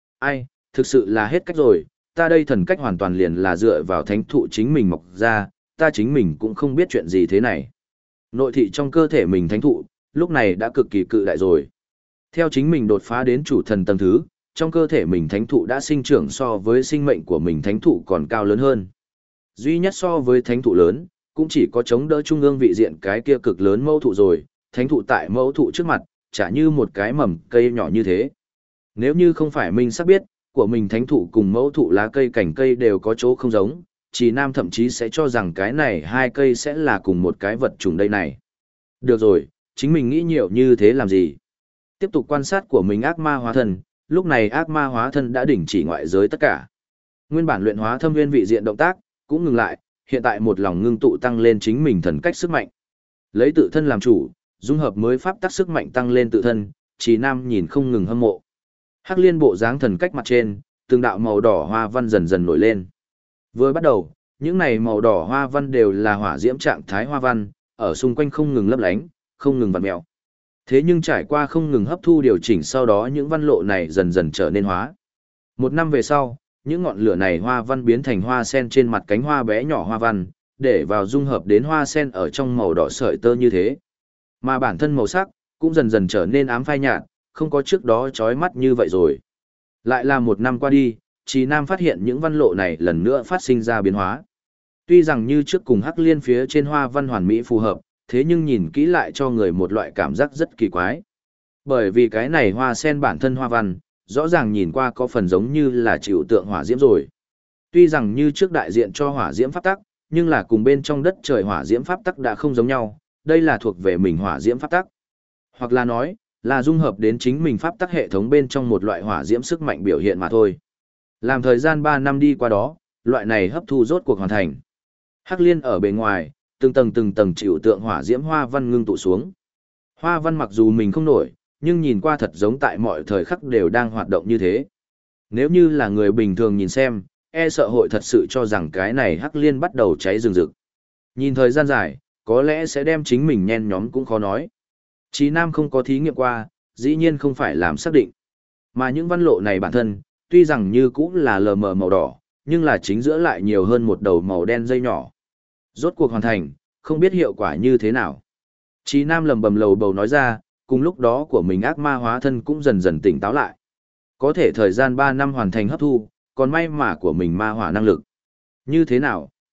Thực sự là hết cách rồi, ta đây thần cách hoàn toàn liền là dựa vào thánh thụ chính mình mọc ra, ta chính mình cũng không biết chuyện gì thế này. Nội thị trong cơ thể mình thánh thụ, lúc này đã cực kỳ cự đại rồi. Theo chính mình đột phá đến chủ thần tầng thứ, trong cơ thể mình thánh thụ đã sinh trưởng so với sinh mệnh của mình thánh thụ còn cao lớn hơn. Duy nhất so với thánh thụ lớn, cũng chỉ có chống đỡ trung ương vị diện cái kia cực lớn mẫu thụ rồi, thánh thụ tại mẫu thụ trước mặt, chả như một cái mầm cây nhỏ như thế. Nếu như không phải mình sắp biết, của mình thánh thụ cùng mẫu thụ lá cây cành cây đều có chỗ không giống, Trì Nam thậm chí sẽ cho rằng cái này hai cây sẽ là cùng một cái vật chủng đây này. Được rồi, chính mình nghĩ nhiều như thế làm gì? Tiếp tục quan sát của mình ác ma hóa thân, lúc này ác ma hóa thân đã đình chỉ ngoại giới tất cả. Nguyên bản luyện hóa thâm nguyên vị diện động tác, cũng ngừng lại, hiện tại một lòng ngưng tụ tăng lên chính mình thần cách sức mạnh. Lấy tự thân làm chủ, dung hợp mới pháp tắc sức mạnh tăng lên tự thân, Trì Nam nhìn không ngừng hâm mộ. Hắc liên bộ dáng thần cách mặt trên, từng đạo màu đỏ hoa văn dần dần nổi lên. Vừa bắt đầu, những này màu đỏ hoa văn đều là hỏa diễm trạng thái hoa văn, ở xung quanh không ngừng lấp lánh, không ngừng vặn mèo. Thế nhưng trải qua không ngừng hấp thu điều chỉnh, sau đó những văn lộ này dần dần trở nên hóa. Một năm về sau, những ngọn lửa này hoa văn biến thành hoa sen trên mặt cánh hoa bé nhỏ hoa văn, để vào dung hợp đến hoa sen ở trong màu đỏ sợi tơ như thế. Mà bản thân màu sắc, cũng dần dần trở nên ám phai nhạt, không có trước đó chói mắt như vậy rồi. Lại là một năm qua đi, Trì Nam phát hiện những văn lộ này lần nữa phát sinh ra biến hóa. Tuy rằng như trước cùng hắc liên phía trên hoa văn hoàn mỹ phù hợp, thế nhưng nhìn kỹ lại cho người một loại cảm giác rất kỳ quái. Bởi vì cái này hoa sen bản thân hoa văn, rõ ràng nhìn qua có phần giống như là chịu tượng hỏa diễm rồi. Tuy rằng như trước đại diện cho hỏa diễm pháp tắc, nhưng là cùng bên trong đất trời hỏa diễm pháp tắc đã không giống nhau, đây là thuộc về mình hỏa diễm pháp tắc. Hoặc là nói, là dung hợp đến chính mình pháp tắc hệ thống bên trong một loại hỏa diễm sức mạnh biểu hiện mà thôi. Làm thời gian 3 năm đi qua đó, loại này hấp thu rốt cuộc hoàn thành. Hắc liên ở bề ngoài, từng tầng chịu tượng hỏa diễm hoa văn ngưng tụ xuống. Hoa văn mặc dù mình không nổi, nhưng nhìn qua thật giống tại mọi thời khắc đều đang hoạt động như thế. Nếu như là người bình thường nhìn xem, e sợ hội thật sự cho rằng cái này hắc liên bắt đầu cháy rừng rực. Nhìn thời gian dài, có lẽ sẽ đem chính mình nhen nhóm cũng khó nói. Chí Nam không có thí nghiệm qua, dĩ nhiên không phải làm xác định. Mà những văn lộ này bản thân, tuy rằng như cũng là lờ mờ màu đỏ, nhưng là chính giữa lại nhiều hơn một đầu màu đen dây nhỏ. Rốt cuộc hoàn thành, không biết hiệu quả như thế nào. Chí Nam lầm bầm lầu bầu nói ra, cùng lúc đó của mình ác ma hóa thân cũng dần dần tỉnh táo lại. Có thể thời gian 3 năm hoàn thành hấp thu, còn may mà của mình ma hỏa năng lực. Như thế nào,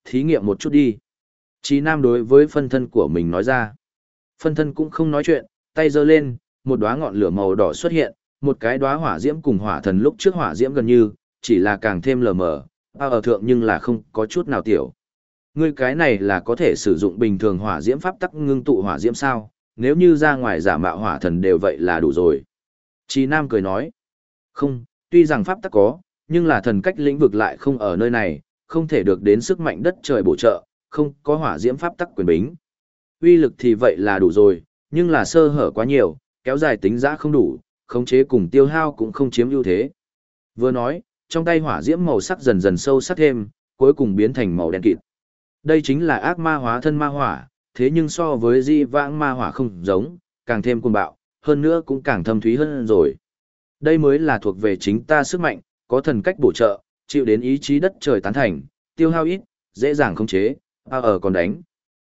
thí nghiệm một chút đi. Chí Nam đối với phân thân của mình nói ra. Phân thân cũng không nói chuyện, tay giơ lên, một đóa ngọn lửa màu đỏ xuất hiện, một cái đóa hỏa diễm cùng hỏa thần lúc trước hỏa diễm gần như, chỉ là càng thêm lờ mờ, ở thượng nhưng là không có chút nào tiểu. Ngươi cái này là có thể sử dụng bình thường hỏa diễm pháp tắc ngưng tụ hỏa diễm sao, nếu như ra ngoài giả mạo hỏa thần đều vậy là đủ rồi. Chí Nam cười nói, không, tuy rằng pháp tắc có, nhưng là thần cách lĩnh vực lại không ở nơi này, không thể được đến sức mạnh đất trời bổ trợ, không có hỏa diễm pháp tắc quyền bính. Uy lực thì vậy là đủ rồi, nhưng là sơ hở quá nhiều, kéo dài tính giá không đủ, khống chế cùng tiêu hao cũng không chiếm ưu thế. Vừa nói, trong tay hỏa diễm màu sắc dần dần sâu sắc thêm, cuối cùng biến thành màu đen kịt. Đây chính là ác ma hóa thân ma hỏa, thế nhưng so với di vãng ma hỏa không giống, càng thêm cuồng bạo, hơn nữa cũng càng thâm thúy hơn rồi. Đây mới là thuộc về chính ta sức mạnh, có thần cách bổ trợ, chịu đến ý chí đất trời tán thành, tiêu hao ít, dễ dàng khống chế, ở còn đánh.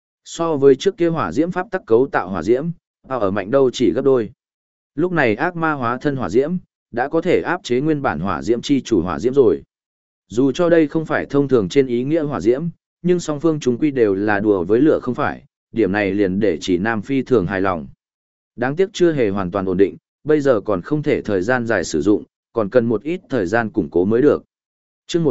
So với trước kia hỏa diễm pháp tắc cấu tạo hỏa diễm, ở mạnh đâu chỉ gấp đôi. Lúc này ác ma hóa thân hỏa diễm, đã có thể áp chế nguyên bản hỏa diễm chi chủ hỏa diễm rồi. Dù cho đây không phải thông thường trên ý nghĩa hỏa diễm, nhưng song phương chúng quy đều là đùa với lửa không phải, điểm này liền để Chỉ Nam phi thường hài lòng. Đáng tiếc chưa hề hoàn toàn ổn định, bây giờ còn không thể thời gian dài sử dụng, còn cần một ít thời gian củng cố mới được. Chương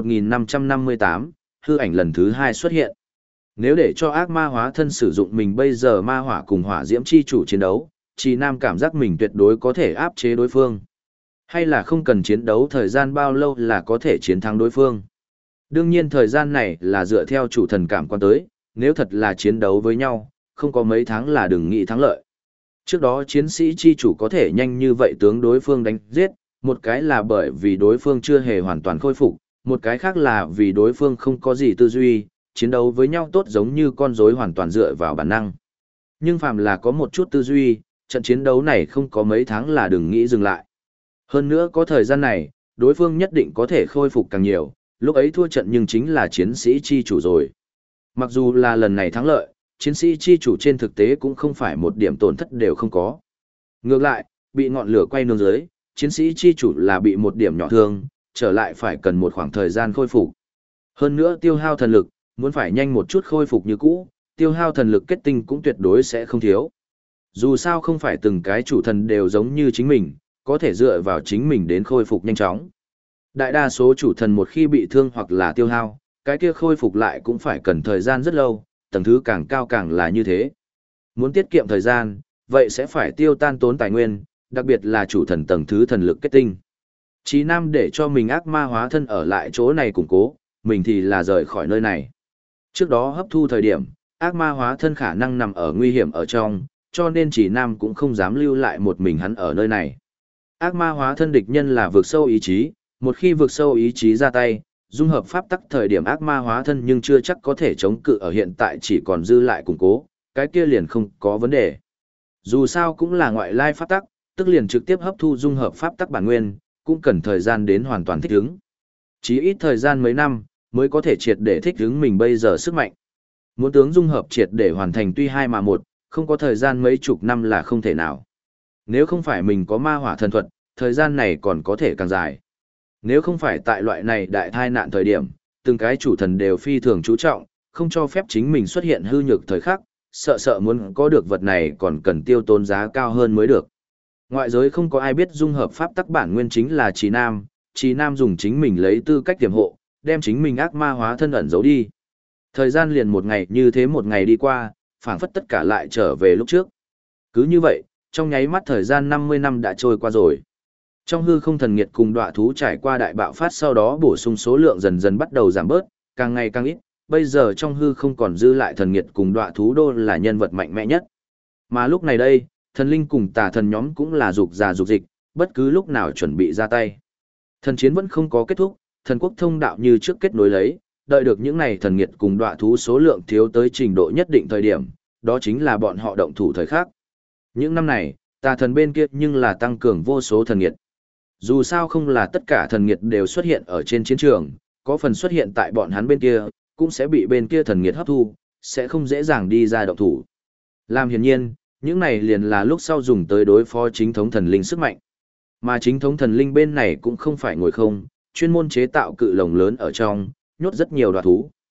1558, hư ảnh lần thứ 2 xuất hiện. Nếu để cho ác ma hóa thân sử dụng mình bây giờ ma hỏa cùng hỏa diễm chi chủ chiến đấu, Chỉ Nam cảm giác mình tuyệt đối có thể áp chế đối phương. Hay là không cần chiến đấu thời gian bao lâu là có thể chiến thắng đối phương. Đương nhiên thời gian này là dựa theo chủ thần cảm quan tới, nếu thật là chiến đấu với nhau, không có mấy tháng là đừng nghĩ thắng lợi. Trước đó chiến sĩ chi chủ có thể nhanh như vậy tướng đối phương đánh giết, một cái là bởi vì đối phương chưa hề hoàn toàn khôi phục, một cái khác là vì đối phương không có gì tư duy, chiến đấu với nhau tốt giống như con rối hoàn toàn dựa vào bản năng. Nhưng phàm là có một chút tư duy, trận chiến đấu này không có mấy tháng là đừng nghĩ dừng lại. Hơn nữa có thời gian này, đối phương nhất định có thể khôi phục càng nhiều, lúc ấy thua trận nhưng chính là chiến sĩ chi chủ rồi. Mặc dù là lần này thắng lợi, chiến sĩ chi chủ trên thực tế cũng không phải một điểm tổn thất đều không có. Ngược lại, bị ngọn lửa quay nương dưới, chiến sĩ chi chủ là bị một điểm nhỏ thương, trở lại phải cần một khoảng thời gian khôi phục. Hơn nữa tiêu hao thần lực, muốn phải nhanh một chút khôi phục như cũ, tiêu hao thần lực kết tinh cũng tuyệt đối sẽ không thiếu. Dù sao không phải từng cái chủ thần đều giống như chính mình, có thể dựa vào chính mình đến khôi phục nhanh chóng. Đại đa số chủ thần một khi bị thương hoặc là tiêu hao, cái kia khôi phục lại cũng phải cần thời gian rất lâu, tầng thứ càng cao càng là như thế. Muốn tiết kiệm thời gian, vậy sẽ phải tiêu tan tốn tài nguyên, đặc biệt là chủ thần tầng thứ thần lực kết tinh. Chí Nam để cho mình ác ma hóa thân ở lại chỗ này củng cố, mình thì là rời khỏi nơi này. Trước đó hấp thu thời điểm, ác ma hóa thân khả năng nằm ở nguy hiểm ở trong, cho nên Chí Nam cũng không dám lưu lại một mình hắn ở nơi này. Ác ma hóa thân địch nhân là vượt sâu ý chí, một khi vượt sâu ý chí ra tay, dung hợp pháp tắc thời điểm ác ma hóa thân nhưng chưa chắc có thể chống cự ở hiện tại chỉ còn dư lại củng cố, cái kia liền không có vấn đề. Dù sao cũng là ngoại lai pháp tắc, tức liền trực tiếp hấp thu dung hợp pháp tắc bản nguyên, cũng cần thời gian đến hoàn toàn thích ứng. Chỉ ít thời gian mấy năm, mới có thể triệt để thích ứng mình bây giờ sức mạnh. Muốn tướng dung hợp triệt để hoàn thành tuy hai mà một, không có thời gian mấy chục năm là không thể nào. Nếu không phải mình có ma hỏa thần thuật, thời gian này còn có thể càng dài. Nếu không phải tại loại này đại tai nạn thời điểm, từng cái chủ thần đều phi thường chú trọng, không cho phép chính mình xuất hiện hư nhược thời khắc, sợ muốn có được vật này còn cần tiêu tốn giá cao hơn mới được. Ngoại giới không có ai biết dung hợp pháp tắc bản nguyên chính là Chí Nam dùng chính mình lấy tư cách tiềm hộ, đem chính mình ác ma hóa thân ẩn giấu đi. Thời gian liền một ngày như thế một ngày đi qua, phảng phất tất cả lại trở về lúc trước. Cứ như vậy, trong nháy mắt thời gian 50 năm đã trôi qua rồi. Trong hư không thần nghiệt cùng đọa thú trải qua đại bạo phát sau đó bổ sung số lượng dần dần bắt đầu giảm bớt, càng ngày càng ít, bây giờ trong hư không còn dư lại thần nghiệt cùng đọa thú đô là nhân vật mạnh mẽ nhất. Mà lúc này đây, thần linh cùng tà thần nhóm cũng là dục già dục dịch, bất cứ lúc nào chuẩn bị ra tay. Thần chiến vẫn không có kết thúc, thần quốc thông đạo như trước kết nối lấy, đợi được những này thần nghiệt cùng đọa thú số lượng thiếu tới trình độ nhất định thời điểm, đó chính là bọn họ động thủ thời khắc. Những năm này, tà thần bên kia nhưng là tăng cường vô số thần nghiệt. Dù sao không là tất cả thần nghiệt đều xuất hiện ở trên chiến trường, có phần xuất hiện tại bọn hắn bên kia, cũng sẽ bị bên kia thần nghiệt hấp thu, sẽ không dễ dàng đi ra động thủ. Làm hiển nhiên, những này liền là lúc sau dùng tới đối phó chính thống thần linh sức mạnh. Mà chính thống thần linh bên này cũng không phải ngồi không, chuyên môn chế tạo cự lồng lớn ở trong, nhốt rất nhiều đoạt thú.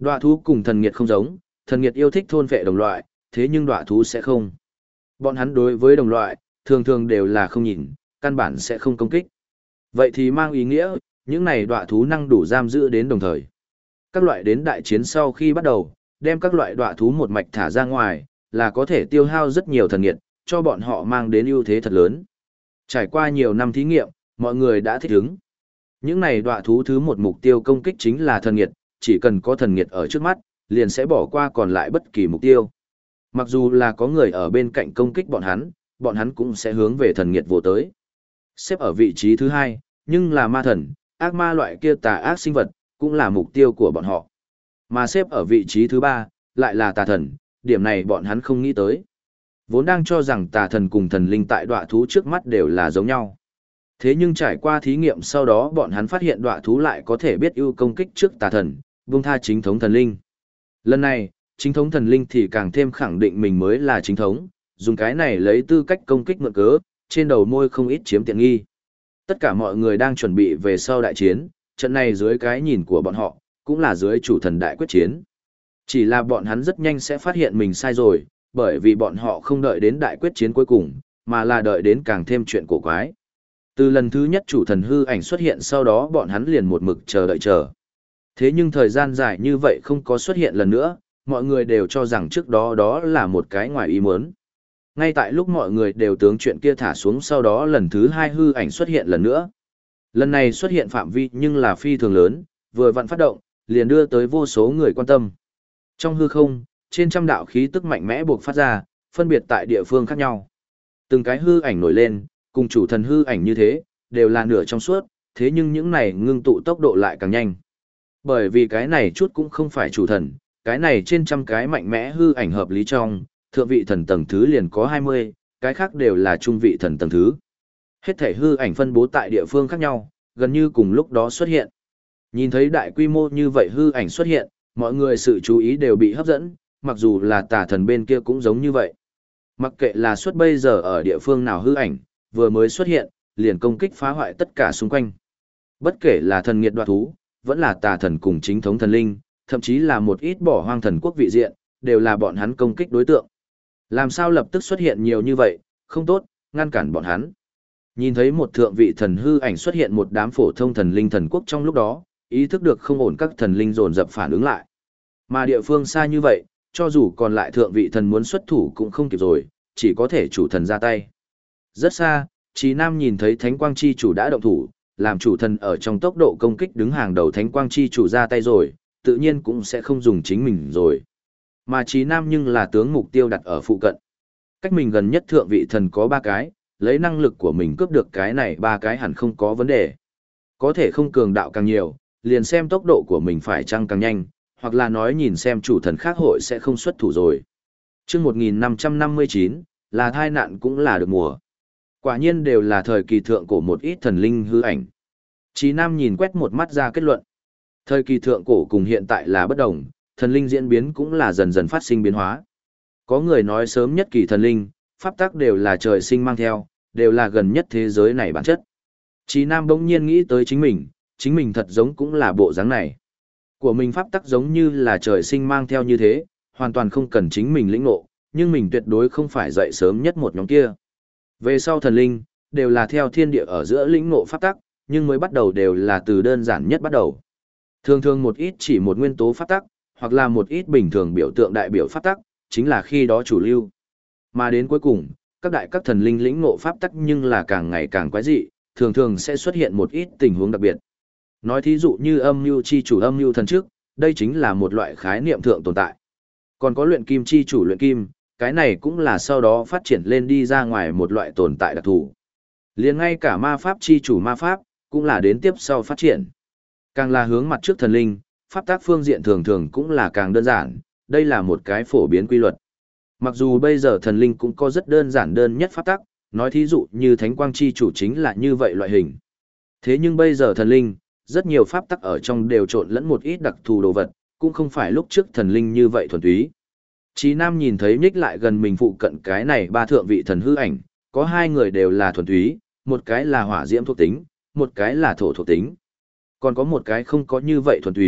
Đọa thú cùng thần nghiệt không giống, thần nghiệt yêu thích thôn vệ đồng loại, thế nhưng đọa thú sẽ không. Bọn hắn đối với đồng loại, thường thường đều là không nhìn, căn bản sẽ không công kích. Vậy thì mang ý nghĩa, những này đọa thú năng đủ giam giữ đến đồng thời. Các loại đến đại chiến sau khi bắt đầu, đem các loại đọa thú một mạch thả ra ngoài, là có thể tiêu hao rất nhiều thần nghiệt, cho bọn họ mang đến ưu thế thật lớn. Trải qua nhiều năm thí nghiệm, mọi người đã thích ứng. Những này đọa thú thứ một mục tiêu công kích chính là thần nghiệt, chỉ cần có thần nghiệt ở trước mắt, liền sẽ bỏ qua còn lại bất kỳ mục tiêu. Mặc dù là có người ở bên cạnh công kích bọn hắn cũng sẽ hướng về thần nghiệt vô tới. Xếp ở vị trí thứ hai, nhưng là ma thần, ác ma loại kia tà ác sinh vật, cũng là mục tiêu của bọn họ. Mà xếp ở vị trí thứ ba, lại là tà thần, điểm này bọn hắn không nghĩ tới. Vốn đang cho rằng tà thần cùng thần linh tại đọa thú trước mắt đều là giống nhau. Thế nhưng trải qua thí nghiệm sau đó bọn hắn phát hiện đọa thú lại có thể biết ưu công kích trước tà thần, buông tha chính thống thần linh. Lần này, chính thống thần linh thì càng thêm khẳng định mình mới là chính thống, dùng cái này lấy tư cách công kích mượn cớ, trên đầu môi không ít chiếm tiện nghi. Tất cả mọi người đang chuẩn bị về sau đại chiến, trận này dưới cái nhìn của bọn họ, cũng là dưới chủ thần đại quyết chiến. Chỉ là bọn hắn rất nhanh sẽ phát hiện mình sai rồi, bởi vì bọn họ không đợi đến đại quyết chiến cuối cùng, mà là đợi đến càng thêm chuyện cổ quái. Từ lần thứ nhất chủ thần hư ảnh xuất hiện sau đó bọn hắn liền một mực chờ đợi chờ. Thế nhưng thời gian dài như vậy không có xuất hiện lần nữa, mọi người đều cho rằng trước đó đó là một cái ngoài ý muốn. Ngay tại lúc mọi người đều tướng chuyện kia thả xuống sau đó lần thứ hai hư ảnh xuất hiện lần nữa. Lần này xuất hiện phạm vi nhưng là phi thường lớn, vừa vặn phát động, liền đưa tới vô số người quan tâm. Trong hư không, trên trăm đạo khí tức mạnh mẽ buộc phát ra, phân biệt tại địa phương khác nhau. Từng cái hư ảnh nổi lên, cùng chủ thần hư ảnh như thế, đều là nửa trong suốt, thế nhưng những này ngưng tụ tốc độ lại càng nhanh. Bởi vì cái này chút cũng không phải chủ thần, cái này trên trăm cái mạnh mẽ hư ảnh hợp lý trong, thượng vị thần tầng thứ liền có 20, cái khác đều là trung vị thần tầng thứ. Hết thể hư ảnh phân bố tại địa phương khác nhau, gần như cùng lúc đó xuất hiện. Nhìn thấy đại quy mô như vậy hư ảnh xuất hiện, mọi người sự chú ý đều bị hấp dẫn, mặc dù là tà thần bên kia cũng giống như vậy. Mặc kệ là xuất bây giờ ở địa phương nào hư ảnh, vừa mới xuất hiện, liền công kích phá hoại tất cả xung quanh. Bất kể là thần nghiệt đoạt thú, vẫn là tà thần cùng chính thống thần linh, thậm chí là một ít bỏ hoang thần quốc vị diện, đều là bọn hắn công kích đối tượng. Làm sao lập tức xuất hiện nhiều như vậy, không tốt, ngăn cản bọn hắn. Nhìn thấy một thượng vị thần hư ảnh xuất hiện một đám phổ thông thần linh thần quốc trong lúc đó, ý thức được không ổn các thần linh dồn dập phản ứng lại. Mà địa phương xa như vậy, cho dù còn lại thượng vị thần muốn xuất thủ cũng không kịp rồi, chỉ có thể chủ thần ra tay. Rất xa, Trí Nam nhìn thấy Thánh Quang Chi chủ đã động thủ, làm chủ thần ở trong tốc độ công kích đứng hàng đầu Thánh Quang Chi chủ ra tay rồi, tự nhiên cũng sẽ không dùng chính mình rồi. Mà Trí Nam nhưng là tướng mục tiêu đặt ở phụ cận. Cách mình gần nhất thượng vị thần có 3 cái, lấy năng lực của mình cướp được cái này 3 cái hẳn không có vấn đề. Có thể không cường đạo càng nhiều, liền xem tốc độ của mình phải chăng càng nhanh, hoặc là nói nhìn xem chủ thần khác hội sẽ không xuất thủ rồi. Chương 1559, là thai nạn cũng là được mùa. Quả nhiên đều là thời kỳ thượng cổ một ít thần linh hư ảnh. Trí Nam nhìn quét một mắt ra kết luận. Thời kỳ thượng cổ cùng hiện tại là bất đồng, thần linh diễn biến cũng là dần dần phát sinh biến hóa. Có người nói sớm nhất kỳ thần linh, pháp tắc đều là trời sinh mang theo, đều là gần nhất thế giới này bản chất. Trí Nam bỗng nhiên nghĩ tới chính mình thật giống cũng là bộ dáng này. Của mình pháp tắc giống như là trời sinh mang theo như thế, hoàn toàn không cần chính mình lĩnh ngộ, nhưng mình tuyệt đối không phải dậy sớm nhất một nhóm kia. Về sau thần linh, đều là theo thiên địa ở giữa lĩnh ngộ pháp tắc, nhưng mới bắt đầu đều là từ đơn giản nhất bắt đầu. Thường thường một ít chỉ một nguyên tố pháp tắc, hoặc là một ít bình thường biểu tượng đại biểu pháp tắc, chính là khi đó chủ lưu. Mà đến cuối cùng, các thần linh lĩnh ngộ pháp tắc nhưng là càng ngày càng quái dị, thường thường sẽ xuất hiện một ít tình huống đặc biệt. Nói thí dụ như âm mưu chi chủ âm mưu thần trước, đây chính là một loại khái niệm thượng tồn tại. Còn có luyện kim chi chủ luyện kim, cái này cũng là sau đó phát triển lên đi ra ngoài một loại tồn tại đặc thù. Liền ngay cả ma pháp chi chủ ma pháp, cũng là đến tiếp sau phát triển. Càng là hướng mặt trước thần linh, pháp tác phương diện thường thường cũng là càng đơn giản, đây là một cái phổ biến quy luật. Mặc dù bây giờ thần linh cũng có rất đơn giản đơn nhất pháp tắc, nói thí dụ như Thánh Quang Chi chủ chính là như vậy loại hình. Thế nhưng bây giờ thần linh, rất nhiều pháp tắc ở trong đều trộn lẫn một ít đặc thù đồ vật, cũng không phải lúc trước thần linh như vậy thuần túy. Chí Nam nhìn thấy nhích lại gần mình phụ cận cái này 3 thượng vị thần hư ảnh, có 2 người đều là thuần túy, một cái là hỏa diễm thuộc tính, một cái là thổ thuộc tính. Còn có một cái không có như vậy thuần túy,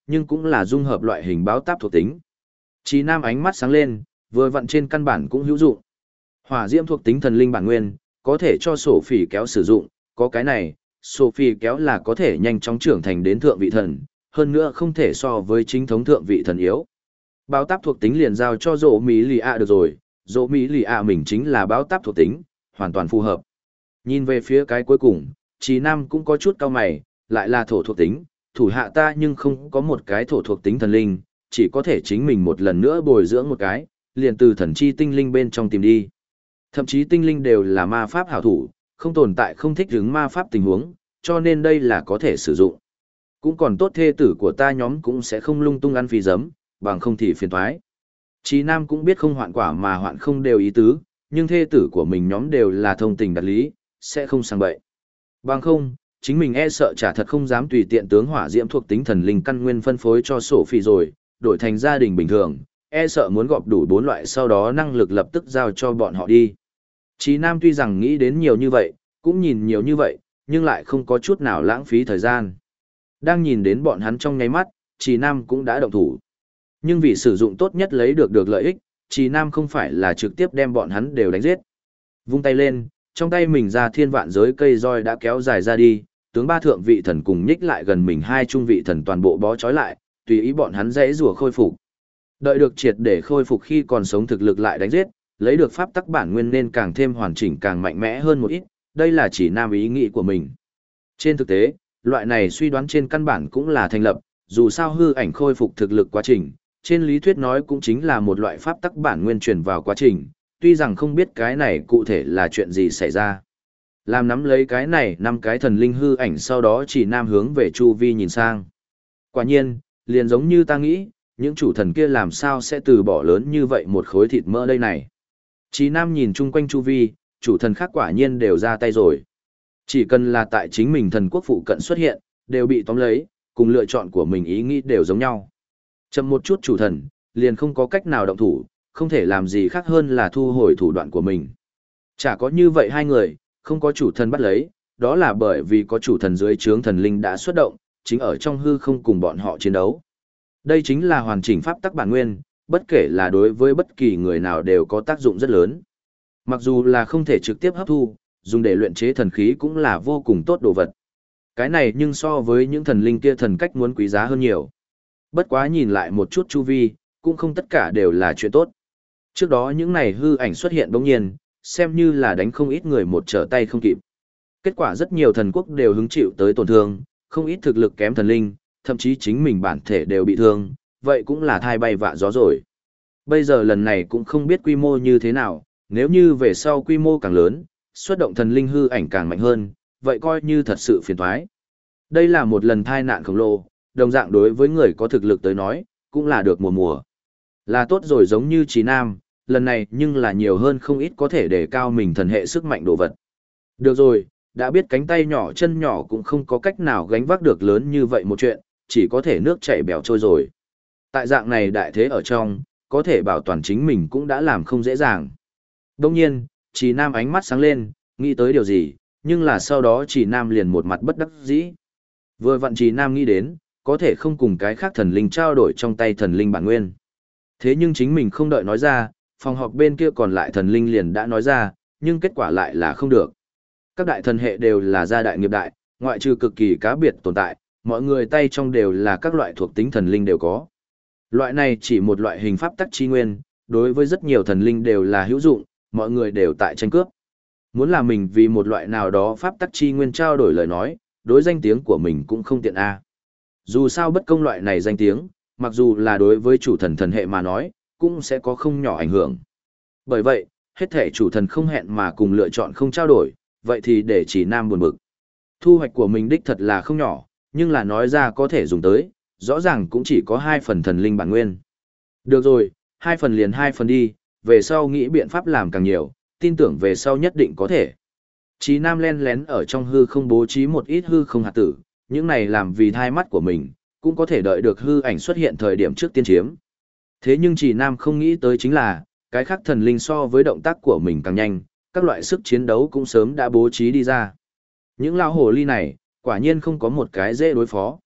nhưng cũng là dung hợp loại hình báo táp thuộc tính. Chí Nam ánh mắt sáng lên, vừa vặn trên căn bản cũng hữu dụng. Hỏa diễm thuộc tính thần linh bản nguyên, có thể cho sổ phỉ kéo sử dụng, có cái này, sổ phỉ kéo là có thể nhanh chóng trưởng thành đến thượng vị thần, hơn nữa không thể so với chính thống thượng vị thần yếu. Báo táp thuộc tính liền giao cho Dỗ Mỹ Lì ạ được rồi, Dỗ Mỹ Lì ạ mình chính là báo táp thuộc tính, hoàn toàn phù hợp. Nhìn về phía cái cuối cùng, Chí Nam cũng có chút cau mày, lại là thổ thuộc tính, thủ hạ ta nhưng không có một cái thổ thuộc tính thần linh, chỉ có thể chính mình một lần nữa bồi dưỡng một cái, liền từ thần chi tinh linh bên trong tìm đi. Thậm chí tinh linh đều là ma pháp hảo thủ, không tồn tại không thích ứng ma pháp tình huống, cho nên đây là có thể sử dụng. Cũng còn tốt thê tử của ta nhóm cũng sẽ không lung tung ăn phí giấm, bằng không thì phiền toái. Chí Nam cũng biết không hoạn quả mà hoạn không đều ý tứ, nhưng thê tử của mình nhóm đều là thông tình đạt lý, sẽ không sang bậy. Bằng không, chính mình e sợ chả thật không dám tùy tiện tướng hỏa diễm thuộc tính thần linh căn nguyên phân phối cho sổ phi rồi, đổi thành gia đình bình thường, e sợ muốn gọp đủ 4 loại sau đó năng lực lập tức giao cho bọn họ đi. Chí Nam tuy rằng nghĩ đến nhiều như vậy, cũng nhìn nhiều như vậy, nhưng lại không có chút nào lãng phí thời gian. Đang nhìn đến bọn hắn trong nháy mắt, Chí Nam cũng đã động thủ. Nhưng vì sử dụng tốt nhất lấy được lợi ích, Chí Nam không phải là trực tiếp đem bọn hắn đều đánh giết. Vung tay lên, trong tay mình ra thiên vạn giới cây roi đã kéo dài ra đi, tướng 3 thượng vị thần cùng nhích lại gần mình 2 trung vị thần toàn bộ bó trói lại, tùy ý bọn hắn dễ rùa khôi phục. Đợi được triệt để khôi phục khi còn sống thực lực lại đánh giết, lấy được pháp tắc bản nguyên nên càng thêm hoàn chỉnh càng mạnh mẽ hơn một ít, đây là chỉ Nam ý nghĩ của mình. Trên thực tế, loại này suy đoán trên căn bản cũng là thành lập, dù sao hư ảnh khôi phục thực lực quá trình, trên lý thuyết nói cũng chính là một loại pháp tắc bản nguyên truyền vào quá trình, tuy rằng không biết cái này cụ thể là chuyện gì xảy ra. Làm nắm lấy cái này 5 cái thần linh hư ảnh sau đó chỉ Nam hướng về chu vi nhìn sang. Quả nhiên, liền giống như ta nghĩ, những chủ thần kia làm sao sẽ từ bỏ lớn như vậy một khối thịt mỡ đây này. Chí Nam nhìn chung quanh chu vi, chủ thần khác quả nhiên đều ra tay rồi. Chỉ cần là tại chính mình thần quốc phụ cận xuất hiện, đều bị tóm lấy, cùng lựa chọn của mình ý nghĩ đều giống nhau. Chậm một chút chủ thần, liền không có cách nào động thủ, không thể làm gì khác hơn là thu hồi thủ đoạn của mình. Chả có như vậy hai người, không có chủ thần bắt lấy, đó là bởi vì có chủ thần dưới trướng thần linh đã xuất động, chính ở trong hư không cùng bọn họ chiến đấu. Đây chính là hoàn chỉnh pháp tắc bản nguyên, bất kể là đối với bất kỳ người nào đều có tác dụng rất lớn. Mặc dù là không thể trực tiếp hấp thu, dùng để luyện chế thần khí cũng là vô cùng tốt đồ vật. Cái này nhưng so với những thần linh kia thần cách muốn quý giá hơn nhiều. Bất quá nhìn lại một chút chu vi, cũng không tất cả đều là chuyện tốt. Trước đó những này hư ảnh xuất hiện bỗng nhiên, xem như là đánh không ít người một trở tay không kịp. Kết quả rất nhiều thần quốc đều hứng chịu tới tổn thương, không ít thực lực kém thần linh, thậm chí chính mình bản thể đều bị thương, vậy cũng là thai bay vạ gió rồi. Bây giờ lần này cũng không biết quy mô như thế nào, nếu như về sau quy mô càng lớn, xuất động thần linh hư ảnh càng mạnh hơn, vậy coi như thật sự phiền toái. Đây là một lần tai nạn khổng lồ, đồng dạng đối với người có thực lực tới nói, cũng là được mùa mùa. Là tốt rồi giống như Chí Nam, lần này nhưng là nhiều hơn không ít có thể để cao mình thần hệ sức mạnh đồ vật. Được rồi, đã biết cánh tay nhỏ chân nhỏ cũng không có cách nào gánh vác được lớn như vậy một chuyện, chỉ có thể nước chảy bèo trôi rồi. Tại dạng này đại thế ở trong, có thể bảo toàn chính mình cũng đã làm không dễ dàng. Đông nhiên, Chí Nam ánh mắt sáng lên, nghĩ tới điều gì, nhưng là sau đó Chí Nam liền một mặt bất đắc dĩ. Vừa vặn Chí Nam nghĩ đến, có thể không cùng cái khác thần linh trao đổi trong tay thần linh bản nguyên. Thế nhưng chính mình không đợi nói ra, phòng họp bên kia còn lại thần linh liền đã nói ra, nhưng kết quả lại là không được. Các đại thần hệ đều là gia đại nghiệp đại, ngoại trừ cực kỳ cá biệt tồn tại, mọi người tay trong đều là các loại thuộc tính thần linh đều có. Loại này chỉ một loại hình pháp tắc chi nguyên, đối với rất nhiều thần linh đều là hữu dụng, mọi người đều tại tranh cướp. Muốn là mình vì một loại nào đó pháp tắc chi nguyên trao đổi lời nói, đối danh tiếng của mình cũng không tiện a. Dù sao bất công loại này danh tiếng, mặc dù là đối với chủ thần thần hệ mà nói, cũng sẽ có không nhỏ ảnh hưởng. Bởi vậy, hết thể chủ thần không hẹn mà cùng lựa chọn không trao đổi, vậy thì để Chí Nam buồn bực. Thu hoạch của mình đích thật là không nhỏ, nhưng là nói ra có thể dùng tới, rõ ràng cũng chỉ có 2 phần thần linh bản nguyên. Được rồi, 2 phần liền 2 phần đi, về sau nghĩ biện pháp làm càng nhiều, tin tưởng về sau nhất định có thể. Chí Nam len lén ở trong hư không bố trí một ít hư không hạt tử, những này làm vì thai mắt của mình, cũng có thể đợi được hư ảnh xuất hiện thời điểm trước tiên chiếm. Thế nhưng Chí Nam không nghĩ tới chính là, cái khác thần linh so với động tác của mình càng nhanh, các loại sức chiến đấu cũng sớm đã bố trí đi ra. Những lão hồ ly này, quả nhiên không có một cái dễ đối phó.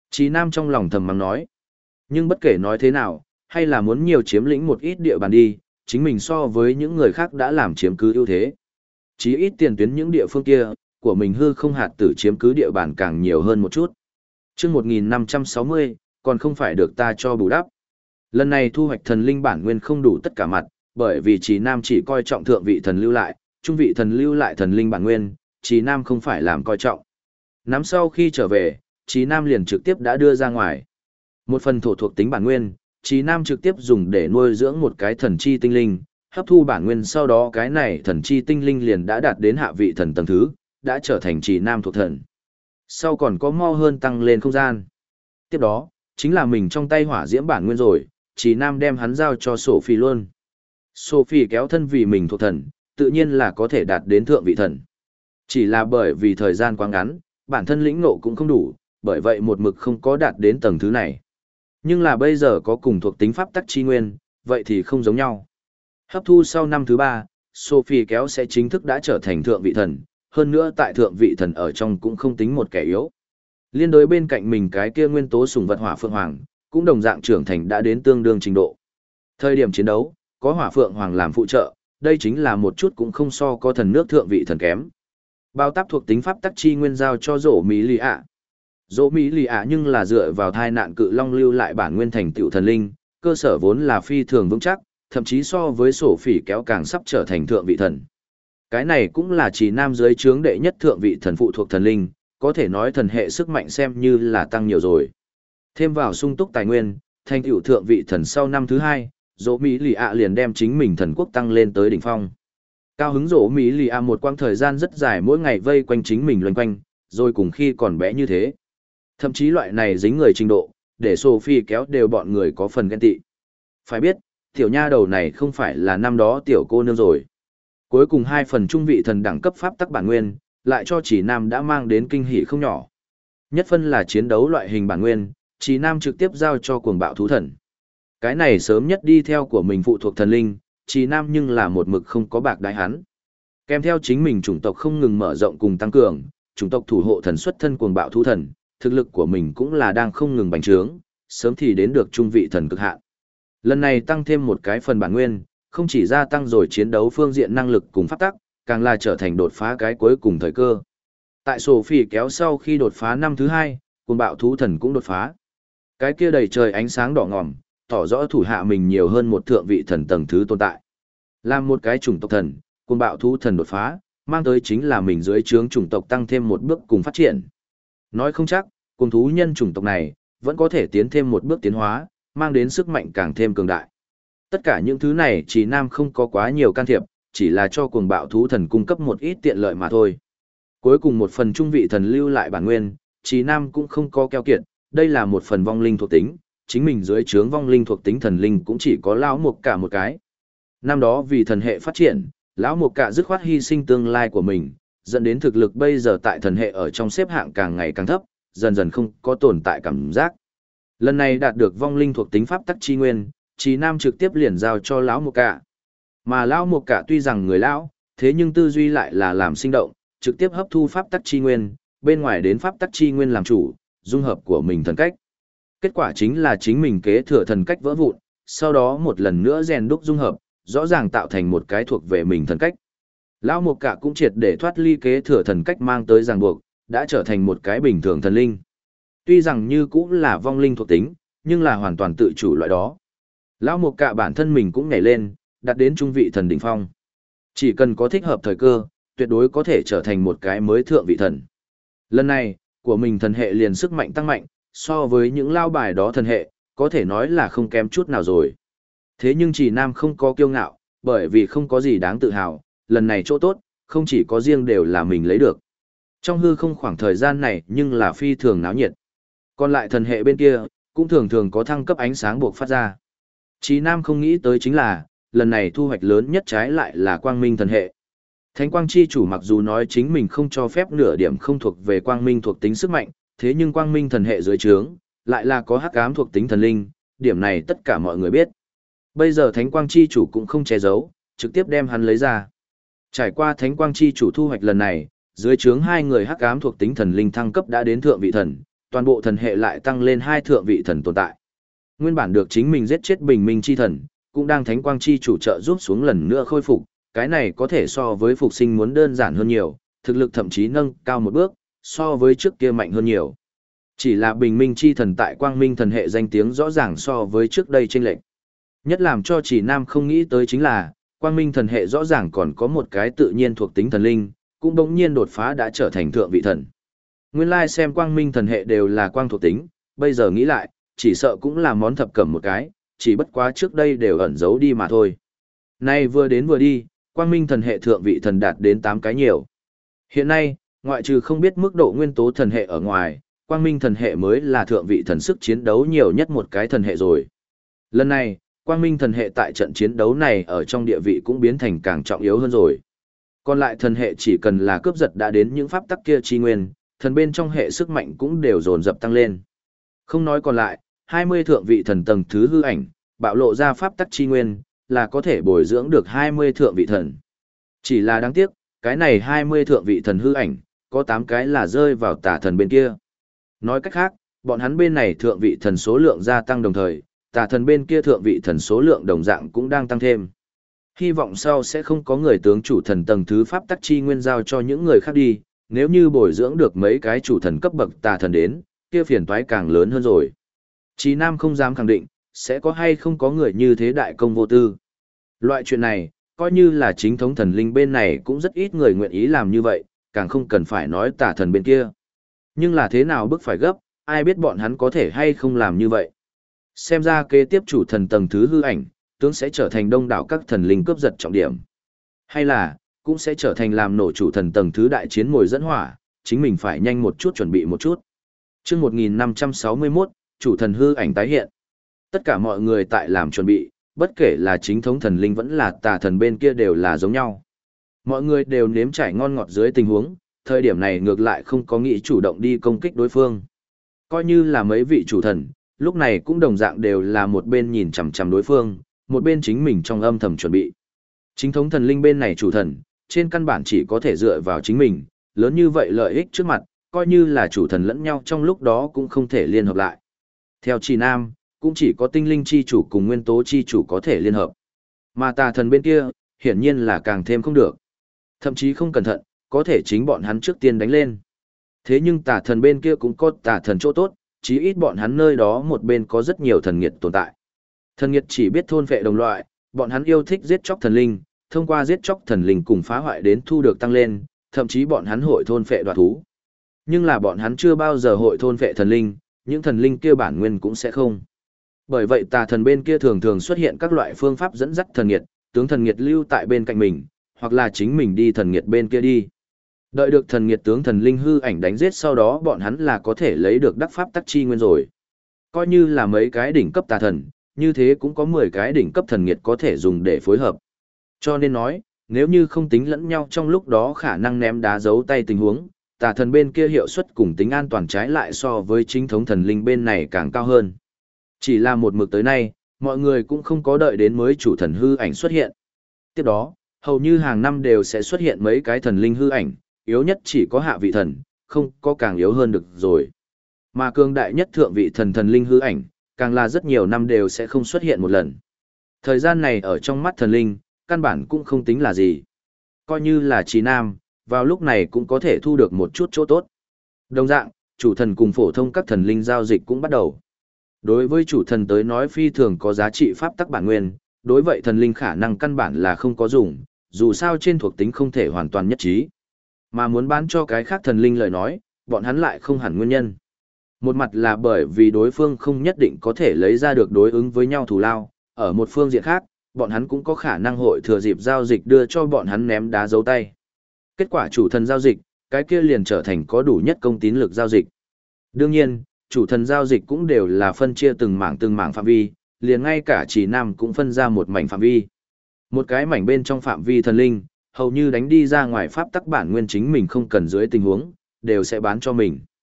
Chí Nam trong lòng thầm mắng nói. Nhưng bất kể nói thế nào, hay là muốn nhiều chiếm lĩnh một ít địa bàn đi, chính mình so với những người khác đã làm chiếm cứ ưu thế. Chí ít tiền tuyến những địa phương kia, của mình hư không hạt tử chiếm cứ địa bàn càng nhiều hơn một chút. Trước 1560, còn không phải được ta cho bù đắp. Lần này thu hoạch thần linh bản nguyên không đủ tất cả mặt, bởi vì Chí Nam chỉ coi trọng thượng vị thần lưu lại, trung vị thần lưu lại thần linh bản nguyên, Chí Nam không phải làm coi trọng. Nắm sau khi trở về, Chí Nam liền trực tiếp đã đưa ra ngoài. Một phần thổ thuộc tính bản nguyên, Chí Nam trực tiếp dùng để nuôi dưỡng một cái thần chi tinh linh, hấp thu bản nguyên sau đó cái này thần chi tinh linh liền đã đạt đến hạ vị thần tầng thứ, đã trở thành Chí Nam thuộc thần. Sau còn có mau hơn tăng lên không gian. Tiếp đó, chính là mình trong tay hỏa diễm bản nguyên rồi, Chí Nam đem hắn giao cho Sophie luôn. Sophie kéo thân vì mình thuộc thần, tự nhiên là có thể đạt đến thượng vị thần. Chỉ là bởi vì thời gian quá ngắn, bản thân lĩnh ngộ cũng không đủ, bởi vậy một mực không có đạt đến tầng thứ này. Nhưng là bây giờ có cùng thuộc tính pháp tắc chi nguyên, vậy thì không giống nhau. Hấp thu sau năm thứ 3, Sophie kéo sẽ chính thức đã trở thành thượng vị thần, hơn nữa tại thượng vị thần ở trong cũng không tính một kẻ yếu. Liên đối bên cạnh mình cái kia nguyên tố sùng vật hỏa phượng hoàng, cũng đồng dạng trưởng thành đã đến tương đương trình độ. Thời điểm chiến đấu, có hỏa phượng hoàng làm phụ trợ, đây chính là một chút cũng không so có thần nước thượng vị thần kém. Bao táp thuộc tính pháp tắc chi nguyên giao cho rổ mỹ lì ạ. Rổ mỹ lì ạ nhưng là dựa vào thai nạn cự long lưu lại bản nguyên thành tựu thần linh, cơ sở vốn là phi thường vững chắc, thậm chí so với sổ phỉ kéo càng sắp trở thành thượng vị thần. Cái này cũng là chỉ nam giới chướng đệ nhất thượng vị thần phụ thuộc thần linh, có thể nói thần hệ sức mạnh xem như là tăng nhiều rồi. Thêm vào sung túc tài nguyên, thành tựu thượng vị thần sau năm thứ 2, Dỗ Mỹ Lì ạ liền đem chính mình thần quốc tăng lên tới đỉnh phong. Cao hứng Dỗ Mỹ Lì ạ một quãng thời gian rất dài mỗi ngày vây quanh chính mình loanh quanh, rồi cùng khi còn bé như thế. Thậm chí loại này dính người trình độ, để Sophie kéo đều bọn người có phần ghen tị. Phải biết, tiểu nha đầu này không phải là năm đó tiểu cô nương rồi. Cuối cùng 2 phần trung vị thần đẳng cấp pháp tắc bản nguyên, lại cho Chỉ Nam đã mang đến kinh hỉ không nhỏ. Nhất phân là chiến đấu loại hình bản nguyên, Chỉ Nam trực tiếp giao cho cuồng bạo thú thần. Cái này sớm nhất đi theo của mình phụ thuộc thần linh, Chỉ Nam nhưng là một mực không có bạc đái hắn. Kèm theo chính mình chủng tộc không ngừng mở rộng cùng tăng cường, chủng tộc thủ hộ thần xuất thân cuồng bạo thú thần, thực lực của mình cũng là đang không ngừng bành trướng, sớm thì đến được trung vị thần cực hạn. Lần này tăng thêm một cái phần bản nguyên, không chỉ gia tăng rồi chiến đấu phương diện năng lực cùng pháp tắc, càng là trở thành đột phá cái cuối cùng thời cơ. Tại Sophie kéo sau khi đột phá năm thứ 2, cuồng bạo thú thần cũng đột phá. Cái kia đầy trời ánh sáng đỏ ngòm, tỏ rõ thủ hạ mình nhiều hơn một thượng vị thần tầng thứ tồn tại. Làm một cái chủng tộc thần, cuồng bạo thú thần đột phá, mang tới chính là mình dưới trướng chủng tộc tăng thêm một bước cùng phát triển. Nói không chắc, cùng thú nhân chủng tộc này, vẫn có thể tiến thêm một bước tiến hóa, mang đến sức mạnh càng thêm cường đại. Tất cả những thứ này Chỉ Nam không có quá nhiều can thiệp, chỉ là cho cuồng bạo thú thần cung cấp một ít tiện lợi mà thôi. Cuối cùng một phần trung vị thần lưu lại bản nguyên, Chỉ Nam cũng không có keo kiệt, đây là một phần vong linh thuộc tính, chính mình dưới trướng vong linh thuộc tính thần linh cũng chỉ có lão mục cả một cái. Năm đó vì thần hệ phát triển, lão mục cả dứt khoát hy sinh tương lai của mình, dẫn đến thực lực bây giờ tại thần hệ ở trong xếp hạng càng ngày càng thấp, dần dần không có tồn tại cảm giác. Lần này đạt được vong linh thuộc tính pháp tắc chi nguyên, Chí Nam trực tiếp liền giao cho lão mục cả. Mà lão mục cả tuy rằng người lão, thế nhưng tư duy lại là làm sinh động, trực tiếp hấp thu pháp tắc chi nguyên, bên ngoài đến pháp tắc chi nguyên làm chủ, dung hợp của mình thần cách. Kết quả chính là chính mình kế thừa thần cách vỡ vụn, sau đó một lần nữa rèn đúc dung hợp, rõ ràng tạo thành một cái thuộc về mình thần cách. Lão mục cả cũng triệt để thoát ly kế thừa thần cách mang tới ràng buộc, đã trở thành một cái bình thường thần linh. Tuy rằng như cũng là vong linh thuộc tính, nhưng là hoàn toàn tự chủ loại đó. Lão mục cả bản thân mình cũng nhảy lên, đạt đến trung vị thần đỉnh phong. Chỉ cần có thích hợp thời cơ, tuyệt đối có thể trở thành một cái mới thượng vị thần. Lần này, của mình thần hệ liền sức mạnh tăng mạnh, so với những lao bài đó thần hệ, có thể nói là không kém chút nào rồi. Thế nhưng Chỉ Nam không có kiêu ngạo, bởi vì không có gì đáng tự hào, lần này chỗ tốt, không chỉ có riêng đều là mình lấy được. Trong hư không khoảng thời gian này nhưng là phi thường náo nhiệt. Còn lại thần hệ bên kia, cũng thường thường có thăng cấp ánh sáng buộc phát ra. Chí Nam không nghĩ tới chính là, lần này thu hoạch lớn nhất trái lại là quang minh thần hệ. Thánh quang chi chủ mặc dù nói chính mình không cho phép nửa điểm không thuộc về quang minh thuộc tính sức mạnh, thế nhưng quang minh thần hệ dưới trướng, lại là có hắc ám thuộc tính thần linh, điểm này tất cả mọi người biết. Bây giờ thánh quang chi chủ cũng không che giấu, trực tiếp đem hắn lấy ra. Trải qua thánh quang chi chủ thu hoạch lần này, dưới trướng 2 người hắc ám thuộc tính thần linh thăng cấp đã đến thượng vị thần, toàn bộ thần hệ lại tăng lên 2 thượng vị thần tồn tại. Nguyên bản được chính mình giết chết bình minh chi thần, cũng đang thánh quang chi chủ trợ giúp xuống lần nữa khôi phục, cái này có thể so với phục sinh muốn đơn giản hơn nhiều, thực lực thậm chí nâng cao một bước, so với trước kia mạnh hơn nhiều. Chỉ là bình minh chi thần tại quang minh thần hệ danh tiếng rõ ràng so với trước đây chênh lệch. Nhất làm cho chỉ nam không nghĩ tới chính là, quang minh thần hệ rõ ràng còn có một cái tự nhiên thuộc tính thần linh, cũng bỗng nhiên đột phá đã trở thành thượng vị thần. Nguyên lai xem quang minh thần hệ đều là quang thuộc tính, bây giờ nghĩ lại, chỉ sợ cũng là món thập cẩm một cái, chỉ bất quá trước đây đều ẩn giấu đi mà thôi. Nay vừa đến vừa đi, quang minh thần hệ thượng vị thần đạt đến 8 cái nhiều. Hiện nay, ngoại trừ không biết mức độ nguyên tố thần hệ ở ngoài, quang minh thần hệ mới là thượng vị thần sức chiến đấu nhiều nhất một cái thần hệ rồi. Lần này, quang minh thần hệ tại trận chiến đấu này ở trong địa vị cũng biến thành càng trọng yếu hơn rồi. Còn lại thần hệ chỉ cần là cướp giật đã đến những pháp tắc kia chi nguyên, thần bên trong hệ sức mạnh cũng đều dồn dập tăng lên. Không nói còn lại, 20 thượng vị thần tầng thứ hư ảnh, bạo lộ ra pháp tắc chi nguyên, là có thể bồi dưỡng được 20 thượng vị thần. Chỉ là đáng tiếc, cái này 20 thượng vị thần hư ảnh, có 8 cái là rơi vào tà thần bên kia. Nói cách khác, bọn hắn bên này thượng vị thần số lượng gia tăng đồng thời, tà thần bên kia thượng vị thần số lượng đồng dạng cũng đang tăng thêm. Hy vọng sau sẽ không có người tướng chủ thần tầng thứ pháp tắc chi nguyên giao cho những người khác đi, nếu như bồi dưỡng được mấy cái chủ thần cấp bậc tà thần đến, kia phiền toái càng lớn hơn rồi. Chí Nam không dám khẳng định, sẽ có hay không có người như thế đại công vô tư. Loại chuyện này, coi như là chính thống thần linh bên này cũng rất ít người nguyện ý làm như vậy, càng không cần phải nói tà thần bên kia. Nhưng là thế nào bức phải gấp, ai biết bọn hắn có thể hay không làm như vậy. Xem ra kế tiếp chủ thần tầng thứ hư ảnh, tướng sẽ trở thành đông đảo các thần linh cướp giật trọng điểm. Hay là, cũng sẽ trở thành làm nổ chủ thần tầng thứ đại chiến mồi dẫn hỏa, chính mình phải nhanh một chút chuẩn bị một chút. Trước 1561, chủ thần hư ảnh tái hiện. Tất cả mọi người tại làm chuẩn bị, bất kể là chính thống thần linh vẫn là tà thần bên kia đều là giống nhau. Mọi người đều nếm trải ngon ngọt dưới tình huống, thời điểm này ngược lại không có nghĩ chủ động đi công kích đối phương. Coi như là mấy vị chủ thần, lúc này cũng đồng dạng đều là một bên nhìn chằm chằm đối phương, một bên chính mình trong âm thầm chuẩn bị. Chính thống thần linh bên này chủ thần, trên căn bản chỉ có thể dựa vào chính mình, lớn như vậy lợi ích trước mặt, coi như là chủ thần lẫn nhau trong lúc đó cũng không thể liên hợp lại. Theo Chỉ Nam, cũng chỉ có tinh linh chi chủ cùng nguyên tố chi chủ có thể liên hợp. Mà tà thần bên kia, hiển nhiên là càng thêm không được. Thậm chí không cẩn thận, có thể chính bọn hắn trước tiên đánh lên. Thế nhưng tà thần bên kia cũng có tà thần chỗ tốt, chí ít bọn hắn nơi đó một bên có rất nhiều thần nghiệt tồn tại. Thần nghiệt chỉ biết thôn phệ đồng loại, bọn hắn yêu thích giết chóc thần linh, thông qua giết chóc thần linh cùng phá hoại đến thu được tăng lên, thậm chí bọn hắn hội thôn phệ đoạt thú. Nhưng là bọn hắn chưa bao giờ hội thôn phệ thần linh, những thần linh kia bản nguyên cũng sẽ không. Bởi vậy tà thần bên kia thường thường xuất hiện các loại phương pháp dẫn dắt thần nghiệt, tướng thần nghiệt lưu tại bên cạnh mình, hoặc là chính mình đi thần nghiệt bên kia đi. Đợi được thần nghiệt tướng thần linh hư ảnh đánh giết sau đó bọn hắn là có thể lấy được đắc pháp tắc chi nguyên rồi. Coi như là mấy cái đỉnh cấp tà thần, như thế cũng có 10 cái đỉnh cấp thần nghiệt có thể dùng để phối hợp. Cho nên nói, nếu như không tính lẫn nhau trong lúc đó khả năng ném đá giấu tay tình huống, tà thần bên kia hiệu suất cùng tính an toàn trái lại so với chính thống thần linh bên này càng cao hơn. Chỉ là một mực tới nay, mọi người cũng không có đợi đến mới chủ thần hư ảnh xuất hiện. Tiếp đó, hầu như hàng năm đều sẽ xuất hiện mấy cái thần linh hư ảnh, yếu nhất chỉ có hạ vị thần, không có càng yếu hơn được rồi. Mà cường đại nhất thượng vị thần thần linh hư ảnh, càng là rất nhiều năm đều sẽ không xuất hiện một lần. Thời gian này ở trong mắt thần linh, căn bản cũng không tính là gì. Coi như là Chí Nam, vào lúc này cũng có thể thu được một chút chỗ tốt. Đồng dạng, chủ thần cùng phổ thông các thần linh giao dịch cũng bắt đầu. Đối với chủ thần tới nói phi thường có giá trị pháp tắc bản nguyên, đối vậy thần linh khả năng căn bản là không có dùng, dù sao trên thuộc tính không thể hoàn toàn nhất trí. Mà muốn bán cho cái khác thần linh lời nói, bọn hắn lại không hẳn nguyên nhân. Một mặt là bởi vì đối phương không nhất định có thể lấy ra được đối ứng với nhau thù lao, ở một phương diện khác, bọn hắn cũng có khả năng hội thừa dịp giao dịch đưa cho bọn hắn ném đá giấu tay. Kết quả chủ thần giao dịch, cái kia liền trở thành có đủ nhất công tín lực giao dịch. Đương nhiên, chủ thần giao dịch cũng đều là phân chia từng mảng phạm vi, liền ngay cả Chỉ Nam cũng phân ra một mảnh phạm vi. Một cái mảnh bên trong phạm vi thần linh, hầu như đánh đi ra ngoài pháp tắc bản nguyên chính mình không cần dưới tình huống, đều sẽ bán cho mình.